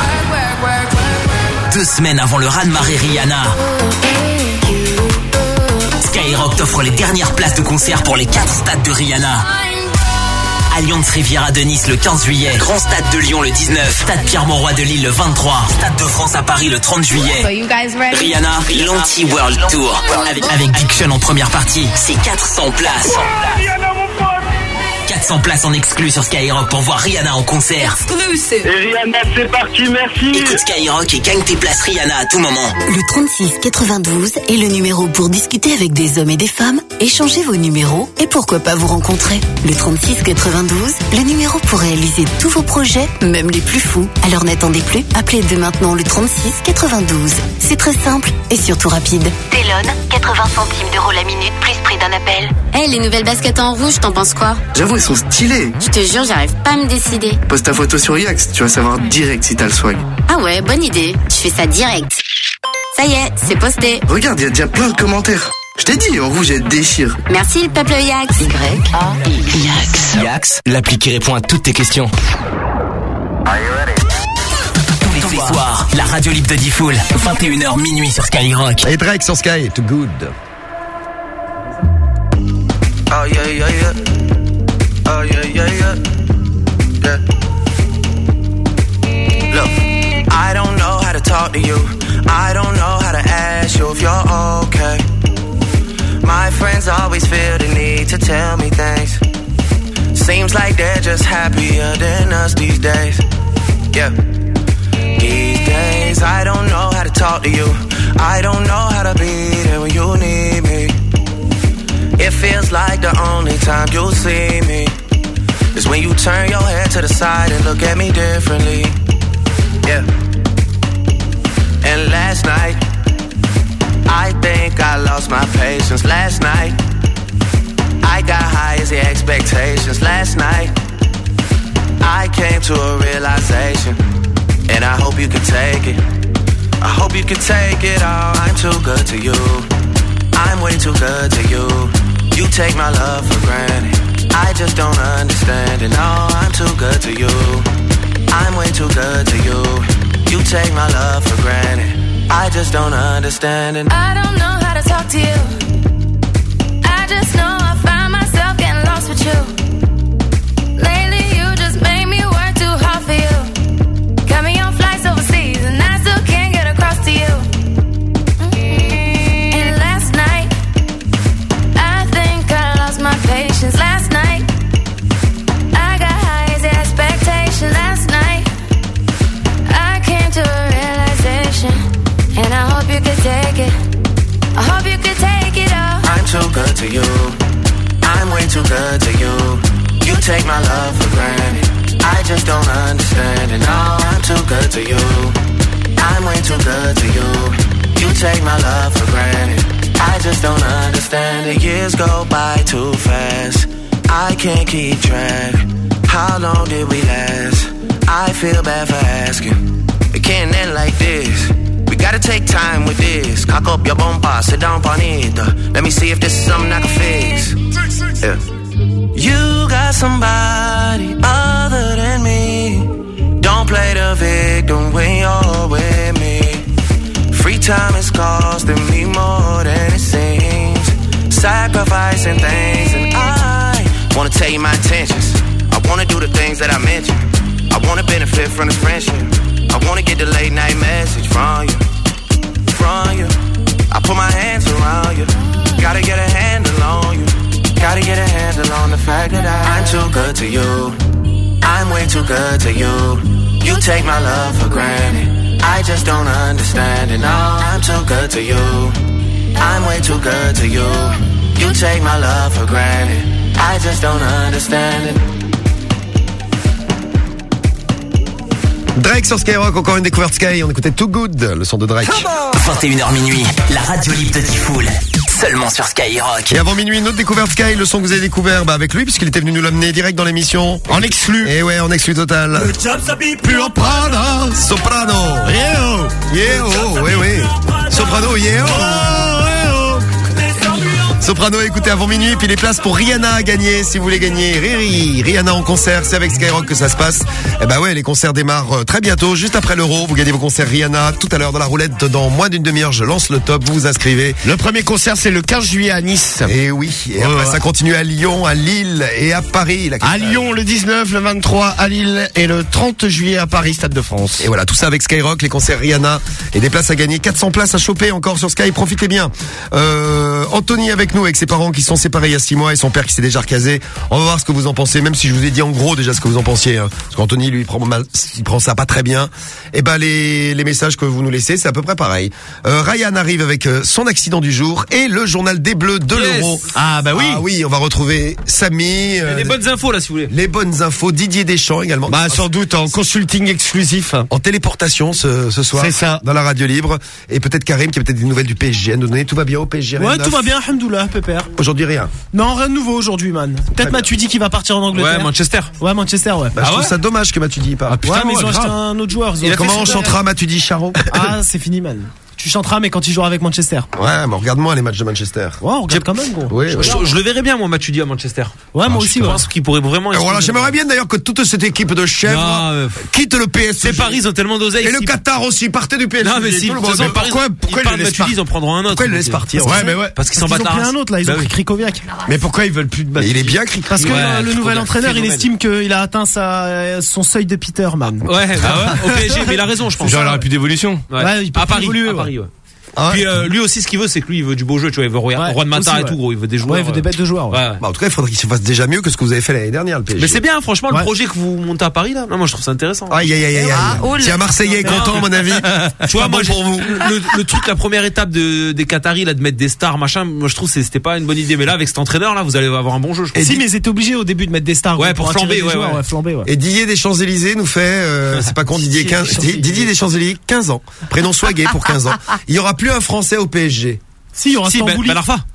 Deux semaines avant le raz-de-marée Rihanna, Skyrock t'offre les dernières places de concert pour les quatre stades de Rihanna. Allianz Riviera de Nice le quinze juillet, Grand Stade de Lyon le dix-neuf, Stade Pierre-Mauroy de Lille le vingt-trois, Stade de France à Paris le trente juillet. So you guys ready? Rihanna, l'Anti-World Tour, avec, avec Big Sean en première partie, c'est quatre cents places. quatre cents places en exclu sur Skyrock pour voir Rihanna en concert. Exclusive. Et Rihanna, c'est parti, merci. Écoute Skyrock et gagne tes places Rihanna à tout moment. Le trente-six quatre-vingt-douze est le numéro pour discuter avec des hommes et des femmes, échanger vos numéros et pourquoi pas vous rencontrer. Le trente-six quatre-vingt-douze, le numéro pour réaliser tous vos projets, même les plus fous. Alors n'attendez plus, appelez dès maintenant le trente-six quatre-vingt-douze. C'est très simple et surtout rapide. Telon, quatre-vingts centimes d'euros la minute, plus prix d'un appel. Hey, les nouvelles baskets en rouge, t'en penses quoi? J'avoue, ils sont stylés. Je te jure, j'arrive pas à me décider. Poste ta photo sur Yax, tu vas savoir direct si t'as le swag. Ah ouais, bonne idée. Je fais ça direct. Ça y est, c'est posté. Regarde, il y a déjà plein de commentaires. Je t'ai dit, en rouge, elle déchire. Merci le peuple Yax. Y A X. Yax, l'appli qui répond à toutes tes questions. Tous les soirs, la radio libre de Diffoul, vingt et une heures minuit sur Skyrock. Et Drake sur Sky, too good. Oh yeah, yeah, yeah. Oh yeah, yeah, yeah. Yeah. Look, I don't know how to talk to you. I don't know how to ask you if you're okay. My friends always feel the need to tell me things. Seems like they're just happier than us these days. Yeah. These days, I don't know how to talk to you. I don't know how to be there when you need me. It feels like the only time you'll see me is when you turn your head to the side and look at me differently. Yeah. And last night, I think I lost my patience. Last night, I got high as the expectations. Last night, I came to a realization, and I hope you can take it. I hope you can take it all. I'm too good to you. I'm way too good to you. You take my love for granted. I just don't understand it. No, I'm too good to you. I'm way too good to you. You take my love for granted. I just don't understand it. I don't know how to talk to you. I just know I find myself getting lost with you. Lately you just made me work too hard for you. Got me on flights overseas and I still can't get across to you. And last night I think I lost my patience. Last night I got high as expectations. Last night I came to a realization, and I hope you could take it. I hope you could take it all. I'm too good to you. I'm way too good to you. You take my love for granted. I just don't understand it. No, I'm too good to you. I'm way too good to you. You take my love for granted. I just don't understand it. Years go by too fast. I can't keep track. How long did we last? I feel bad for asking. It can't end like this. We gotta take time with this. Cock up your bumper, sit down bonita. Let me see if this is something I can fix. Yeah. You got somebody other than me. Don't play the victim when you're with me. Free time is costing me more than it seems. Sacrificing things, and I wanna tell you my intentions. I wanna do the things that I mentioned. I wanna benefit from this friendship. I wanna get the late night message from you, from you. I put my hands around you. Gotta get a handle on you. Gotta get a handle on the fact that I, I'm too good to you. I'm way too good to you. You take my love for granted. I just don't understand it. No, I'm too good to you. I'm way too good to you. You take my love for granted. I just don't understand it. Drake sur Skyrock, encore une découverte Sky. On écoutait Too Good, le son de Drake. vingt et une heures minuit, la radio libre de Tifoul. Seulement sur Skyrock. Et avant minuit, une autre découverte Sky, le son que vous avez découvert bah, avec lui, puisqu'il était venu nous l'amener direct dans l'émission. En exclu. Et ouais, en exclu total. Le job s'habille plus en Prada. Soprano. Yeah. Yeah, oh, oui, oui. Soprano, yeah, oh. Soprano, écoutez, avant minuit, puis les places pour Rihanna à gagner, si vous voulez gagner. Riri, Rihanna en concert, c'est avec Skyrock que ça se passe. Eh ben ouais, les concerts démarrent euh, très bientôt, juste après l'Euro. Vous gagnez vos concerts Rihanna tout à l'heure dans la roulette. Dans moins d'une demi-heure, je lance le top, vous vous inscrivez. Le premier concert, c'est le quinze juillet à Nice. Et oui, et après ouais. ça continue à Lyon, à Lille et à Paris. La à Lyon le dix-neuf, le vingt-trois à Lille et le trente juillet à Paris, Stade de France. Et voilà, tout ça avec Skyrock, les concerts Rihanna et des places à gagner. quatre cents places à choper encore sur Sky, profitez bien. Euh, Anthony avec nous, avec ses parents qui sont séparés il y a six mois et son père qui s'est déjà recasé. On va voir ce que vous en pensez, même si je vous ai dit en gros déjà ce que vous en pensiez. Hein. Parce qu'Anthony, lui, il prend, mal, il prend ça pas très bien. Et ben les, les messages que vous nous laissez, c'est à peu près pareil. Euh, Ryan arrive avec euh, son accident du jour et le journal des Bleus de yes. l'Euro. Ah bah oui. Ah oui, on va retrouver Samy. Euh, les bonnes infos là, si vous voulez. Les bonnes infos. Didier Deschamps également. Bah sans doute en consulting exclusif. En téléportation ce, ce soir. C'est ça. Dans la radio libre. Et peut-être Karim qui a peut-être des nouvelles du P S G à nous donner. Tout va bien au P S G? Ouais, tout va bien, alhamdoulilah, pépère. Aujourd'hui rien. Non, rien de nouveau aujourd'hui, man. Peut-être Matuidi qui va partir en Angleterre. Ouais, Manchester. Ouais, Manchester, ouais. Bah, ah je trouve ouais ça dommage que Matuidi part. Ah, putain, ouais, mais ils ont acheté un autre joueur. Et comment on chantera Matuidi Charo? Ah, c'est fini, man. Tu chanteras, mais quand il jouera avec Manchester. Ouais, mais regarde-moi les matchs de Manchester. Ouais, on regarde quand même, gros. Oui, je, ouais. je, je le verrais bien, moi, Matuidi à Manchester. Ouais, ah, moi aussi, je ouais. pense qu'il pourrait vraiment. Voilà, j'aimerais bien d'ailleurs que toute cette équipe de chèvres euh, quitte le P S G. C'est Paris, ils ont tellement d'oseille. Et le Qatar aussi, partez du P S G. Non, mais si, de toute façon, pourquoi, pourquoi ils le laissent partir? Ils en prendront un autre. Pourquoi ils le laissent partir? Ouais, mais ouais. Parce qu'ils s'en battent. Ils ont pris un autre, là, ils ont pris Krikoviak. Mais pourquoi ils veulent plus de battre? Il est bien Krikoviak. Parce que le nouvel entraîneur, il estime qu'il a atteint sa, son seuil de Peterman. Ouais, au P S G, mais il a raison, je pense. Genre, il aurait plus d'évolution. Ouais, il peut à Paris, à Paris, ouais. Ah ouais. Puis euh, lui aussi, ce qu'il veut, c'est que lui, il veut du beau jeu, tu vois, il veut Roi ouais, de Matar et tout, gros, il veut des joueurs. Ouais, il veut des bêtes de joueurs. Ouais. Ouais. Bah, en tout cas, il faudrait qu'il se fasse déjà mieux que ce que vous avez fait l'année dernière, le P S G. Mais c'est bien, franchement, ouais. le projet que vous montez à Paris, là. Non, moi, je trouve ça intéressant. Aïe, aïe, aïe, aïe. Ah, oh, si un Marseillais est content, à mon avis. Tu vois, moi, pour vous. Le, le truc, la première étape de, des Qataris, là, de mettre des stars, machin, moi, je trouve que c'était pas une bonne idée. Mais là, avec cet entraîneur, là, vous allez avoir un bon jeu, je crois. Si, mais ils étaient obligés au début de mettre des stars. Ouais, pour flamber, ouais, ouais. flamber, ouais. Et Didier des Champs-Élysées nous fait, c'est pas con, Didier quinze, Didier des Champs-Élysées, quinze ans. Prénom Swagué pour quinze ans. Il y aura plus un Français au P S G. Si, il y aura si, Stambouli. Ben Arfa.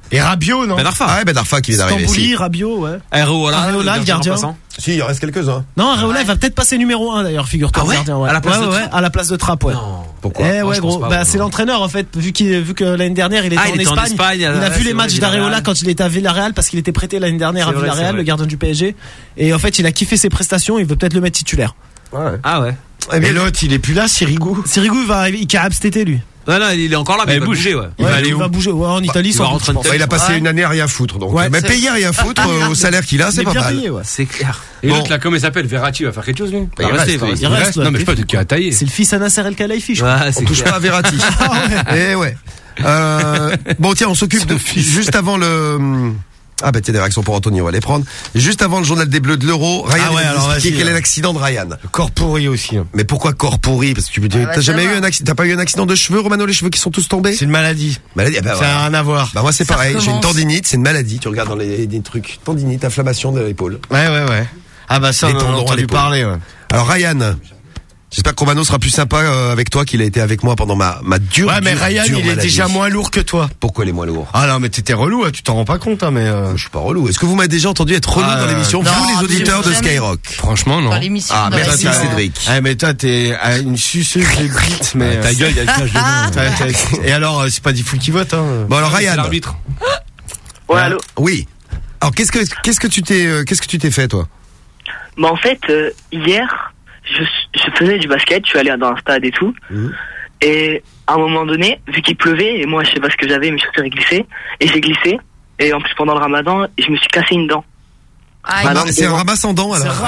Et Rabiot, non? Ben Arfa. Ah ouais, Ben Arfa qui vient d'arriver. Stambouli, Si. Rabiot, ouais. Areola, Areola, le gardien. remplaçant. Si, il en reste quelques-uns. Non, Areola, il va peut-être passer numéro un d'ailleurs, figure-toi, Ah ouais le gardien. Ouais. À la place ouais, de ouais, Trapp à la place de Trapp, ouais. Non. Pourquoi? Eh Moi, ouais, je pense gros. pas, Bah, moi. c'est l'entraîneur en fait, vu qu'il, vu que l'année dernière il était, Ah, en, il était en Espagne, Espagne, il a ouais, vu c'est les vrai, matchs d'Areola Villarreal. quand il était à Villarreal parce qu'il était prêté l'année dernière C'est à vrai, Villarreal, c'est vrai. le gardien du P S G. Et en fait, il a kiffé ses prestations, il veut peut-être le mettre titulaire. Ouais. Ah ouais. Eh bien, Et l'autre, il est plus là, Sirigu. Sirigu il va arriver, il carab cet été lui. Non, non, il est encore là, mais Eh, il va bouge. bouger, ouais. Il Ouais, va aller il où? va bouger. Ouais, en Italie, il sans va doute, rentrer je pense. en Ouais, il a passé Ouais. une année à rien foutre, donc. Ouais, mais c'est- payer à rien foutre euh, au salaire qu'il a, Il c'est est pas bien mal. payé, ouais. C'est clair. Et Bon. l'autre, là, comment il s'appelle? Verratti, il va faire quelque chose, lui? Il va reste, rester, il va oui. rester. Il reste, Non, mais ouais. je sais pas, de qui a taillé. C'est le fils à Nasser El Khelaifi, je crois. Ouais, c'est On touche clair. pas à Verratti. Eh ouais. Euh, bon tiens, on s'occupe de juste avant le. Ah bah tiens, des réactions pour Anthony, on va les prendre. Juste avant le journal des Bleus de l'Euro, Ryan Ah ouais, va nous alors expliquer vas-y, quel est là. l'accident de Ryan. Corps pourri aussi. Mais pourquoi corps pourri? Parce que tu Ah, t'as bah, jamais ça eu va. un accident, t'as pas eu un accident de cheveux, Romano, les cheveux qui sont tous tombés? C'est une maladie. Maladie, ah bah, Ça voilà. n'a rien à voir. Bah moi c'est Ça pareil, j'ai une recommence. tendinite, c'est une maladie, tu regardes dans les, des trucs. Tendinite, inflammation de l'épaule. Ouais, ouais, ouais. Ah bah ça, Les on en a tendons à entendu l'épaule. parler, ouais. Alors Ryan, j'espère que Romano sera plus sympa euh, avec toi qu'il a été avec moi pendant ma, ma dure, Ouais, mais dure, Ryan, dure il est maladie. déjà moins lourd que toi. Pourquoi il est moins lourd? Ah non, mais t'étais relou, hein, tu t'en rends pas compte, hein, mais euh... Je suis pas relou. Est-ce que vous m'avez déjà entendu être relou Ah, dans l'émission, non, vous les auditeurs de jamais. Skyrock? Franchement, non. Dans l'émission. Ah, dans merci la- Cédric. Ah, mais toi, t'es ah, une suceuse de bite, mais... Ouais, ta gueule, il y a le clash de Ah. nom. T'as- t'as- Et alors, euh, c'est pas Diffoul qui vote, hein. Bon alors C'est Ryan. l'arbitre. Ouais, allô. Oui. Alors qu'est-ce que qu'est-ce que tu t'es euh, qu'est-ce que tu t'es fait toi? Bah, en fait, euh, hier, je, je faisais du basket, je suis allé dans un stade et tout. Mhm. Et à un moment donné, vu qu'il pleuvait, et moi, je sais pas ce que j'avais, mes chaussures ont glissé. Et j'ai glissé. Et en plus, pendant le ramadan, je me suis cassé une dent. Ah, Ah, il- non, c'est un ramasse en dents alors.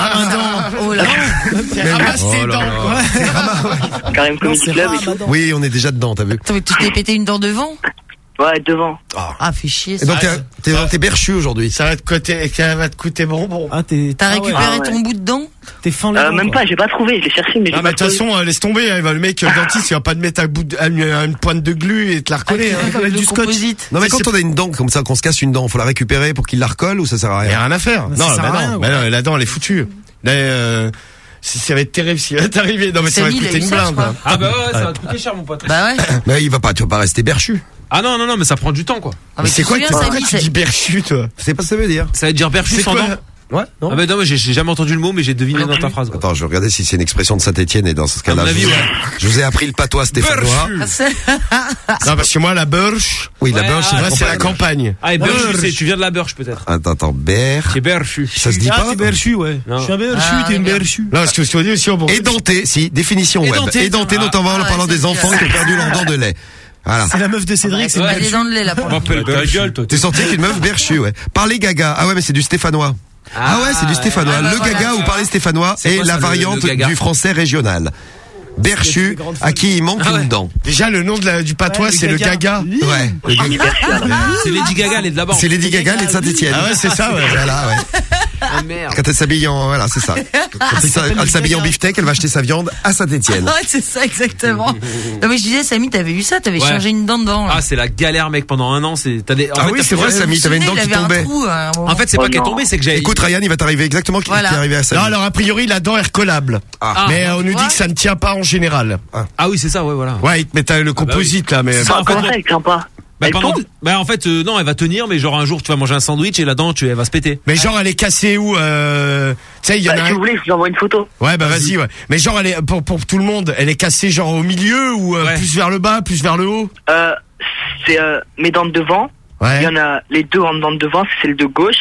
Oh là. Ramasse tes Oh là dents, là. quoi. C'est rama- Carrément Non, Comedy c'est Club et tout. Ramadan. Oui, on est déjà dedans, t'as vu. Attends, mais tu t'es pété une dent devant? Ouais, devant. Ah, fais chier. Et Ça. donc t'es t'es t'es berchu aujourd'hui. Ça va te coûter, ça va te coûter bonbon. Ah, t'es, T'as ah ouais. récupéré Ah ouais. ton bout de dent? T'es fin les Euh, dents, même quoi. pas, j'ai pas trouvé, j'ai cherché, mais j'ai Ah, pas mais de toute trouvé. façon, euh, laisse tomber, hein, il va le mec, le dentiste, il va pas te mettre un bout de, une, une pointe de glu et te la recoller, hein. Avec du scotch. composite. Non mais Mais quand c'est- on a une dent comme ça, qu'on se casse une dent, faut la récupérer pour qu'il la recolle ou ça sert à Il y a rien? rien à faire. Ça Non, sert à bah rien, non, ouais. bah non, la dent, elle est foutue. Là, euh, c'est- ça va être terrible s'il va t'arriver. Non, mais ça va Samy, il a coûter eu une ça, je blinde. crois. hein. Ah bah ouais, ça va te coûter cher, mon pote. Bah ouais. Mais il va pas, tu vas pas rester berchu. Ah non, non, non, mais ça prend du temps, quoi. Ah, Mais tu c'est te quoi, souviens, que- pourquoi Samy, tu c'est- dis berchu, toi? C'est pas ce que ça veut dire. Ça veut dire berchu C'est sans quoi? dents? Ouais, non. Ah bah non, mais j'ai j'ai jamais entendu le mot, mais j'ai deviné dans ta phrase, quoi. Attends, je vais regarder si c'est une expression de Saint-Étienne et dans ce cas-là, mon je, avis, vous- ouais. je vous ai appris le patois stéphanois. Berchu. Non, parce que moi, la Burch, Oui, la Ouais, Burche, ah, là, c'est la campagne. campagne. Ah, et Berchu, Berchu. c'est, tu viens de la Berche, peut-être. Attends, attends, Ber. C'est Berchu. Ça se dit Ah, pas? t'es berchu, ouais. Non. Je suis un berchu, Ah, t'es une regarde. berchu. Non, parce que ce qu'on dit aussi, on Édenté, si, définition web. Édenté. Édenté, Ah. notamment en Ah ouais, parlant c'est des bien. enfants qui ont perdu leur dent de lait. Voilà. C'est la meuf de Cédric, c'est Ouais, une des berchu. dents de lait, là, pour moi. M'appelle ta gueule, toi. T'es sorti avec une meuf berchu, ouais. Parler gaga. Ah ouais, mais c'est du stéphanois. Ah, ouais, c'est du stéphanois. Ah, bah, le voilà. gaga ou parler stéphanois C'est est quoi, la ça, le- variante le gaga du français régional. Berchu, à qui il manque Ah ouais. une dent. Déjà, le nom de la, du patois, Ouais, le c'est le gaga. gaga. Ouais. le gaga. C'est Lady Gaga, elle est de là-bas. C'est Lady Gaga, elle est de Saint-Etienne. Ah ouais, c'est ça, ouais. Voilà, ouais. Ah merde. Quand elle s'habille en, voilà, c'est ça. Quand elle s'a- elle s'habille en beefsteak, elle va acheter sa viande à Saint-Etienne. Ouais, c'est ça, exactement. Non, mais je disais, Samy, t'avais eu ça, t'avais Ouais. changé une dent devant, là. Ah, c'est la galère, mec, pendant un an, c'est, t'as des, en Ah fait, oui, t'as c'est plus- vrai, Samy, t'avais une dent Il qui avait un tombait. trou, à un moment. En fait, c'est Oh pas qu'elle est non. tombée, c'est que j'ai. Écoute, Ryan, il va t'arriver exactement qui Voilà. qui est arrivé à Non, Samy. alors, a priori, la dent est recollable. Ah. Mais euh, on nous Ouais. dit que ça ne tient pas en général. Ah oui, c'est ça, ouais, voilà. Ouais, mais t'as le composite, là, mais... Ça, en fait, Comment non. ça, elle tient pas? Bah, Elle pendant- tombe? bah, en fait, euh, non, elle va tenir, mais genre un jour, tu vas manger un sandwich et la dent, tu, elle va se péter. Mais genre, elle est cassée où, euh... Tu sais, il y en Bah, a si un... vous voulez, je vous envoie une photo. Ouais, bah vas-y, ouais. Mais genre, elle est, pour, pour tout le monde, elle est cassée genre au milieu ou euh, Ouais. plus vers le bas, plus vers le haut? Euh, c'est euh, mes dents de devant. Ouais. Il y en a les deux en dents de devant, c'est celle de gauche.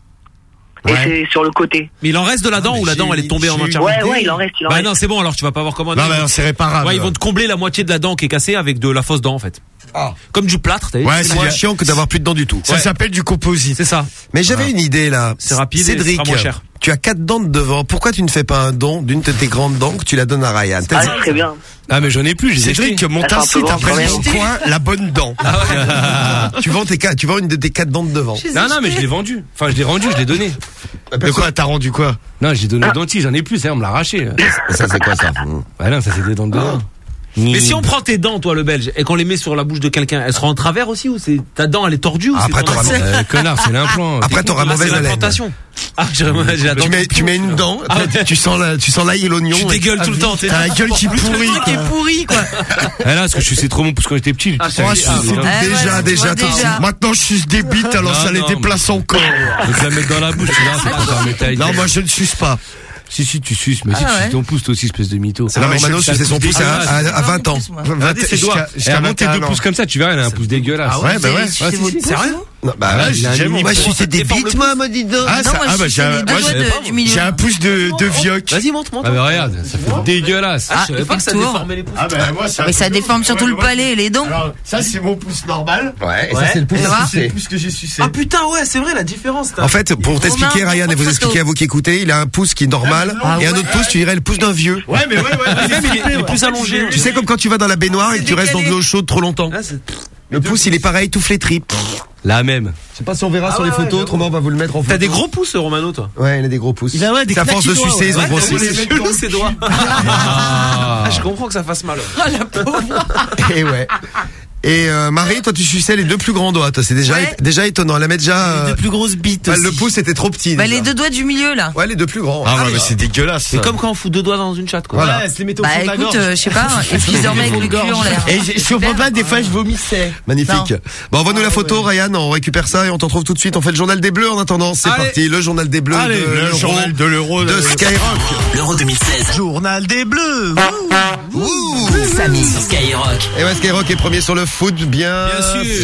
Et Ouais. c'est sur le côté. Mais il en reste de la dent mais ou la j'ai- dent, elle est tombée en j'ai- entière? Ouais, ouais, il en reste, il en Bah reste. non, c'est bon, alors tu vas pas voir comment. Non, bah non, c'est réparable. Ouais, ils vont te combler la moitié de la dent qui est cassée avec de la fausse dent, en fait. Ah. Comme du plâtre, t'as vu? Ouais, C'est c'est moins bien. chiant que d'avoir plus de dents du tout. Ça Ouais. s'appelle du composite. C'est ça. Mais j'avais une idée là. C'est rapide et Cédric, ce sera moins cher. tu as quatre dents de devant. Pourquoi tu ne fais pas un don d'une de tes grandes dents que tu la donnes à Ryan? T'as Ah, dit- très bien. Ah, mais j'en ai plus, je les ai Cédric, jetés. mon Elle sera un site peu grande après quand mon même. point, la bonne dent. tu vends tes quatre, tu vends une de tes quatre dents de devant. Non, non, mais je l'ai vendu. Enfin, je l'ai rendu, je l'ai donné. De quoi, t'as rendu quoi? Non, j'ai donné au dentiste, j'en ai plus, ça, on me l'a arraché. Et ça c'est quoi ça? Mmh. Bah non, ça c'est des dents de devant. Mais si on prend tes dents, toi, le belge, et qu'on les met sur la bouche de quelqu'un, elle sera en travers aussi ou c'est ta dent, elle est tordue ou Ah, après, c'est t'auras- euh, connard, c'est l'implant. Après, t'auras Ah, mauvaise c'est haleine. l'implantation. Ah, j'ai j'ai la dent Tu mets, tu mets une dent, Ah, tu- tu sens la, tu sens l'ail et l'oignon. Tu dégueules tout le temps, t'es T'as la gueule qui pourrit. qui est pourri, quoi. Ah là, parce que je suçais trop mon pouce quand j'étais petit. Ah, tu sais, c'est- je- ah, je- c'est- Ah, Déjà, voilà, tu déjà, vois, attends. déjà. Maintenant, je suce des bites, alors Non, ça les non, déplace encore. Je vais te la mettre dans la bouche, tu vois, c'est pour faire métal. Non, moi, je ne suce pas. Si, si, tu suces, mais si Ah tu ouais. suces ton pouce, toi aussi, espèce de mytho. Non, mais Mano suçait son pouce à, à, à vingt ans. Regardez ses doigts. Et avant tes deux pouces comme ça, tu verras, elle a un pouce dégueulasse. Ah ouais, bah ouais. C'est votre pouce, sérieux? vous Non, bah Ouais, ouais, il a un j'ai mini moi, je pouce. suçais des Déforme bites, le moi, moi, dis donc. Ah, non, moi, je bah, suçais les deux moi, doigts j'ai- de- du milieu. j'ai un pouce de, de vioc. Vas-y, montre, montre. Ah, mais regarde, ça fait dégueulasse. Ah, je savais pas que ça Effectivement. déformait les pouces. Ah, bah, moi, ça. Mais ça déforme surtout le palais et les dents. Alors, ça, c'est mon pouce normal. Ouais, et Ouais. ça, c'est le pouce Et à voilà. sucer. Le pouce que j'ai sucé. Ah putain, ouais, c'est vrai, la différence. t'as- En fait, pour t'expliquer, Romain, Ryan, et vous photo. expliquer à vous qui écoutez, il a un pouce qui est normal, Ah et un ouais. autre pouce, tu dirais le pouce d'un vieux. Ouais, mais ouais, ouais. Ah, même, il est- il est plus allongé. Tu sais, comme quand tu vas dans la baignoire et que tu restes dans de l'eau chaude trop longtemps. Ah, c'est- Le pouce, il est pareil, tout flétri. La même. Je sais pas si on verra Ah sur ouais, les photos, ouais, autrement on va vous le mettre en photo. T'as des gros pouces, Romano, toi. Ouais, il a des gros pouces. Il a, ouais, des C'est à force de claquis doigts, sucer, ils ont ouais. grossi. C'est chelou, ces doigts. Ah, je comprends que ça fasse mal. Et ouais. Et euh, Marie, toi tu suçais les deux plus grands doigts, toi c'est déjà Ouais. déjà étonnant. Elle a met déjà Les euh, deux plus grosses bites bah, aussi. le pouce était trop petit. Bah, déjà. les deux doigts du milieu, là. Ouais, les deux plus grands. Ah ouais, mais c'est dégueulasse. C'est ça. comme quand on fout deux doigts dans une chatte, quoi. Voilà. Ouais, se les mettait au Bah, fond de la écoute, gorge. euh, je sais pas, est-ce qu'ils dormaient avec le cul en l'air? Et je je comprends pas, des fois, je vomissais. Magnifique. Non. Bon, envoie-nous la photo, Ryan, on récupère ça et on t'en trouve tout de suite. On fait le journal des Bleus en attendant. C'est Allez. parti, le journal des Bleus Allez, de le l'Euro, journal de l'Euro de de- Skyrock. L'Euro deux mille seize. Journal des Bleus. Ouh. Samy sur Skyrock. Et ouais, Skyrock est premier sur le foot, bien, Bien sûr.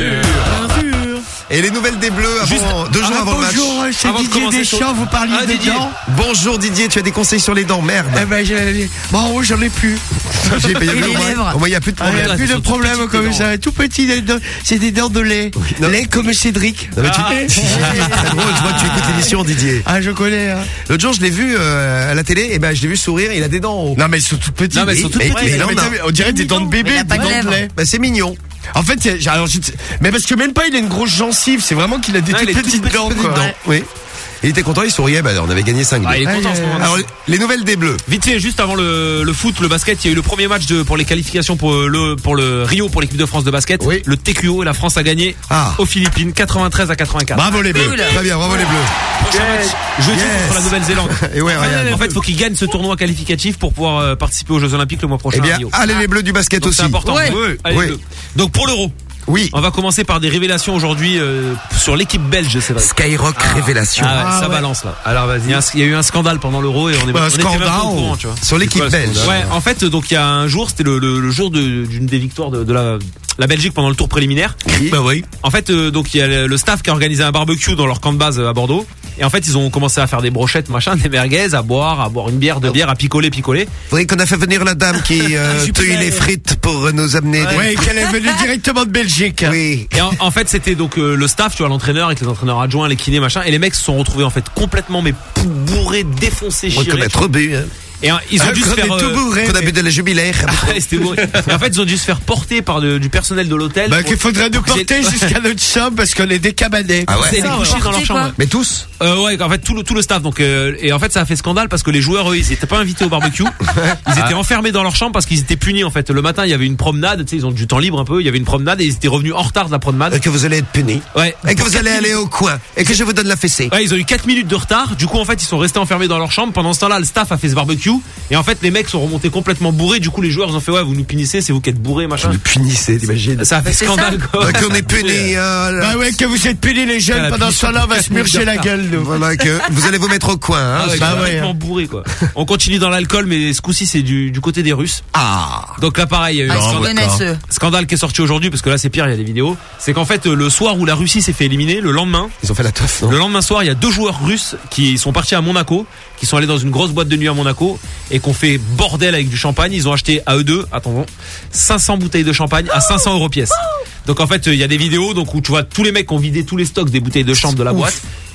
Et les nouvelles des Bleus avant, Juste- deux jours ah, avant le match. Bonjour, c'est Avant de Didier commencer Deschamps, sur- vous parliez Ah, de Didier. dents. Bonjour Didier, tu as des conseils sur les dents, merde. Eh ben, j'ai, bon, j'en ai plus. J'ai payé Et le les moins. lèvres. Au moins, il n'y a plus de Ah, il problème. n'y a plus elles de sont problème toutes petites, comme les ça. Tout petit, des dents- c'est des dents de lait. non. Lait comme Cédric. Non, mais tu- Ah. c'est très drôle, je vois que tu écoutes l'émission, Didier. Ah, je connais. Hein. L'autre jour, je l'ai vu euh, à la télé, et ben je l'ai vu sourire, il a des dents en haut. Non, mais ils sont toutes petites. Non, mais elles sont toutes Et- petites. et il en Mais a. t'as vu, on dirait des dents de Mais il bébé, a des pas de dents de lèvres. lait. Bah, c'est mignon. En fait, il y a- alors, je- mais parce que même pas, il a une grosse gencive. C'est vraiment qu'il a des Ouais, toutes il est petites toutes dents, petites quoi. Dents. Oui. Il était content, il souriait, bah on avait gagné cinq deux. Ah, il est content en ce moment. Alors, les nouvelles des Bleus. Vite fait, juste avant le, le foot, le basket, il y a eu le premier match de, pour les qualifications pour le, pour le Rio, pour l'équipe de France de basket. Oui. Le T Q O, et la France a gagné Ah. aux Philippines, quatre-vingt-treize à quatre-vingt-quatre. Bravo les bleus. Cool. Très bien, bravo les Bleus. Prochain match, jeudi Yes. contre la Nouvelle-Zélande. Et ouais, Ryan. En fait, il faut qu'ils gagnent ce tournoi qualificatif pour pouvoir euh, participer aux Jeux Olympiques le mois prochain Eh bien, à Rio. allez les Bleus du basket Donc aussi. c'est important. Ouais. Oui. Allez, Oui. les Bleus. Donc pour l'Euro, Oui. on va commencer par des révélations aujourd'hui euh, sur l'équipe belge, c'est vrai. Skyrock révélation. Ah ouais, Ah ça ouais. balance là. Alors, Il y, a vas-y. un- il y a eu un scandale pendant l'Euro et on est, Bah, on était même pas scandale. au courant, tu vois. Sur l'équipe quoi, ce belge. scandale Ouais, en fait, donc il y a un jour, c'était le, le, le jour de- d'une des victoires de, de la, la Belgique pendant le tour préliminaire. Bah oui. En fait, euh, donc il y a le, le staff qui a organisé un barbecue dans leur camp de base euh, à Bordeaux. Et en fait, ils ont commencé à faire des brochettes, machin, des merguez, à boire, à boire une bière, deux bières, à picoler, picoler. Vous voyez qu'on a fait venir la dame qui euh, cueille les frites pour nous amener des... Ouais, qu'elle est venue directement de Belgique. Oui. Et en, en fait, c'était donc euh, le staff, tu vois, l'entraîneur avec les entraîneurs adjoints, les kinés, machin. Et les mecs se sont retrouvés en fait complètement mais pou- bourrés, défoncés, Moi, comme chirés. être bu. Hein. Et hein, ils ont Ah, dû se qu'on faire. est tout bourré, qu'on a bu de la jubilaire. Ah ouais, c'était bourré. Et en fait, ils ont dû se faire porter par de- du personnel de l'hôtel. Bah, pour- qu'il faudrait nous pour que porter j'ai- jusqu'à notre chambre parce qu'on est décabanés. Ah ouais. C'est les coucher dans leur Porter, chambre. quoi. Mais tous. Euh, ouais, en fait tout le tout le staff. Donc euh, et en fait ça a fait scandale parce que les joueurs eux ils étaient pas invités au barbecue. Ils étaient enfermés dans leur chambre parce qu'ils étaient punis en fait. Le matin il y avait une promenade, tu sais ils ont du temps libre un peu. Il y avait une promenade et ils étaient revenus en retard de la promenade. Et que vous allez être punis. Ouais. Et que vous allez aller au coin. Et que je vous donne la fessée. Ouais, ils ont eu quatre minutes de retard. Du coup, en fait, ils sont restés enfermés dans leur chambre. Pendant ce temps-là, le staff a fait ce barbecue. Et en fait, les mecs sont remontés complètement bourrés. Du coup, les joueurs, ils ont fait, ouais, vous nous punissez, c'est vous qui êtes bourrés, machin. Vous punissez, t'imagines. Ça a fait C'est scandale, ça. quoi. Donc on est punis. euh, là. Bah ouais, que vous êtes punis les Ah, jeunes, la pendant ce punition temps-là, on va pour se murger quatre la minutes de gueule, nous. Voilà, que vous allez vous mettre au coin. Hein. Ah ouais, bah ouais, complètement hein. bourré, quoi. On continue dans l'alcool, mais ce coup-ci, c'est du, du côté des Russes. Ah. Donc là, pareil, il y a eu Ah, un ils se scandale, connaissent, eux. scandale qui est sorti aujourd'hui, parce que là, c'est pire, il y a des vidéos. C'est qu'en fait, le soir où la Russie s'est fait éliminer, le lendemain, Ils ont fait la teuf, non le lendemain soir, il y a deux joueurs russes qui sont partis à Monaco, qui sont allés dans une grosse boîte de nuit à Monaco et qui ont fait bordel avec du champagne. Ils ont acheté à eux deux, attendons, cinq cents bouteilles de champagne à cinq cents euros pièce. Donc en fait, il y a des vidéos donc où tu vois tous les mecs qui ont vidé tous les stocks des bouteilles de chambre de la boîte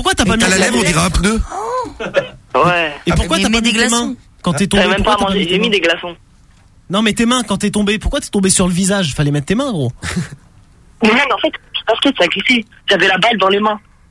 pourquoi t'as pas mis T'as la lèvre, on dirait un pneu. Ouais. Et pourquoi t'as pas mis tes mains quand t'es tombé? J'avais même pas Pourquoi t'as mangé, tes j'ai mis mains des glaçons. Non, mais tes mains quand t'es tombé, pourquoi t'es tombé sur le visage? Fallait mettre tes mains, gros. Mais non, mais en fait, basket, ça a glissé. J'avais la balle dans les mains.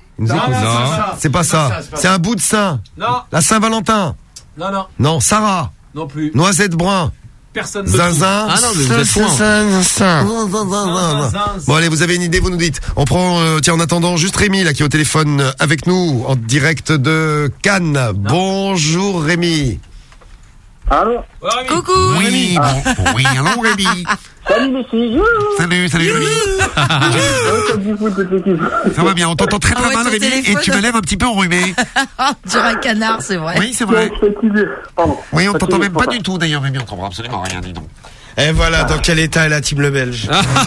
Il nous Non, écoute. non, c'est pas ça. C'est pas C'est pas ça. ça, c'est pas C'est ça. un bout de sein. Non. La Saint-Valentin. Non, non. Non, Sarah. Non plus. Noisette brun. Personne ne Zinzin. Ah non, mais vous êtes foin. Bon allez, vous avez une idée, vous nous dites. On prend, euh, tiens, en attendant, juste Rémi là qui est au téléphone avec nous en direct de Cannes. Bonjour Rémi. Allô. Coucou. Oui, bon, oui, allô Rémi. Salut les filles. Salut, salut Rémi. Ça va bien, on t'entend très très Ah ouais, mal ton Rémi téléphone. et tu m'as l'air un petit peu enrhumé. Tu dirais un canard, c'est vrai. Oui, c'est vrai. Pardon. Oui, on t'entend même pas du tout d'ailleurs Rémi, on t'entend absolument rien, dis donc. Et voilà dans quel état est la team Le Belge.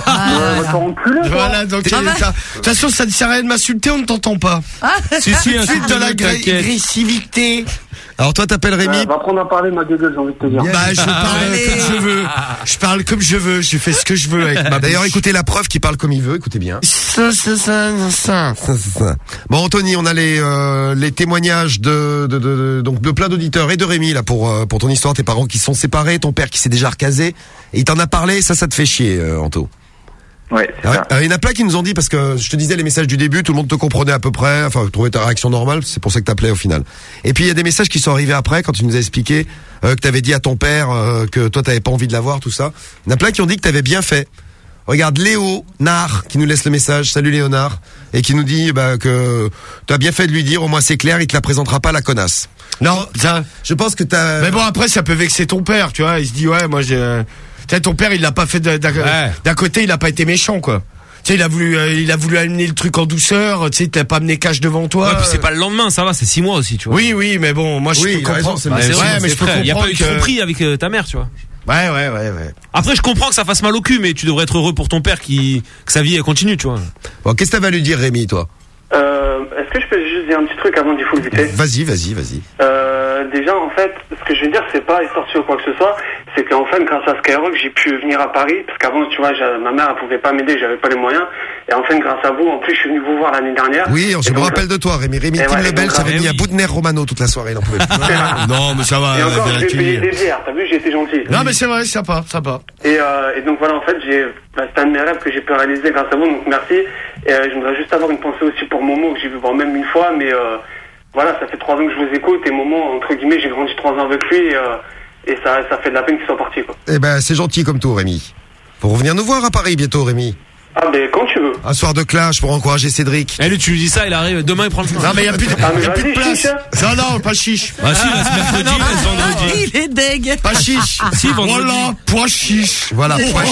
Voilà dans quel Ah bah. état. De toute façon, ça ne sert à rien de m'insulter, on ne t'entend pas. Si, si, Tout de suite de l'agressivité. Alors toi t'appelles Rémi. Va prendre à parler ma gueule, j'ai envie de te dire. Bah je parle comme je veux. Je parle comme je veux. Je fais ce que je veux avec ma. D'ailleurs, écoutez la preuve qui parle comme il veut, écoutez bien. Ça, ça, ça, ça. Ça, c'est ça. Bon, Anthony, on a les euh, les témoignages de, de, de, de donc de plein d'auditeurs et de Rémi là pour euh, pour ton histoire, tes parents qui sont séparés, ton père qui s'est déjà recasé et il t'en a parlé, ça ça te fait chier, euh, Anto. Ouais, c'est Ouais, ça. euh, il y en a plein qui nous ont dit parce que je te disais les messages du début, tout le monde te comprenait à peu près, enfin trouvait ta réaction normale, c'est pour ça que t'appelais au final. Et puis il y a des messages qui sont arrivés après quand tu nous as expliqué euh, que t'avais dit à ton père euh, que toi t'avais pas envie de l'avoir, tout ça. Il y en a plein qui ont dit que t'avais bien fait. Regarde Léo Nard qui nous laisse le message, salut Léonard, et qui nous dit bah, que t'as bien fait de lui dire, au moins c'est clair, il te la présentera pas la connasse. Non, ça. Je pense que t'as. Mais bon après ça peut vexer ton père, tu vois. Il se dit ouais moi j'ai. Tu sais ton père il l'a pas fait d'un Ouais. d'un côté il a pas été méchant quoi. Tu sais il a voulu euh, il a voulu amener le truc en douceur. Tu sais il t'a pas amené cash devant toi. Ouais, puis c'est pas le lendemain, ça va, c'est six mois aussi, tu vois. Oui oui mais bon moi je Oui, peux il a raison, comprendre. c'est Bah, le- c'est Ouais, vrai, mais mais je peux il y a pas eu de que- tromperie avec euh, ta mère, tu vois. Ouais ouais ouais ouais. Après, je comprends que ça fasse mal au cul, mais tu devrais être heureux pour ton père qui que sa vie elle continue, tu vois. Bon, qu'est-ce que t'avais à lui dire Rémi, toi? Euh, est-ce que je peux juste dire un petit truc avant d'y full vite? Vas-y, vas-y, vas-y. Euh, déjà, en fait, ce que je veux dire, c'est pas histoire ou quoi que ce soit, c'est qu'en fait, grâce à Skyrock, j'ai pu venir à Paris, parce qu'avant, tu vois, j'a- ma mère, elle pouvait pas m'aider, j'avais pas les moyens, et en fait, grâce à vous, en plus, je suis venu vous voir l'année dernière. Oui, je Et me donc, rappelle de toi, Rémi. Rémi Et Tim ouais, Le et Belge donc, s'avait eh mis à oui. bout de nerf Romano toute la soirée, il en pouvait plus. Non mais ça va. Et encore, bien j'ai payé accueilli. des bières, t'as vu, j'ai été gentil. Non mais c'est vrai sympa sympa. Et, euh, et donc voilà, en fait, j'ai, bah, c'est un de mes rêves que j'ai pu réaliser grâce à vous, donc merci. Et euh, je voudrais juste avoir une pensée aussi pour Momo, que j'ai vu voir même une fois, mais euh, voilà, ça fait trois ans que je vous écoute, et Momo, entre guillemets, j'ai grandi trois ans avec lui, et, euh, et ça, ça fait de la peine qu'il soit parti, quoi. Eh ben, c'est gentil comme tout, Rémi. Faut revenir nous voir à Paris bientôt, Rémi. Ah, ben, quand tu veux. Un soir de clash pour encourager Cédric. Eh lui, tu lui dis ça, il arrive, demain il prend le train. Non mais il y a plus de, Ah, mais y a plus de vas-y, place. chiche, hein. Non non pas chiche. Ah si, il reste mercredi, il reste vendredi. Il est deg. Pas chiche. Si, vendredi. Voilà point chiche. Voilà. point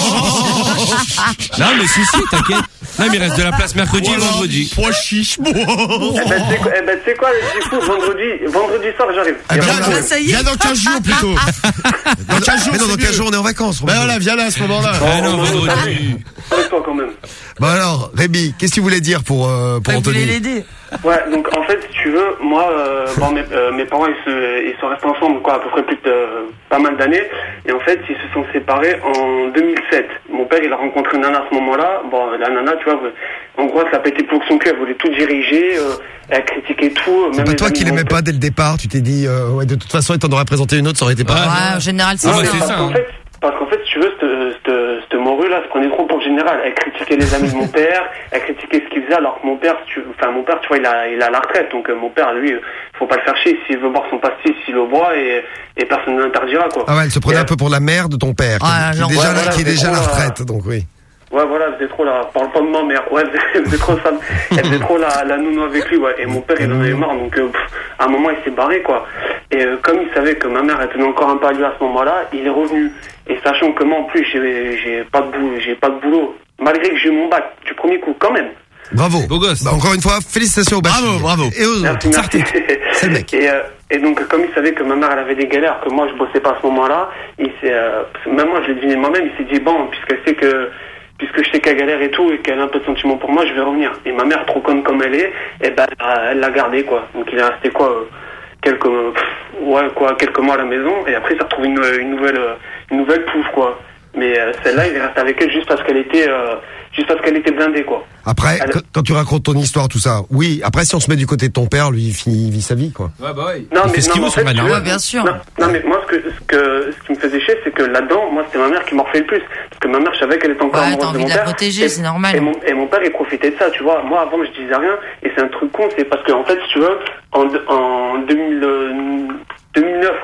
chiche. Non mais si, si, t'inquiète. Non mais il reste de la place mercredi et vendredi. Point chiche. Eh ben, tu sais quoi, eh ben, tu sais quoi, du coup, vendredi, vendredi soir, j'arrive. Eh ben, Y a pas de voilà. problème. Ça y est. Viens dans quinze jours plutôt. Dans quinze jours Mais non, dans c'est quinze mieux. jours, on est en vacances. Ben voilà viens là à ce moment-là. Ah non, Momo, vendredi. avec toi quand même. Bon alors, Rémi, qu'est-ce que tu voulais dire pour, euh, pour Vous voulez Anthony? l'aider. Ouais, donc en fait, si tu veux, moi, euh, bon, mes, euh, mes parents, ils, se, ils sont restés ensemble, quoi, à peu près plus de euh, pas mal d'années. Et en fait, ils se sont séparés en deux mille sept. Mon père, il a rencontré une nana à ce moment-là. Bon, la nana, tu vois, en gros, elle a pété pour son cul, elle voulait tout diriger, euh, elle critiquait tout. C'est même pas les toi amis qui de mon l'aimais père. pas dès le départ, tu t'es dit, euh, ouais, de toute façon, il t'en aurait présenté une autre, ça aurait été pas mal. Ouais, en général, c'est Non, bah, mais ça. c'est parce ça, qu'en hein. fait, parce qu'en fait, si tu veux, cette, cette, cette morue-là se prenait trop pour le général. Elle critiquait les amis de mon père, elle critiquait ce qu'il faisait, alors que mon père, si tu, enfin, mon père, tu vois, il a, il a la retraite, donc euh, mon père, lui, faut pas le faire chier. S'il veut boire son pastis, il le boit et, et personne ne l'interdira, quoi. Ah ouais, elle se prenait Et, un peu pour la mère de ton père, qui, Ah, qui est genre, déjà, ouais, là, voilà, qui est c'est déjà à la trop, là. retraite, donc oui. Ouais, voilà, elle faisait trop la, parle pas de ma mère, ouais, elle faisait trop ça, elle faisait trop la, la nounou avec lui, ouais, et mon père, il en avait marre, donc, euh, pff, à un moment, il s'est barré, quoi. Et euh, comme il savait que ma mère, elle tenait encore un peu à lui à ce moment-là, il est revenu. Et sachant que moi, en plus, j'ai, j'ai pas de boulot, j'ai pas de boulot, malgré que j'ai eu mon bac du premier coup, quand même. Bravo. Beau gosse. Bah, encore une fois, félicitations au Bravo, bravo. Et aux Merci, autres. merci. C'est le mec. Et, euh, et donc, comme il savait que ma mère, elle avait des galères, que moi, je bossais pas à ce moment-là, il s'est, euh, même moi, je l'ai deviné moi-même, il s'est dit, bon, puisqu'elle sait que, puisque je sais qu'elle galère et tout, et qu'elle a un peu de sentiment pour moi, je vais revenir. Et ma mère, trop conne comme elle est, et ben, elle l'a gardé, quoi. Donc, il est resté, quoi, euh, quelques, pff, ouais, quoi, quelques mois à la maison, et après, il s'est retrouvé une, une nouvelle, euh, une nouvelle pouffe, quoi. Mais euh, celle-là, il est resté avec elle juste parce qu'elle était, euh, juste parce qu'elle était blindée, quoi. Après, Elle- quand, quand tu racontes ton histoire, tout ça, oui, après, si on se met du côté de ton père, lui, il, finit, il vit sa vie, quoi. Ouais, bah ouais. Non, Il mais, fait ce non, qu'il mais veut, en fait, son tu malin. veux- Ouais, bien sûr. Non, non, mais moi, ce, que, ce, que, ce qui me faisait chier, c'est que là-dedans, moi, c'était ma mère qui m'en refait le plus. Parce que ma mère, je savais qu'elle était encore Ouais, amoureuse t'as de envie mon de la père. protéger, Et- c'est normal. Et mon, et mon père, il profitait de ça, tu vois. Moi, avant, je disais rien. Et c'est un truc con, c'est parce que, en fait, si tu veux, en, en deux mille, euh, deux mille neuf, ouais, ma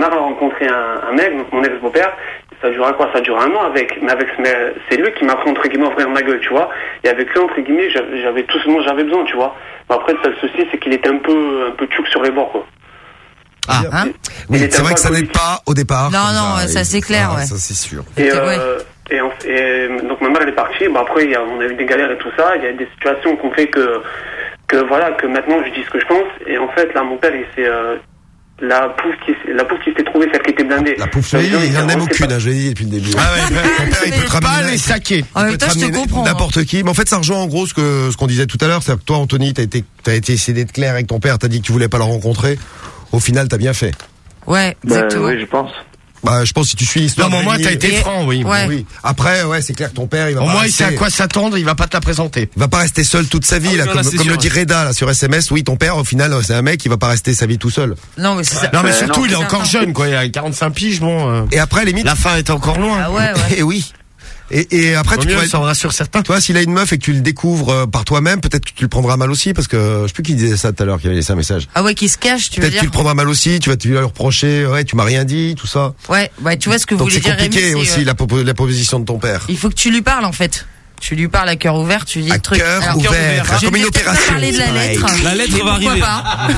mère elle a rencontré un, un mec, donc mon ex-beau-père. Ça dure quoi? Ça dure un an avec, mais avec, mais c'est lui qui m'a appris entre guillemets à ouvrir ma gueule, tu vois. Et avec lui entre guillemets, j'avais, j'avais tout ce dont j'avais besoin, tu vois. Mais après, le seul souci, c'est qu'il était un peu, un peu tchouk sur les bords, quoi. Ah, hein oui, c'est vrai que ça n'aide pas au départ. Non, non, ça, ça c'est clair, ça, ouais. Ça c'est sûr. Et, euh, et, en, et donc ma mère elle est partie. Bah après, il y a, on a eu des galères et tout ça. Il y a des situations qu'on fait que, que voilà, que maintenant je dis ce que je pense. Et en fait, là, mon père, il s'est euh, la pouffe qui, la pouffe qui s'est trouvée, celle qui était blindée. La pouffe, il il en aime aucune, hein, je l'ai dit depuis le début. Ah ouais, ton père, il peut te ramener, les saquer. En même temps, je te comprends. N'importe qui. Mais en fait, ça rejoint en gros ce que, ce qu'on disait tout à l'heure. C'est que toi, Anthony, t'as été, t'as été essayé d'être clair avec ton père, t'as dit que tu voulais pas le rencontrer. Au final, t'as bien fait. Ouais, exactement. Bah, oui, je pense. Bah, je pense que si tu suis l'histoire. Non, mais au moins, t'as été Et- franc, oui. Ouais. Oui. Après, ouais, c'est clair que ton père, il va Au pas moins, il rester, sait à quoi s'attendre, il va pas te la présenter. il va pas rester seul toute sa vie, Ah oui, là, non, comme, là, c'est comme sûr, le dit ouais. Reda, là, sur S M S. Oui, ton père, au final, c'est un mec, il va pas rester sa vie tout seul. Non, mais c'est ça. Non, mais Euh, surtout, non, il est c'est encore certain. jeune, quoi. Il a quarante-cinq piges, bon. euh, Et après, limite. La fin est encore loin. Ah ouais, ouais. Et oui. Et, et après, Vaut tu mieux, pourrais, ça en rassure certains. toi, s'il a une meuf et que tu le découvres euh, par toi-même, peut-être que tu le prendras mal aussi, parce que je sais plus qui disait ça tout à l'heure, qui avait laissé un message. Ah ouais, qui se cache, tu veux Peut-être que dire? tu le prendras mal aussi, tu vas te lui reprocher, ouais, tu m'as rien dit, tout ça. Ouais, ouais, tu vois ce que vous Donc voulez c'est dire, Rémi, compliqué c'est, aussi euh, la, propo- la proposition de ton père. il faut que tu lui parles, en fait. Tu lui parles à cœur ouvert, tu lui dis À le truc. cœur Alors, ouvert, je comme vais une peut-être pas opération. parler de la lettre. La lettre mais va pourquoi arriver.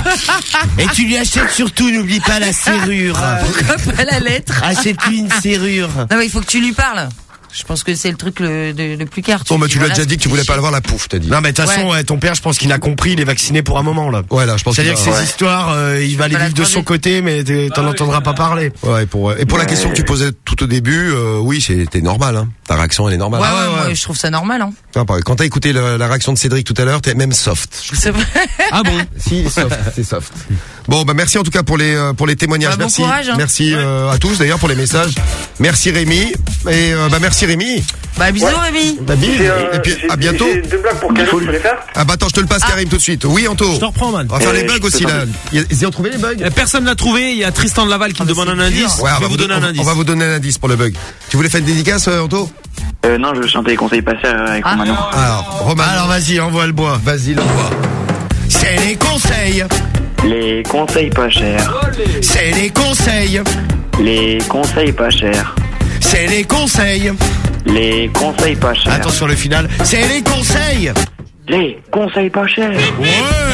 pas Et tu lui achètes surtout, n'oublie pas la serrure. Pourquoi pas la lettre? Achète-lui une serrure. Non, mais il faut que tu lui parles. Je pense que c'est le truc le, de- le plus clair. Bon, bah, dis, tu lui as voilà, déjà dit que tu voulais pas avoir la pouffe, t'as dit. Non, mais de toute façon, Ouais. ouais, ton père, je pense qu'il a compris, il est vacciné pour un moment, là. Ouais, là, je pense C'est-à-dire que qu'il va- ces ouais. histoires, euh, il va les va la vivre de son croiser. côté, mais t'es- t'en entendras pas parler. Ouais, pour, et pour la question que tu posais tout au début, euh, oui, c'était normal, hein. Ta réaction, elle est normale. Ouais, ouais, ouais, je trouve ça normal, hein. Non, pareil. Quand t'as écouté le- la réaction de Cédric tout à l'heure, t'es même soft. C'est vrai. Ah bon? Si, soft, c'est soft. Bon, bah, merci en tout cas pour les, euh, pour les témoignages. Bah, bon merci. courage, hein. Merci, euh, à tous d'ailleurs pour les messages. Merci Rémi. Et, euh, bah, merci Rémi. Bah, bisous, Ouais. Rémi. Bah, bise. J'ai, euh, Et puis, j'ai- à bientôt. J'ai deux blagues pour Karim, je peux les faire? Ah, bah, attends, je te le passe, Karim, tout de suite. Oui, Anto. Je te reprends, man. On va faire Euh, les bugs je aussi, peux là. Ils ont trouvé les bugs? Euh, Personne l'a trouvé. Il y a Tristan de Laval qui me demande un indice. Ouais, je on vais va vous donner un on- indice. On va vous donner un indice pour le bug. Tu voulais faire une dédicace, euh, Anto? Euh, non, je veux chanter les conseils passés avec Ah. Romano. Alors, Romain. Alors, vas-y, envoie le bois. Vas-y, l'envoie. C'est les conseils. Les conseils pas chers. C'est les conseils. Les conseils pas chers. C'est les conseils. Les conseils pas chers. Attention, le final. C'est les conseils. Les conseils pas chers. Ouais, bien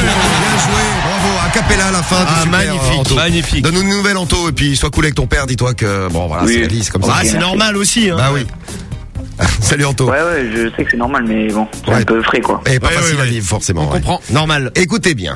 joué, bravo, a cappella à la fin. Ah, super, magnifique. Anto. Magnifique. Donne-nous une nouvelle, Anto, et puis sois cool avec ton père, dis-toi que, bon, voilà, Oui. c'est la vie, c'est comme ça. Ah, c'est normal aussi, hein. Bah oui. Salut, Anto. Ouais, ouais, je sais que c'est normal, mais bon, c'est Ouais. un peu frais, quoi. Et pas Ouais, facile ouais, à ouais. vivre, forcément. On ouais. comprend. Normal. Écoutez bien.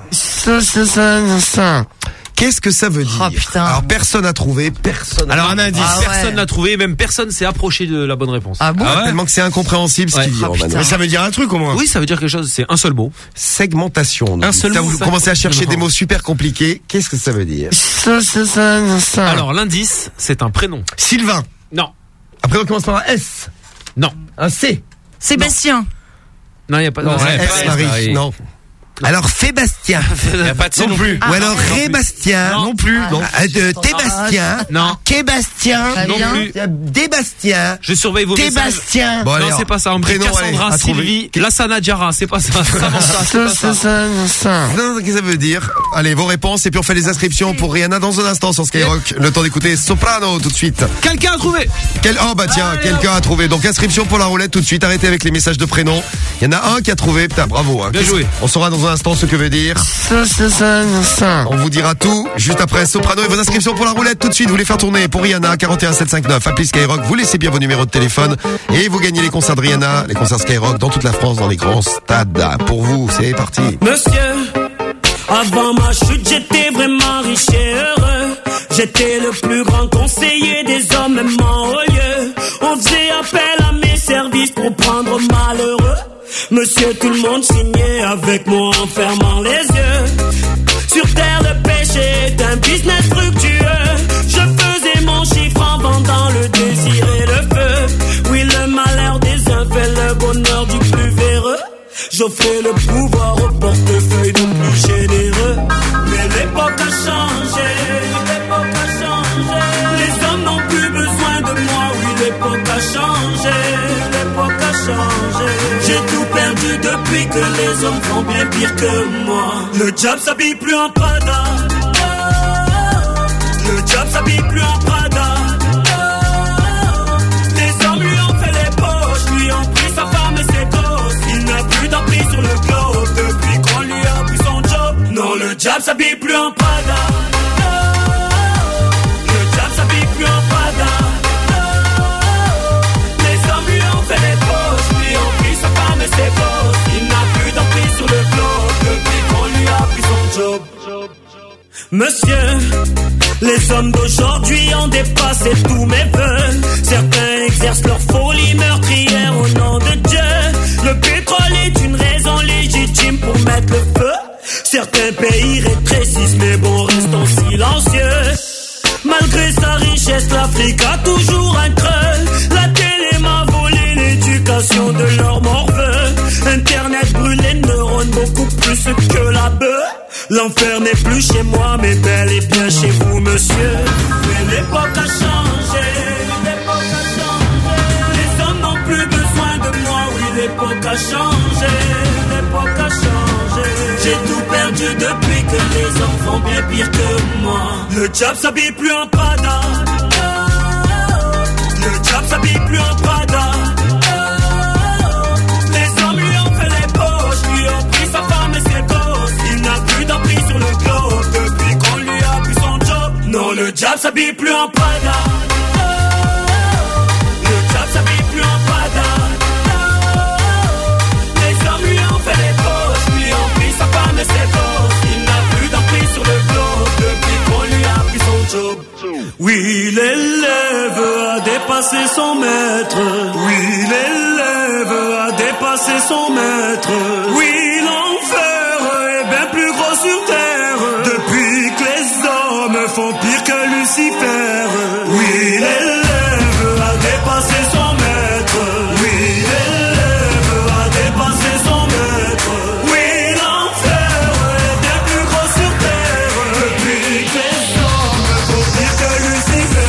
Ça, ça, ça, ça. Qu'est-ce que ça veut dire? Oh, putain. Alors, personne n'a trouvé, personne. Alors, un indice. Ah ouais. Personne l'a trouvé. Même personne s'est approché de la bonne réponse. Ah bon? Ah, tellement que c'est incompréhensible ce Ouais. qu'il dit, Ah, Romano. Mais ça veut dire un truc, au moins. Oui, ça veut dire quelque chose. C'est un seul mot. Segmentation. Un seul ça, mot, vous ça. commencez à chercher Non. des mots super compliqués. Qu'est-ce que ça veut dire? Ça, ça, ça, ça. Alors, l'indice, c'est un prénom. Sylvain. Non. Après, on commence par un S. Non. Un C. Sébastien. Non, il y a pas de Non, non, c'est y a S, pas de- Marie. Non. Alors, Fébastien. Il y a pas de C Non plus. Ou alors Rébastien. Non plus. Non. Euh, Tébastien. Non. Kébastien. Très Non bien. plus. Débastien. Je surveille vos messages. Tébastien. Bon, allez, Non, alors, c'est pas ça. On me dit prénom, Cassandra, allez, à trouver. Sylvie, Lassana Diarra. C'est pas ça. C'est vraiment ça. C'est Ça, pas ça, ça. ça, ça. Non, qu'est-ce que ça veut dire? Allez, vos réponses, et puis on fait les inscriptions pour Rihanna dans un instant sur Skyrock. Le temps d'écouter Soprano tout de suite. Quelqu'un a trouvé. Quel... Oh bah tiens, Allez, quelqu'un a trouvé. Donc inscription pour la roulette tout de suite. Arrêtez avec les messages de prénoms. Il y en a un qui a trouvé. Putain, bravo. Hein. Bien Qu'est-ce- joué. On saura dans un instant ce que veut dire. Ça, ça, ça, ça. On vous dira tout juste après Soprano et vos inscriptions pour la roulette tout de suite. Vous les faire tourner pour Rihanna quarante et un sept cent cinquante-neuf. Appelez Skyrock. Vous laissez bien vos numéros de téléphone et vous gagnez les concerts de Rihanna, les concerts Skyrock dans toute la France, dans les grands stades. Pour vous, c'est parti. Monsieur, avant ma chute, j'étais vraiment riche et heureux. J'étais le plus grand conseiller des hommes, même en haut lieu. On faisait appel à mes services pour prendre malheureux. Monsieur, tout le monde signait avec moi en fermant les yeux. Sur terre, le péché est un business fructueux. Je faisais mon chiffre en vendant le désir et le feu. Oui, le malheur des uns fait le bonheur du plus véreux. J'offrais le pouvoir au portefeuille du plus généreux. Mais l'époque a changé, l'époque a changé. Les hommes n'ont plus besoin de moi, oui, l'époque a changé, l'époque a changé. J'ai tout perdu depuis que les hommes font bien pire que moi. Le diable s'habille plus en Prada. Le job s'habille plus en Prada. Les hommes lui ont fait les poches, lui ont pris sa femme et ses gosses. Il n'a plus d'emprise sur le globe depuis qu'on lui a pris son job. Non, le job s'habille plus en Prada. Le job s'habille plus en Prada. Les hommes lui ont fait les poches, lui ont pris sa femme et ses gosses. Il n'a plus d'emprise sur le globe depuis qu'on lui a pris son job. Monsieur, les hommes d'aujourd'hui ont dépassé tous mes vœux. Certains exercent leur folie meurtrière au nom de Dieu. Le pétrole est une raison légitime pour mettre le feu. Certains pays rétrécissent, mais bon, restons silencieux. Malgré sa richesse, l'Afrique a toujours un creux. La télé m'a volé l'éducation de leur morveux. Internet brûle les neurones beaucoup plus que la bœuf. L'enfer n'est plus chez moi, mais bel et bien chez vous, monsieur. Mais l'époque a changé, l'époque a changé. Les hommes n'ont plus besoin de moi, oui, l'époque a changé, l'époque a changé. J'ai tout perdu depuis que les hommes font bien pire que moi. Le job s'habille plus en Prada. Le job s'habille plus en Prada. Les hommes lui ont fait les poches, lui ont pris sa femme et ses gosses. Il n'a plus d'emprise sur le globe depuis qu'on lui a pris son job. Non, le job s'habille plus en Prada. Le job s'habille plus en Prada. Les hommes lui ont fait les poches, lui ont pris sa femme et ses gosses. Il n'a plus d'emprise sur le globe depuis qu'on lui a pris son job. Oui, l'élève a dépassé son maître. Oui, l'élève a dépassé son maître. Oui, l'enfer est bien plus gros sur terre depuis que les hommes font pire que Lucifer. Oui, l'élève a dépassé son maître. Oui, l'élève a dépassé son maître. Oui, l'enfer est bien plus gros sur terre depuis que les hommes font pire que Lucifer.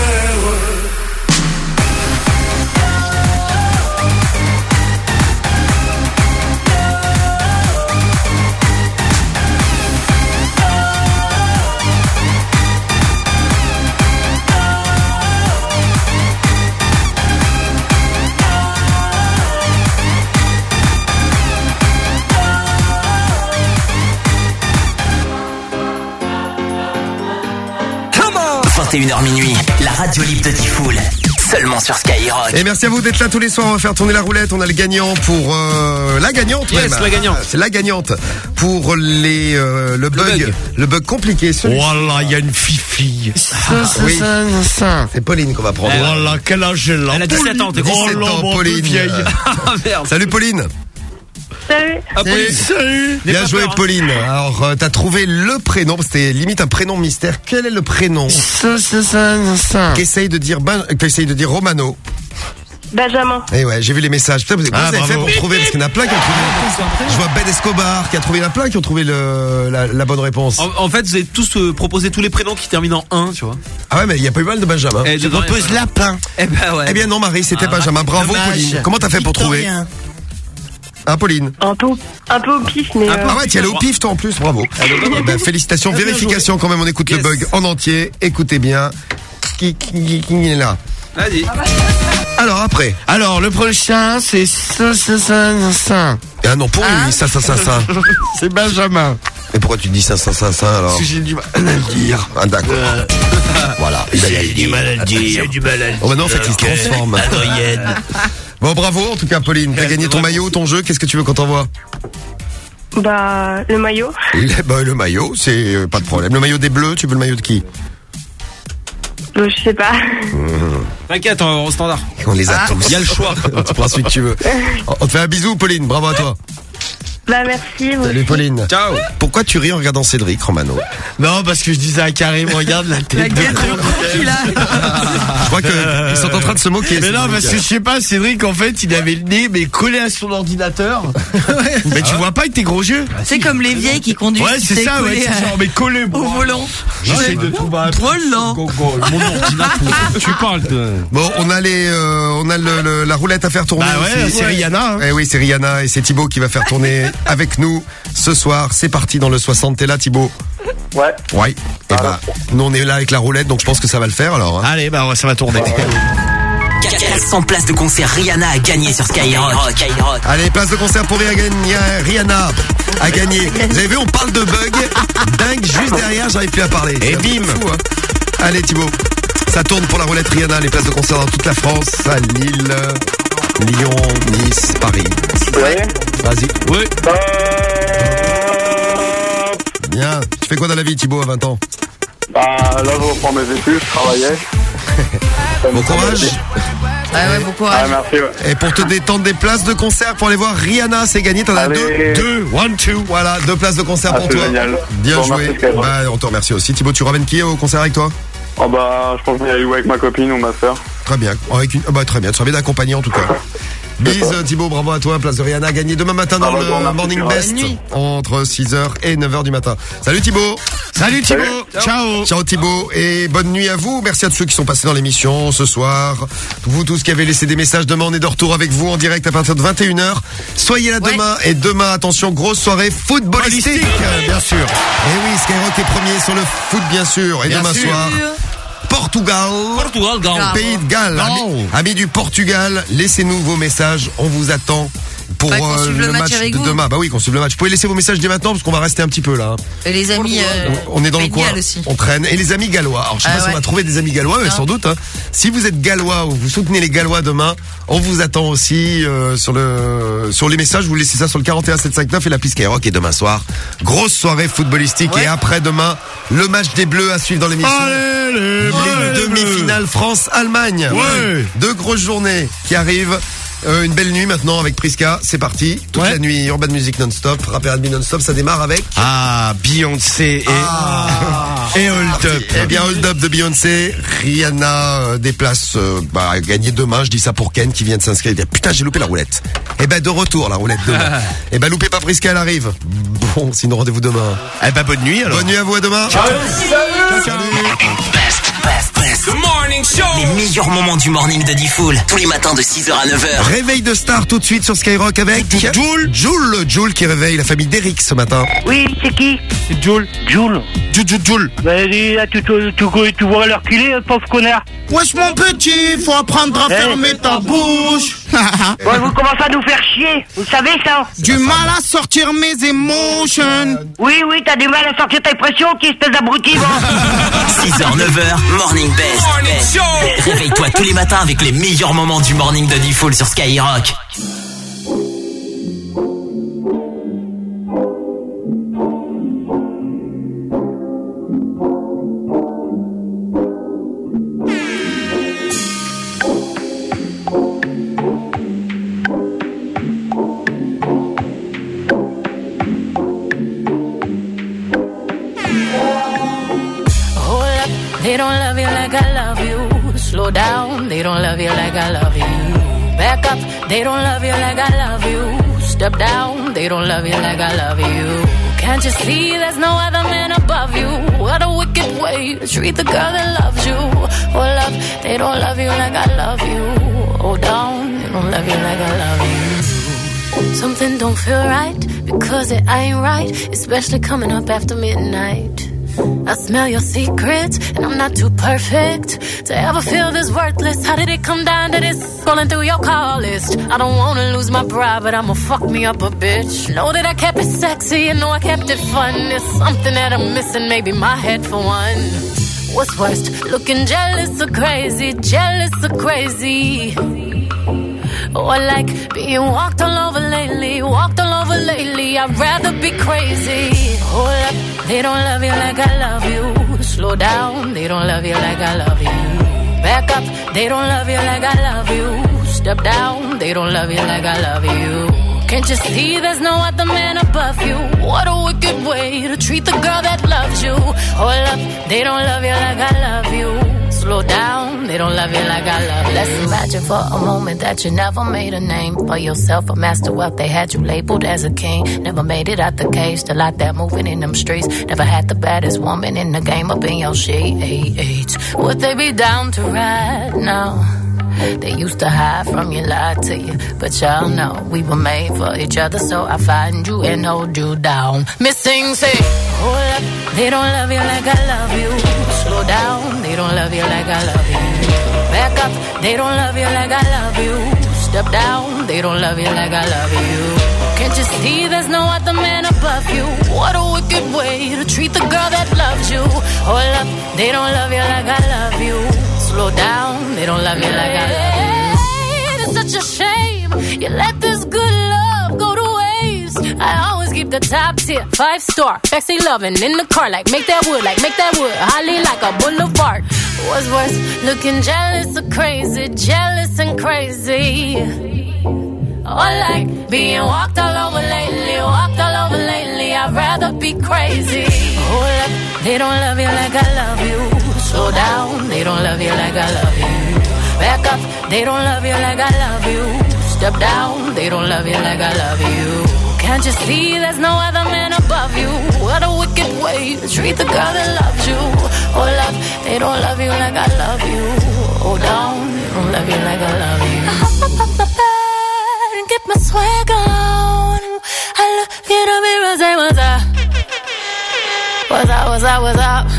vingt et une heures minuit, la radio libre de Tifoul, seulement sur Skyrock. Et merci à vous d'être là tous les soirs. On va faire tourner la roulette. On a le gagnant pour euh, la gagnante. Yes, même. la gagnante. C'est la gagnante pour les euh, le, bug, le bug, le bug compliqué. Voilà, il y a une fifi. Ça, ça, oui. ça, ça. C'est Pauline qu'on va prendre. Voilà, quel âge elle a. Elle a dix-sept ans, t'es dix-sept ans, Pauline. Vieille. Ah merde. Salut Pauline. Salut. Ah, Pauline. Salut. Bien joué peur, Pauline. Hein. Alors euh, t'as trouvé le prénom, c'était limite un prénom mystère. Quel est le prénom? Ça, ça, ça, ça. Qu'essaye de dire ben, qu'essaye de dire Romano. Benjamin. Et ouais, j'ai vu les messages. Putain, vous avez, ah, vous avez fait pour trouver, parce qu'il y en a plein qui ont trouvé. Je vois Ben Escobar qui a trouvé, il y en a plein qui ont trouvé le, la, la bonne réponse. En, en fait, vous avez tous euh, proposé tous les prénoms qui terminent en un, tu vois. Ah ouais, mais il y a pas eu mal de Benjamin. Et je propose ouais. Lapin. Eh ben ouais. Eh bien non, Marie, c'était ah, Benjamin. Bravo, dommage. Pauline. Comment t'as fait pour trouver? Hein, Pauline? Un peu, un peu au pif, mais. Euh... Ah ouais, tu es allé au pif, toi, en plus, bravo. Eh ben, félicitations, vérification quand même, on écoute yes. le bug en entier. Écoutez bien. Qui, qui, qui est là? Vas-y. Alors, après. Alors, le prochain, c'est ça, ça, ça, ça. Ah non, pour lui, ça, ça, ça, ça. C'est Benjamin. Et pourquoi tu dis ça, ça, ça, ça, alors? Parce que j'ai du mal à le dire. Ah, d'accord. Euh... Voilà. Il a du mal à le dire. J'ai du mal à le dire. Oh, maintenant, en fait, il se transforme. Adrienne. Bon, bravo, en tout cas, Pauline. T'as gagné ton maillot, ton jeu. Qu'est-ce que tu veux qu'on t'envoie? Bah, le maillot. Le, bah, le maillot, c'est euh, pas de problème. Le maillot des Bleus, tu veux le maillot de qui? Euh, je sais pas. Mmh. T'inquiète, on au standard. On les a ah, tous. Il y a le choix. Tu prends celui que tu veux. On te fait un bisou, Pauline. Bravo à toi. Bah merci. Salut Pauline. Ciao. Pourquoi tu ris en regardant Cédric, Romano? Non, parce que je disais à Karim, regarde la tête de con qu'il a. Je crois qu'ils sont en train de se moquer. Mais non, parce que je sais pas, Cédric, en fait, il avait le nez, mais collé à son ordinateur. Mais tu vois pas avec tes gros yeux? C'est comme les vieilles qui conduisent. Ouais, c'est ça, ouais, c'est genre, mais collé, au volant. J'essaie de trouver un trop lent. Mon ordinateur. Tu parles de. Bon, on a les, euh, on a le, le, la roulette à faire tourner. Bah ouais, c'est Rihanna. Eh oui, c'est Rihanna et c'est Thibaut qui va faire tourner avec nous ce soir. C'est parti dans le soixante. T'es là, Thibaut? Ouais. Ouais. Et bah, nous on est là avec la roulette, donc je pense que ça va le faire alors. Hein. Allez, bah ça va tourner. quatre cents places de concert Rihanna a gagné sur Skyrock. Skyrock. Allez, place de concert pour Rihanna. Rihanna a gagné. Vous avez vu, on parle de bug. Dingue, juste derrière, j'arrive plus à parler. Et bim. Fou, hein. Allez Thibaut, ça tourne pour la roulette Rihanna. Les places de concert dans toute la France, à Lille, Lyon, Nice, Paris. Ouais. Vas-y. Oui. Bien. Tu fais quoi dans la vie Thibaut à vingt ans? Bah là je reprends mes études, je travaillais. Bon courage. Ouais, ouais, bon courage. Ah, merci, ouais. Et pour te détendre, des places de concert pour aller voir Rihanna, c'est gagné. T'en as Allez. deux. Deux, one, two. Voilà, deux places de concert Ah, pour c'est toi. génial. Bien Bon, joué. merci, Skyrock. Bah, on te remercie aussi. Thibaut, tu ramènes qui au concert avec toi? Oh bah je pense que je vais y aller avec ma copine ou ma soeur. Très bien. Avec une... ah bah, très bien. Tu seras bien accompagné en tout cas. Bise Thibaut, bravo à toi. Place de Rihanna gagnée demain matin dans Ah, bah, le bon, merci, Morning Thibaut. Best Bonne nuit. entre six heures et neuf heures du matin. Salut Thibaut. Salut Thibaut. Salut. Ciao. Ciao Thibaut et bonne nuit à vous. Merci à tous ceux qui sont passés dans l'émission ce soir. Vous tous qui avez laissé des messages, demain on est de retour avec vous en direct à partir de vingt et une heures. Soyez là Ouais. demain et demain, attention, grosse soirée footballistique. Footballistique, bien sûr. Et oui, Skyrock est premier sur le foot bien sûr. Et Bien demain sûr. soir, Portugal. Portugal, Gal. Pays de Galles. Galles. Amis, amis du Portugal, laissez-nous vos messages. On vous attend pour Ouais, qu'on euh, suive le le match match avec de vous. demain. Bah oui, qu'on suive le match. Vous pouvez laisser vos messages dès maintenant parce qu'on va rester un petit peu là. hein. Et les amis, euh, On est dans le Pays de coin, Galles aussi. on traîne. Et les amis gallois. Alors je sais Ah pas si ouais. on va trouver des amis gallois, mais Non. sans doute. Hein. Si vous êtes gallois ou vous soutenez les gallois demain, on vous attend aussi euh, sur le sur les messages. Vous laissez ça sur le quarante et un sept cent cinquante-neuf et l'appli Skyrock. Et demain soir, grosse soirée footballistique. Ouais. Et après demain, le match des Bleus à suivre dans l'émission. Allez, les Les Bleus. demi-finales France-Allemagne. Ouais. Deux grosses journées qui arrivent. Euh, une belle nuit maintenant avec Priska, c'est parti. Toute Ouais. la nuit, Urban Music non-stop, Rap et R and B non-stop, ça démarre avec... Ah, Beyoncé et, et Hold Up. Eh bien, Hold Up de Beyoncé, Rihanna euh, déplace, euh, bah, à gagner demain, je dis ça pour Ken qui vient de s'inscrire, il dit, putain, j'ai loupé la roulette. Eh ben, de retour, la roulette demain. Eh ben, loupez pas Priska, elle arrive. Bon, sinon rendez-vous demain. Eh ben, bonne nuit alors. Bonne nuit à vous, à demain. Best, best, best. The morning show. Les meilleurs moments du morning de Diffoul. Tous les matins de six heures à neuf heures. Réveil de star tout de suite sur Skyrock avec Jules. Jules, Jules qui réveille la famille d'Eric ce matin. Oui, c'est qui? C'est Jules. Jules. Jules, Jules, Jules. Bah, dis, là, tu, tu, tu, tu vois leur qu'il est, pauvre connard. Wesh mon petit, faut apprendre à Eh. fermer ta bouche. Ouais, vous commencez à nous faire chier, vous savez ça? Du mal à sortir mes émotions. Oui, oui, t'as du mal à sortir ta pression, qui espèce d'abruti, va. six heures, neuf heures, morning best. best. Réveille-toi tous les matins avec les meilleurs moments du morning de Diffoul sur Skyrock. Hold up, they don't love you like I love you. Slow down, they don't love you like I love you. Back up, they don't love you like I love you. Step down, they don't love you like I love you. Can't you see there's no other man above you? What a wicked way to treat the girl that loves you. Hold up, they don't love you like I love you. Hold down, they don't love you like I love you. Something don't feel right because it ain't right, especially coming up after midnight. I smell your secrets, and I'm not too perfect to ever feel this worthless. How did it come down to this? Scrolling through your call list. I don't wanna lose my pride, but I'ma fuck me up a bitch. Know that I kept it sexy, and know I kept it fun. There's something that I'm missing, maybe my head for one. What's worst, looking jealous or crazy? Jealous or crazy? Or like being walked all over lately, walked all over lately. I'd rather be crazy. Hold up, they don't love you like I love you. Slow down, they don't love you like I love you. Back up, they don't love you like I love you. Step down, they don't love you like I love you. Can't you see there's no other man above you? What a wicked way to treat the girl that loves you. Hold up, they don't love you like I love you. Slow down, they don't love you like I love you. Let's imagine for a moment that you never made a name for yourself, a master wealth. They had you labeled as a king. Never made it out the cage, still out there moving in them streets. Never had the baddest woman in the game up in your sheets. Would they be down to ride now? They used to hide from you, lie to you, but y'all know we were made for each other, so I find you and hold you down. Missing, say, hold up, they don't love you like I love you. Slow down, they don't love you like I love you. Back up, they don't love you like I love you. Step down, they don't love you like I love you. Can't you see there's no other man above you? What a wicked way to treat the girl that loves you. Hold up, they don't love you like I love you. Slow down, they don't love you like I love you. It's such a shame you let this good love go to waste. I always keep the top tier, five star, sexy loving in the car, like make that wood, like make that wood, holly like a boulevard. What's worse, looking jealous or crazy, jealous and crazy. Or like being walked all over lately, walked all over lately. I'd rather be crazy. Hold up, they don't love you like I love you. Slow down, they don't love you like I love you. Back up, they don't love you like I love you. Step down, they don't love you like I love you. Can't you see there's no other man above you? What a wicked way to treat the girl that loves you. Hold up, they don't love you like I love you. Hold down, they don't love you like I love you. I hop up up my bed and get my swag on. I look in the mirror, say what's up. What's up, what's up, what's up?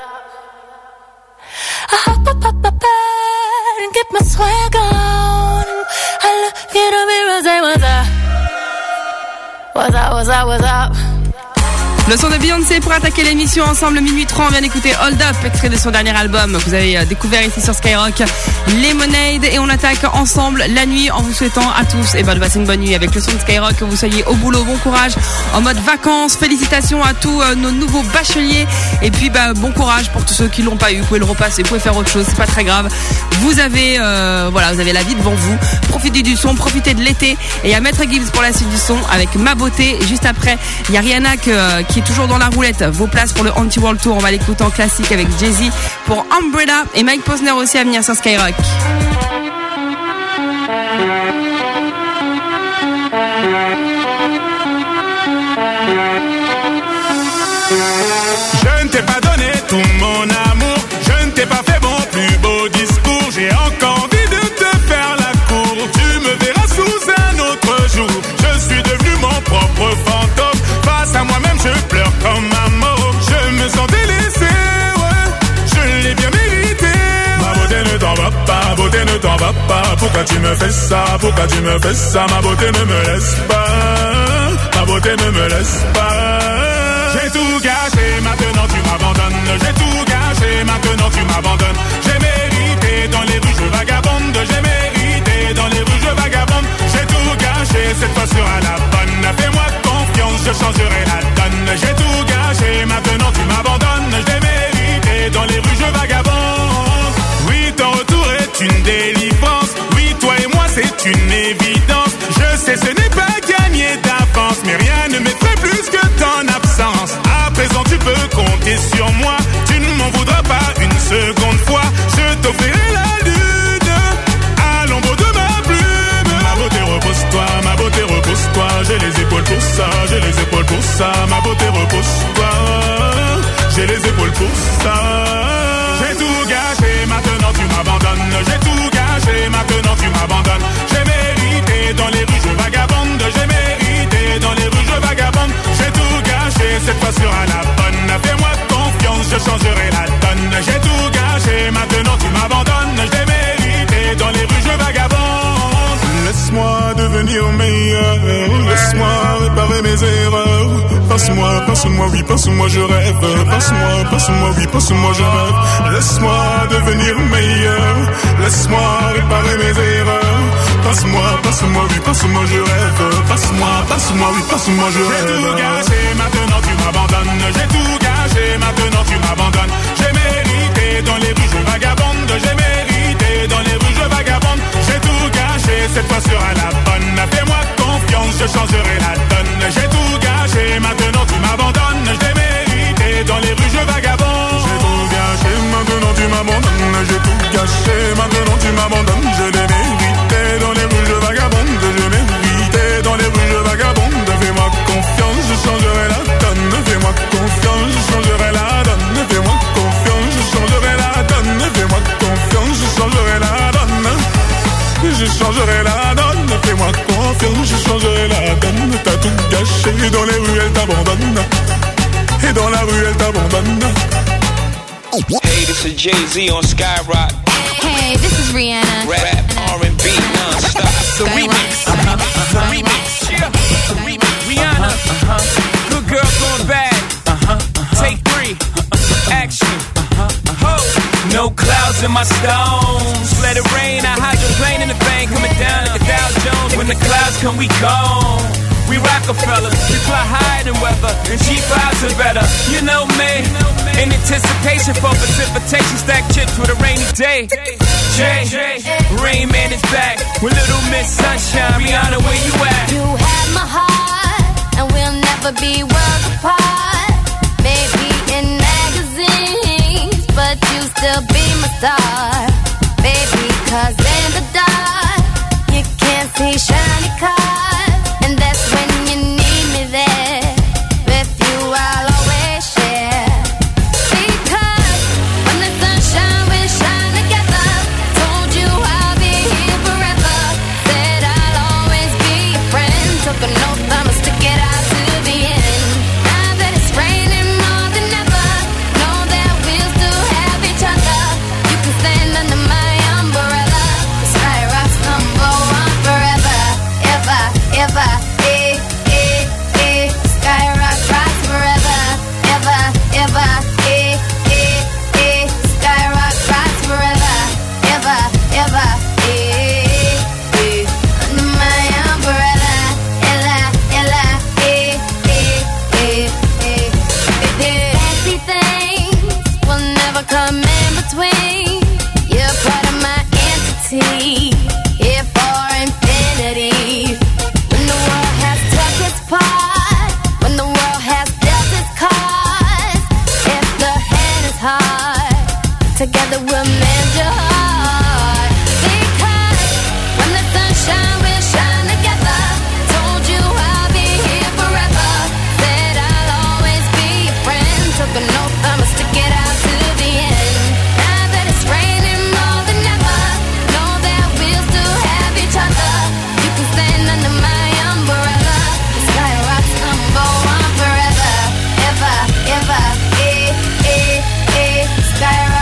I hop up up my bed and get my swag on. I look in the mirror, say what's up. What's up, what's up, what's up? Le son de Beyoncé pour attaquer l'émission ensemble, minuit trois, on vient d'écouter Hold Up, extrait de son dernier album que vous avez découvert ici sur Skyrock, Lemonade, et on attaque ensemble la nuit en vous souhaitant à tous et ben, de passer une bonne nuit avec le son de Skyrock, que vous soyez au boulot, bon courage, en mode vacances, félicitations à tous euh, nos nouveaux bacheliers, et puis bah, bon courage pour tous ceux qui l'ont pas eu, vous pouvez le repasser, vous pouvez faire autre chose, c'est pas très grave, vous avez euh, voilà, vous avez la vie devant vous, profitez du son, profitez de l'été, et il y a Maître Gibbs pour la suite du son avec Ma Beauté, juste après il y a Rihanna que, euh, qui est toujours dans la roulette, vos places pour le Anti-World Tour, on va l'écouter en classique avec Jay-Z pour Umbrella, et Mike Posner aussi à venir sur Skyrock. Je ne t'ai pas donné tout mon amour, je ne t'ai pas fait mon plus beau discours, j'ai encore envie de te faire la cour, tu me verras sous un autre jour, je suis devenu mon propre fantôme, face à moi-même je pleure comme un môme, je me sens délaissé, ouais, je l'ai bien mérité. Ma beauté ne t'en va pas, beauté ne t'en va pas, pourquoi tu me fais ça, pourquoi tu me fais ça, ma beauté ne me laisse pas, ma beauté ne me laisse pas. J'ai tout gâché, maintenant tu m'abandonnes, j'ai tout gâché, maintenant tu m'abandonnes, j'ai mérité dans les rues je vagabonde, j'ai mérité dans les rues je vagabonde, j'ai tout gâché, cette fois sera la bonne, fais-moi confiance, je changerai la donne, j'ai tout gâché, maintenant tu m'abandonnes, j'ai mérité dans les rues je vagabonde. Oui, ton retour est une délivrance, oui, toi et moi c'est une évidence, je sais ce n'est pas gagné d'avance, mais rien ne m'effraie plus que ton absence. À présent tu peux compter sur moi, tu ne m'en voudras pas une seconde fois, je t'offrirai la lune à l'ombre de ma plume. Ma beauté repose-toi, ma beauté repose-toi, j'ai les épaules pour ça, j'ai les épaules pour ça, ma beauté repose-toi, j'ai les épaules pour ça. J'ai tout gâché, maintenant tu m'abandonnes, j'ai tout gâché, maintenant tu m'abandonnes, j'ai mérité dans les rues je vagabonde, j'ai mérité dans les rues je vagabonde, j'ai tout gâché, cette fois sera la bonne, fais-moi confiance, je changerai la donne, j'ai tout gâché, maintenant tu m'abandonnes, j'ai mérité dans les rues je vagabonde. Laisse-moi devenir meilleur, laisse-moi réparer mes erreurs, passe-moi, passe-moi, oui, passe-moi, je rêve, passe-moi, passe-moi, oui, passe-moi, je rêve, laisse-moi devenir meilleur, laisse-moi réparer mes erreurs, passe-moi, passe-moi, oui, passe-moi, je rêve, passe-moi, passe-moi, oui, passe-moi, je rêve. J'ai tout gâché, maintenant tu m'abandonnes, j'ai tout gâché, maintenant tu m'abandonnes, j'ai mérité dans les rues je vagabonde, j'ai mérité dans les rues je vagabonde, j'ai tout gâché, cette fois sera la bonne, fais-moi confiance, je changerai la donne, j'ai tout gâché, maintenant tu m'abandonnes, j'ai mérité dans les rues je vagabonde. J'ai tout gâché, maintenant tu m'abandonnes, j'ai tout gâché, maintenant tu m'abandonnes, je l'ai mérité dans les rues je vagabonde, j'ai mérité dans les rues je vagabonde, fais-moi confiance, je changerai la donne, fais-moi confiance, je changerai la donne, fais-moi confiance, je changerai la donne, fais-moi confiance, je changerai la donne, je changerai la donne, fais-moi confiance, je changerai la donne, t'as tout gâché, dans les rues elle t'abandonne, et dans la rue, elle t'abandonne. Hey, this is Jay-Z on Skyrock. Hey, this is Rihanna. Rap, R and B, non-stop. The remix. The remix. Yeah. The remix. Rihanna. Uh-huh. Good girl going bad. Uh-huh. Uh-huh. Take three. Uh-huh. Action. Uh-huh. Uh-huh. No clouds in my stones. Let it rain. I hydroplane in the bank. Coming down like a Dow Jones. When the clouds come, we gone. We Rockefeller, we fly higher than weather, and cheap vibes are better. You know me, in anticipation for precipitation, stack chips with a rainy day. Jay, Rain Man is back with Little Miss Sunshine. Rihanna, where you at? You have my heart, and we'll never be worlds apart. Maybe in magazines, but you still be my star. Baby, cause in the dark, you can't see shiny cars. And that's when you need me there. With you I'll always share. Because when the sunshine will shine together. Told you I'll be here forever. Said I'll always be your friend. Took an oath I'ma stick it out to the end. Now that it's raining more than ever, know that we'll still have each other. You can stand under my umbrella. The sky rocks come go on forever. Ever, ever. Together we'll mend your heart. Because when the sunshine will shine together. Told you I'll be here forever. Said I'll always be your friend. Took an oath I'ma stick it out to the end. Now that it's raining more than ever, know that we'll still have each other. You can stand under my umbrella. The sky rocks come go on forever. Ever, ever, eh, eh, eh. Sky rocks.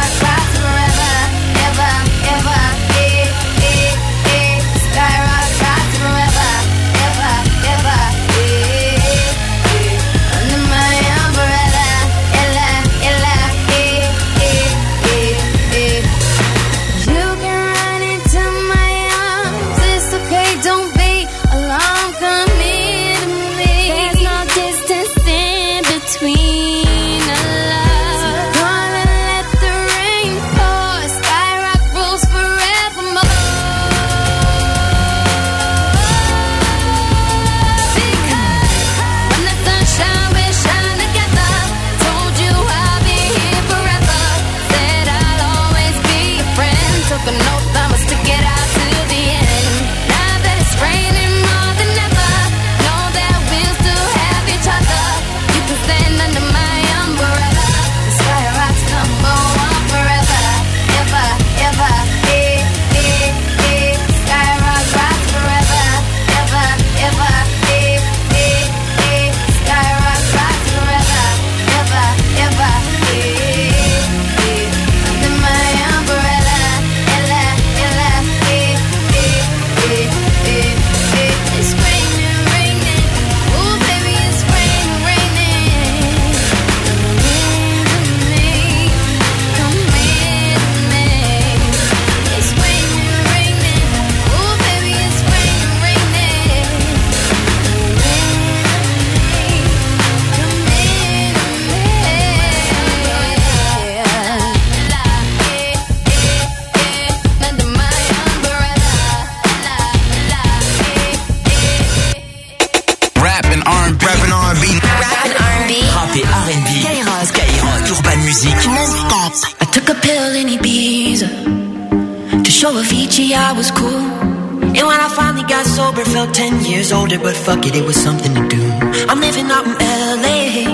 I was cool. And when I finally got sober, felt ten years older, but fuck it, it was something to do. I'm living out in L A.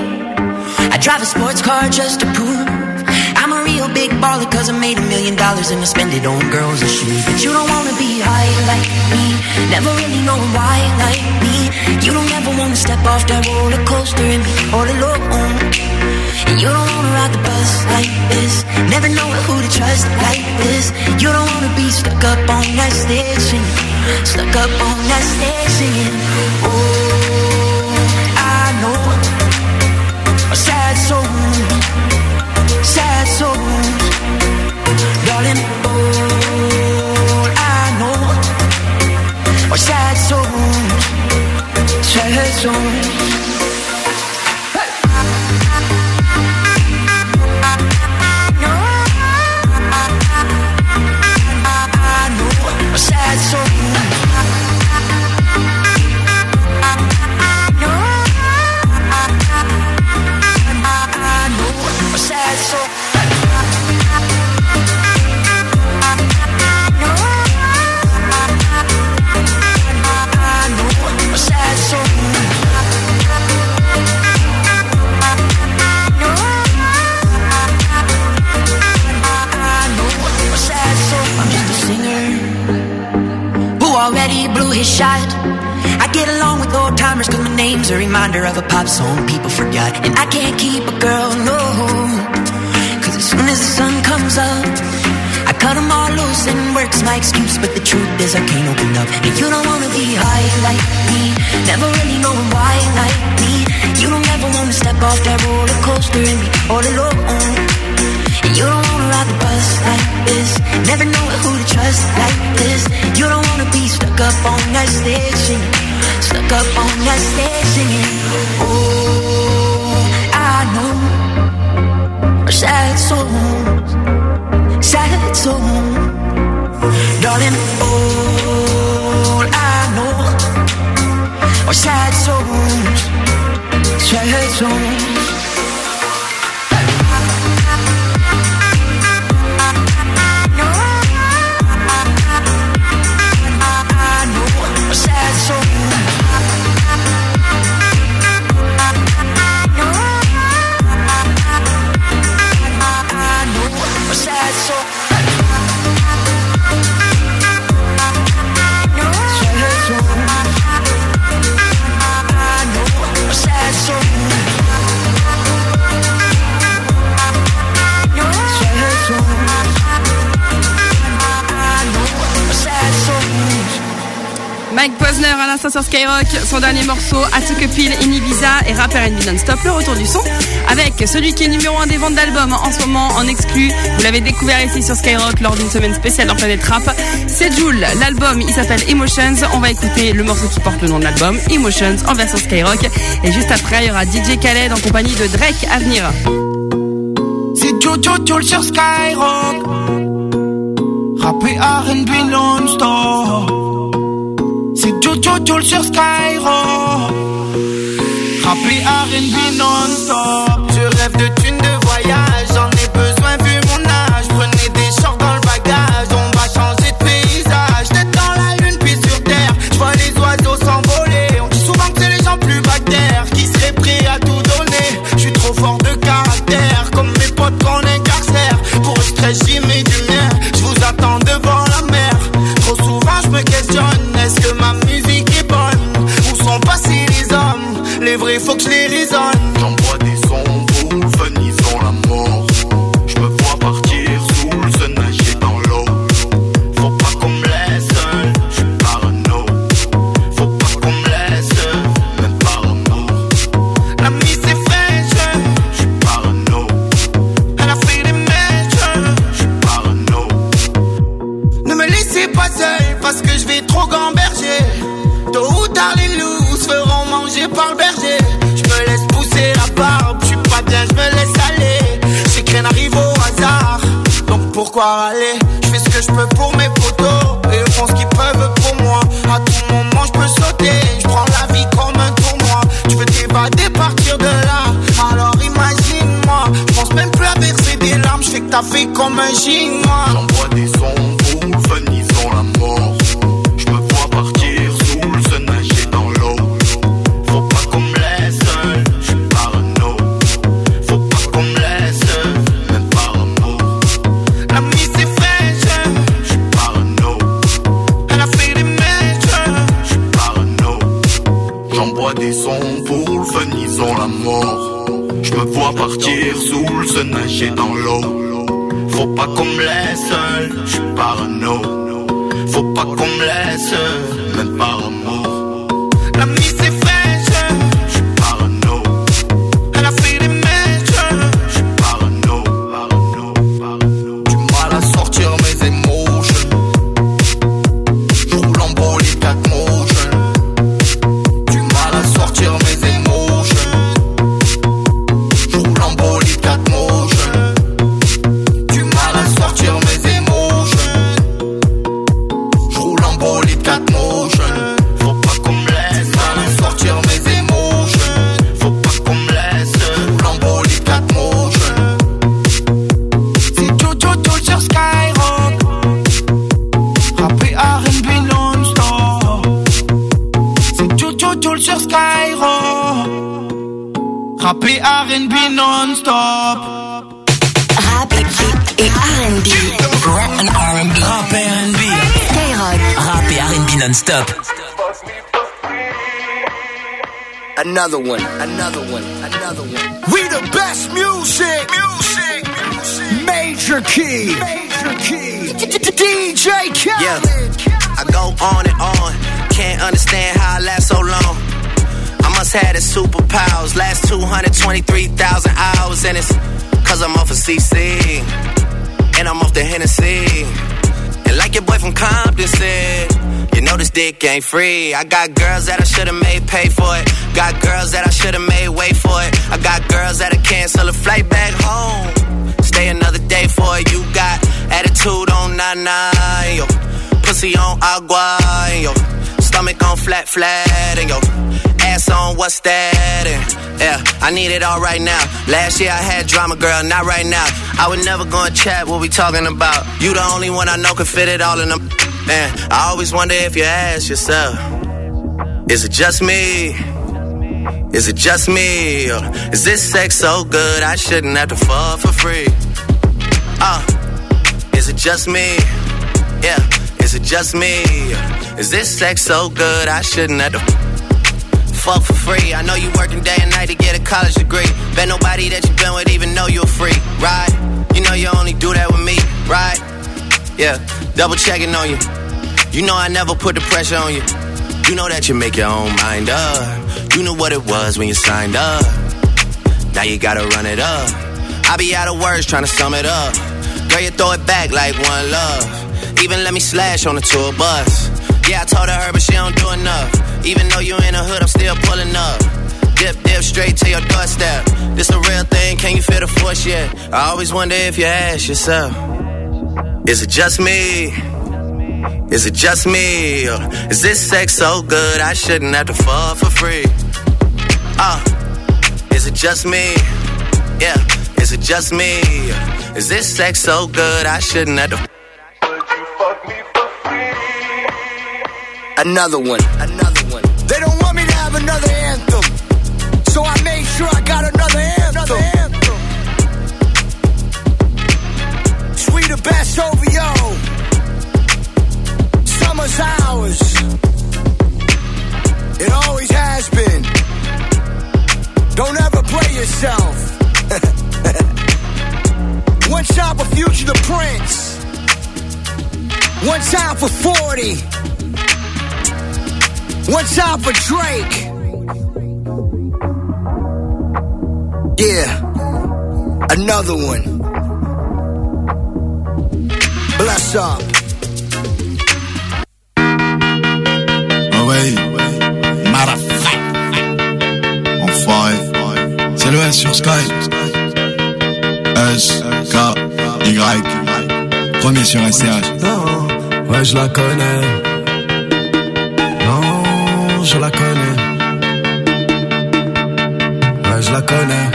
I drive a sports car just to prove I'm a real big baller, cause I made a million dollars and I spend it on girls and shoes. But you don't wanna be high like me, never really know why like me. You don't ever wanna step off that roller coaster and be all alone. And you don't wanna ride the bus like this, never know who to trust like this. You don't wanna be stuck up on that stage singing, stuck up on that stage singing. Oh, I know a sad soul, sad soul, darling. Oh, I know a sad soul, sad soul. Sad soul. Already blew his shot. I get along with old timers cause my name's a reminder of a pop song people forgot. And I can't keep a girl, no, cause as soon as the sun comes up I cut them all loose and work's my excuse. But the truth is I can't open up. And you don't wanna be high like me, never really knowing why like me. You don't ever wanna step off that roller coaster and be all alone. And you don't wanna ride the bus like this, never know who to trust like this. You don't wanna be stuck up on that stage singing, stuck up on that stage singing. Oh, I know sad souls, sad souls, darling. All I know are sad souls, sad souls. Mike Posner à l'instant sur Skyrock, son dernier morceau Atsuke-Pil in Ibiza et Rapper and B non-stop, le retour du son avec celui qui est numéro un des ventes d'albums en ce moment en exclu. Vous l'avez découvert ici sur Skyrock lors d'une semaine spéciale dans Planète Rap. C'est Jul, l'album il s'appelle Emotions. On va écouter le morceau qui porte le nom de l'album, Emotions, en version Skyrock. Et juste après il y aura D J Khaled en compagnie de Drake à venir. C'est Jojo Jul sur Skyrock, rap et R and B non-stop. C'est Jojo Jul sur Skyrock, rap et R and B non-stop. Je rêve de thunes de voyage, j'en ai besoin vu mon âge. Prenez des shorts dans le bagage, on va changer de paysage. Tête dans la lune puis sur terre, je vois les oiseaux s'envoler. On dit souvent que c'est les gens plus bactères qui seraient prêts à tout donner. Je suis trop fort de caractère, comme mes potes qu'on incarcère. Pour le stress j'y mets du mien, je vous attends devant la mer. Trop souvent je me questionne, est-ce que ma musique est bonne? Où sont passés les hommes? Les vrais faut que je les raisonne. J'envoie des sons pour venison la mort. Je me vois partir sous le sun, nager dans l'eau. Faut pas qu'on me laisse seul, je suis parano. Faut pas qu'on me laisse, même par amour. La mise est fraîche, je suis parano. Elle a fait des mèches, je suis parano. Ne me laissez pas seul parce que je vais trop gamberger. Tôt ou tard les loups se feront manger par le berger. Je me laisse pousser la barbe, je suis pas bien, je me laisse aller. J'ai que rien arrive au hasard, donc pourquoi aller? Je fais ce que je peux pour mes potos, et ils font ce qu'ils peuvent pour moi. À tout moment je peux sauter, je prends la vie comme un tournoi. Tu veux t'évader, partir de là, alors imagine-moi. Je pense même plus à verser des larmes, je fais que t'as fait comme un chinois. J'envoie des sons pour venison la mort. Je me vois partir sous le sun, nager dans l'eau. Faut pas qu'on me laisse seul, je suis parano. Faut pas qu'on me laisse, même par amour. La mise est fraîche, je suis parano. Elle a fait des mèches, je suis parano. J'envoie des sons pour le venison la mort. Je me vois partir de nager dans l'eau. Faut pas qu'on me laisse seul, j'suis parano. Faut pas qu'on me laisse, même par amour. La mise est fraîche, j'suis parano. Elle a fait des mèches, j'suis parano, parano, parano. Du mal à sortir mes émotions. J'roule en bolide quatre motion. Du mal à sortir mes émotions. J'roule en bolide quatre motion. Du mal à sortir mes émotions. J'roule en bolide quatre motion. Faut pas qu'on me laisse sortir mes émotions. Faut pas qu'on me laisse. J'roule en bolide quatre motion. C'est Jojo Jojo sur Skyrock. Rappé R and B non-stop. C'est Jojo Jojo sur Skyrock. Rappé R and B non-stop. Rap et R and B. Rap and R and B. Rap et R and B. Skyrock. Rap et R and B non-stop. Another one, another one, another one. We the best music, music, music. Major Key, Major Key. D J Khaled. Yeah, I go on and on. Can't understand how I last so long. I must have the superpowers. Last two hundred twenty-three thousand hours. And it's cause I'm off of C C. And I'm off the Hennessy. And like your boy from Compton said, you know this dick ain't free. I got girls that I should've made pay for it. Got girls that I should've made wait for it. I got girls that'll cancel a flight back home. Stay another day for it. You got attitude on nana, yo. Pussy on agua, yo. Stomach on flat, flat, and yo. Ass on what's that, and yeah, I need it all right now. Last year I had drama, girl, not right now. I would never go and chat what we talking about. You the only one I know can fit it all in them. Man, I always wonder if you ask yourself, is it just me? Is it just me? Or is this sex so good I shouldn't have to fall for free? Uh, is it just me? Yeah, is it just me? Is this sex so good I shouldn't have to fuck for free? I know you working day and night to get a college degree. Bet nobody that you been with even know you're free, right? You know you only do that with me, right? Yeah, double checking on you. You know I never put the pressure on you. You know that you make your own mind up. You knew what it was when you signed up. Now you gotta run it up. I be out of words trying to sum it up. Girl, you throw it back like one love. Even let me slash on the tour bus. Yeah, I told her, but she don't do enough. Even though you in the hood, I'm still pulling up. Dip, dip, straight to your doorstep. This a real thing, can you feel the force yet? I always wonder if you ask yourself, is it just me? Is it just me? Or is this sex so good I shouldn't have to fall for free? Uh, is it just me? Yeah, is it just me? Is this sex so good I shouldn't have to... Another one, another one. They don't want me to have another anthem, so I made sure I got another anthem. Another anthem. Sweet the best over yo. Summer's ours. It always has been. Don't ever play yourself. One time for Future the Prince. One time for forty. One time for Drake. Yeah, another one. Bless up. Oh ouais, Marafat. Enfoiré. C'est le S sur Sky. S, K, Y. Premier sur S C H. Non, ouais, je la connais. Non, je la connais. Ouais, je la connais.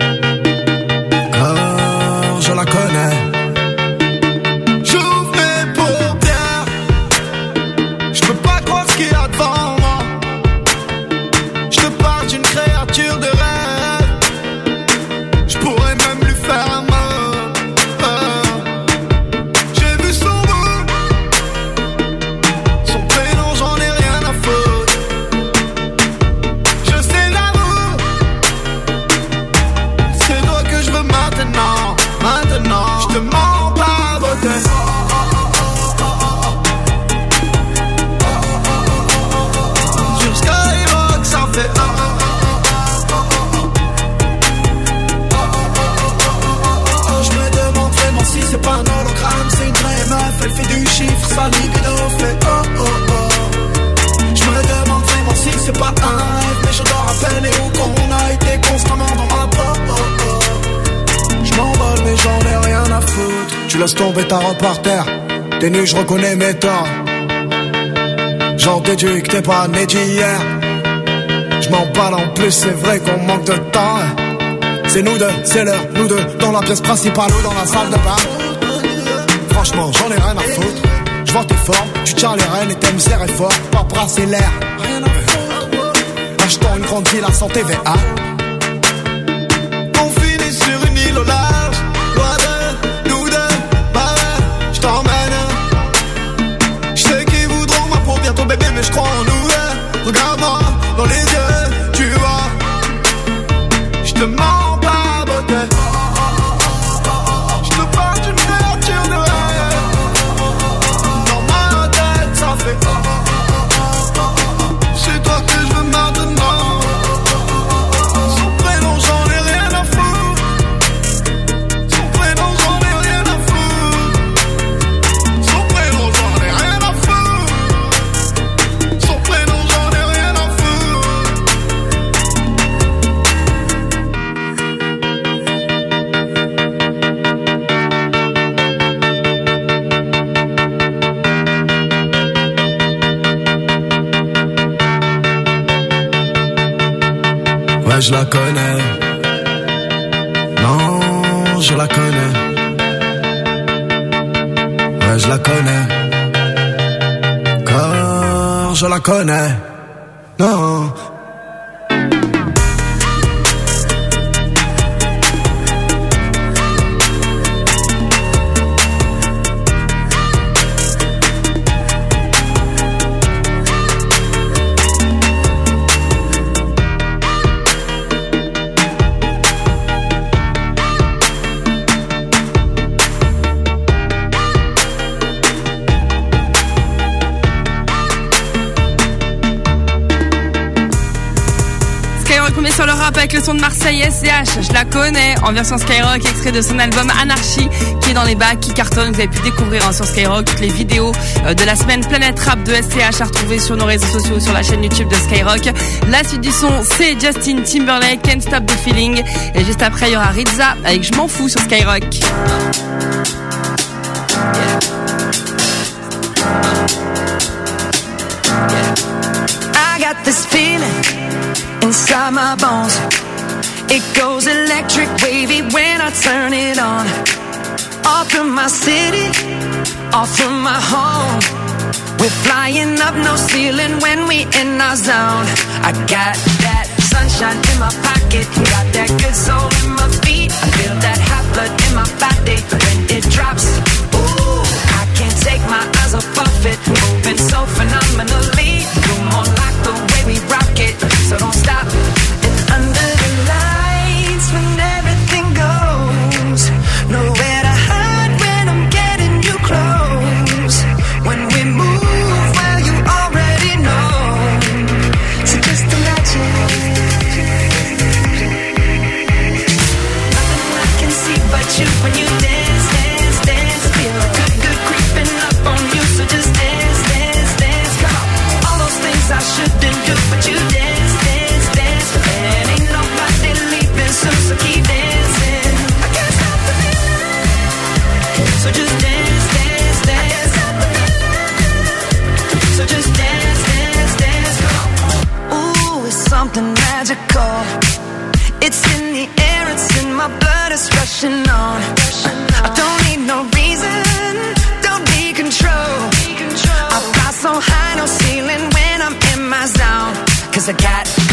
Car je la connais. J'ouvre mes paupières. Je peux pas croire ce qu'il y a devant moi. Je te parle d'une créature de rêve. Je pourrais même lui faire un mot. J'ai vu son bout. Son prénom, j'en ai rien à foutre. Je sais l'amour. te mens pas, beauté. Sur Skyrock, ça fait ah, ah, ah, ah, ah. Je me demande vraiment si c'est pas un hologramme, c'est une vraie meuf, elle fait du chiffre, sa libido fait oh oh oh. Je me demande vraiment si c'est pas un rêve, mais je dois rappeler où qu'on a été constamment dans ma peau oh, oh. Je m'envole mais j'en ai rien à foutre. Tu laisses tomber ta robe par terre, t'es nu, je reconnais mes torts. J'en déduis que t'es pas né d'hier. Je m'emballe en plus, c'est vrai qu'on manque de temps. C'est nous deux, c'est l'heure, nous deux, dans la pièce principale ou dans la salle de bain. Franchement, j'en ai rien à foutre. Je vois tes formes, tu tiens les rênes et t'aimes serrer fort, pas brasser l'air. Rien à foutre. Achetons une grande ville à cent T V A. On finit sur une île au large, loin de nous deux, bah ouais, je t'emmène. Je sais qu'ils voudront ma peau bientôt bébé, mais je crois en nous. Ouais. Regarde-moi dans les yeux, tu vois. Je te mens pas, beauté. Je te parle d'une créature de rêve. Dans ma tête, ça fait c'est toi que je veux maintenant. Son prénom, j'en ai rien à foutre. Son prénom, j'en ai rien à foutre. Son prénom, j'en ai rien à foutre. Son prénom, j'en ai rien à Ouais, je la connais. Non, je la connais. Ouais, je la connais. Car je la connais. Non. Sur le rap avec le son de Marseille S C H, je la connais, en version Skyrock, extrait de son album Anarchie qui est dans les bacs, qui cartonne. Vous avez pu découvrir hein, sur Skyrock toutes les vidéos euh, de la semaine Planète Rap de S C H à retrouver sur nos réseaux sociaux, sur la chaîne YouTube de Skyrock. La suite du son, c'est Justin Timberlake, Can't Stop the Feeling, et juste après il y aura Rizza avec Je m'en fous sur Skyrock. I got this feeling inside my bones. It goes electric wavy when I turn it on. Off from my city, off from my home. We're flying up no ceiling when we in our zone. I got that sunshine in my pocket, got that good soul in my feet. I feel that hot blood in my body when it drops. Ooh, I can't take my eyes off of it, moving so phenomenally. You're more like the way we rock it, so don't stop. And under the lights when everything goes, nowhere to hide when I'm getting you close. When we move, well you already know. So just imagine. Nothing I can see but you when you dance, dance, dance. Feel good, good creeping up on you. So just dance, dance, dance. Come on. All those things I shouldn't do, but you dance, dance, dance. And ain't nobody leaving soon, so keep dancing. I can't stop the feeling. So just dance, dance, dance. So just dance, dance, dance. Come on. Ooh, it's something magical. It's in the air, it's in my blood, it's rushing on. I don't need no reason, don't need control. I fly so high, no ceiling when I'm in my zone. Cause I got